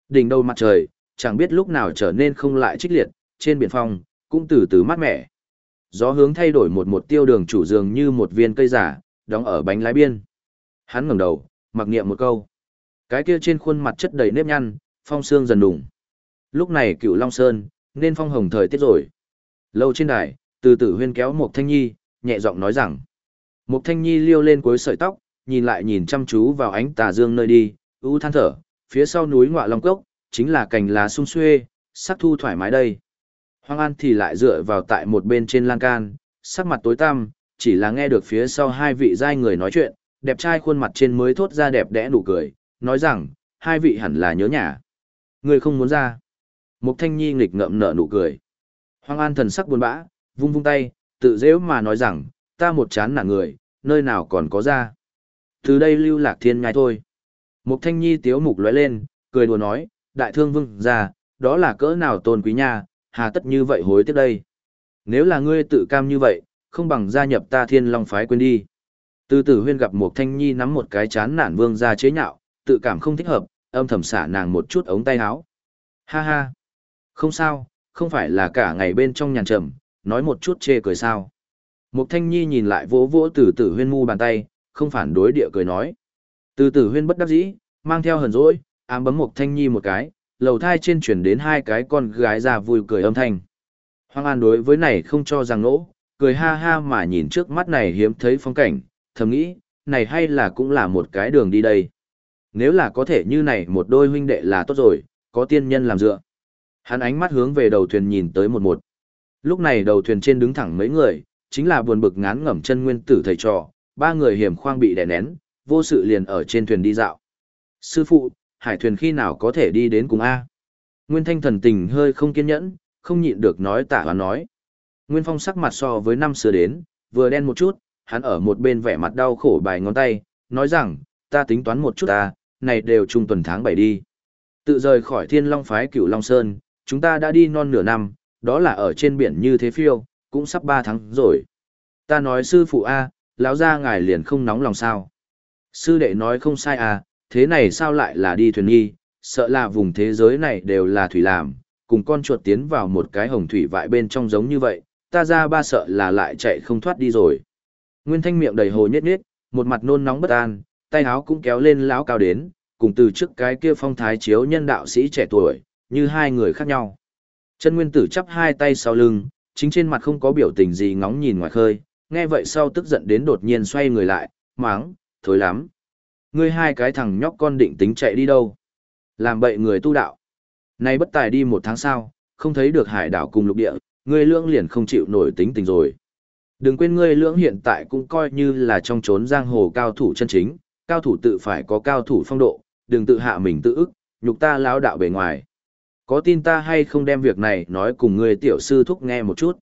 Đỉnh đầu mặt trời, chẳng biết lúc nào trở nên không lại trích liệt, trên biển phong, cũng từ từ mát mẻ. Gió hướng thay đổi một tiêu đường chủ dường như một viên cây giả, đóng ở bánh lái biên. Hắn ngẩng đầu, mặc niệm một câu. Cái kia trên khuôn mặt chất đầy nếp nhăn, phong sương dần đủng. Lúc này Cửu Long Sơn, nên phong hồng thời tiết rồi. Lâu trên đài, từ tử huyên kéo Mộc Thanh Nhi, nhẹ giọng nói rằng. Mộc Thanh Nhi liêu lên cuối sợi tóc, nhìn lại nhìn chăm chú vào ánh tà dương nơi đi, u than thở, phía sau núi Ngọa Long Cốc, chính là cành lá sum xuê, sắc thu thoải mái đây. Hoang An thì lại dựa vào tại một bên trên lan can, sắc mặt tối tăm, chỉ là nghe được phía sau hai vị giai người nói chuyện, đẹp trai khuôn mặt trên mới thốt ra đẹp đẽ nụ cười, nói rằng, hai vị hẳn là nhớ nhà. Người không muốn ra. Mục Thanh Nhi nghịch ngợm nở nụ cười. Hoang An thần sắc buồn bã, vung vung tay, tự dễ mà nói rằng, ta một chán nản người, nơi nào còn có ra. Từ đây lưu lạc thiên ngai thôi. Mục Thanh Nhi tiếu mục lóe lên, cười đùa nói, đại thương vương ra, đó là cỡ nào tôn quý nha, hà tất như vậy hối tiếc đây. Nếu là ngươi tự cam như vậy, không bằng gia nhập ta Thiên Long phái quên đi. Từ Tử Huyên gặp Mục Thanh Nhi nắm một cái chán nản vương ra chế nhạo, tự cảm không thích hợp, âm thầm xả nàng một chút ống tay áo. Ha ha, không sao, không phải là cả ngày bên trong nhàn trầm, nói một chút chê cười sao. Mục Thanh Nhi nhìn lại vỗ vỗ Từ Tử Huyên mu bàn tay, không phản đối địa cười nói. Từ Tử Huyên bất đắc dĩ, mang theo hờn dỗi, ám bấm Mục Thanh Nhi một cái, lầu thai trên chuyển đến hai cái con gái già vui cười âm thanh. Hoang An đối với này không cho rằng nỗ, cười ha ha mà nhìn trước mắt này hiếm thấy phong cảnh, thầm nghĩ, này hay là cũng là một cái đường đi đây. Nếu là có thể như này một đôi huynh đệ là tốt rồi, có tiên nhân làm dựa. Hắn ánh mắt hướng về đầu thuyền nhìn tới một. Lúc này đầu thuyền trên đứng thẳng mấy người, chính là buồn bực ngán ngẩm chân nguyên tử thầy trò, ba người hiểm khoang bị đè nén, vô sự liền ở trên thuyền đi dạo. Sư phụ, hải thuyền khi nào có thể đi đến cùng A? Nguyên Thanh thần tình hơi không kiên nhẫn, không nhịn được nói tả hoán nói. Nguyên Phong sắc mặt so với năm xưa đến, vừa đen một chút, hắn ở một bên vẻ mặt đau khổ bài ngón tay, nói rằng, ta tính toán một chút ta, này đều trung tuần tháng 7 đi. Tự rời khỏi Thiên Long phái Cửu Long Sơn, chúng ta đã đi non nửa năm, đó là ở trên biển như thế phiêu, cũng sắp 3 tháng rồi. Ta nói sư phụ A, lão gia ngài liền không nóng lòng sao. Sư đệ nói không sai à, thế này sao lại là đi thuyền nghi, sợ là vùng thế giới này đều là thủy làm, cùng con chuột tiến vào một cái hồng thủy vại bên trong giống như vậy, ta ra ba sợ là lại chạy không thoát đi rồi. Nguyên Thanh miệng đầy hồ nhết nhết, một mặt nôn nóng bất an, tay áo cũng kéo lên lão cao đến, cùng từ trước cái kia phong thái chiếu nhân đạo sĩ trẻ tuổi, như hai người khác nhau. Chân Nguyên Tử chắp hai tay sau lưng, chính trên mặt không có biểu tình gì ngóng nhìn ngoài khơi, nghe vậy sau tức giận đến đột nhiên xoay người lại, máng, thối lắm. Ngươi hai cái thằng nhóc con định tính chạy đi đâu? Làm bậy người tu đạo. Nay bất tài đi 1 tháng sau, không thấy được hải đảo cùng lục địa, ngươi lưỡng liền không chịu nổi tính tình rồi. Đừng quên ngươi lưỡng hiện tại cũng coi như là trong chốn giang hồ cao thủ chân chính, cao thủ tự phải có cao thủ phong độ, đừng tự hạ mình tự ức, nhục ta lão đạo bề ngoài. Có tin ta hay không đem việc này nói cùng ngươi tiểu sư thúc nghe một chút,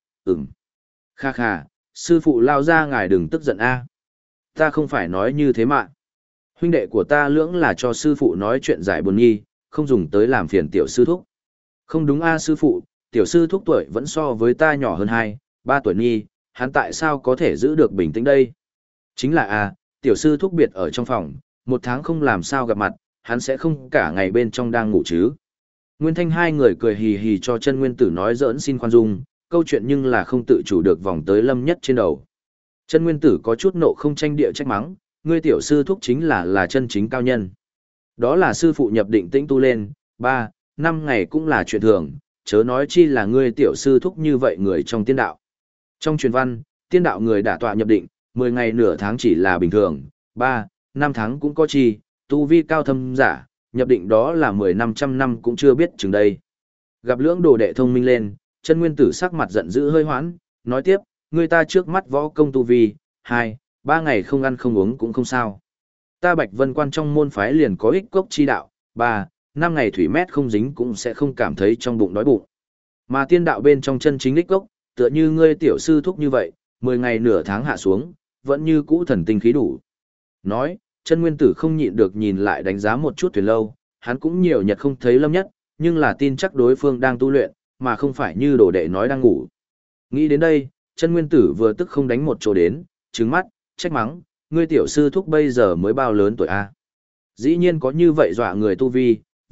Kha kha, sư phụ lao ra ngài đừng tức giận a. Ta không phải nói như thế mà. Huynh đệ của ta lưỡng là cho sư phụ nói chuyện giải buồn nghi, không dùng tới làm phiền tiểu sư thúc. Không đúng a sư phụ, tiểu sư thúc tuổi vẫn so với ta nhỏ hơn 2, 3 tuổi nghi, hắn tại sao có thể giữ được bình tĩnh đây? Chính là tiểu sư thúc biệt ở trong phòng, 1 tháng không làm sao gặp mặt, hắn sẽ không cả ngày bên trong đang ngủ chứ. Nguyên Thanh hai người cười hì hì cho chân Nguyên Tử nói giỡn xin khoan dung, câu chuyện nhưng là không tự chủ được vòng tới Lâm Nhất trên đầu. Chân Nguyên Tử có chút nộ không tranh địa trách mắng, ngươi tiểu sư thúc chính là chân chính cao nhân. Đó là sư phụ nhập định tĩnh tu lên, 3, 5 ngày cũng là chuyện thường, chớ nói chi là ngươi tiểu sư thúc như vậy người trong tiên đạo. Trong truyền văn, tiên đạo người đã tọa nhập định, 10 ngày nửa tháng chỉ là bình thường, 3, 5 tháng cũng có chi, tu vi cao thâm giả, nhập định đó là 10-500 năm cũng chưa biết chừng đây. Gặp lưỡng đồ đệ thông minh lên, chân Nguyên Tử sắc mặt giận dữ hơi hoãn, nói tiếp, người ta trước mắt võ công tu vi, 2, 3 ngày không ăn không uống cũng không sao. Ta Bạch Vân Quan trong môn phái liền có ích cốc chi đạo, 3, 5 ngày thủy mét không dính cũng sẽ không cảm thấy trong bụng đói bụng. Mà tiên đạo bên trong chân chính ích cốc, tựa như ngươi tiểu sư thúc như vậy, 10 ngày nửa tháng hạ xuống, vẫn như cũ thần tinh khí đủ. Nói, chân Nguyên Tử không nhịn được nhìn lại đánh giá một chút thuyền lâu, hắn cũng nhiều nhật không thấy Lâm Nhất, nhưng là tin chắc đối phương đang tu luyện, mà không phải như đồ đệ nói đang ngủ. Nghĩ đến đây, chân Nguyên Tử vừa tức không đánh một chỗ đến, trừng mắt, trách mắng, ngươi tiểu sư thúc bây giờ mới bao lớn tuổi a? Dĩ nhiên có như vậy dọa người tu vi,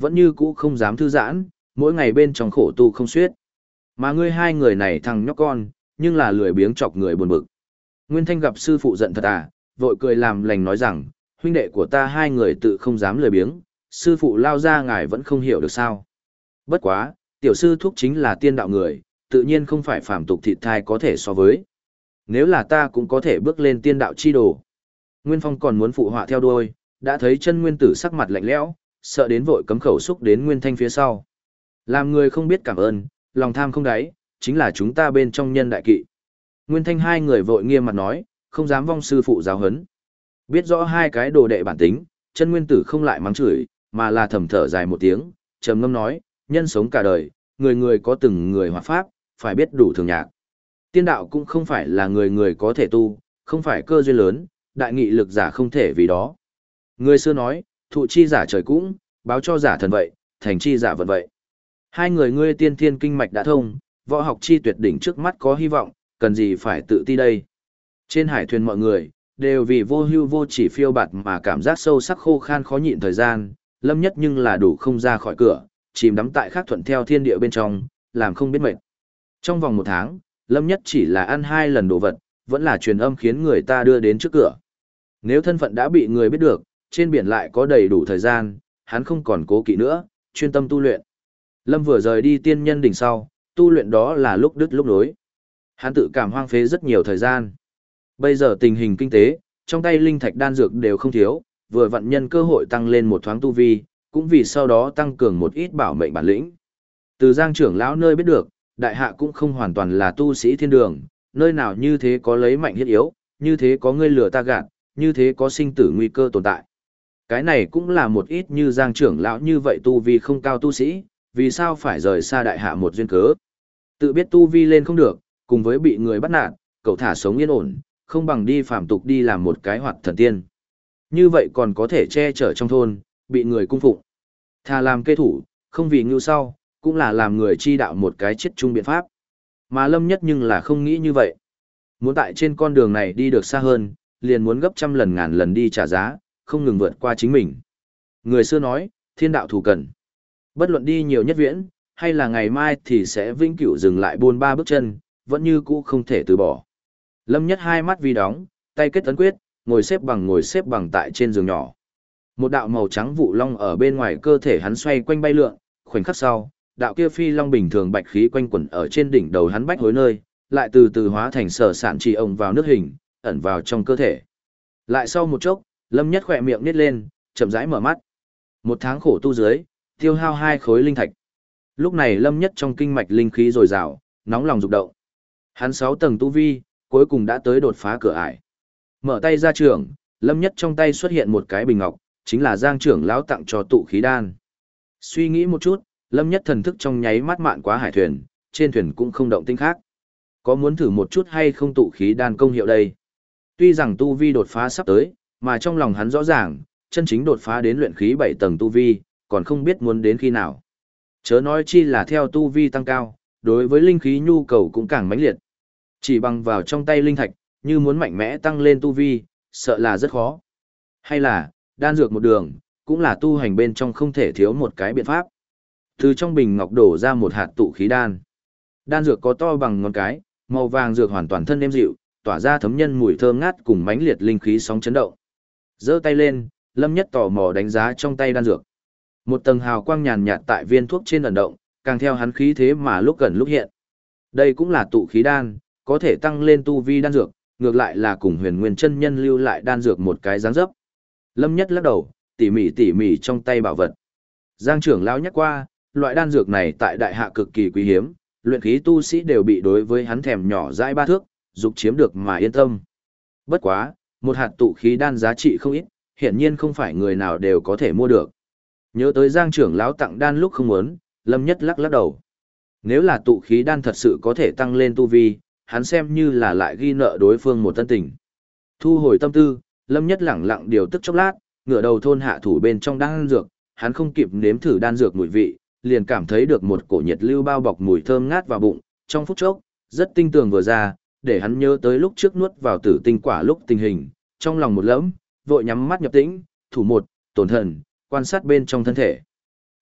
vẫn như cũ không dám thư giãn, mỗi ngày bên trong khổ tu không xiết. Mà ngươi hai người này thằng nhóc con, nhưng là lười biếng chọc người buồn bực. Nguyên Thanh gặp sư phụ giận thật à, vội cười làm lành nói rằng, huynh đệ của ta hai người tự không dám lười biếng, sư phụ lao ra ngài vẫn không hiểu được sao. Bất quá, tiểu sư thúc chính là tiên đạo người, tự nhiên không phải phàm tục thịt thai có thể so với. Nếu là ta cũng có thể bước lên tiên đạo chi đồ. Nguyên Phong còn muốn phụ họa theo đuôi, đã thấy chân nguyên tử sắc mặt lạnh lẽo, sợ đến vội cấm khẩu xúc đến Nguyên Thanh phía sau. Làm người không biết cảm ơn, lòng tham không đáy, chính là chúng ta bên trong nhân đại kỵ. Nguyên Thanh hai người vội nghiêm mặt nói, không dám vong sư phụ giáo huấn. Biết rõ hai cái đồ đệ bản tính, chân nguyên tử không lại mắng chửi, mà là thầm thở dài một tiếng, trầm ngâm nói, nhân sống cả đời, người người có từng người hoạt pháp, phải biết đủ thường nhạc. Tiên đạo cũng không phải là người người có thể tu, không phải cơ duyên lớn, đại nghị lực giả không thể vì đó. Người xưa nói, thụ chi giả trời cũng, báo cho giả thần vậy, thành chi giả vận vậy. Hai người ngươi tiên thiên kinh mạch đã thông, võ học chi tuyệt đỉnh trước mắt có hy vọng, cần gì phải tự ti đây. Trên hải thuyền mọi người, đều vì vô hưu vô chỉ phiêu bạt mà cảm giác sâu sắc khô khan khó nhịn thời gian, Lâm Nhất nhưng là đủ không ra khỏi cửa, chìm đắm tại khác thuận theo thiên địa bên trong, làm không biết mệt. Trong vòng 1 tháng, Lâm Nhất chỉ là ăn 2 lần đồ vật, vẫn là truyền âm khiến người ta đưa đến trước cửa. Nếu thân phận đã bị người biết được, trên biển lại có đầy đủ thời gian, hắn không còn cố kỵ nữa, chuyên tâm tu luyện. Lâm vừa rời đi tiên nhân đỉnh sau, tu luyện đó là lúc đứt lúc nối. Hắn tự cảm hoang phế rất nhiều thời gian. Bây giờ tình hình kinh tế, trong tay linh thạch đan dược đều không thiếu, vừa vận nhân cơ hội tăng lên một thoáng tu vi, cũng vì sau đó tăng cường một ít bảo mệnh bản lĩnh. Từ Giang trưởng lão nơi biết được, đại hạ cũng không hoàn toàn là tu sĩ thiên đường, nơi nào như thế có lấy mạnh hiết yếu, như thế có ngươi lừa ta gạt, như thế có sinh tử nguy cơ tồn tại. Cái này cũng là một ít như Giang trưởng lão như vậy tu vi không cao tu sĩ, vì sao phải rời xa đại hạ một duyên cớ. Tự biết tu vi lên không được, cùng với bị người bắt nạt, cậu thả sống yên ổn, không bằng đi phàm tục đi làm một cái hoạt thần tiên. Như vậy còn có thể che chở trong thôn, bị người cung phụng. Thà làm kê thủ, không vì ngưu sau, cũng là làm người chi đạo một cái chết chung biện pháp. Mà Lâm Nhất nhưng là không nghĩ như vậy. Muốn tại trên con đường này đi được xa hơn, liền muốn gấp trăm lần ngàn lần đi trả giá, không ngừng vượt qua chính mình. Người xưa nói, thiên đạo thù cần. Bất luận đi nhiều nhất viễn, hay là ngày mai thì sẽ vĩnh cửu dừng lại buôn ba bước chân, vẫn như cũ không thể từ bỏ. Lâm Nhất hai mắt vi đóng, tay kết ấn quyết, ngồi xếp bằng tại trên giường nhỏ. Một đạo màu trắng vụ long ở bên ngoài cơ thể hắn xoay quanh bay lượn, khoảnh khắc sau, đạo kia phi long bình thường bạch khí quanh quẩn ở trên đỉnh đầu hắn bách hối nơi, lại từ từ hóa thành sở sản trì ông vào nước hình, ẩn vào trong cơ thể. Lại sau một chốc, Lâm Nhất khỏe miệng nít lên, chậm rãi mở mắt. 1 tháng khổ tu dưới, tiêu hao 2 khối linh thạch. Lúc này Lâm Nhất trong kinh mạch linh khí dồi dào, nóng lòng dục động. Hắn 6 tầng tu vi, cuối cùng đã tới đột phá cửa ải. Mở tay ra trường, Lâm Nhất trong tay xuất hiện một cái bình ngọc, chính là Giang trưởng lão tặng cho tụ khí đan. Suy nghĩ một chút, Lâm Nhất thần thức trong nháy mắt mạn quá hải thuyền, trên thuyền cũng không động tĩnh khác. Có muốn thử một chút hay không tụ khí đan công hiệu đây? Tuy rằng tu vi đột phá sắp tới, mà trong lòng hắn rõ ràng, chân chính đột phá đến luyện khí 7 tầng tu vi, còn không biết muốn đến khi nào. Chớ nói chi là theo tu vi tăng cao, đối với linh khí nhu cầu cũng càng mãnh liệt. Chỉ bằng vào trong tay linh thạch, như muốn mạnh mẽ tăng lên tu vi, sợ là rất khó. Hay là, đan dược một đường, cũng là tu hành bên trong không thể thiếu một cái biện pháp. Từ trong bình ngọc đổ ra một hạt tụ khí đan. Đan dược có to bằng ngón cái, màu vàng dược hoàn toàn thân êm dịu, tỏa ra thấm nhân mùi thơm ngát cùng mãnh liệt linh khí sóng chấn động. Giơ tay lên, Lâm Nhất tò mò đánh giá trong tay đan dược. Một tầng hào quang nhàn nhạt tại viên thuốc trên ẩn động, càng theo hắn khí thế mà lúc gần lúc hiện. Đây cũng là tụ khí đan, có thể tăng lên tu vi đan dược, ngược lại là cùng Huyền Nguyên chân nhân lưu lại đan dược một cái dáng dấp. Lâm Nhất lắc đầu, tỉ mỉ trong tay bảo vật. Giang trưởng lão nhắc qua, loại đan dược này tại đại hạ cực kỳ quý hiếm, luyện khí tu sĩ đều bị đối với hắn thèm nhỏ dãi 3 thước, dục chiếm được mà yên tâm. Bất quá, một hạt tụ khí đan giá trị không ít, hiển nhiên không phải người nào đều có thể mua được. Nhớ tới Giang trưởng lão tặng đan lúc không muốn, Lâm Nhất lắc đầu. Nếu là tụ khí đan thật sự có thể tăng lên tu vi, hắn xem như là lại ghi nợ đối phương một tân tình. Thu hồi tâm tư, Lâm Nhất lẳng lặng điều tức chốc lát, ngửa đầu thôn hạ thủ bên trong đan dược, hắn không kịp nếm thử đan dược mùi vị, liền cảm thấy được một cổ nhiệt lưu bao bọc mùi thơm ngát vào bụng, trong phút chốc, rất tinh tường vừa ra, để hắn nhớ tới lúc trước nuốt vào tử tinh quả lúc tình hình, trong lòng một lẫm, vội nhắm mắt nhập tĩnh, thủ một, tổn thần, quan sát bên trong thân thể.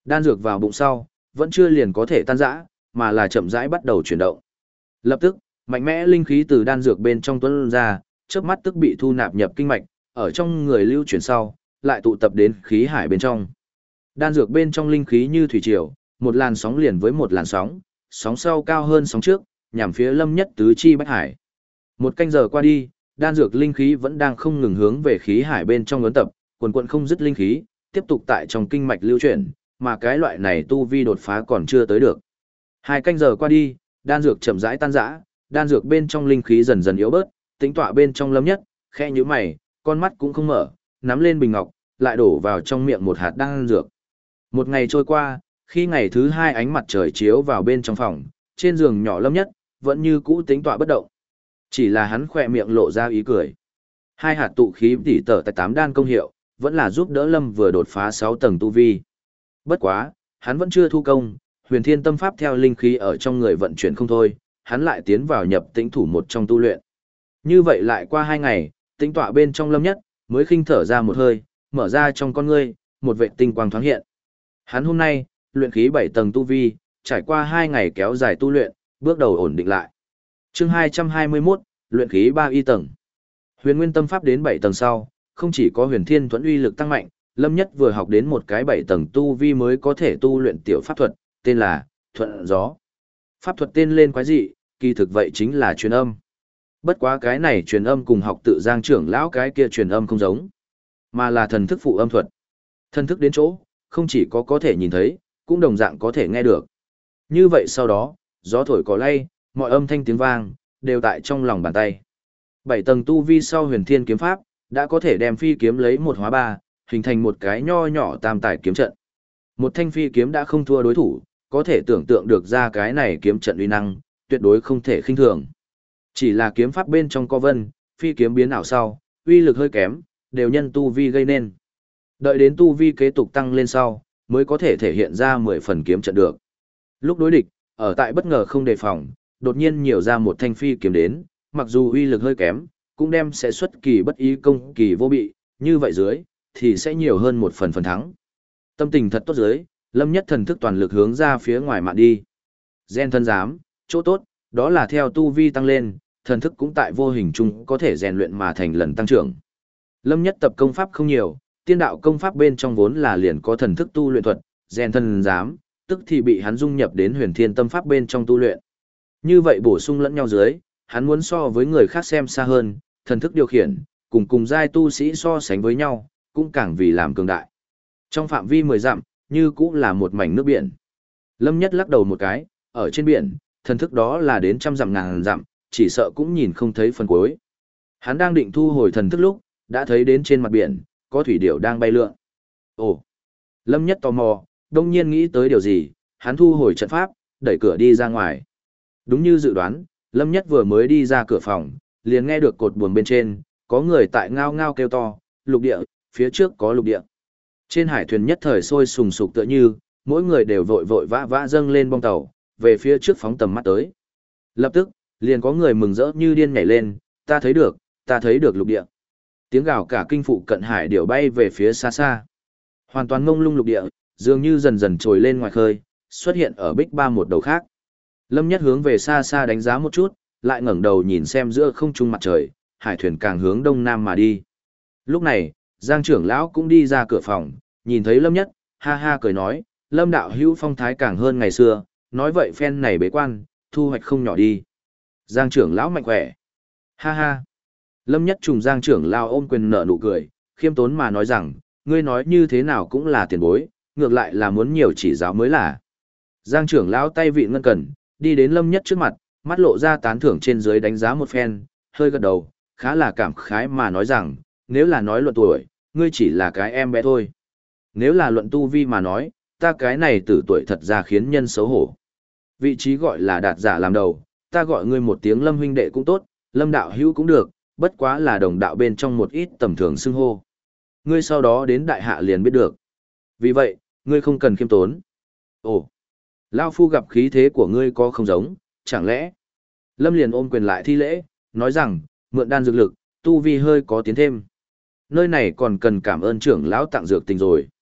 Đan dược vào bụng sau, vẫn chưa liền có thể tan rã, mà là chậm rãi bắt đầu chuyển động. Lập tức, mạnh mẽ linh khí từ đan dược bên trong tuôn ra, chớp mắt tức bị thu nạp nhập kinh mạch, ở trong người lưu chuyển sau, lại tụ tập đến khí hải bên trong. Đan dược bên trong linh khí như thủy triều, một làn sóng liền với một làn sóng, sóng sau cao hơn sóng trước, nhằm phía Lâm Nhất tứ chi bách hải. Một canh giờ qua đi, đan dược linh khí vẫn đang không ngừng hướng về khí hải bên trong ấn tập, quần quần không dứt linh khí, tiếp tục tại trong kinh mạch lưu chuyển, mà cái loại này tu vi đột phá còn chưa tới được. 2 canh giờ qua đi, đan dược chậm rãi tan rã, đan dược bên trong linh khí dần dần yếu bớt, tính tọa bên trong Lâm Nhất, khẽ nhíu mày, con mắt cũng không mở, nắm lên bình ngọc, lại đổ vào trong miệng một hạt đan dược. Một ngày trôi qua, khi ngày thứ 2 ánh mặt trời chiếu vào bên trong phòng, trên giường nhỏ Lâm Nhất, vẫn như cũ tính tọa bất động. Chỉ là hắn khỏe miệng lộ ra ý cười. 2 hạt tụ khí tỷ tở tại 8 đan công hiệu, vẫn là giúp đỡ Lâm vừa đột phá 6 tầng tu vi. Bất quá, hắn vẫn chưa thu công, huyền thiên tâm pháp theo linh khí ở trong người vận chuyển không thôi, hắn lại tiến vào nhập tĩnh thủ một trong tu luyện. Như vậy lại qua 2 ngày, tĩnh tọa bên trong Lâm Nhất, mới khinh thở ra một hơi, mở ra trong con ngươi, một vệ tinh quang thoáng hiện. Hắn hôm nay, luyện khí 7 tầng tu vi, trải qua 2 ngày kéo dài tu luyện, bước đầu ổn định lại. Chương 221, luyện khí 3 y tầng. Huyền Nguyên tâm pháp đến 7 tầng sau, không chỉ có Huyền Thiên Thuẫn uy lực tăng mạnh, Lâm Nhất vừa học đến một cái 7 tầng tu vi mới có thể tu luyện tiểu pháp thuật, tên là Thuận Gió. Pháp thuật tên lên quái dị, kỳ thực vậy chính là truyền âm. Bất quá cái này truyền âm cùng học tự Giang trưởng lão cái kia truyền âm không giống, mà là thần thức phụ âm thuật. Thần thức đến chỗ, không chỉ có thể nhìn thấy, cũng đồng dạng có thể nghe được. Như vậy sau đó, gió thổi cỏ lay, mọi âm thanh tiếng vang, đều tại trong lòng bàn tay. 7 tầng tu vi sau Huyền Thiên kiếm pháp, đã có thể đem phi kiếm lấy 1 hóa 3, hình thành một cái nho nhỏ tam tài kiếm trận. Một thanh phi kiếm đã không thua đối thủ, có thể tưởng tượng được ra cái này kiếm trận uy năng, tuyệt đối không thể khinh thường. Chỉ là kiếm pháp bên trong có vân, phi kiếm biến ảo sau, uy lực hơi kém, đều nhân tu vi gây nên. Đợi đến tu vi kế tục tăng lên sau, mới có thể thể hiện ra 10 phần kiếm trận được. Lúc đối địch, ở tại bất ngờ không đề phòng, đột nhiên nhiều ra một thanh phi kiếm đến, mặc dù uy lực hơi kém, cũng đem sẽ xuất kỳ bất ý công kỳ vô bị, như vậy dưới, thì sẽ nhiều hơn một phần thắng. Tâm tình thật tốt dưới, Lâm Nhất thần thức toàn lực hướng ra phía ngoài mạn đi. Gen thân giám, chỗ tốt, đó là theo tu vi tăng lên, thần thức cũng tại vô hình chung có thể rèn luyện mà thành lần tăng trưởng. Lâm Nhất tập công pháp không nhiều, tiên đạo công pháp bên trong vốn là liền có thần thức tu luyện thuật, gen thân giám, tức thì bị hắn dung nhập đến huyền thiên tâm pháp bên trong tu luyện. Như vậy bổ sung lẫn nhau dưới, hắn muốn so với người khác xem xa hơn, thần thức điều khiển, cùng giai tu sĩ so sánh với nhau, cũng càng vì làm cường đại. Trong phạm vi 10 dặm, như cũng là một mảnh nước biển. Lâm Nhất lắc đầu một cái, ở trên biển, thần thức đó là đến trăm dặm ngàn dặm, chỉ sợ cũng nhìn không thấy phần cuối. Hắn đang định thu hồi thần thức lúc, đã thấy đến trên mặt biển, có thủy điểu đang bay lượn. Ồ! Lâm Nhất tò mò, đông nhiên nghĩ tới điều gì, hắn thu hồi trận pháp, đẩy cửa đi ra ngoài. Đúng như dự đoán, Lâm Nhất vừa mới đi ra cửa phòng, liền nghe được cột buồm bên trên, có người tại ngao ngao kêu to, lục địa, phía trước có lục địa. Trên hải thuyền nhất thời sôi sùng sục tựa như, mỗi người đều vội vội vã vã dâng lên bong tàu, về phía trước phóng tầm mắt tới. Lập tức, liền có người mừng rỡ như điên nhảy lên, ta thấy được lục địa. Tiếng gào cả kinh phụ cận hải điểu bay về phía xa xa. Hoàn toàn ngông lung lục địa, dường như dần dần trồi lên ngoài khơi, xuất hiện ở bích ba một đầu khác. Lâm Nhất hướng về xa xa đánh giá một chút, lại ngẩng đầu nhìn xem giữa không trung mặt trời, hải thuyền càng hướng đông nam mà đi. Lúc này, Giang trưởng lão cũng đi ra cửa phòng, nhìn thấy Lâm Nhất, ha ha cười nói, Lâm đạo hữu phong thái càng hơn ngày xưa, nói vậy phen này bế quan, thu hoạch không nhỏ đi. Giang trưởng lão mạnh khỏe. Ha ha. Lâm Nhất trùng Giang trưởng lão ôm quyền nở nụ cười, khiêm tốn mà nói rằng, ngươi nói như thế nào cũng là tiền bối, ngược lại là muốn nhiều chỉ giáo mới là. Giang trưởng lão tay vị ngân cần, đi đến Lâm Nhất trước mặt, mắt lộ ra tán thưởng trên dưới đánh giá một phen, hơi gật đầu, khá là cảm khái mà nói rằng, nếu là nói luận tuổi, ngươi chỉ là cái em bé thôi. Nếu là luận tu vi mà nói, ta cái này tử tuổi thật ra khiến nhân xấu hổ. Vị trí gọi là đạt giả làm đầu, ta gọi ngươi một tiếng Lâm huynh đệ cũng tốt, Lâm đạo hữu cũng được, bất quá là đồng đạo bên trong một ít tầm thường xưng hô. Ngươi sau đó đến đại hạ liền biết được. Vì vậy, ngươi không cần khiêm tốn. Ồ, Lao Phu gặp khí thế của ngươi có không giống, chẳng lẽ? Lâm liền ôm quyền lại thi lễ, nói rằng, mượn đan dược lực, tu vi hơi có tiến thêm. Nơi này còn cần cảm ơn trưởng lão tặng dược tình rồi.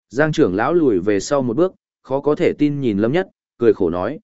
Giang trưởng lão lùi về sau một bước, khó có thể tin nhìn Lâm Nhất, cười khổ nói,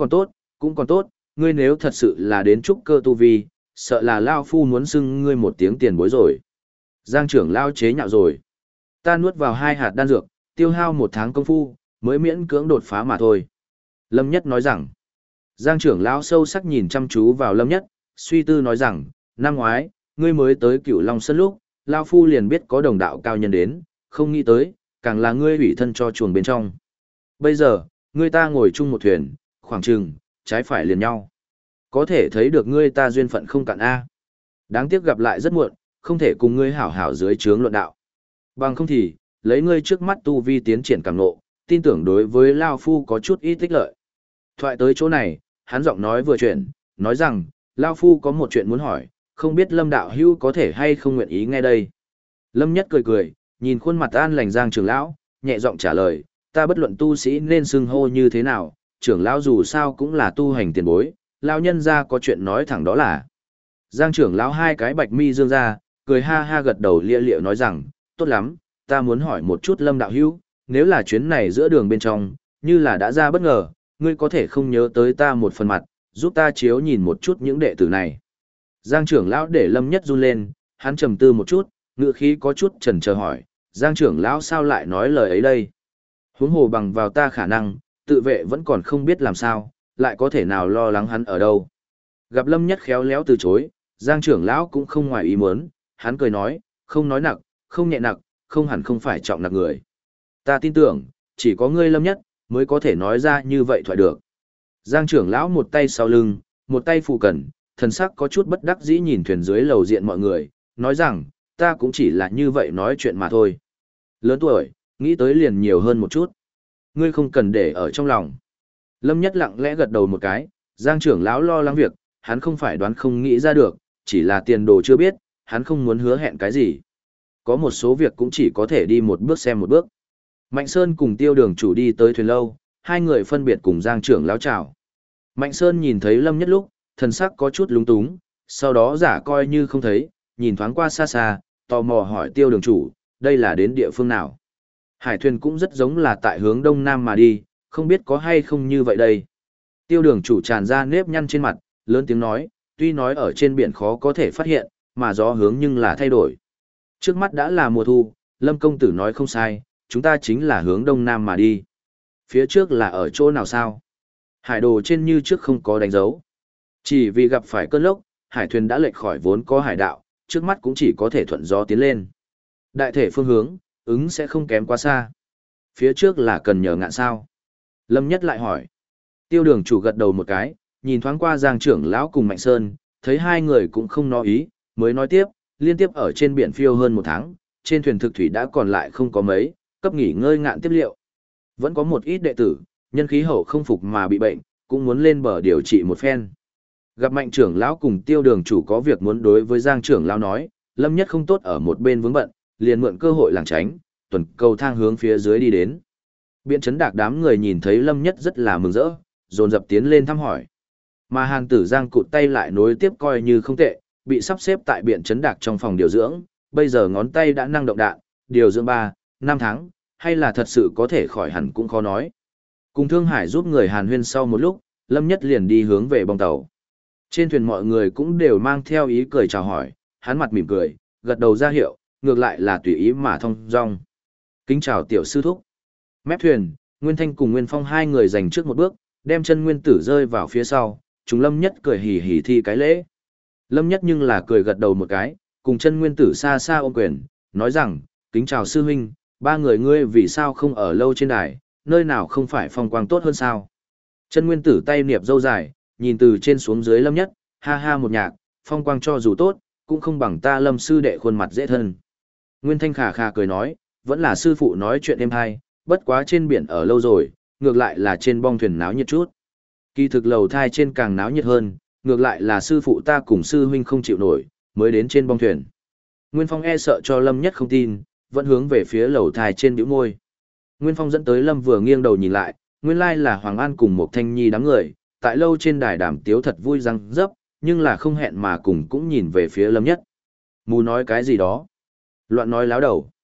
cũng còn tốt, ngươi nếu thật sự là đến trúc cơ tu vi, sợ là Lao Phu muốn xưng ngươi một tiếng tiền bối rồi. Giang trưởng lão chế nhạo rồi. Ta nuốt vào 2 hạt đan dược, tiêu hao 1 tháng công phu, mới miễn cưỡng đột phá mà thôi. Lâm Nhất nói rằng, Giang trưởng lão sâu sắc nhìn chăm chú vào Lâm Nhất, suy tư nói rằng, năm ngoái, ngươi mới tới Cửu Long Sơn lúc, Lao Phu liền biết có đồng đạo cao nhân đến, không nghĩ tới, càng là ngươi hủy thân cho chuồng bên trong. Bây giờ, ngươi ta ngồi chung một thuyền, khoảng chừng, trái phải liền nhau. Có thể thấy được ngươi ta duyên phận không cạn A. Đáng tiếc gặp lại rất muộn, không thể cùng ngươi hảo hảo dưới trướng luận đạo. Bằng không thì, lấy ngươi trước mắt tu vi tiến triển càng nộ, tin tưởng đối với Lao Phu có chút ít tích lợi. Thoại tới chỗ này, hắn giọng nói vừa chuyển, nói rằng, Lao Phu có một chuyện muốn hỏi, không biết Lâm đạo hữu có thể hay không nguyện ý nghe đây. Lâm Nhất cười cười, nhìn khuôn mặt an lành Giang trưởng lão, nhẹ giọng trả lời, ta bất luận tu sĩ nên xưng hô như thế nào, trưởng lão dù sao cũng là tu hành tiền bối, lão nhân ra có chuyện nói thẳng đó là. Giang trưởng lão 2 cái bạch mi dương ra, cười ha ha gật đầu lia lịa nói rằng, tốt lắm, ta muốn hỏi một chút Lâm đạo hữu, nếu là chuyến này giữa đường bên trong, như là đã ra bất ngờ, ngươi có thể không nhớ tới ta một phần mặt, giúp ta chiếu nhìn một chút những đệ tử này. Giang trưởng lão để Lâm Nhất run lên, hắn trầm tư một chút, ngữ khí có chút chần chờ hỏi, Giang trưởng lão sao lại nói lời ấy đây? Huống hồ bằng vào ta khả năng, tự vệ vẫn còn không biết làm sao, lại có thể nào lo lắng hắn ở đâu. Gặp Lâm Nhất khéo léo từ chối, Giang trưởng lão cũng không ngoài ý muốn, hắn cười nói, không nói nặng, không nhẹ nặng, không hẳn không phải trọng nặng người. Ta tin tưởng, chỉ có ngươi Lâm Nhất, mới có thể nói ra như vậy thoại được. Giang trưởng lão một tay sau lưng, một tay phụ cận, thần sắc có chút bất đắc dĩ nhìn thuyền dưới lầu diện mọi người, nói rằng, ta cũng chỉ là như vậy nói chuyện mà thôi. Lớn tuổi, nghĩ tới liền nhiều hơn một chút. Ngươi không cần để ở trong lòng. Lâm Nhất lặng lẽ gật đầu một cái, Giang trưởng lão lo lắng việc, hắn không phải đoán không nghĩ ra được, chỉ là tiền đồ chưa biết, hắn không muốn hứa hẹn cái gì. Có một số việc cũng chỉ có thể đi một bước xem một bước. Mạnh Sơn cùng Tiêu Đường chủ đi tới thuyền lâu, 2 người phân biệt cùng Giang trưởng lão chào. Mạnh Sơn nhìn thấy Lâm Nhất lúc, thần sắc có chút lúng túng, sau đó giả coi như không thấy, nhìn thoáng qua xa xa, tò mò hỏi Tiêu Đường chủ, đây là đến địa phương nào? Hải thuyền cũng rất giống là tại hướng đông nam mà đi, không biết có hay không như vậy đây. Tiêu Đường chủ tràn ra nếp nhăn trên mặt, lớn tiếng nói, tuy nói ở trên biển khó có thể phát hiện, mà gió hướng nhưng là thay đổi. Trước mắt đã là mùa thu, Lâm công tử nói không sai, chúng ta chính là hướng đông nam mà đi. Phía trước là ở chỗ nào sao? Hải đồ trên như trước không có đánh dấu. Chỉ vì gặp phải cơn lốc, hải thuyền đã lệch khỏi vốn có hải đạo, trước mắt cũng chỉ có thể thuận gió tiến lên. Đại thể phương hướng, ứng sẽ không kém quá xa. Phía trước là cần nhờ ngạn sao? Lâm Nhất lại hỏi. Tiêu Đường chủ gật đầu một cái, nhìn thoáng qua Giang trưởng lão cùng Mạnh Sơn, thấy 2 người cũng không nói ý, mới nói tiếp, liên tiếp ở trên biển phiêu hơn 1 tháng, trên thuyền thực thủy đã còn lại không có mấy, cấp nghỉ ngơi ngạn tiếp liệu. Vẫn có một ít đệ tử, nhân khí hậu không phục mà bị bệnh, cũng muốn lên bờ điều trị một phen. Gặp Mạnh trưởng lão cùng Tiêu Đường chủ có việc muốn đối với Giang trưởng lão nói, Lâm Nhất không tốt ở một bên vướng bận, liền mượn cơ hội lảng tránh, tuần cầu thang hướng phía dưới đi đến. Biện Trấn Đạc đám người nhìn thấy Lâm Nhất rất là mừng rỡ, dồn dập tiến lên thăm hỏi. Mà Hàn Tử Giang cụt tay lại nối tiếp coi như không tệ, bị sắp xếp tại Biện Trấn Đạc trong phòng điều dưỡng, bây giờ ngón tay đã năng động đạn, điều dưỡng 3-5 tháng, hay là thật sự có thể khỏi hẳn cũng khó nói. Cùng Thương Hải giúp người Hàn huyên sau một lúc, Lâm Nhất liền đi hướng về bong tàu. Trên thuyền mọi người cũng đều mang theo ý cười chào hỏi, hắn mặt mỉm cười, gật đầu ra hiệu, ngược lại là tùy ý mà thông dong. Kính chào tiểu sư thúc. Mép thuyền, Nguyên Thanh cùng Nguyên Phong 2 người giành trước một bước, đem chân Nguyên Tử rơi vào phía sau, chúng Lâm Nhất cười hì hì thi cái lễ. Lâm Nhất nhưng là cười gật đầu một cái, cùng chân Nguyên Tử xa xa ôm quyền, nói rằng, kính chào sư huynh, 3 người ngươi vì sao không ở lâu trên đài, nơi nào không phải phong quang tốt hơn sao. Chân Nguyên Tử tay niệp dâu dài, nhìn từ trên xuống dưới Lâm Nhất, ha ha một nhạc, phong quang cho dù tốt, cũng không bằng ta Lâm sư đệ khuôn mặt dễ thân. Nguyên Thanh khà khà cười nói, vẫn là sư phụ nói chuyện êm hay, bất quá trên biển ở lâu rồi, ngược lại là trên bong thuyền náo nhiệt chút. Kỳ thực lầu thai trên càng náo nhiệt hơn, ngược lại là sư phụ ta cùng sư huynh không chịu nổi, mới đến trên bong thuyền. Nguyên Phong e sợ cho Lâm Nhất không tin, vẫn hướng về phía lầu thai trên bĩu môi. Nguyên Phong dẫn tới Lâm vừa nghiêng đầu nhìn lại, nguyên lai là Hoàng An cùng một Thanh Nhi đám người, tại lâu trên đài đàm tiếu thật vui răng dấp, nhưng là không hẹn mà cùng cũng nhìn về phía Lâm Nhất. Mù nói cái gì đó? Loạn nói láo đầu.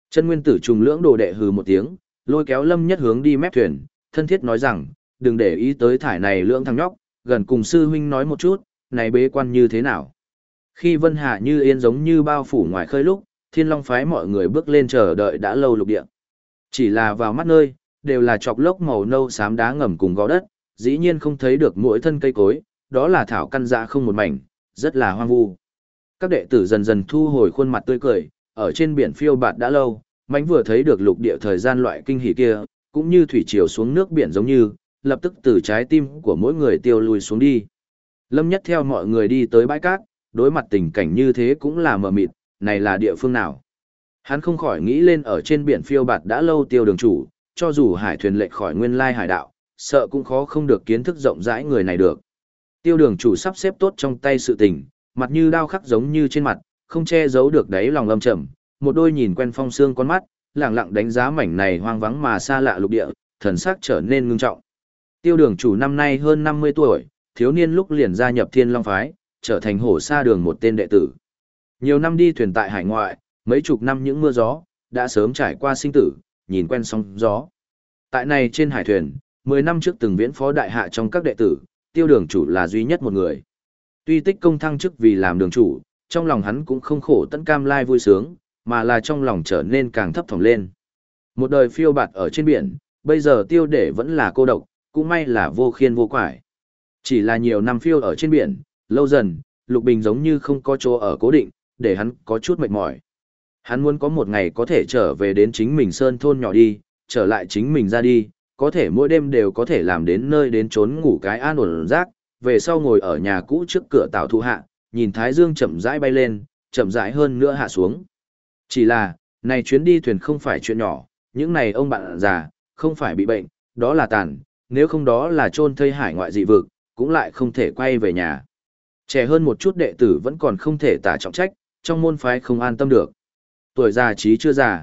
Chân nguyên tử trùng lưỡng đồ đệ hừ một tiếng, lôi kéo Lâm Nhất hướng đi mép thuyền, thân thiết nói rằng, đừng để ý tới thải này lưỡng thằng nhóc, gần cùng sư huynh nói một chút, này bế quan như thế nào. Khi Vân Hà như yên giống như bao phủ ngoài khơi lúc, Thiên Long phái mọi người bước lên chờ đợi đã lâu lục địa. Chỉ là vào mắt nơi, đều là chọc lốc màu nâu xám đá ngầm cùng gò đất, dĩ nhiên không thấy được mỗi thân cây cối, đó là thảo căn dạ không một mảnh, rất là hoang vu. Các đệ tử dần dần thu hồi khuôn mặt tươi cười, ở trên biển phiêu bạt đã lâu, mánh vừa thấy được lục địa thời gian loại kinh hỉ kia, cũng như thủy triều xuống nước biển giống như, lập tức từ trái tim của mỗi người tiêu lùi xuống đi. Lâm Nhất theo mọi người đi tới bãi cát, đối mặt tình cảnh như thế cũng là mờ mịt, này là địa phương nào? Hắn không khỏi nghĩ lên ở trên biển phiêu bạt đã lâu Tiêu đường chủ, cho dù hải thuyền lệch khỏi nguyên lai hải đạo, sợ cũng khó không được kiến thức rộng rãi người này được. Tiêu đường chủ sắp xếp tốt trong tay sự tình, mặt như đao khắc giống như trên mặt, không che giấu được đáy lòng âm trầm, một đôi nhìn quen phong xương con mắt, lẳng lặng đánh giá mảnh này hoang vắng mà xa lạ lục địa, thần sắc trở nên ngưng trọng. Tiêu đường chủ năm nay hơn 50 tuổi, thiếu niên lúc liền gia nhập Thiên Long phái, trở thành hổ sa đường một tên đệ tử. Nhiều năm đi thuyền tại hải ngoại, mấy chục năm những mưa gió, đã sớm trải qua sinh tử, nhìn quen sóng gió. Tại này trên hải thuyền, 10 năm trước từng viễn phó đại hạ trong các đệ tử, Tiêu đường chủ là duy nhất một người. Tuy tích công thăng chức vì làm đường chủ, trong lòng hắn cũng không khổ tận cam lai vui sướng, mà là trong lòng trở nên càng thấp thỏm lên. Một đời phiêu bạt ở trên biển, bây giờ Tiêu để vẫn là cô độc, cũng may là vô khiên vô quải. Chỉ là nhiều năm phiêu ở trên biển, lâu dần, Lục Bình giống như không có chỗ ở cố định, để hắn có chút mệt mỏi. Hắn muốn có một ngày có thể trở về đến chính mình sơn thôn nhỏ đi, trở lại chính mình ra đi, có thể mỗi đêm đều có thể làm đến nơi đến trốn ngủ cái an ổn rác, về sau ngồi ở nhà cũ trước cửa tảo thụ hạ, nhìn thái dương chậm rãi bay lên, chậm rãi hơn nữa hạ xuống. Chỉ là, này chuyến đi thuyền không phải chuyện nhỏ, những này ông bạn già, không phải bị bệnh, đó là tàn, nếu không đó là chôn thây hải ngoại dị vực, cũng lại không thể quay về nhà. Trẻ hơn một chút đệ tử vẫn còn không thể tả trọng trách, trong môn phái không an tâm được. Tuổi già trí chưa già,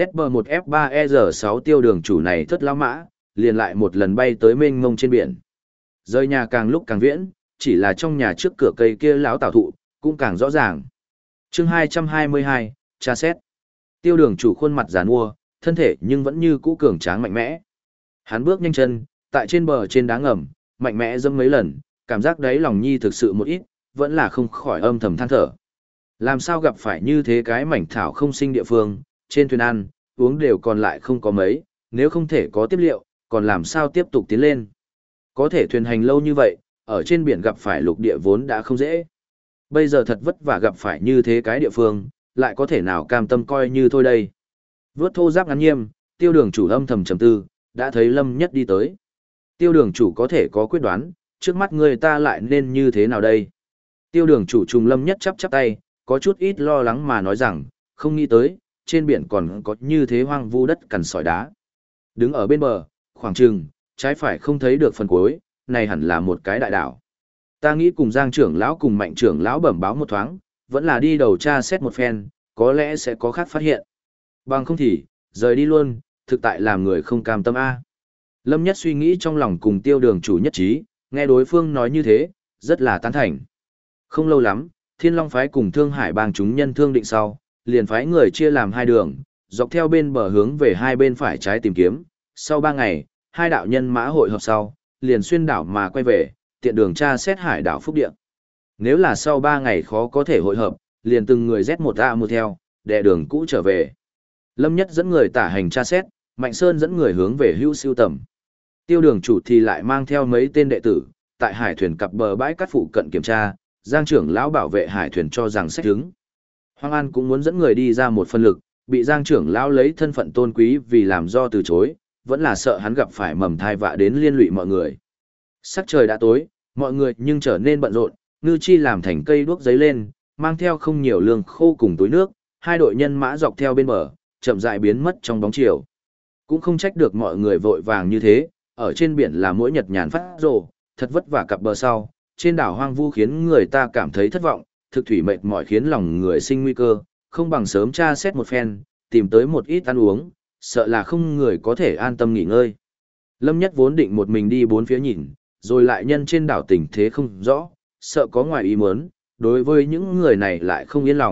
ZB1F3ER6 Tiêu đường chủ này thất lao mã, liền lại một lần bay tới mênh mông trên biển. Rời nhà càng lúc càng viễn, chỉ là trong nhà trước cửa cây kia lão tảo thụ, cũng càng rõ ràng. Chương 222, tra xét. Tiêu đường chủ khuôn mặt giàn mua, thân thể nhưng vẫn như cũ cường tráng mạnh mẽ. Hắn bước nhanh chân, tại trên bờ trên đá ngầm, mạnh mẽ dẫm mấy lần, cảm giác đáy lòng nhi thực sự một ít, vẫn là không khỏi âm thầm than thở. Làm sao gặp phải như thế cái mảnh thảo không sinh địa phương, trên thuyền ăn, uống đều còn lại không có mấy, nếu không thể có tiếp liệu, còn làm sao tiếp tục tiến lên. Có thể thuyền hành lâu như vậy, ở trên biển gặp phải lục địa vốn đã không dễ. Bây giờ thật vất vả gặp phải như thế cái địa phương, lại có thể nào cam tâm coi như thôi đây. Vướt thô giáp ngắn nghiêm, Tiêu đường chủ âm thầm trầm tư, đã thấy Lâm Nhất đi tới. Tiêu đường chủ có thể có quyết đoán, trước mắt người ta lại nên như thế nào đây? Tiêu đường chủ trùng Lâm Nhất chắp chắp tay, có chút ít lo lắng mà nói rằng, không nghĩ tới, trên biển còn có như thế hoang vu đất cằn sỏi đá. Đứng ở bên bờ, khoảng chừng, trái phải không thấy được phần cuối, này hẳn là một cái đại đảo. Ta nghĩ cùng Giang trưởng lão cùng Mạnh trưởng lão bẩm báo một thoáng, vẫn là đi đầu tra xét một phen, có lẽ sẽ có khác phát hiện. Bằng không thì, rời đi luôn, thực tại làm người không cam tâm a. Lâm Nhất suy nghĩ trong lòng cùng Tiêu đường chủ nhất trí, nghe đối phương nói như thế, rất là tán thành. Không lâu lắm, Thiên Long phái cùng Thương Hải bang chúng nhân thương định sau, liền phái người chia làm hai đường, dọc theo bên bờ hướng về hai bên phải trái tìm kiếm. Sau 3 ngày, hai đạo nhân mã hội hợp sau, liền xuyên đảo mà quay về, tiện đường tra xét hải đảo Phúc Địa. Nếu là sau 3 ngày khó có thể hội hợp, liền từng người Z1A theo, đè đường cũ trở về. Lâm Nhất dẫn người tả hành tra xét, Mạnh Sơn dẫn người hướng về hữu siêu tầm. Tiêu đường chủ thì lại mang theo mấy tên đệ tử, tại hải thuyền cặp bờ bãi cát phụ cận kiểm tra, Giang trưởng lão bảo vệ hải thuyền cho rằng sách hứng. Hoàng An cũng muốn dẫn người đi ra một phân lực, bị Giang trưởng lão lấy thân phận tôn quý vì làm do từ chối, vẫn là sợ hắn gặp phải mầm thai vạ đến liên lụy mọi người. Sắc trời đã tối, mọi người nhưng trở nên bận rộn, Ngư Chi làm thành cây đuốc giấy lên, mang theo không nhiều lương khô cùng túi nước, hai đội nhân mã dọc theo bên bờ, chậm rãi biến mất trong bóng chiều. Cũng không trách được mọi người vội vàng như thế, ở trên biển là mỗi nhật nhàn phát rồ, thật vất vả cặp bờ sau, trên đảo hoang vu khiến người ta cảm thấy thất vọng, thực thủy mệt mỏi khiến lòng người sinh nguy cơ, không bằng sớm tra xét một phen, tìm tới một ít ăn uống, sợ là không người có thể an tâm nghỉ ngơi. Lâm Nhất vốn định một mình đi bốn phía nhìn, rồi lại nhân trên đảo tình thế không rõ, sợ có ngoài ý muốn, đối với những người này lại không yên lòng,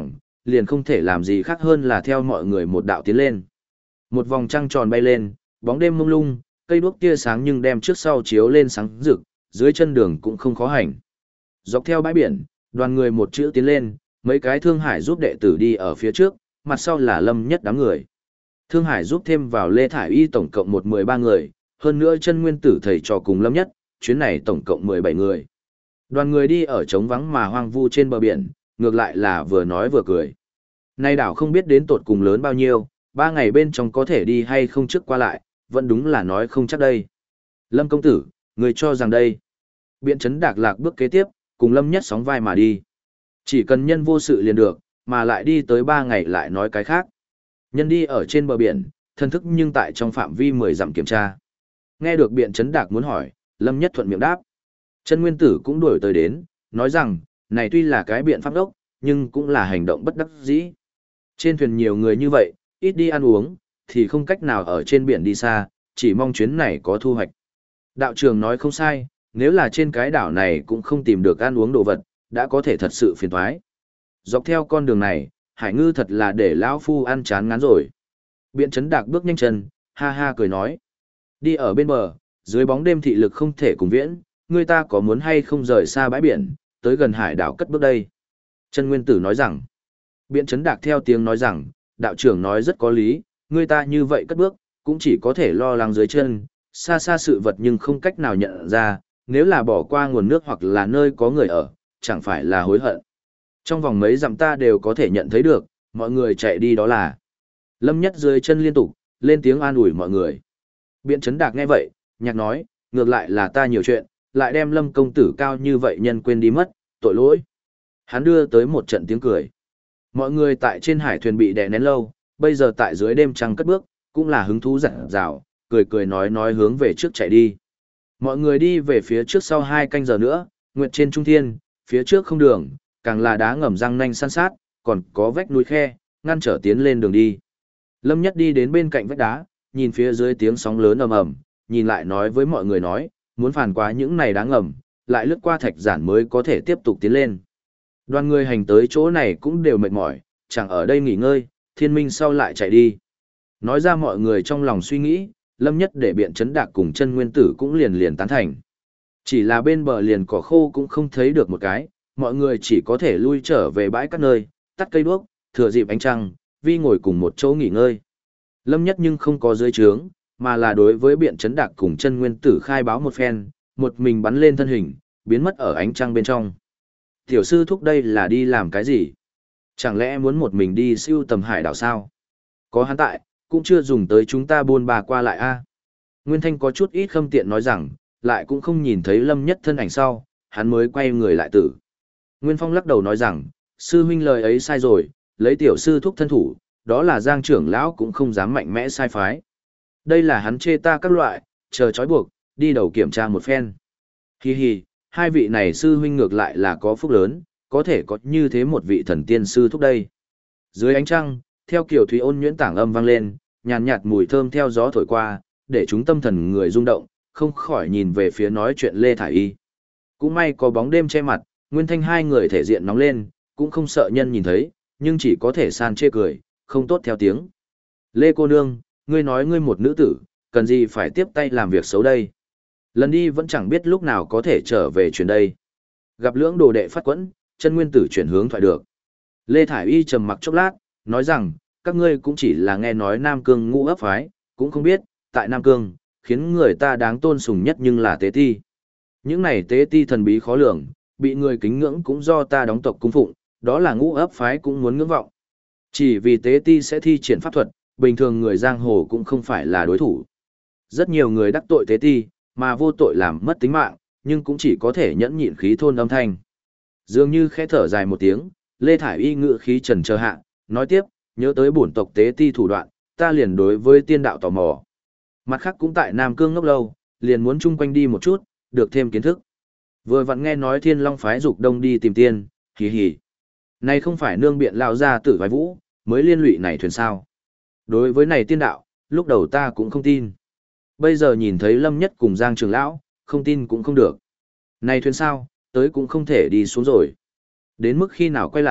liền không thể làm gì khác hơn là theo mọi người một đạo tiến lên. Một vòng trăng tròn bay lên, bóng đêm mông lung, cây đuốc tia sáng nhưng đem trước sau chiếu lên sáng rực, dưới chân đường cũng không khó hành. Dọc theo bãi biển, đoàn người một chữ tiến lên, mấy cái Thương Hải giúp đệ tử đi ở phía trước, mặt sau là Lâm Nhất đám người. Thương Hải giúp thêm vào Lê Thải Y tổng cộng 13 người, hơn nữa chân nguyên tử thầy trò cùng Lâm Nhất, chuyến này tổng cộng 17 người. Đoàn người đi ở trống vắng mà hoang vu trên bờ biển, ngược lại là vừa nói vừa cười. Nay đảo không biết đến tột cùng lớn bao nhiêu, 3 ngày bên trong có thể đi hay không trước qua lại, vẫn đúng là nói không chắc đây. Lâm công tử, người cho rằng đây. Biện Trấn Đạc Lạc bước kế tiếp, cùng Lâm Nhất sóng vai mà đi. Chỉ cần nhân vô sự liền được, mà lại đi tới 3 ngày lại nói cái khác. Nhân đi ở trên bờ biển, thân thức nhưng tại trong phạm vi 10 dặm kiểm tra. Nghe được Biện Trấn Đạc muốn hỏi, Lâm Nhất thuận miệng đáp. Chân Nguyên Tử cũng đuổi tới đến, nói rằng, này tuy là cái biện pháp đốc, nhưng cũng là hành động bất đắc dĩ. Trên thuyền nhiều người như vậy, ít đi ăn uống, thì không cách nào ở trên biển đi xa, chỉ mong chuyến này có thu hoạch. Đạo trưởng nói không sai, nếu là trên cái đảo này cũng không tìm được ăn uống đồ vật, đã có thể thật sự phiền toái. Dọc theo con đường này, Hải Ngư thật là để lão phu ăn chán ngán rồi. Biện Trấn Đạc bước nhanh chân, ha ha cười nói. Đi ở bên bờ, dưới bóng đêm thị lực không thể cùng viễn, người ta có muốn hay không rời xa bãi biển, tới gần hải đảo cất bước đây. Chân Nguyên Tử nói rằng. Biện Trấn Đạc theo tiếng nói rằng, đạo trưởng nói rất có lý, người ta như vậy cất bước, cũng chỉ có thể lo lắng dưới chân, xa xa sự vật nhưng không cách nào nhận ra, nếu là bỏ qua nguồn nước hoặc là nơi có người ở, chẳng phải là hối hận. Trong vòng mấy dặm ta đều có thể nhận thấy được, mọi người chạy đi đó là. Lâm Nhất dưới chân liên tục, lên tiếng an ủi mọi người. Biện Trấn Đạc nghe vậy, nhạc nói, ngược lại là ta nhiều chuyện, lại đem Lâm công tử cao như vậy nhân quên đi mất, tội lỗi. Hắn đưa tới một trận tiếng cười. Mọi người tại trên hải thuyền bị đè nén lâu, bây giờ tại dưới đêm trăng cất bước, cũng là hứng thú rạng rào, cười cười nói hướng về trước chạy đi. Mọi người đi về phía trước sau 2 canh giờ nữa, nguyệt trên trung thiên, phía trước không đường, càng là đá ngầm răng nanh san sát, còn có vách núi khe, ngăn trở tiến lên đường đi. Lâm Nhất đi đến bên cạnh vách đá, nhìn phía dưới tiếng sóng lớn ầm ầm, nhìn lại nói với mọi người nói, muốn phản qua những này đá ngầm, lại lướt qua thạch giản mới có thể tiếp tục tiến lên. Đoàn người hành tới chỗ này cũng đều mệt mỏi, chẳng ở đây nghỉ ngơi, thiên minh sau lại chạy đi. Nói ra mọi người trong lòng suy nghĩ, Lâm Nhất để Biện Trấn Đạc cùng Chân Nguyên Tử cũng liền tán thành. Chỉ là bên bờ liền cỏ khô cũng không thấy được một cái, mọi người chỉ có thể lui trở về bãi các nơi, tắt cây đuốc, thừa dịp ánh trăng, vi ngồi cùng một chỗ nghỉ ngơi. Lâm Nhất nhưng không có dưới trướng, mà là đối với Biện Trấn Đạc cùng Chân Nguyên Tử khai báo một phen, một mình bắn lên thân hình, biến mất ở ánh trăng bên trong. Tiểu sư thúc đây là đi làm cái gì? Chẳng lẽ muốn một mình đi siêu tầm hải đảo sao? Có hắn tại, cũng chưa dùng tới chúng ta buôn bà qua lại a. Nguyên Thanh có chút ít khâm tiện nói rằng, lại cũng không nhìn thấy Lâm Nhất thân ảnh sau, hắn mới quay người lại tử. Nguyên Phong lắc đầu nói rằng, sư huynh lời ấy sai rồi, lấy tiểu sư thúc thân thủ, đó là Giang trưởng lão cũng không dám mạnh mẽ sai phái. Đây là hắn chê ta các loại, chờ trói buộc, đi đầu kiểm tra một phen. Hi hi, hai vị này sư huynh ngược lại là có phúc lớn, có thể có như thế một vị thần tiên sư thúc đây. Dưới ánh trăng, theo kiểu thủy ôn nhuyễn tảng âm vang lên, nhàn nhạt mùi thơm theo gió thổi qua, để chúng tâm thần người rung động, không khỏi nhìn về phía nói chuyện Lê Thải Y. Cũng may có bóng đêm che mặt, Nguyên Thanh hai người thể diện nóng lên, cũng không sợ nhân nhìn thấy, nhưng chỉ có thể san chê cười, không tốt theo tiếng. Lê cô nương, ngươi nói ngươi một nữ tử, cần gì phải tiếp tay làm việc xấu đây? Lần đi vẫn chẳng biết lúc nào có thể trở về chuyện đây. Gặp lưỡng đồ đệ phát quẫn, Chân Nguyên Tử chuyển hướng thoại được. Lê Thải Y trầm mặc chốc lát, nói rằng, các ngươi cũng chỉ là nghe nói Nam Cương ngũ ấp phái, cũng không biết, tại Nam Cương, khiến người ta đáng tôn sùng nhất nhưng là tế ti. Những này tế ti thần bí khó lường, bị người kính ngưỡng cũng do ta đóng tộc cung phụng, đó là ngũ ấp phái cũng muốn ngưỡng vọng. Chỉ vì tế ti sẽ thi triển pháp thuật, bình thường người giang hồ cũng không phải là đối thủ. Rất nhiều người đắc tội tế ti, mà vô tội làm mất tính mạng, nhưng cũng chỉ có thể nhẫn nhịn khí thôn âm thanh. Dường như khẽ thở dài một tiếng, Lê Thải Y ngự khí trần chờ hạ, nói tiếp, nhớ tới bổn tộc tế ti thủ đoạn, ta liền đối với tiên đạo tò mò. Mặt khác cũng tại Nam Cương ngốc lâu, liền muốn chung quanh đi một chút, được thêm kiến thức. Vừa vặn nghe nói Thiên Long phái dục đông đi tìm tiên, hì hì. Này không phải nương biện lao ra tử vài vũ, mới liên lụy này thuyền sao. Đối với này tiên đạo, lúc đầu ta cũng không tin. Bây giờ nhìn thấy Lâm Nhất cùng Giang Trường Lão, không tin cũng không được. Này thuyền sao, tới cũng không thể đi xuống rồi. Đến mức khi nào quay lại,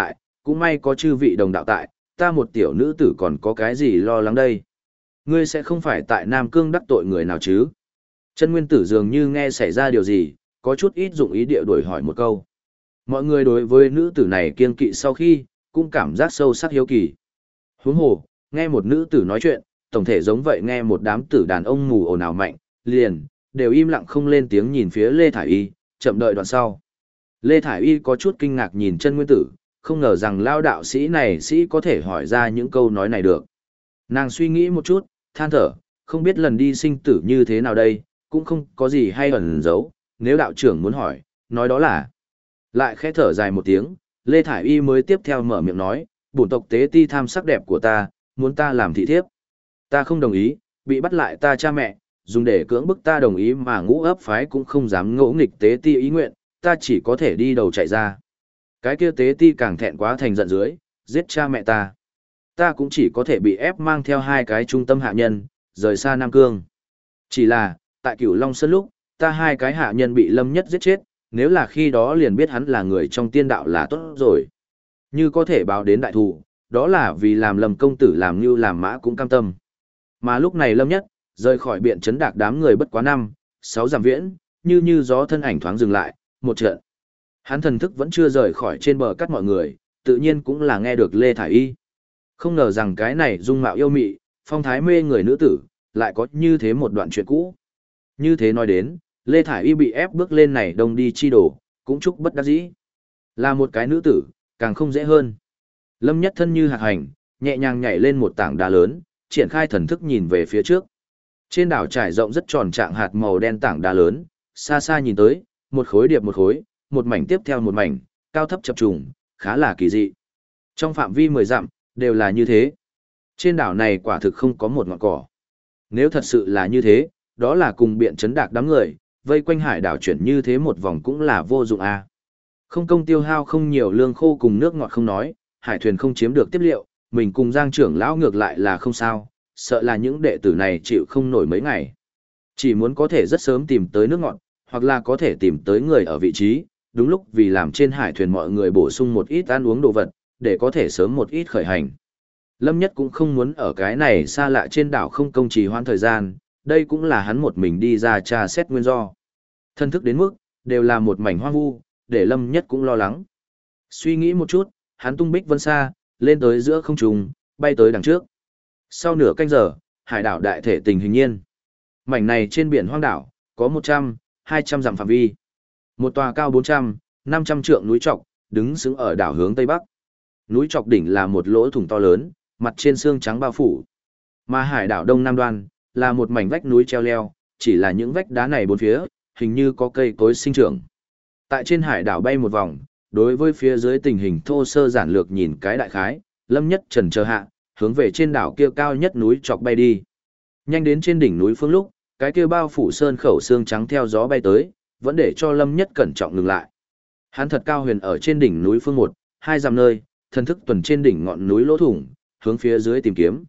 cũng may có chư vị đồng đạo tại, ta một tiểu nữ tử còn có cái gì lo lắng đây. Ngươi sẽ không phải tại Nam Cương đắc tội người nào chứ? Chân Nguyên Tử dường như nghe xảy ra điều gì, có chút ít dụng ý địa đuổi hỏi một câu. Mọi người đối với nữ tử này kiêng kỵ sau khi, cũng cảm giác sâu sắc hiếu kỳ. Huống hồ, nghe một nữ tử nói chuyện, tổng thể giống vậy nghe một đám tử đàn ông mù ồn ào mạnh, liền, đều im lặng không lên tiếng nhìn phía Lê Thải Y, chậm đợi đoạn sau. Lê Thải Y có chút kinh ngạc nhìn Chân Nguyên Tử, không ngờ rằng lao đạo sĩ này sĩ có thể hỏi ra những câu nói này được. Nàng suy nghĩ một chút, than thở, không biết lần đi sinh tử như thế nào đây, cũng không có gì hay ẩn giấu, nếu đạo trưởng muốn hỏi, nói đó là. Lại khẽ thở dài một tiếng, Lê Thải Y mới tiếp theo mở miệng nói, bổn tộc tế ti tham sắc đẹp của ta, muốn ta làm thị thiếp. Ta không đồng ý, bị bắt lại ta cha mẹ, dùng để cưỡng bức ta đồng ý mà ngũ ấp phái cũng không dám ngỗ nghịch tế ti ý nguyện, ta chỉ có thể đi đầu chạy ra. Cái kia tế ti càng thẹn quá thành giận dưới, giết cha mẹ ta. Ta cũng chỉ có thể bị ép mang theo hai cái trung tâm hạ nhân, rời xa Nam Cương. Chỉ là, tại Cửu Long Sơn lúc, ta hai cái hạ nhân bị Lâm Nhất giết chết, nếu là khi đó liền biết hắn là người trong tiên đạo là tốt rồi. Như có thể báo đến đại thù, đó là vì làm Lâm công tử làm như làm mã cũng cam tâm. Mà lúc này Lâm Nhất, rời khỏi biện trấn đạc đám người bất quá 5-6 dặm viễn, như gió thân ảnh thoáng dừng lại, một trận. Hắn thần thức vẫn chưa rời khỏi trên bờ cắt mọi người, tự nhiên cũng là nghe được Lê Thải Y. Không ngờ rằng cái này dung mạo yêu mị, phong thái mê người nữ tử, lại có như thế một đoạn chuyện cũ. Như thế nói đến, Lê Thải Y bị ép bước lên này đông đi chi đổ, cũng chúc bất đắc dĩ. Là một cái nữ tử, càng không dễ hơn. Lâm Nhất thân như hạc hành, nhẹ nhàng nhảy lên một tảng đá lớn, triển khai thần thức nhìn về phía trước. Trên đảo trải rộng rất tròn trạng hạt màu đen tảng đá lớn, xa xa nhìn tới, một khối điệp một khối, một mảnh tiếp theo một mảnh, cao thấp chập trùng, khá là kỳ dị. Trong phạm vi 10 dặm, đều là như thế. Trên đảo này quả thực không có một ngọn cỏ. Nếu thật sự là như thế, đó là cùng biện chấn đạc đám người, vây quanh hải đảo chuyển như thế một vòng cũng là vô dụng à. Không công tiêu hao không nhiều lương khô cùng nước ngọt không nói, hải thuyền không chiếm được tiếp liệu, mình cùng Giang trưởng lão ngược lại là không sao, sợ là những đệ tử này chịu không nổi mấy ngày. Chỉ muốn có thể rất sớm tìm tới nước ngọt, hoặc là có thể tìm tới người ở vị trí, đúng lúc vì làm trên hải thuyền mọi người bổ sung một ít ăn uống đồ vật, để có thể sớm một ít khởi hành. Lâm Nhất cũng không muốn ở cái này xa lạ trên đảo không công trì hoãn thời gian, đây cũng là hắn một mình đi ra tra xét nguyên do. Thân thức đến mức, đều là một mảnh hoang vu, để Lâm Nhất cũng lo lắng. Suy nghĩ một chút, hắn tung bích vân xa, lên tới giữa không trung, bay tới đằng trước. Sau nửa canh giờ, hải đảo đại thể tình hình nhiên. Mảnh này trên biển hoang đảo, có 100-200 dặm phạm vi. Một tòa cao 400-500 trượng núi trọc, đứng sững ở đảo hướng tây bắc. Núi trọc đỉnh là một lỗ thủng to lớn, mặt trên xương trắng bao phủ. Mà hải đảo đông nam đoan, là một mảnh vách núi treo leo, chỉ là những vách đá này bốn phía, hình như có cây cối sinh trưởng. Tại trên hải đảo bay một vòng, đối với phía dưới tình hình thô sơ giản lược nhìn cái đại khái, Lâm Nhất trần chờ hạ, hướng về trên đảo kia cao nhất núi trọc bay đi. Nhanh đến trên đỉnh núi phương lúc, cái kia bao phủ sơn khẩu xương trắng theo gió bay tới, vẫn để cho Lâm Nhất cẩn trọng ngừng lại. Hắn thật cao huyền ở trên đỉnh núi phương 1-2 dặm nơi, thần thức tuần trên đỉnh ngọn núi lỗ thủng, hướng phía dưới tìm kiếm.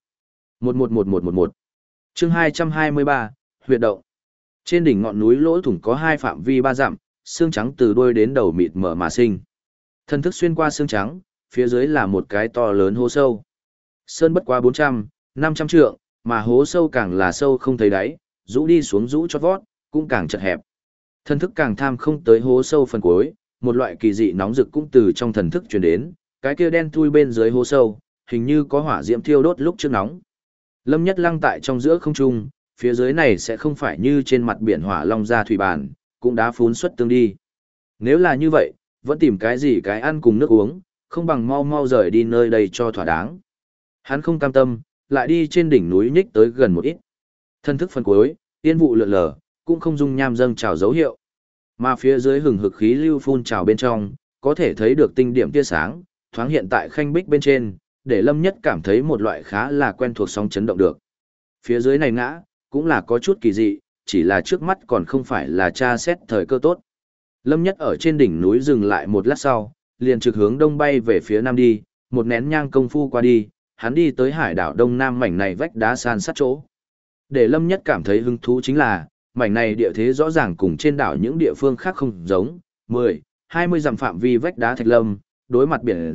111111. Chương 223, huyệt động. Trên đỉnh ngọn núi lỗ thủng có 2 phạm vi 3 dặm, xương trắng từ đuôi đến đầu mịt mờ mà sinh. Thần thức xuyên qua xương trắng, phía dưới là một cái to lớn hố sâu. Sơn bất quá 400-500 trượng, mà hố sâu càng là sâu không thấy đáy, rũ đi xuống rũ chót vót, cũng càng chật hẹp. Thần thức càng tham không tới hố sâu phần cuối, một loại kỳ dị nóng rực cũng từ trong thần thức truyền đến, cái kia đen thui bên dưới hố sâu, hình như có hỏa diễm thiêu đốt lúc trước nóng. Lâm Nhất lăng tại trong giữa không trung, phía dưới này sẽ không phải như trên mặt biển hỏa long ra thủy bàn, cũng đã phún xuất tương đi. Nếu là như vậy, vẫn tìm cái gì cái ăn cùng nước uống, không bằng mau mau rời đi nơi đây cho thỏa đáng. Hắn không cam tâm, lại đi trên đỉnh núi nhích tới gần một ít. Thân thức phần cuối, yên vụ lượn lờ, cũng không dung nham dâng trào dấu hiệu. Mà phía dưới hừng hực khí lưu phun trào bên trong, có thể thấy được tinh điểm tia sáng, thoáng hiện tại khanh bích bên trên, để Lâm Nhất cảm thấy một loại khá là quen thuộc sóng chấn động được. Phía dưới này ngã, cũng là có chút kỳ dị, chỉ là trước mắt còn không phải là tra xét thời cơ tốt. Lâm Nhất ở trên đỉnh núi dừng lại một lát sau, liền trực hướng đông bay về phía nam đi, một nén nhang công phu qua đi, hắn đi tới hải đảo đông nam mảnh này vách đá san sát chỗ. Để Lâm Nhất cảm thấy hứng thú chính là, mảnh này địa thế rõ ràng cùng trên đảo những địa phương khác không giống, 10-20 dặm phạm vi vách đá thạch lâm, đối mặt biển rộng,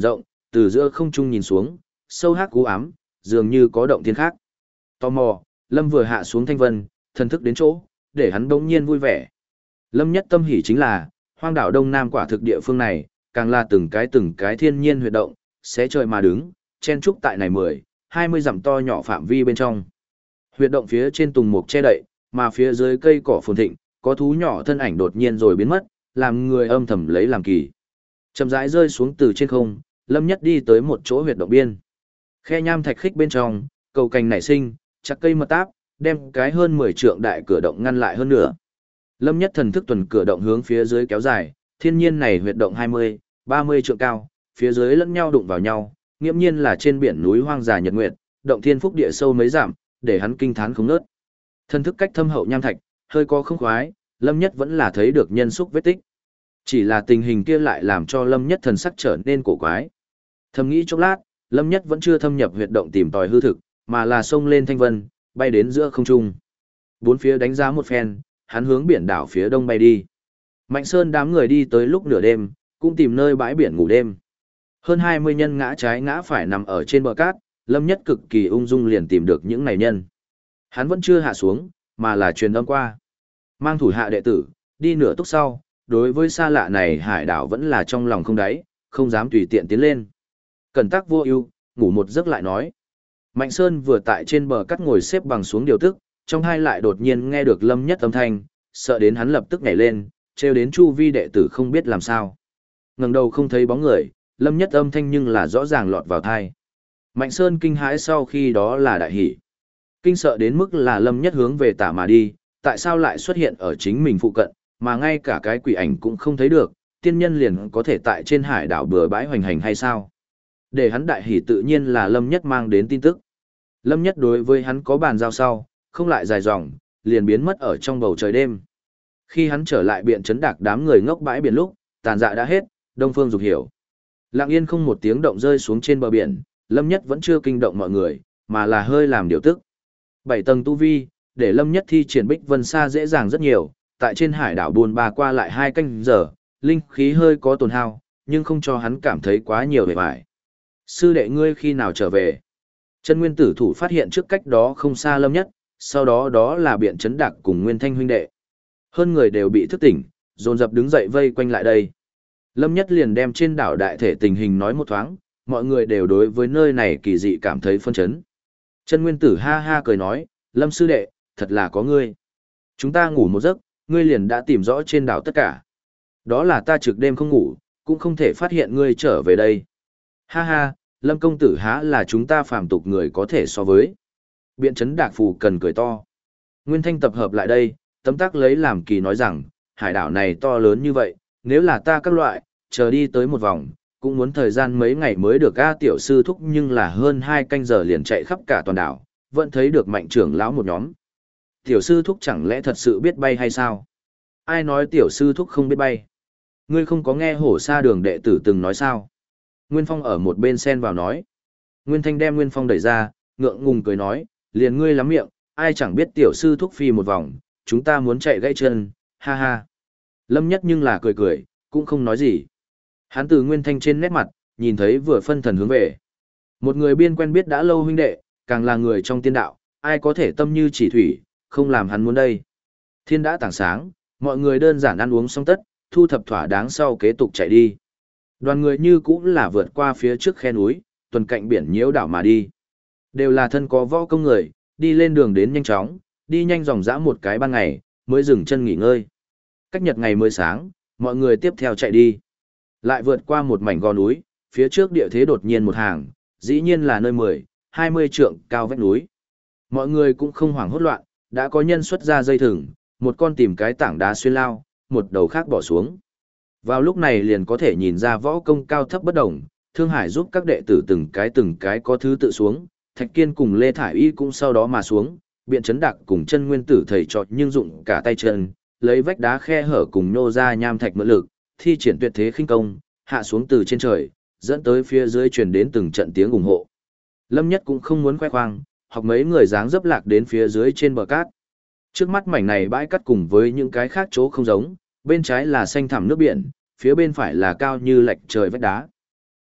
từ giữa không trung nhìn xuống, sâu hắc u ám, dường như có động thiên khác. Tò mò, Lâm vừa hạ xuống thanh vân, thần thức đến chỗ, để hắn bỗng nhiên vui vẻ. Lâm nhất tâm hỉ chính là, hoang đảo Đông Nam quả thực địa phương này, càng là từng cái thiên nhiên huyệt động, xé trời mà đứng, chen trúc tại này 10, 20 dặm to nhỏ phạm vi bên trong. Huyệt động phía trên tùng mục che đậy, mà phía dưới cây cỏ phồn thịnh, có thú nhỏ thân ảnh đột nhiên rồi biến mất, làm người âm thầm lấy làm kỳ. Chậm rãi rơi xuống từ trên không, Lâm Nhất đi tới một chỗ huyệt động biên. Khe nham thạch khích bên trong, cầu cành nảy sinh, chặt cây mật táp, đem cái hơn 10 trượng đại cửa động ngăn lại hơn nữa. Lâm Nhất thần thức tuần cửa động hướng phía dưới kéo dài, thiên nhiên này huyệt động 20, 30 trượng cao, phía dưới lẫn nhau đụng vào nhau, nghiễm nhiên là trên biển núi hoang dã nhật nguyệt, động thiên phúc địa sâu mấy dặm, để hắn kinh thán không ngớt. Thần thức cách thâm hậu nham thạch, hơi có không khoái, Lâm Nhất vẫn là thấy được nhân xúc vết tích. Chỉ là tình hình kia lại làm cho Lâm Nhất thần sắc trở nên cổ quái. Thầm nghĩ chốc lát, Lâm Nhất vẫn chưa thâm nhập huyệt động tìm tòi hư thực, mà là xông lên thanh vân, bay đến giữa không trung. Bốn phía đánh giá một phen, hắn hướng biển đảo phía đông bay đi. Mạnh Sơn đám người đi tới lúc nửa đêm, cũng tìm nơi bãi biển ngủ đêm. Hơn 20 nhân ngã trái ngã phải nằm ở trên bờ cát, Lâm Nhất cực kỳ ung dung liền tìm được những này nhân. Hắn vẫn chưa hạ xuống, mà là truyền âm qua. Mang thủ hạ đệ tử, đi nửa túc sau, đối với xa lạ này hải đảo vẫn là trong lòng không đáy, không dám tùy tiện tiến lên. Cẩn tắc vô ưu, ngủ một giấc lại nói. Mạnh Sơn vừa tại trên bờ cát ngồi xếp bằng xuống điều tức, trong hai lại đột nhiên nghe được Lâm Nhất âm thanh, sợ đến hắn lập tức nhảy lên, trêu đến chu vi đệ tử không biết làm sao. Ngẩng đầu không thấy bóng người, Lâm Nhất âm thanh nhưng là rõ ràng lọt vào tai. Mạnh Sơn kinh hãi sau khi đó là đại hỉ. Kinh sợ đến mức là Lâm Nhất hướng về tả mà đi, tại sao lại xuất hiện ở chính mình phụ cận, mà ngay cả cái quỷ ảnh cũng không thấy được, tiên nhân liền có thể tại trên hải đảo bừa bãi hoành hành hay sao? Để hắn đại hỉ tự nhiên là Lâm Nhất mang đến tin tức. Lâm Nhất đối với hắn có bàn giao sau, không lại dài dòng, liền biến mất ở trong bầu trời đêm. Khi hắn trở lại biện trấn đạc đám người ngốc bãi biển lúc, tàn dạ đã hết, Đông Phương Dục hiểu. Lặng yên không một tiếng động rơi xuống trên bờ biển, Lâm Nhất vẫn chưa kinh động mọi người, mà là hơi làm điều tức. 7 tầng tu vi, để Lâm Nhất thi triển Bích Vân Sa dễ dàng rất nhiều, tại trên hải đảo buồn bà qua lại 2 canh giờ, linh khí hơi có tổn hao, nhưng không cho hắn cảm thấy quá nhiều về vải. Sư đệ ngươi khi nào trở về? Chân Nguyên Tử thủ phát hiện trước cách đó không xa Lâm Nhất, sau đó đó là biện trấn đạc cùng Nguyên Thanh huynh đệ. Hơn người đều bị thức tỉnh, dồn dập đứng dậy vây quanh lại đây. Lâm Nhất liền đem trên đảo đại thể tình hình nói một thoáng, mọi người đều đối với nơi này kỳ dị cảm thấy phân chấn. Chân Nguyên Tử ha ha cười nói, Lâm sư đệ, thật là có ngươi. Chúng ta ngủ một giấc, ngươi liền đã tìm rõ trên đảo tất cả. Đó là ta trực đêm không ngủ, cũng không thể phát hiện ngươi trở về đây. Ha ha, Lâm công tử há là chúng ta phàm tục người có thể so với. Biện trấn đạc phù cần cười to. Nguyên Thanh tập hợp lại đây, tấm tắc lấy làm kỳ nói rằng, hải đảo này to lớn như vậy, nếu là ta các loại, chờ đi tới một vòng, cũng muốn thời gian mấy ngày mới được A tiểu sư thúc nhưng là hơn 2 canh giờ liền chạy khắp cả toàn đảo, vẫn thấy được mạnh trưởng lão một nhóm. Tiểu sư thúc chẳng lẽ thật sự biết bay hay sao? Ai nói tiểu sư thúc không biết bay? Ngươi không có nghe hổ sa đường đệ tử từng nói sao? Nguyên Phong ở một bên xen vào nói. Nguyên Thanh đem Nguyên Phong đẩy ra, ngượng ngùng cười nói, liền ngươi lắm miệng, ai chẳng biết tiểu sư thúc phi một vòng, chúng ta muốn chạy gãy chân, ha ha. Lâm Nhất nhưng là cười cười, cũng không nói gì. Hắn từ Nguyên Thanh trên nét mặt, nhìn thấy vừa phân thần hướng về. Một người biên quen biết đã lâu huynh đệ, càng là người trong tiên đạo, ai có thể tâm như chỉ thủy, không làm hắn muốn đây. Thiên đã tảng sáng, mọi người đơn giản ăn uống xong tất, thu thập thỏa đáng sau kế tục chạy đi. Đoàn người như cũng là vượt qua phía trước khe núi, tuần cạnh biển nhiễu đảo mà đi. Đều là thân có võ công người, đi lên đường đến nhanh chóng, đi nhanh dòng dã một cái ban ngày, mới dừng chân nghỉ ngơi. Cách nhật ngày mới sáng, mọi người tiếp theo chạy đi. Lại vượt qua một mảnh gò núi, phía trước địa thế đột nhiên một hàng, dĩ nhiên là nơi 10, 20 trượng cao vách núi. Mọi người cũng không hoảng hốt loạn, đã có nhân xuất ra dây thừng, một con tìm cái tảng đá xuyên lao, một đầu khác bỏ xuống. Vào lúc này liền có thể nhìn ra võ công cao thấp bất đồng, Thương Hải giúp các đệ tử từng cái có thứ tự xuống, Thạch Kiên cùng Lê Thải Y cũng sau đó mà xuống, Biện Trấn Đạc cùng Chân Nguyên Tử thầy trò nhưng dụng cả tay chân, lấy vách đá khe hở cùng nhô ra nham thạch mượn lực, thi triển tuyệt thế khinh công, hạ xuống từ trên trời, dẫn tới phía dưới truyền đến từng trận tiếng ủng hộ. Lâm Nhất cũng không muốn khoe khoang, học mấy người dáng dấp lạc đến phía dưới trên bờ cát. Trước mắt mảnh này bãi cát cùng với những cái khác chỗ không giống, bên trái là xanh thẳm nước biển, phía bên phải là cao như lệch trời vách đá.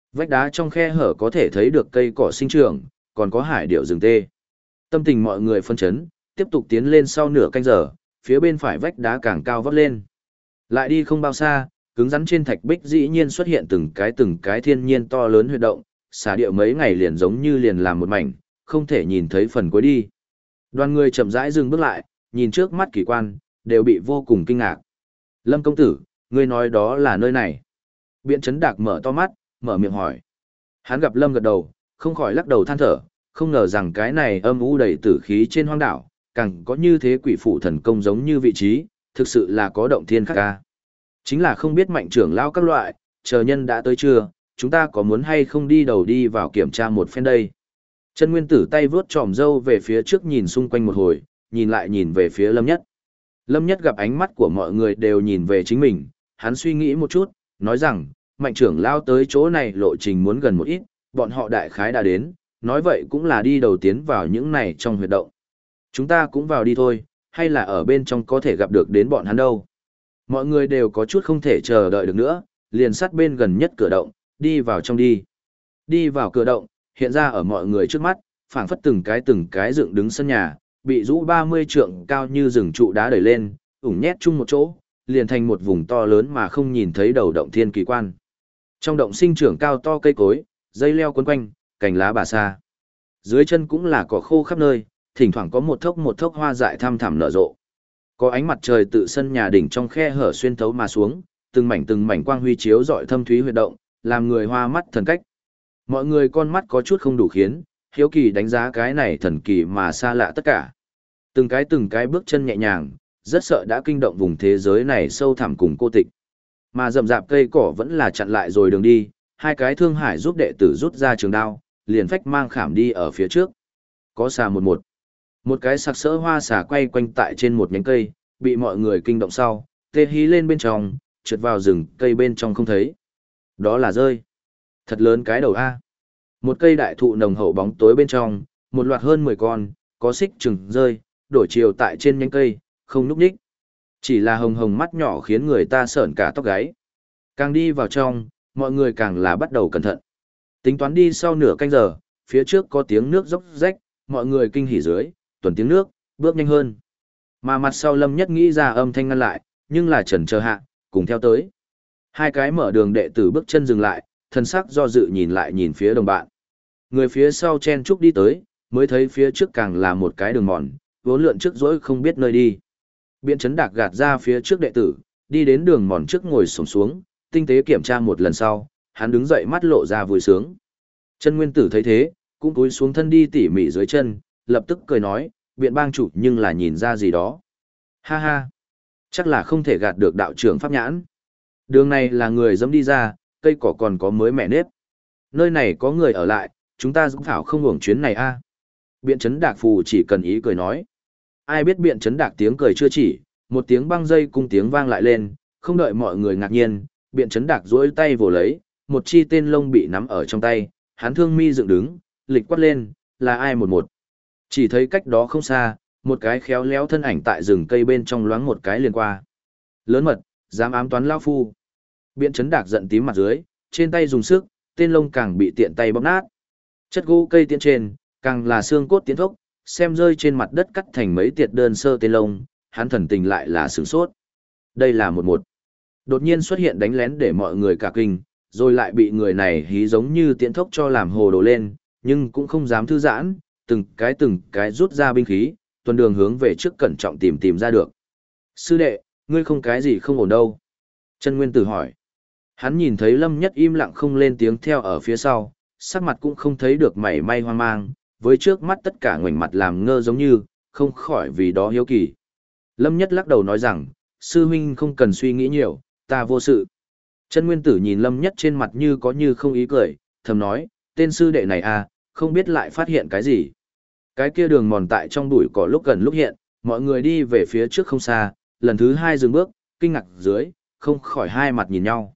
Vách đá trong khe hở có thể thấy được cây cỏ sinh trưởng, còn có hải điểu rừng tê. Tâm tình mọi người phân chấn, tiếp tục tiến lên sau nửa canh giờ, phía bên phải vách đá càng cao vót lên. Lại đi không bao xa, cứng rắn trên thạch bích dĩ nhiên xuất hiện từng cái thiên nhiên to lớn huyệt động, xả điệu mấy ngày liền giống như liền làm một mảnh, không thể nhìn thấy phần cuối đi. Đoàn người chậm rãi dừng bước lại, nhìn trước mắt kỳ quan, đều bị vô cùng kinh ngạc. Lâm công tử, ngươi nói đó là nơi này. Biện Trấn Đạc mở to mắt, mở miệng hỏi. Hắn gặp Lâm gật đầu, không khỏi lắc đầu than thở, không ngờ rằng cái này âm u đầy tử khí trên hoang đảo, càng có như thế quỷ phụ thần công giống như vị trí, thực sự là có động thiên khác ca. Chính là không biết Mạnh trưởng lão các loại, chờ nhân đã tới chưa, chúng ta có muốn hay không đi đầu đi vào kiểm tra một phen đây. Chân Nguyên Tử tay vướt tròm râu về phía trước nhìn xung quanh một hồi, nhìn lại nhìn về phía Lâm Nhất. Lâm Nhất gặp ánh mắt của mọi người đều nhìn về chính mình, hắn suy nghĩ một chút, nói rằng, Mạnh trưởng lão tới chỗ này lộ trình muốn gần một ít, bọn họ đại khái đã đến, nói vậy cũng là đi đầu tiến vào những này trong huyệt động. Chúng ta cũng vào đi thôi, hay là ở bên trong có thể gặp được đến bọn hắn đâu. Mọi người đều có chút không thể chờ đợi được nữa, liền sát bên gần nhất cửa động, đi vào trong đi. Đi vào cửa động, hiện ra ở mọi người trước mắt, phảng phất từng cái dựng đứng sân nhà, bị rũ 30 trượng cao như rừng trụ đá đẩy lên, ủng nhét chung một chỗ, liền thành một vùng to lớn mà không nhìn thấy đầu động thiên kỳ quan. Trong động sinh trưởng cao to cây cối, dây leo quấn quanh, cành lá bà sa. Dưới chân cũng là cỏ khô khắp nơi, thỉnh thoảng có một thốc hoa dại thăm thẳm nở rộ. Có ánh mặt trời tự sân nhà đỉnh trong khe hở xuyên thấu mà xuống, từng mảnh quang huy chiếu rọi thâm thúy huyệt động, làm người hoa mắt thần cách. Mọi người con mắt có chút không đủ khiến, hiếu kỳ đánh giá cái này thần kỳ mà xa lạ tất cả. Từng cái bước chân nhẹ nhàng, rất sợ đã kinh động vùng thế giới này sâu thẳm cùng cô tịch. Mà rậm rạp cây cỏ vẫn là chặn lại rồi đường đi, hai cái thương hải giúp đệ tử rút ra trường đao, liền phách mang khảm đi ở phía trước. Có xà một cái sặc sỡ hoa xà quay quanh tại trên một nhánh cây, bị mọi người kinh động sau, tê hí lên bên trong, trượt vào rừng cây bên trong không thấy. Đó là rơi. Thật lớn cái đầu A. Một cây đại thụ nồng hậu bóng tối bên trong, một loạt hơn 10 con, có xích chừng rơi, đổi chiều tại trên nhánh cây, không núp nhích. Chỉ là hồng hồng mắt nhỏ khiến người ta sởn cả tóc gáy. Càng đi vào trong, mọi người càng là bắt đầu cẩn thận. Tính toán đi sau nửa canh giờ, phía trước có tiếng nước róc rách, mọi người kinh hỉ dưới, tuần tiếng nước, bước nhanh hơn. Mà mặt sau Lâm Nhất nghĩ ra âm thanh ngăn lại, nhưng là chần chờ hạ, cùng theo tới. Hai cái mở đường đệ tử bước chân dừng lại, thân sắc do dự nhìn lại nhìn phía đồng bạn. Người phía sau chen chúc đi tới, mới thấy phía trước càng là một cái đường mòn, vốn lượn trước dỗi không biết nơi đi. Biện Trấn Đạc gạt ra phía trước đệ tử, đi đến đường mòn trước ngồi xổm xuống, tinh tế kiểm tra một lần sau, hắn đứng dậy mắt lộ ra vui sướng. Chân Nguyên Tử thấy thế, cũng cúi xuống thân đi tỉ mỉ dưới chân, lập tức cười nói, Biện bang chủ nhưng là nhìn ra gì đó. Ha ha, chắc là không thể gạt được đạo trưởng pháp nhãn. Đường này là người dẫm đi ra, cây cỏ còn có mới mẻ nếp. Nơi này có người ở lại, chúng ta dũng thảo không hưởng chuyến này a. Biện Trấn Đạc phù chỉ cần ý cười nói. Ai biết Biện Trấn Đạc tiếng cười chưa chỉ, một tiếng băng dây cung tiếng vang lại lên, không đợi mọi người ngạc nhiên, Biện Trấn Đạc duỗi tay vồ lấy, một chi tên lông bị nắm ở trong tay, hắn thương mi dựng đứng, lịch quát lên, là ai một. Chỉ thấy cách đó không xa, một cái khéo léo thân ảnh tại rừng cây bên trong loáng một cái liền qua. Lớn mật, dám ám toán lão phu. Biện Trấn Đạc giận tím mặt dưới, trên tay dùng sức, tên lông càng bị tiện tay bóp nát. Chất gỗ cây tiễn trên, càng là xương cốt tiến thốc, xem rơi trên mặt đất cắt thành mấy tiệt đơn sơ tên lông, hắn thần tình lại là sửng sốt. Đây là một. Đột nhiên xuất hiện đánh lén để mọi người cả kinh, rồi lại bị người này hí giống như tiễn thốc cho làm hồ đồ lên, nhưng cũng không dám thư giãn, từng cái rút ra binh khí, tuần đường hướng về trước cẩn trọng tìm ra được. Sư đệ, ngươi không cái gì không ổn đâu. Chân Nguyên Tử hỏi. Hắn nhìn thấy Lâm Nhất im lặng không lên tiếng theo ở phía sau, sắc mặt cũng không thấy được mảy may hoang mang, với trước mắt tất cả ngoảnh mặt làm ngơ giống như, không khỏi vì đó hiếu kỳ. Lâm Nhất lắc đầu nói rằng, sư huynh không cần suy nghĩ nhiều, ta vô sự. Chân Nguyên Tử nhìn Lâm Nhất trên mặt như có như không ý cười, thầm nói, tên sư đệ này à, không biết lại phát hiện cái gì. Cái kia đường mòn tại trong bụi cỏ lúc gần lúc hiện, mọi người đi về phía trước không xa, lần thứ hai dừng bước, kinh ngạc dưới, không khỏi hai mặt nhìn nhau.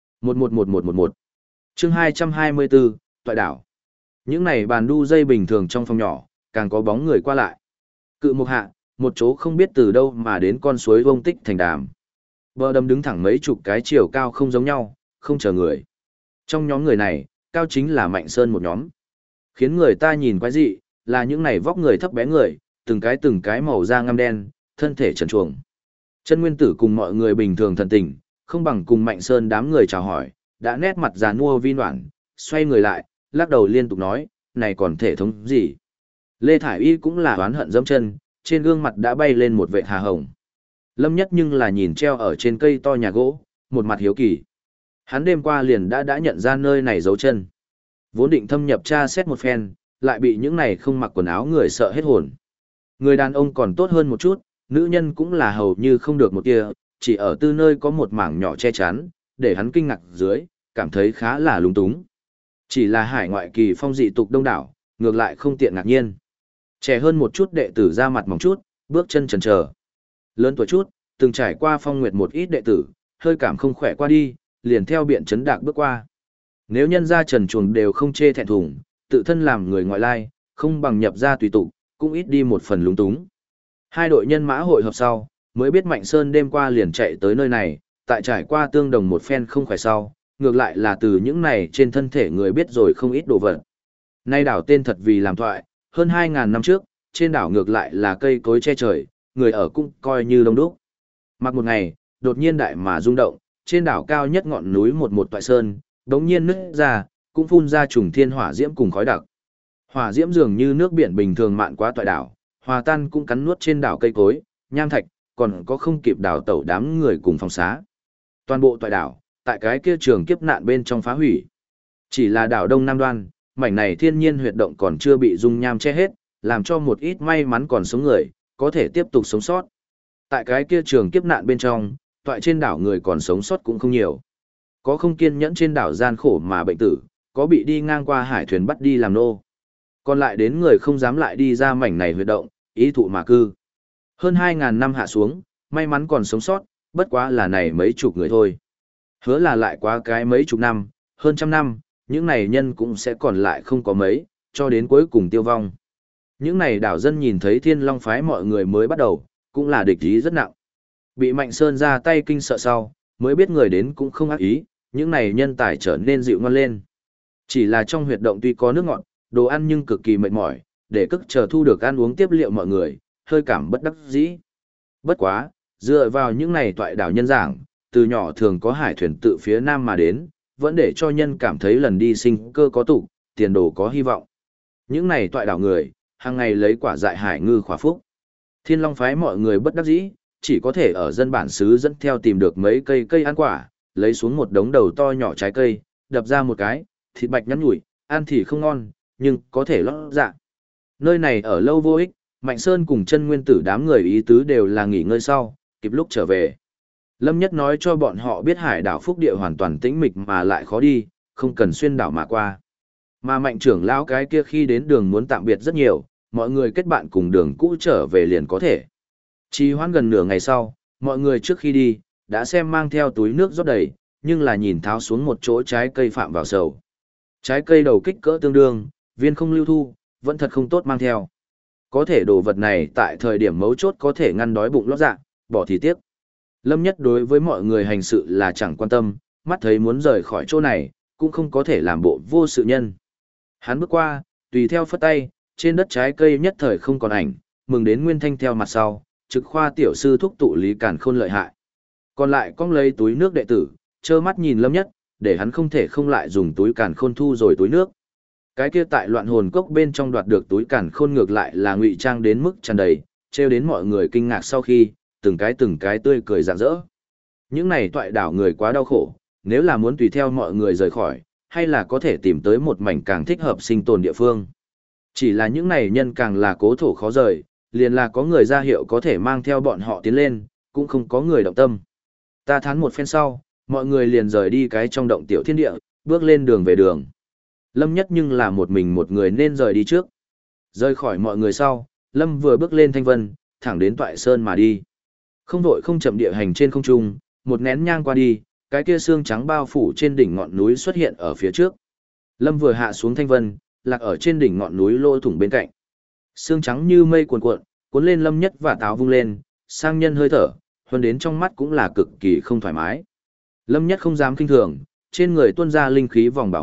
Một. Chương 224, Toại đảo. Những này bàn đu dây bình thường trong phòng nhỏ, càng có bóng người qua lại. Cự mục hạ, một chỗ không biết từ đâu mà đến con suối vông tích thành đàm. Bờ đầm đứng thẳng mấy chục cái chiều cao không giống nhau, không chờ người. Trong nhóm người này, cao chính là Mạnh Sơn một nhóm. Khiến người ta nhìn quái dị, là những này vóc người thấp bé người, từng cái màu da ngăm đen, thân thể trần truồng. Chân Nguyên Tử cùng mọi người bình thường thần tình, không bằng cùng Mạnh Sơn đám người chào hỏi, đã nét mặt già nua vi noản, xoay người lại, lắc đầu liên tục nói, này còn thể thống gì. Lê Thải Y cũng là oán hận dẫm chân, trên gương mặt đã bay lên một vệt hà hồng. Lâm Nhất nhưng là nhìn treo ở trên cây to nhà gỗ, một mặt hiếu kỳ. Hắn đêm qua liền đã nhận ra nơi này dấu chân. Vốn định thâm nhập tra xét một phen, lại bị những này không mặc quần áo người sợ hết hồn. Người đàn ông còn tốt hơn một chút, nữ nhân cũng là hầu như không được một tia, chỉ ở tư nơi có một mảng nhỏ che chắn, để hắn kinh ngạc dưới, cảm thấy khá là lung túng. Chỉ là hải ngoại kỳ phong dị tục đông đảo, ngược lại không tiện ngạc nhiên. Trẻ hơn một chút đệ tử ra mặt mỏng chút, bước chân chần chờ. Lớn tuổi chút, từng trải qua phong nguyệt một ít đệ tử, hơi cảm không khỏe qua đi, liền theo biện chấn đạc bước qua. Nếu nhân gia trần chuồng đều không chê thẹn thùng, tự thân làm người ngoại lai, không bằng nhập ra tùy tục, cũng ít đi một phần lúng túng. Hai đội nhân mã hội hợp sau, mới biết Mạnh Sơn đêm qua liền chạy tới nơi này, tại trải qua tương đồng một phen không khỏe sau, ngược lại là từ những này trên thân thể người biết rồi không ít đồ vật. Nay đảo tên thật vì làm thoại, hơn 2.000 năm trước, trên đảo ngược lại là cây cối che trời, người ở cũng coi như đông đúc. Mặc một ngày, đột nhiên đại mà rung động, trên đảo cao nhất ngọn núi một toại sơn, đống nhiên nứt ra, cũng phun ra trùng thiên hỏa diễm cùng khói đặc. Hỏa diễm dường như nước biển bình thường mạn qua toại đảo, hòa tan cũng cắn nuốt trên đảo cây cối, nham thạch, còn có không kịp đảo tẩu đám người cùng phòng xá. Toàn bộ toại đảo, tại cái kia trường kiếp nạn bên trong phá hủy. Chỉ là đảo Đông Nam Đoan, mảnh này thiên nhiên huyệt động còn chưa bị dung nham che hết, làm cho một ít may mắn còn sống người, có thể tiếp tục sống sót. Tại cái kia trường kiếp nạn bên trong, toại trên đảo người còn sống sót cũng không nhiều. Có không kiên nhẫn trên đảo gian khổ mà bệnh tử, có bị đi ngang qua hải thuyền bắt đi làm nô. Còn lại đến người không dám lại đi ra mảnh này huyệt động, ý thụ mà cư. Hơn 2.000 năm hạ xuống, may mắn còn sống sót, bất quá là này mấy chục người thôi. Hứa là lại quá cái mấy chục năm, hơn trăm năm, những này nhân cũng sẽ còn lại không có mấy, cho đến cuối cùng tiêu vong. Những này đảo dân nhìn thấy Thiên Long phái mọi người mới bắt đầu, cũng là địch ý rất nặng. Bị Mạnh Sơn ra tay kinh sợ sau, mới biết người đến cũng không ác ý, những này nhân tài trở nên dịu ngoan lên. Chỉ là trong huyệt động tuy có nước ngọt, đồ ăn nhưng cực kỳ mệt mỏi, để cức chờ thu được ăn uống tiếp liệu mọi người, hơi cảm bất đắc dĩ. Bất quá, dựa vào những này toại đảo nhân giảng, từ nhỏ thường có hải thuyền tự phía nam mà đến, vẫn để cho nhân cảm thấy lần đi sinh cơ có tụ, tiền đồ có hy vọng. Những này toại đảo người, hàng ngày lấy quả dại hải ngư khỏa phúc. Thiên Long phái mọi người bất đắc dĩ, chỉ có thể ở dân bản xứ dẫn theo tìm được mấy cây ăn quả, lấy xuống một đống đầu to nhỏ trái cây, đập ra một cái, thịt bạch nhắn nhủi, ăn thì không ngon, nhưng có thể lót dạ. Nơi này ở lâu vô ích, Mạnh Sơn cùng Chân Nguyên Tử đám người ý tứ đều là nghỉ ngơi sau, kịp lúc trở về. Lâm Nhất nói cho bọn họ biết hải đảo Phúc Địa hoàn toàn tĩnh mịch mà lại khó đi, không cần xuyên đảo mà qua. Mà Mạnh trưởng lão cái kia khi đến đường muốn tạm biệt rất nhiều, mọi người kết bạn cùng đường cũ trở về liền có thể. Trì hoãn gần nửa ngày sau, mọi người trước khi đi, đã xem mang theo túi nước rót đầy, nhưng là nhìn tháo xuống một chỗ trái cây phạm vào sầu. Trái cây đầu kích cỡ tương đương, viên không lưu thu, vẫn thật không tốt mang theo. Có thể đồ vật này tại thời điểm mấu chốt có thể ngăn đói bụng lót dạ, bỏ thì tiếc. Lâm Nhất đối với mọi người hành sự là chẳng quan tâm, mắt thấy muốn rời khỏi chỗ này, cũng không có thể làm bộ vô sự nhân. Hắn bước qua, tùy theo phất tay, trên đất trái cây nhất thời không còn ảnh, mừng đến Nguyên Thanh theo mặt sau, trực khoa tiểu sư thúc tụ Lý Càn Khôn lợi hại. Còn lại cong lấy túi nước đệ tử, trơ mắt nhìn Lâm Nhất, để hắn không thể không lại dùng túi Càn Khôn thu rồi túi nước. Cái kia tại loạn hồn cốc bên trong đoạt được túi Càn Khôn ngược lại là ngụy trang đến mức tràn đầy, trêu đến mọi người kinh ngạc sau khi, từng cái tươi cười rạng rỡ. Những này toại đảo người quá đau khổ, nếu là muốn tùy theo mọi người rời khỏi, hay là có thể tìm tới một mảnh càng thích hợp sinh tồn địa phương. Chỉ là những này nhân càng là cố thổ khó rời, liền là có người ra hiệu có thể mang theo bọn họ tiến lên, cũng không có người động tâm. Ta thán một phen sau, mọi người liền rời đi cái trong động tiểu thiên địa, bước lên đường về đường. Lâm Nhất nhưng là một mình một người nên rời đi trước. Rời khỏi mọi người sau, Lâm vừa bước lên thanh vân, thẳng đến Toại Sơn mà đi. Không vội không chậm địa hành trên không trung, một nén nhang qua đi, cái kia xương trắng bao phủ trên đỉnh ngọn núi xuất hiện ở phía trước. Lâm vừa hạ xuống thanh vân, lạc ở trên đỉnh ngọn núi lỗ thủng bên cạnh. Xương trắng như mây cuồn cuộn, cuốn lên Lâm Nhất và táo vung lên, sang nhân hơi thở, hơn đến trong mắt cũng là cực kỳ không thoải mái. Lâm Nhất không dám kinh thường, trên người tuôn ra linh khí vòng bảo hộ,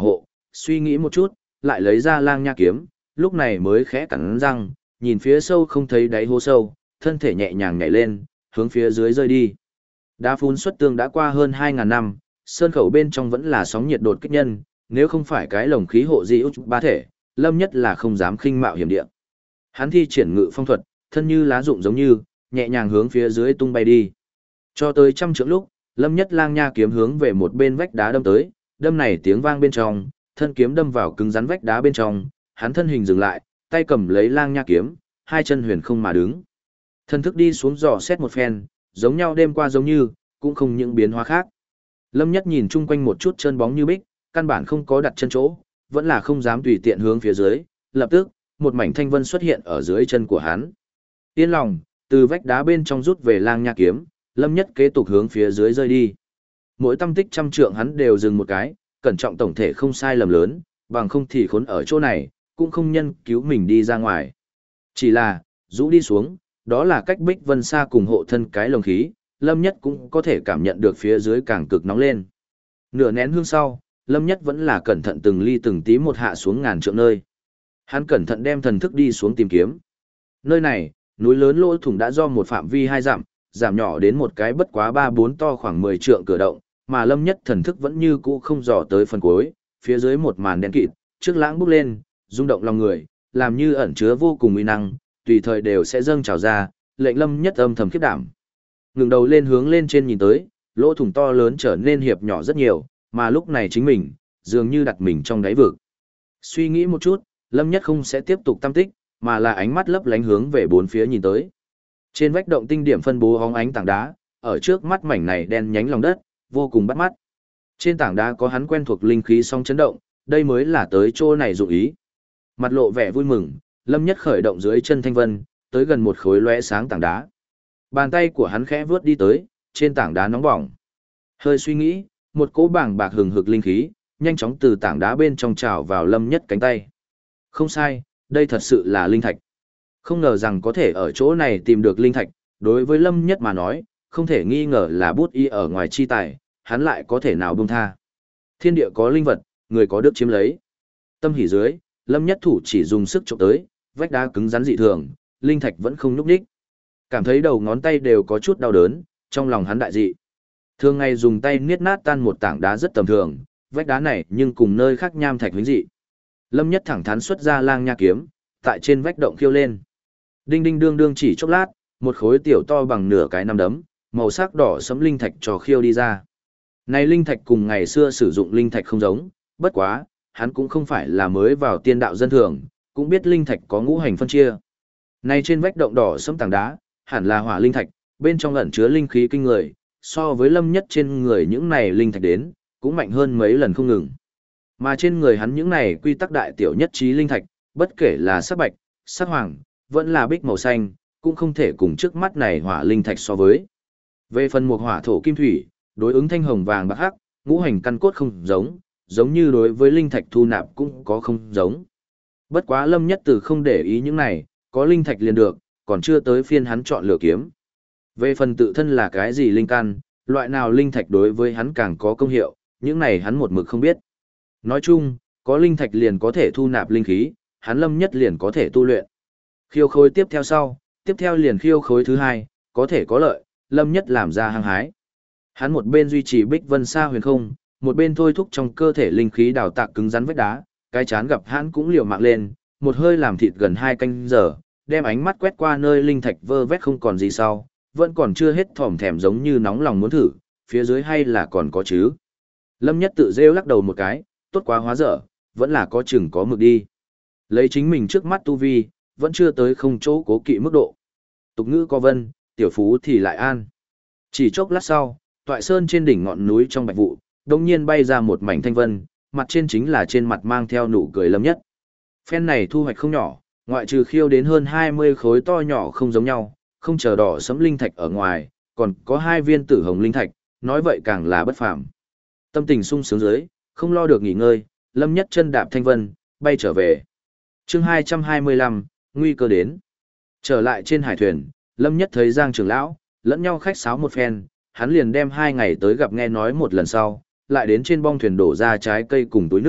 suy nghĩ một chút, lại lấy ra lang nha kiếm, lúc này mới khẽ cắn răng, nhìn phía sâu không thấy đáy hố sâu, thân thể nhẹ nhàng nhảy lên, hướng phía dưới rơi đi. Đá phun xuất tương đã qua hơn 2.000 năm, sơn khẩu bên trong vẫn là sóng nhiệt đột kích nhân, nếu không phải cái lồng khí hộ di út ba thể, Lâm Nhất là không dám khinh mạo hiểm địa. Hắn thi triển ngự phong thuật, thân như lá rụng giống như, nhẹ nhàng hướng phía dưới tung bay đi. Cho tới trăm trượng lúc, Lâm Nhất lang nha kiếm hướng về một bên vách đá đâm tới, đâm này tiếng vang bên trong, thân kiếm đâm vào cứng rắn vách đá bên trong, hắn thân hình dừng lại, tay cầm lấy lang nha kiếm, hai chân huyền không mà đứng. Thân thức đi xuống dò xét một phen, giống nhau đêm qua giống như, cũng không những biến hóa khác. Lâm Nhất nhìn chung quanh một chút chân bóng như bích, căn bản không có đặt chân chỗ, vẫn là không dám tùy tiện hướng phía dưới, lập tức, một mảnh thanh vân xuất hiện ở dưới chân của hắn. Yên lòng, từ vách đá bên trong rút về lang nha kiếm, Lâm Nhất kế tục hướng phía dưới rơi đi. Mỗi tâm tích trăm trượng hắn đều dừng một cái, cẩn trọng tổng thể không sai lầm lớn, bằng không thì khốn ở chỗ này, cũng không nhân cứu mình đi ra ngoài. Chỉ là, rũ đi xuống, đó là cách Bích Vân Sa cùng hộ thân cái lồng khí, Lâm Nhất cũng có thể cảm nhận được phía dưới càng cực nóng lên. Nửa nén hương sau, Lâm Nhất vẫn là cẩn thận từng ly từng tí một hạ xuống ngàn trượng nơi. Hắn cẩn thận đem thần thức đi xuống tìm kiếm. Nơi này, núi lớn lỗ thủng đã do một phạm vi 2 dặm, giảm nhỏ đến một cái bất quá 3-4 to khoảng 10 trượng cửa động, mà Lâm Nhất thần thức vẫn như cũ không dò tới phần cuối, phía dưới một màn đen kịt, trước lãng bốc lên, rung động lòng người, làm như ẩn chứa vô cùng uy năng, tùy thời đều sẽ dâng trào ra, lệnh Lâm Nhất âm thầm khiếp đảm. Ngừng đầu lên hướng lên trên nhìn tới, lỗ thủng to lớn trở nên hiệp nhỏ rất nhiều, mà lúc này chính mình, dường như đặt mình trong đáy vực. Suy nghĩ một chút, Lâm Nhất không sẽ tiếp tục tâm tích, mà là ánh mắt lấp lánh hướng về bốn phía nhìn tới. Trên vách động tinh điểm phân bố hóng ánh tảng đá, ở trước mắt mảnh này đen nhánh lòng đất, vô cùng bắt mắt. Trên tảng đá có hắn quen thuộc linh khí song chấn động, đây mới là tới chỗ này dụng ý. Mặt lộ vẻ vui mừng, Lâm Nhất khởi động dưới chân thanh vân, tới gần một khối lóe sáng tảng đá. Bàn tay của hắn khẽ vướt đi tới, trên tảng đá nóng bỏng. Hơi suy nghĩ, một cỗ bảng bạc hừng hực linh khí, nhanh chóng từ tảng đá bên trong trào vào Lâm Nhất cánh tay. Không sai, đây thật sự là linh thạch. Không ngờ rằng có thể ở chỗ này tìm được linh thạch, đối với Lâm Nhất mà nói, không thể nghi ngờ là bút y ở ngoài chi tài, hắn lại có thể nào buông tha. Thiên địa có linh vật, người có đức chiếm lấy. Tâm hỉ dưới, Lâm Nhất thủ chỉ dùng sức chụp tới, vách đá cứng rắn dị thường, linh thạch vẫn không nhúc nhích. Cảm thấy đầu ngón tay đều có chút đau đớn, trong lòng hắn đại dị. Thường ngày dùng tay niết nát tan một tảng đá rất tầm thường, vách đá này nhưng cùng nơi khác nham thạch huyễn dị. Lâm Nhất thẳng thắn xuất ra lang nha kiếm, tại trên vách động khiêu lên. Đinh đinh đương đương chỉ chốc lát, một khối tiểu to bằng nửa cái nắm đấm, màu sắc đỏ sẫm linh thạch trò khiêu đi ra. Này linh thạch cùng ngày xưa sử dụng linh thạch không giống, bất quá, hắn cũng không phải là mới vào tiên đạo dân thường, cũng biết linh thạch có ngũ hành phân chia. Này trên vách động đỏ sẫm tảng đá, hẳn là hỏa linh thạch, bên trong ẩn chứa linh khí kinh người, so với Lâm Nhất trên người những này linh thạch đến, cũng mạnh hơn mấy lần không ngừng. Mà trên người hắn những này quy tắc đại tiểu nhất trí linh thạch, bất kể là sắc bạch, sắc hoàng, vẫn là bích màu xanh, cũng không thể cùng trước mắt này hỏa linh thạch so với. Về phần một hỏa thổ kim thủy, đối ứng thanh hồng vàng bạc hắc, ngũ hành căn cốt không giống, giống như đối với linh thạch thu nạp cũng có không giống. Bất quá Lâm Nhất Từ không để ý những này, có linh thạch liền được, còn chưa tới phiên hắn chọn lựa kiếm. Về phần tự thân là cái gì linh căn, loại nào linh thạch đối với hắn càng có công hiệu, những này hắn một mực không biết. Nói chung, có linh thạch liền có thể thu nạp linh khí, hắn Lâm Nhất liền có thể tu luyện. Khiêu khối tiếp theo sau, tiếp theo liền khiêu khối thứ hai, có thể có lợi, Lâm Nhất làm ra hăng hái. Hắn một bên duy trì Bích Vân Sa huyền không, một bên thôi thúc trong cơ thể linh khí đào tạc cứng rắn vách đá, cái chán gặp hắn cũng liều mạng lên, một hơi làm thịt gần 2 canh giờ, đem ánh mắt quét qua nơi linh thạch vơ vét không còn gì sau, vẫn còn chưa hết thòm thèm giống như nóng lòng muốn thử, phía dưới hay là còn có chứ. Lâm Nhất tự rêu lắc đầu một cái, tốt quá hóa dở, vẫn là có chừng có mực đi. Lấy chính mình trước mắt tu vi, vẫn chưa tới không chỗ cố kỵ mức độ. Tục ngữ có vân, tiểu phú thì lại an. Chỉ chốc lát sau, toại sơn trên đỉnh ngọn núi trong bạch vụ, đồng nhiên bay ra một mảnh thanh vân, mặt trên chính là trên mặt mang theo nụ cười Lâm Nhất. Phen này thu hoạch không nhỏ, ngoại trừ khiêu đến hơn 20 khối to nhỏ không giống nhau, không chờ đỏ sẫm linh thạch ở ngoài, còn có 2 viên tử hồng linh thạch, nói vậy càng là bất phàm. Tâm tình sung sướng dưới, không lo được nghỉ ngơi, Lâm Nhất chân đạp thanh vân, bay trở về. Chương 225, nguy cơ đến. Trở lại trên hải thuyền, Lâm Nhất thấy Giang trưởng lão, lẫn nhau khách sáo một phen, hắn liền đem 2 ngày tới gặp nghe nói một lần sau, lại đến trên bong thuyền đổ ra trái cây cùng túi nước,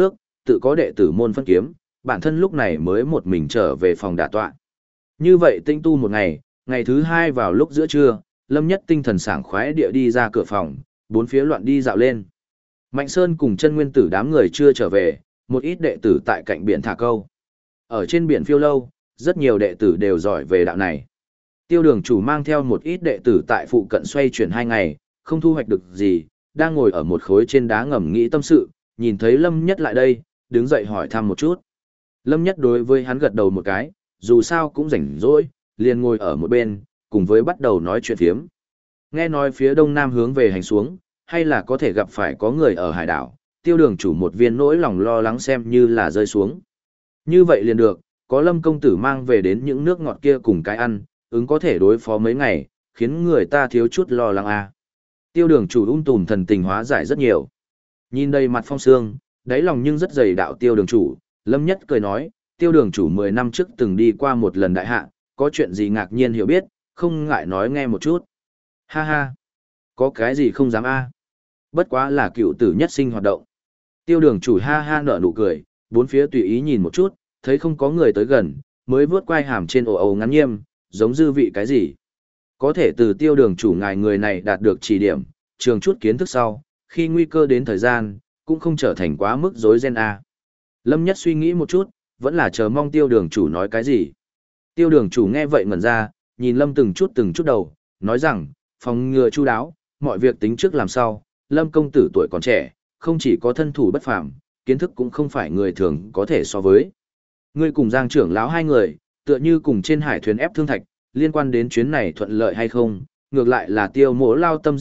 tự có đệ tử môn phân kiếm, bản thân lúc này mới một mình trở về phòng đả tọa. Như vậy tinh tu một ngày, ngày thứ hai vào lúc giữa trưa, Lâm Nhất tinh thần sảng khoái địa đi ra cửa phòng, bốn phía loạn đi dạo lên. Mạnh Sơn cùng chân nguyên tử đám người chưa trở về, một ít đệ tử tại cạnh biển thả câu. Ở trên biển phiêu lâu, rất nhiều đệ tử đều giỏi về đạo này. Tiêu đường chủ mang theo một ít đệ tử tại phụ cận xoay chuyển 2 ngày, không thu hoạch được gì, đang ngồi ở một khối trên đá ngầm nghĩ tâm sự, nhìn thấy Lâm Nhất lại đây, đứng dậy hỏi thăm một chút. Lâm Nhất đối với hắn gật đầu một cái, dù sao cũng rảnh rỗi, liền ngồi ở một bên, cùng với bắt đầu nói chuyện phiếm. Nghe nói phía đông nam hướng về hành xuống, hay là có thể gặp phải có người ở hải đảo, tiêu đường chủ một viên nỗi lòng lo lắng xem như là rơi xuống. Như vậy liền được, có Lâm công tử mang về đến những nước ngọt kia cùng cái ăn, ứng có thể đối phó mấy ngày, khiến người ta thiếu chút lo lắng à. Tiêu đường chủ tùm thần tình hóa giải rất nhiều. Nhìn đây mặt phong sương, đáy lòng nhưng rất dày đạo tiêu đường chủ, Lâm Nhất cười nói, tiêu đường chủ 10 năm trước từng đi qua một lần đại hạ, có chuyện gì ngạc nhiên hiểu biết, không ngại nói nghe một chút. Ha ha, có cái gì không dám a? Bất quá là cựu tử nhất sinh hoạt động. Tiêu đường chủ ha ha nở nụ cười, bốn phía tùy ý nhìn một chút, thấy không có người tới gần, mới vướt quai hàm trên ồ ồ ngắn nghiêm, giống dư vị cái gì. Có thể từ tiêu đường chủ ngài người này đạt được chỉ điểm, trường chút kiến thức sau, khi nguy cơ đến thời gian, cũng không trở thành quá mức rối ren a. Lâm Nhất suy nghĩ một chút, vẫn là chờ mong tiêu đường chủ nói cái gì. Tiêu đường chủ nghe vậy ngẩn ra, nhìn Lâm từng chút đầu, nói rằng, phòng ngừa chu đáo, mọi việc tính trước làm sao, Lâm công tử tuổi còn trẻ, không chỉ có thân thủ bất phàm, kiến thức cũng không phải người thường có thể so với. Ngươi cùng Giang trưởng lão hai người, tựa như cùng trên hải thuyền ép thương thạch, liên quan đến chuyến này thuận lợi hay không, ngược lại là tiêu mỗ lao tâm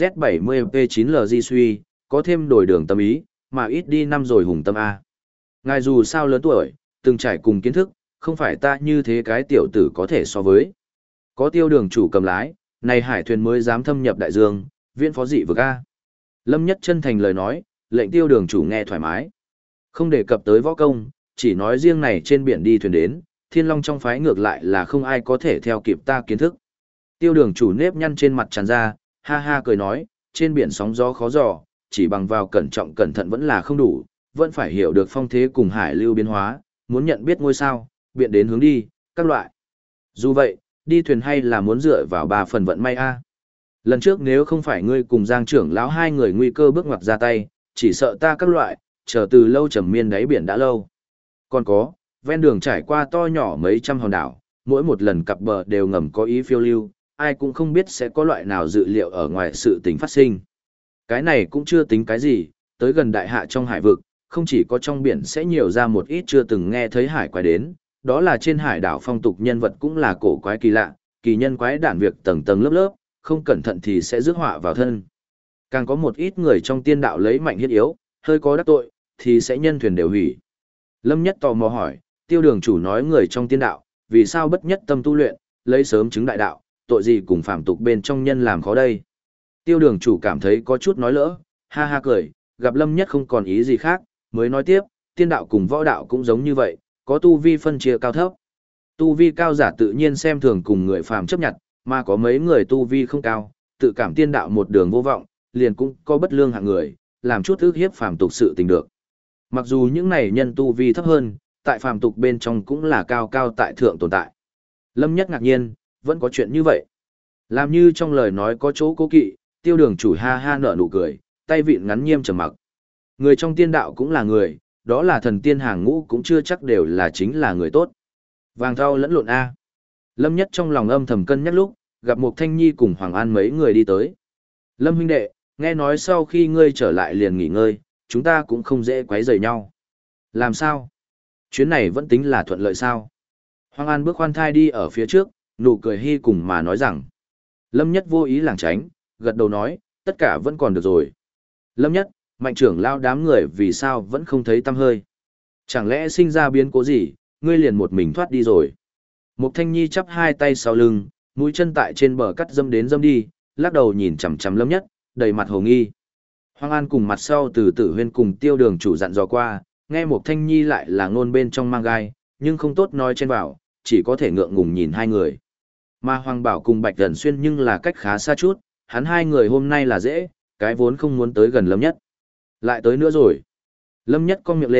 Z70P9LG suy, có thêm đổi đường tâm ý, mà ít đi năm rồi hùng tâm A. Ngài dù sao lớn tuổi, từng trải cùng kiến thức, không phải ta như thế cái tiểu tử có thể so với. Có tiêu đường chủ cầm lái, này hải thuyền mới dám thâm nhập đại dương, viễn phó dị vực A. Lâm Nhất chân thành lời nói, lệnh tiêu đường chủ nghe thoải mái. Không đề cập tới võ công, chỉ nói riêng này trên biển đi thuyền đến, thiên long trong phái ngược lại là không ai có thể theo kịp ta kiến thức. Tiêu đường chủ nếp nhăn trên mặt tràn ra, ha ha cười nói, trên biển sóng gió khó dò, chỉ bằng vào cẩn trọng cẩn thận vẫn là không đủ, vẫn phải hiểu được phong thế cùng hải lưu biến hóa, muốn nhận biết ngôi sao, biện đến hướng đi, các loại. Dù vậy, đi thuyền hay là muốn dựa vào 3 phần vận may a. Lần trước nếu không phải ngươi cùng Giang trưởng lão hai người nguy cơ bước ngoặt ra tay, chỉ sợ ta các loại, chờ từ lâu trầm miên đáy biển đã lâu. Còn có, ven đường trải qua to nhỏ mấy trăm hòn đảo, mỗi một lần cặp bờ đều ngầm có ý phiêu lưu, ai cũng không biết sẽ có loại nào dự liệu ở ngoài sự tình phát sinh. Cái này cũng chưa tính cái gì, tới gần đại hạ trong hải vực, không chỉ có trong biển sẽ nhiều ra một ít chưa từng nghe thấy hải quái đến, đó là trên hải đảo phong tục nhân vật cũng là cổ quái kỳ lạ, kỳ nhân quái đản việc tầng tầng lớp lớp, không cẩn thận thì sẽ rước họa vào thân. Càng có một ít người trong tiên đạo lấy mạnh hiết yếu, hơi có đắc tội, thì sẽ nhân thuyền đều hủy. Lâm Nhất tò mò hỏi, tiêu đường chủ nói người trong tiên đạo, vì sao bất nhất tâm tu luyện, lấy sớm chứng đại đạo, tội gì cùng phạm tục bên trong nhân làm khó đây. Tiêu đường chủ cảm thấy có chút nói lỡ, ha ha cười, gặp Lâm Nhất không còn ý gì khác, mới nói tiếp, tiên đạo cùng võ đạo cũng giống như vậy, có tu vi phân chia cao thấp. Tu vi cao giả tự nhiên xem thường cùng người phàm chấp nhận, mà có mấy người tu vi không cao, tự cảm tiên đạo một đường vô vọng, liền cũng có bất lương hạng người, làm chút ước hiếp phàm tục sự tình được. Mặc dù những này nhân tu vi thấp hơn, tại phàm tục bên trong cũng là cao cao tại thượng tồn tại. Lâm Nhất ngạc nhiên, vẫn có chuyện như vậy. Làm như trong lời nói có chỗ cố kỵ, tiêu đường chủ ha ha nở nụ cười, tay vịn ngắn nghiêm trầm mặc. Người trong tiên đạo cũng là người, đó là thần tiên hàng ngũ cũng chưa chắc đều là chính là người tốt. Vàng thau lẫn lộn A. Lâm Nhất trong lòng âm thầm cân nhắc lúc, gặp Mục Thanh Nhi cùng Hoàng An mấy người đi tới. Lâm huynh đệ, nghe nói sau khi ngươi trở lại liền nghỉ ngơi, chúng ta cũng không dễ quấy rầy nhau. Làm sao? Chuyến này vẫn tính là thuận lợi sao? Hoàng An bước khoan thai đi ở phía trước, nụ cười hi cùng mà nói rằng. Lâm Nhất vô ý lảng tránh, gật đầu nói, tất cả vẫn còn được rồi. Lâm Nhất, Mạnh trưởng lao đám người vì sao vẫn không thấy tăm hơi? Chẳng lẽ sinh ra biến cố gì, ngươi liền một mình thoát đi rồi? Mục Thanh Nhi chắp hai tay sau lưng, mũi chân tại trên bờ cắt dâm đến dâm đi, lắc đầu nhìn chằm chằm Lâm Nhất, đầy mặt hồ nghi. Hoàng An cùng mặt sau từ Tử Huyên cùng Tiêu đường chủ dặn dò qua, nghe Mục Thanh Nhi lại là ngôn bên trong mang gai, nhưng không tốt nói trên vào, chỉ có thể ngượng ngùng nhìn hai người. Mà Hoàng Bảo cùng Bạch Gần Xuyên nhưng là cách khá xa chút, hắn hai người hôm nay là dễ, cái vốn không muốn tới gần Lâm Nhất. Lại tới nữa rồi. Lâm Nhất cong miệng lên,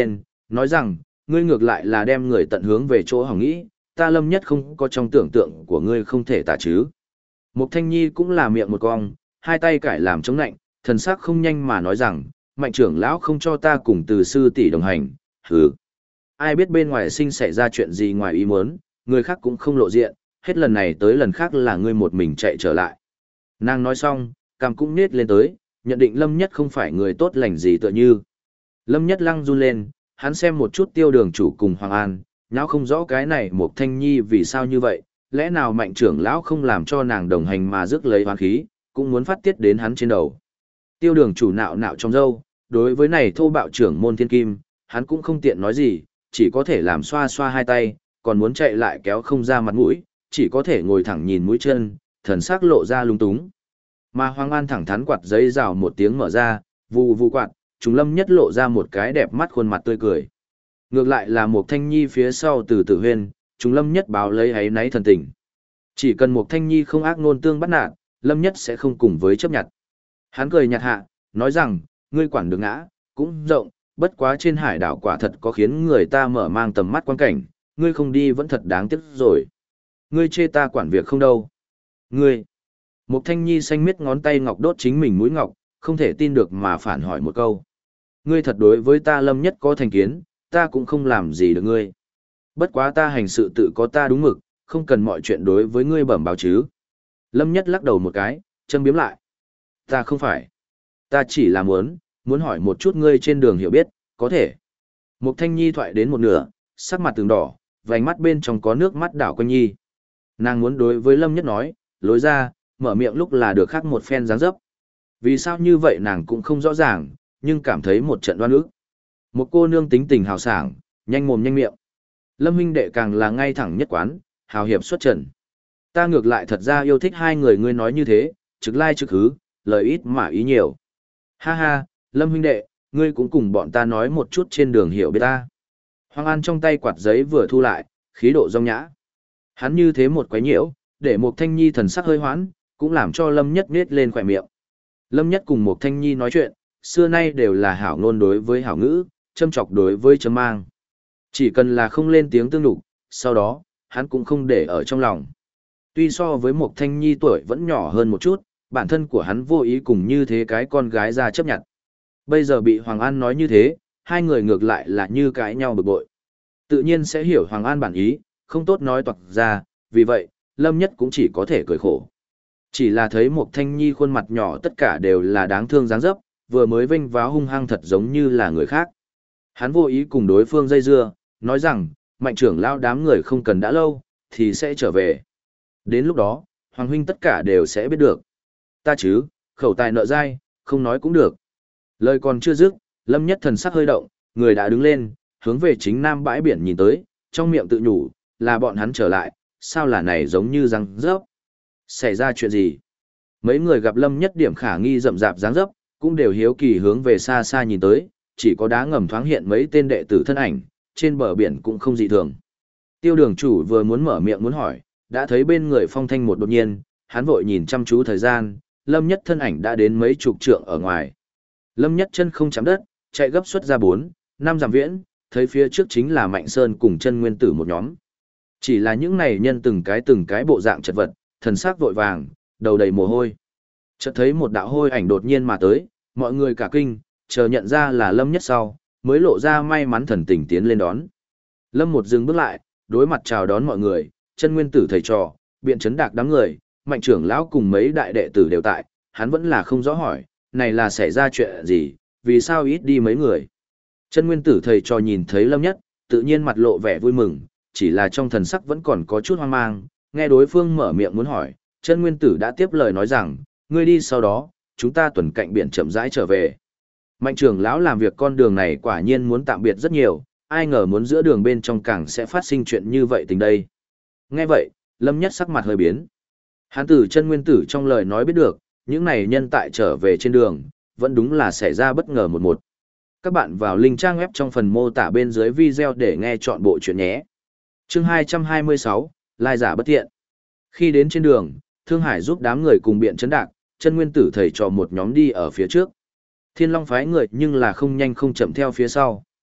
Nói rằng, ngươi ngược lại là đem người tận hướng về chỗ hỏng nghĩ, ta Lâm Nhất không có trong tưởng tượng của ngươi không thể tả chứ. Mục Thanh Nhi cũng là miệng một cong, hai tay cải làm chống nạnh, thần sắc không nhanh mà nói rằng, Mạnh trưởng lão không cho ta cùng Từ sư tỷ đồng hành, hừ. Ai biết bên ngoài sinh xảy ra chuyện gì ngoài ý muốn, người khác cũng không lộ diện, hết lần này tới lần khác là ngươi một mình chạy trở lại. Nàng nói xong, cằm cũng nết lên tới, nhận định Lâm Nhất không phải người tốt lành gì tựa như. Lâm Nhất lăng run lên, hắn xem một chút Tiêu Đường chủ cùng Hoàng An, nháo không rõ cái này Mục Thanh Nhi vì sao như vậy, lẽ nào Mạnh trưởng lão không làm cho nàng đồng hành mà rước lấy hoán khí, cũng muốn phát tiết đến hắn trên đầu. Tiêu Đường chủ nạo nạo trong râu, đối với này thô bạo trưởng môn thiên kim, hắn cũng không tiện nói gì, chỉ có thể làm xoa xoa hai tay, còn muốn chạy lại kéo không ra mặt mũi, chỉ có thể ngồi thẳng nhìn mũi chân, thần sắc lộ ra lung túng. Mà Hoàng An thẳng thắn quạt giấy rào một tiếng mở ra, vù vù quạt, chúng Lâm Nhất lộ ra một cái đẹp mắt khuôn mặt tươi cười. Ngược lại là Mục Thanh Nhi phía sau từ Tử Huyên, chúng Lâm Nhất báo lấy ấy náy thần tình. Chỉ cần Mục Thanh Nhi không ác ngôn tương bắt nạt, Lâm Nhất sẽ không cùng với chấp nhận. Hắn cười nhạt hạ, nói rằng, ngươi quản được ngã, cũng rộng, bất quá trên hải đảo quả thật có khiến người ta mở mang tầm mắt quan cảnh, ngươi không đi vẫn thật đáng tiếc rồi. Ngươi chê ta quản việc không đâu. Ngươi. Mục Thanh Nhi xanh miết ngón tay ngọc đốt chính mình mũi ngọc, không thể tin được mà phản hỏi một câu. Ngươi thật đối với ta Lâm Nhất có thành kiến, ta cũng không làm gì được ngươi. Bất quá ta hành sự tự có ta đúng mực, không cần mọi chuyện đối với ngươi bẩm báo chứ. Lâm Nhất lắc đầu một cái, châm biếm lại. Ta không phải. Ta chỉ là muốn hỏi một chút ngươi trên đường hiểu biết, có thể. Mục Thanh Nhi thoại đến một nửa, sắc mặt từng đỏ, vành mắt bên trong có nước mắt đảo quanh nhi. Nàng muốn đối với Lâm Nhất nói, lối ra, mở miệng lúc là được khác một phen dáng dấp. Vì sao như vậy nàng cũng không rõ ràng, nhưng cảm thấy một trận đoan ức. Một cô nương tính tình hào sảng, nhanh mồm nhanh miệng. Lâm huynh đệ càng là ngay thẳng nhất quán, hào hiệp xuất trần. Ta ngược lại thật ra yêu thích hai người ngươi nói như thế, trực lai trực hứ, lời ít mà ý nhiều. Ha ha, Lâm huynh đệ, ngươi cũng cùng bọn ta nói một chút trên đường hiểu biết ta. Hoàng An trong tay quạt giấy vừa thu lại, khí độ rong nhã. Hắn như thế một quái nhiễu, để Mục Thanh Nhi thần sắc hơi hoãn, cũng làm cho Lâm Nhất nết lên khỏe miệng. Lâm Nhất cùng Mục Thanh Nhi nói chuyện, xưa nay đều là hảo ngôn đối với hảo ngữ, châm chọc đối với châm mang. Chỉ cần là không lên tiếng tương đục, sau đó, hắn cũng không để ở trong lòng. Tuy so với Mục Thanh Nhi tuổi vẫn nhỏ hơn một chút, bản thân của hắn vô ý cùng như thế cái con gái ra chấp nhận. Bây giờ bị Hoàng An nói như thế, hai người ngược lại là như cãi nhau bực bội. Tự nhiên sẽ hiểu Hoàng An bản ý, không tốt nói toạc ra, vì vậy, Lâm Nhất cũng chỉ có thể cười khổ. Chỉ là thấy Mục Thanh Nhi khuôn mặt nhỏ tất cả đều là đáng thương dáng dấp, vừa mới vênh váo hung hăng thật giống như là người khác. Hắn vô ý cùng đối phương dây dưa, nói rằng, Mạnh trưởng lão đám người không cần đã lâu, thì sẽ trở về. Đến lúc đó, Hoàng huynh tất cả đều sẽ biết được. Ta chứ, khẩu tài nợ dai, không nói cũng được. Lời còn chưa dứt, Lâm Nhất thần sắc hơi động, người đã đứng lên, hướng về chính nam bãi biển nhìn tới, trong miệng tự nhủ, là bọn hắn trở lại, sao là này giống như răng rớp. Xảy ra chuyện gì? Mấy người gặp Lâm Nhất điểm khả nghi rậm rạp dáng dấp, cũng đều hiếu kỳ hướng về xa xa nhìn tới, chỉ có đá ngầm thoáng hiện mấy tên đệ tử thân ảnh, trên bờ biển cũng không dị thường. Tiêu Đường chủ vừa muốn mở miệng muốn hỏi, đã thấy bên người Phong Thanh một đột nhiên, hắn vội nhìn chăm chú thời gian, Lâm Nhất thân ảnh đã đến mấy chục trượng ở ngoài. Lâm Nhất chân không chạm đất, chạy gấp xuất ra 4, 5 dặm viễn, thấy phía trước chính là Mạnh Sơn cùng Chân Nguyên Tử một nhóm. Chỉ là những này nhân từng cái bộ dạng chật vật, thần sắc vội vàng, đầu đầy mồ hôi. Chợt thấy một đạo hôi ảnh đột nhiên mà tới, mọi người cả kinh, chờ nhận ra là Lâm Nhất sau, mới lộ ra may mắn thần tình tiến lên đón. Lâm một dừng bước lại, đối mặt chào đón mọi người, Chân Nguyên Tử thầy trò, biện chấn đạc đám người, Mạnh trưởng lão cùng mấy đại đệ tử đều tại, hắn vẫn là không rõ hỏi, này là xảy ra chuyện gì, vì sao ít đi mấy người. Chân Nguyên Tử thầy trò nhìn thấy Lâm Nhất, tự nhiên mặt lộ vẻ vui mừng, chỉ là trong thần sắc vẫn còn có chút hoang mang, nghe đối phương mở miệng muốn hỏi, Chân Nguyên Tử đã tiếp lời nói rằng, ngươi đi sau đó, chúng ta tuần cạnh biển chậm rãi trở về. Mạnh trưởng lão làm việc con đường này quả nhiên muốn tạm biệt rất nhiều, ai ngờ muốn giữa đường bên trong càng sẽ phát sinh chuyện như vậy tình đây. Nghe vậy, Lâm Nhất sắc mặt hơi biến. Hắn từ Chân Nguyên Tử trong lời nói biết được, những này nhân tại trở về trên đường, vẫn đúng là xảy ra bất ngờ một. Các bạn vào link trang web trong phần mô tả bên dưới video để nghe chọn bộ chuyện nhé. Chương 226, Lai giả bất thiện. Khi đến trên đường, Thương Hải giúp đám người cùng biện chấn đạc, Chân Nguyên Tử thầy trò một nhóm đi ở phía trước. Thiên Long phái người nhưng là không nhanh không chậm theo phía sau.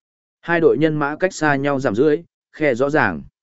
Hai đội nhân mã cách xa nhau giảm rưỡi, khe rõ ràng.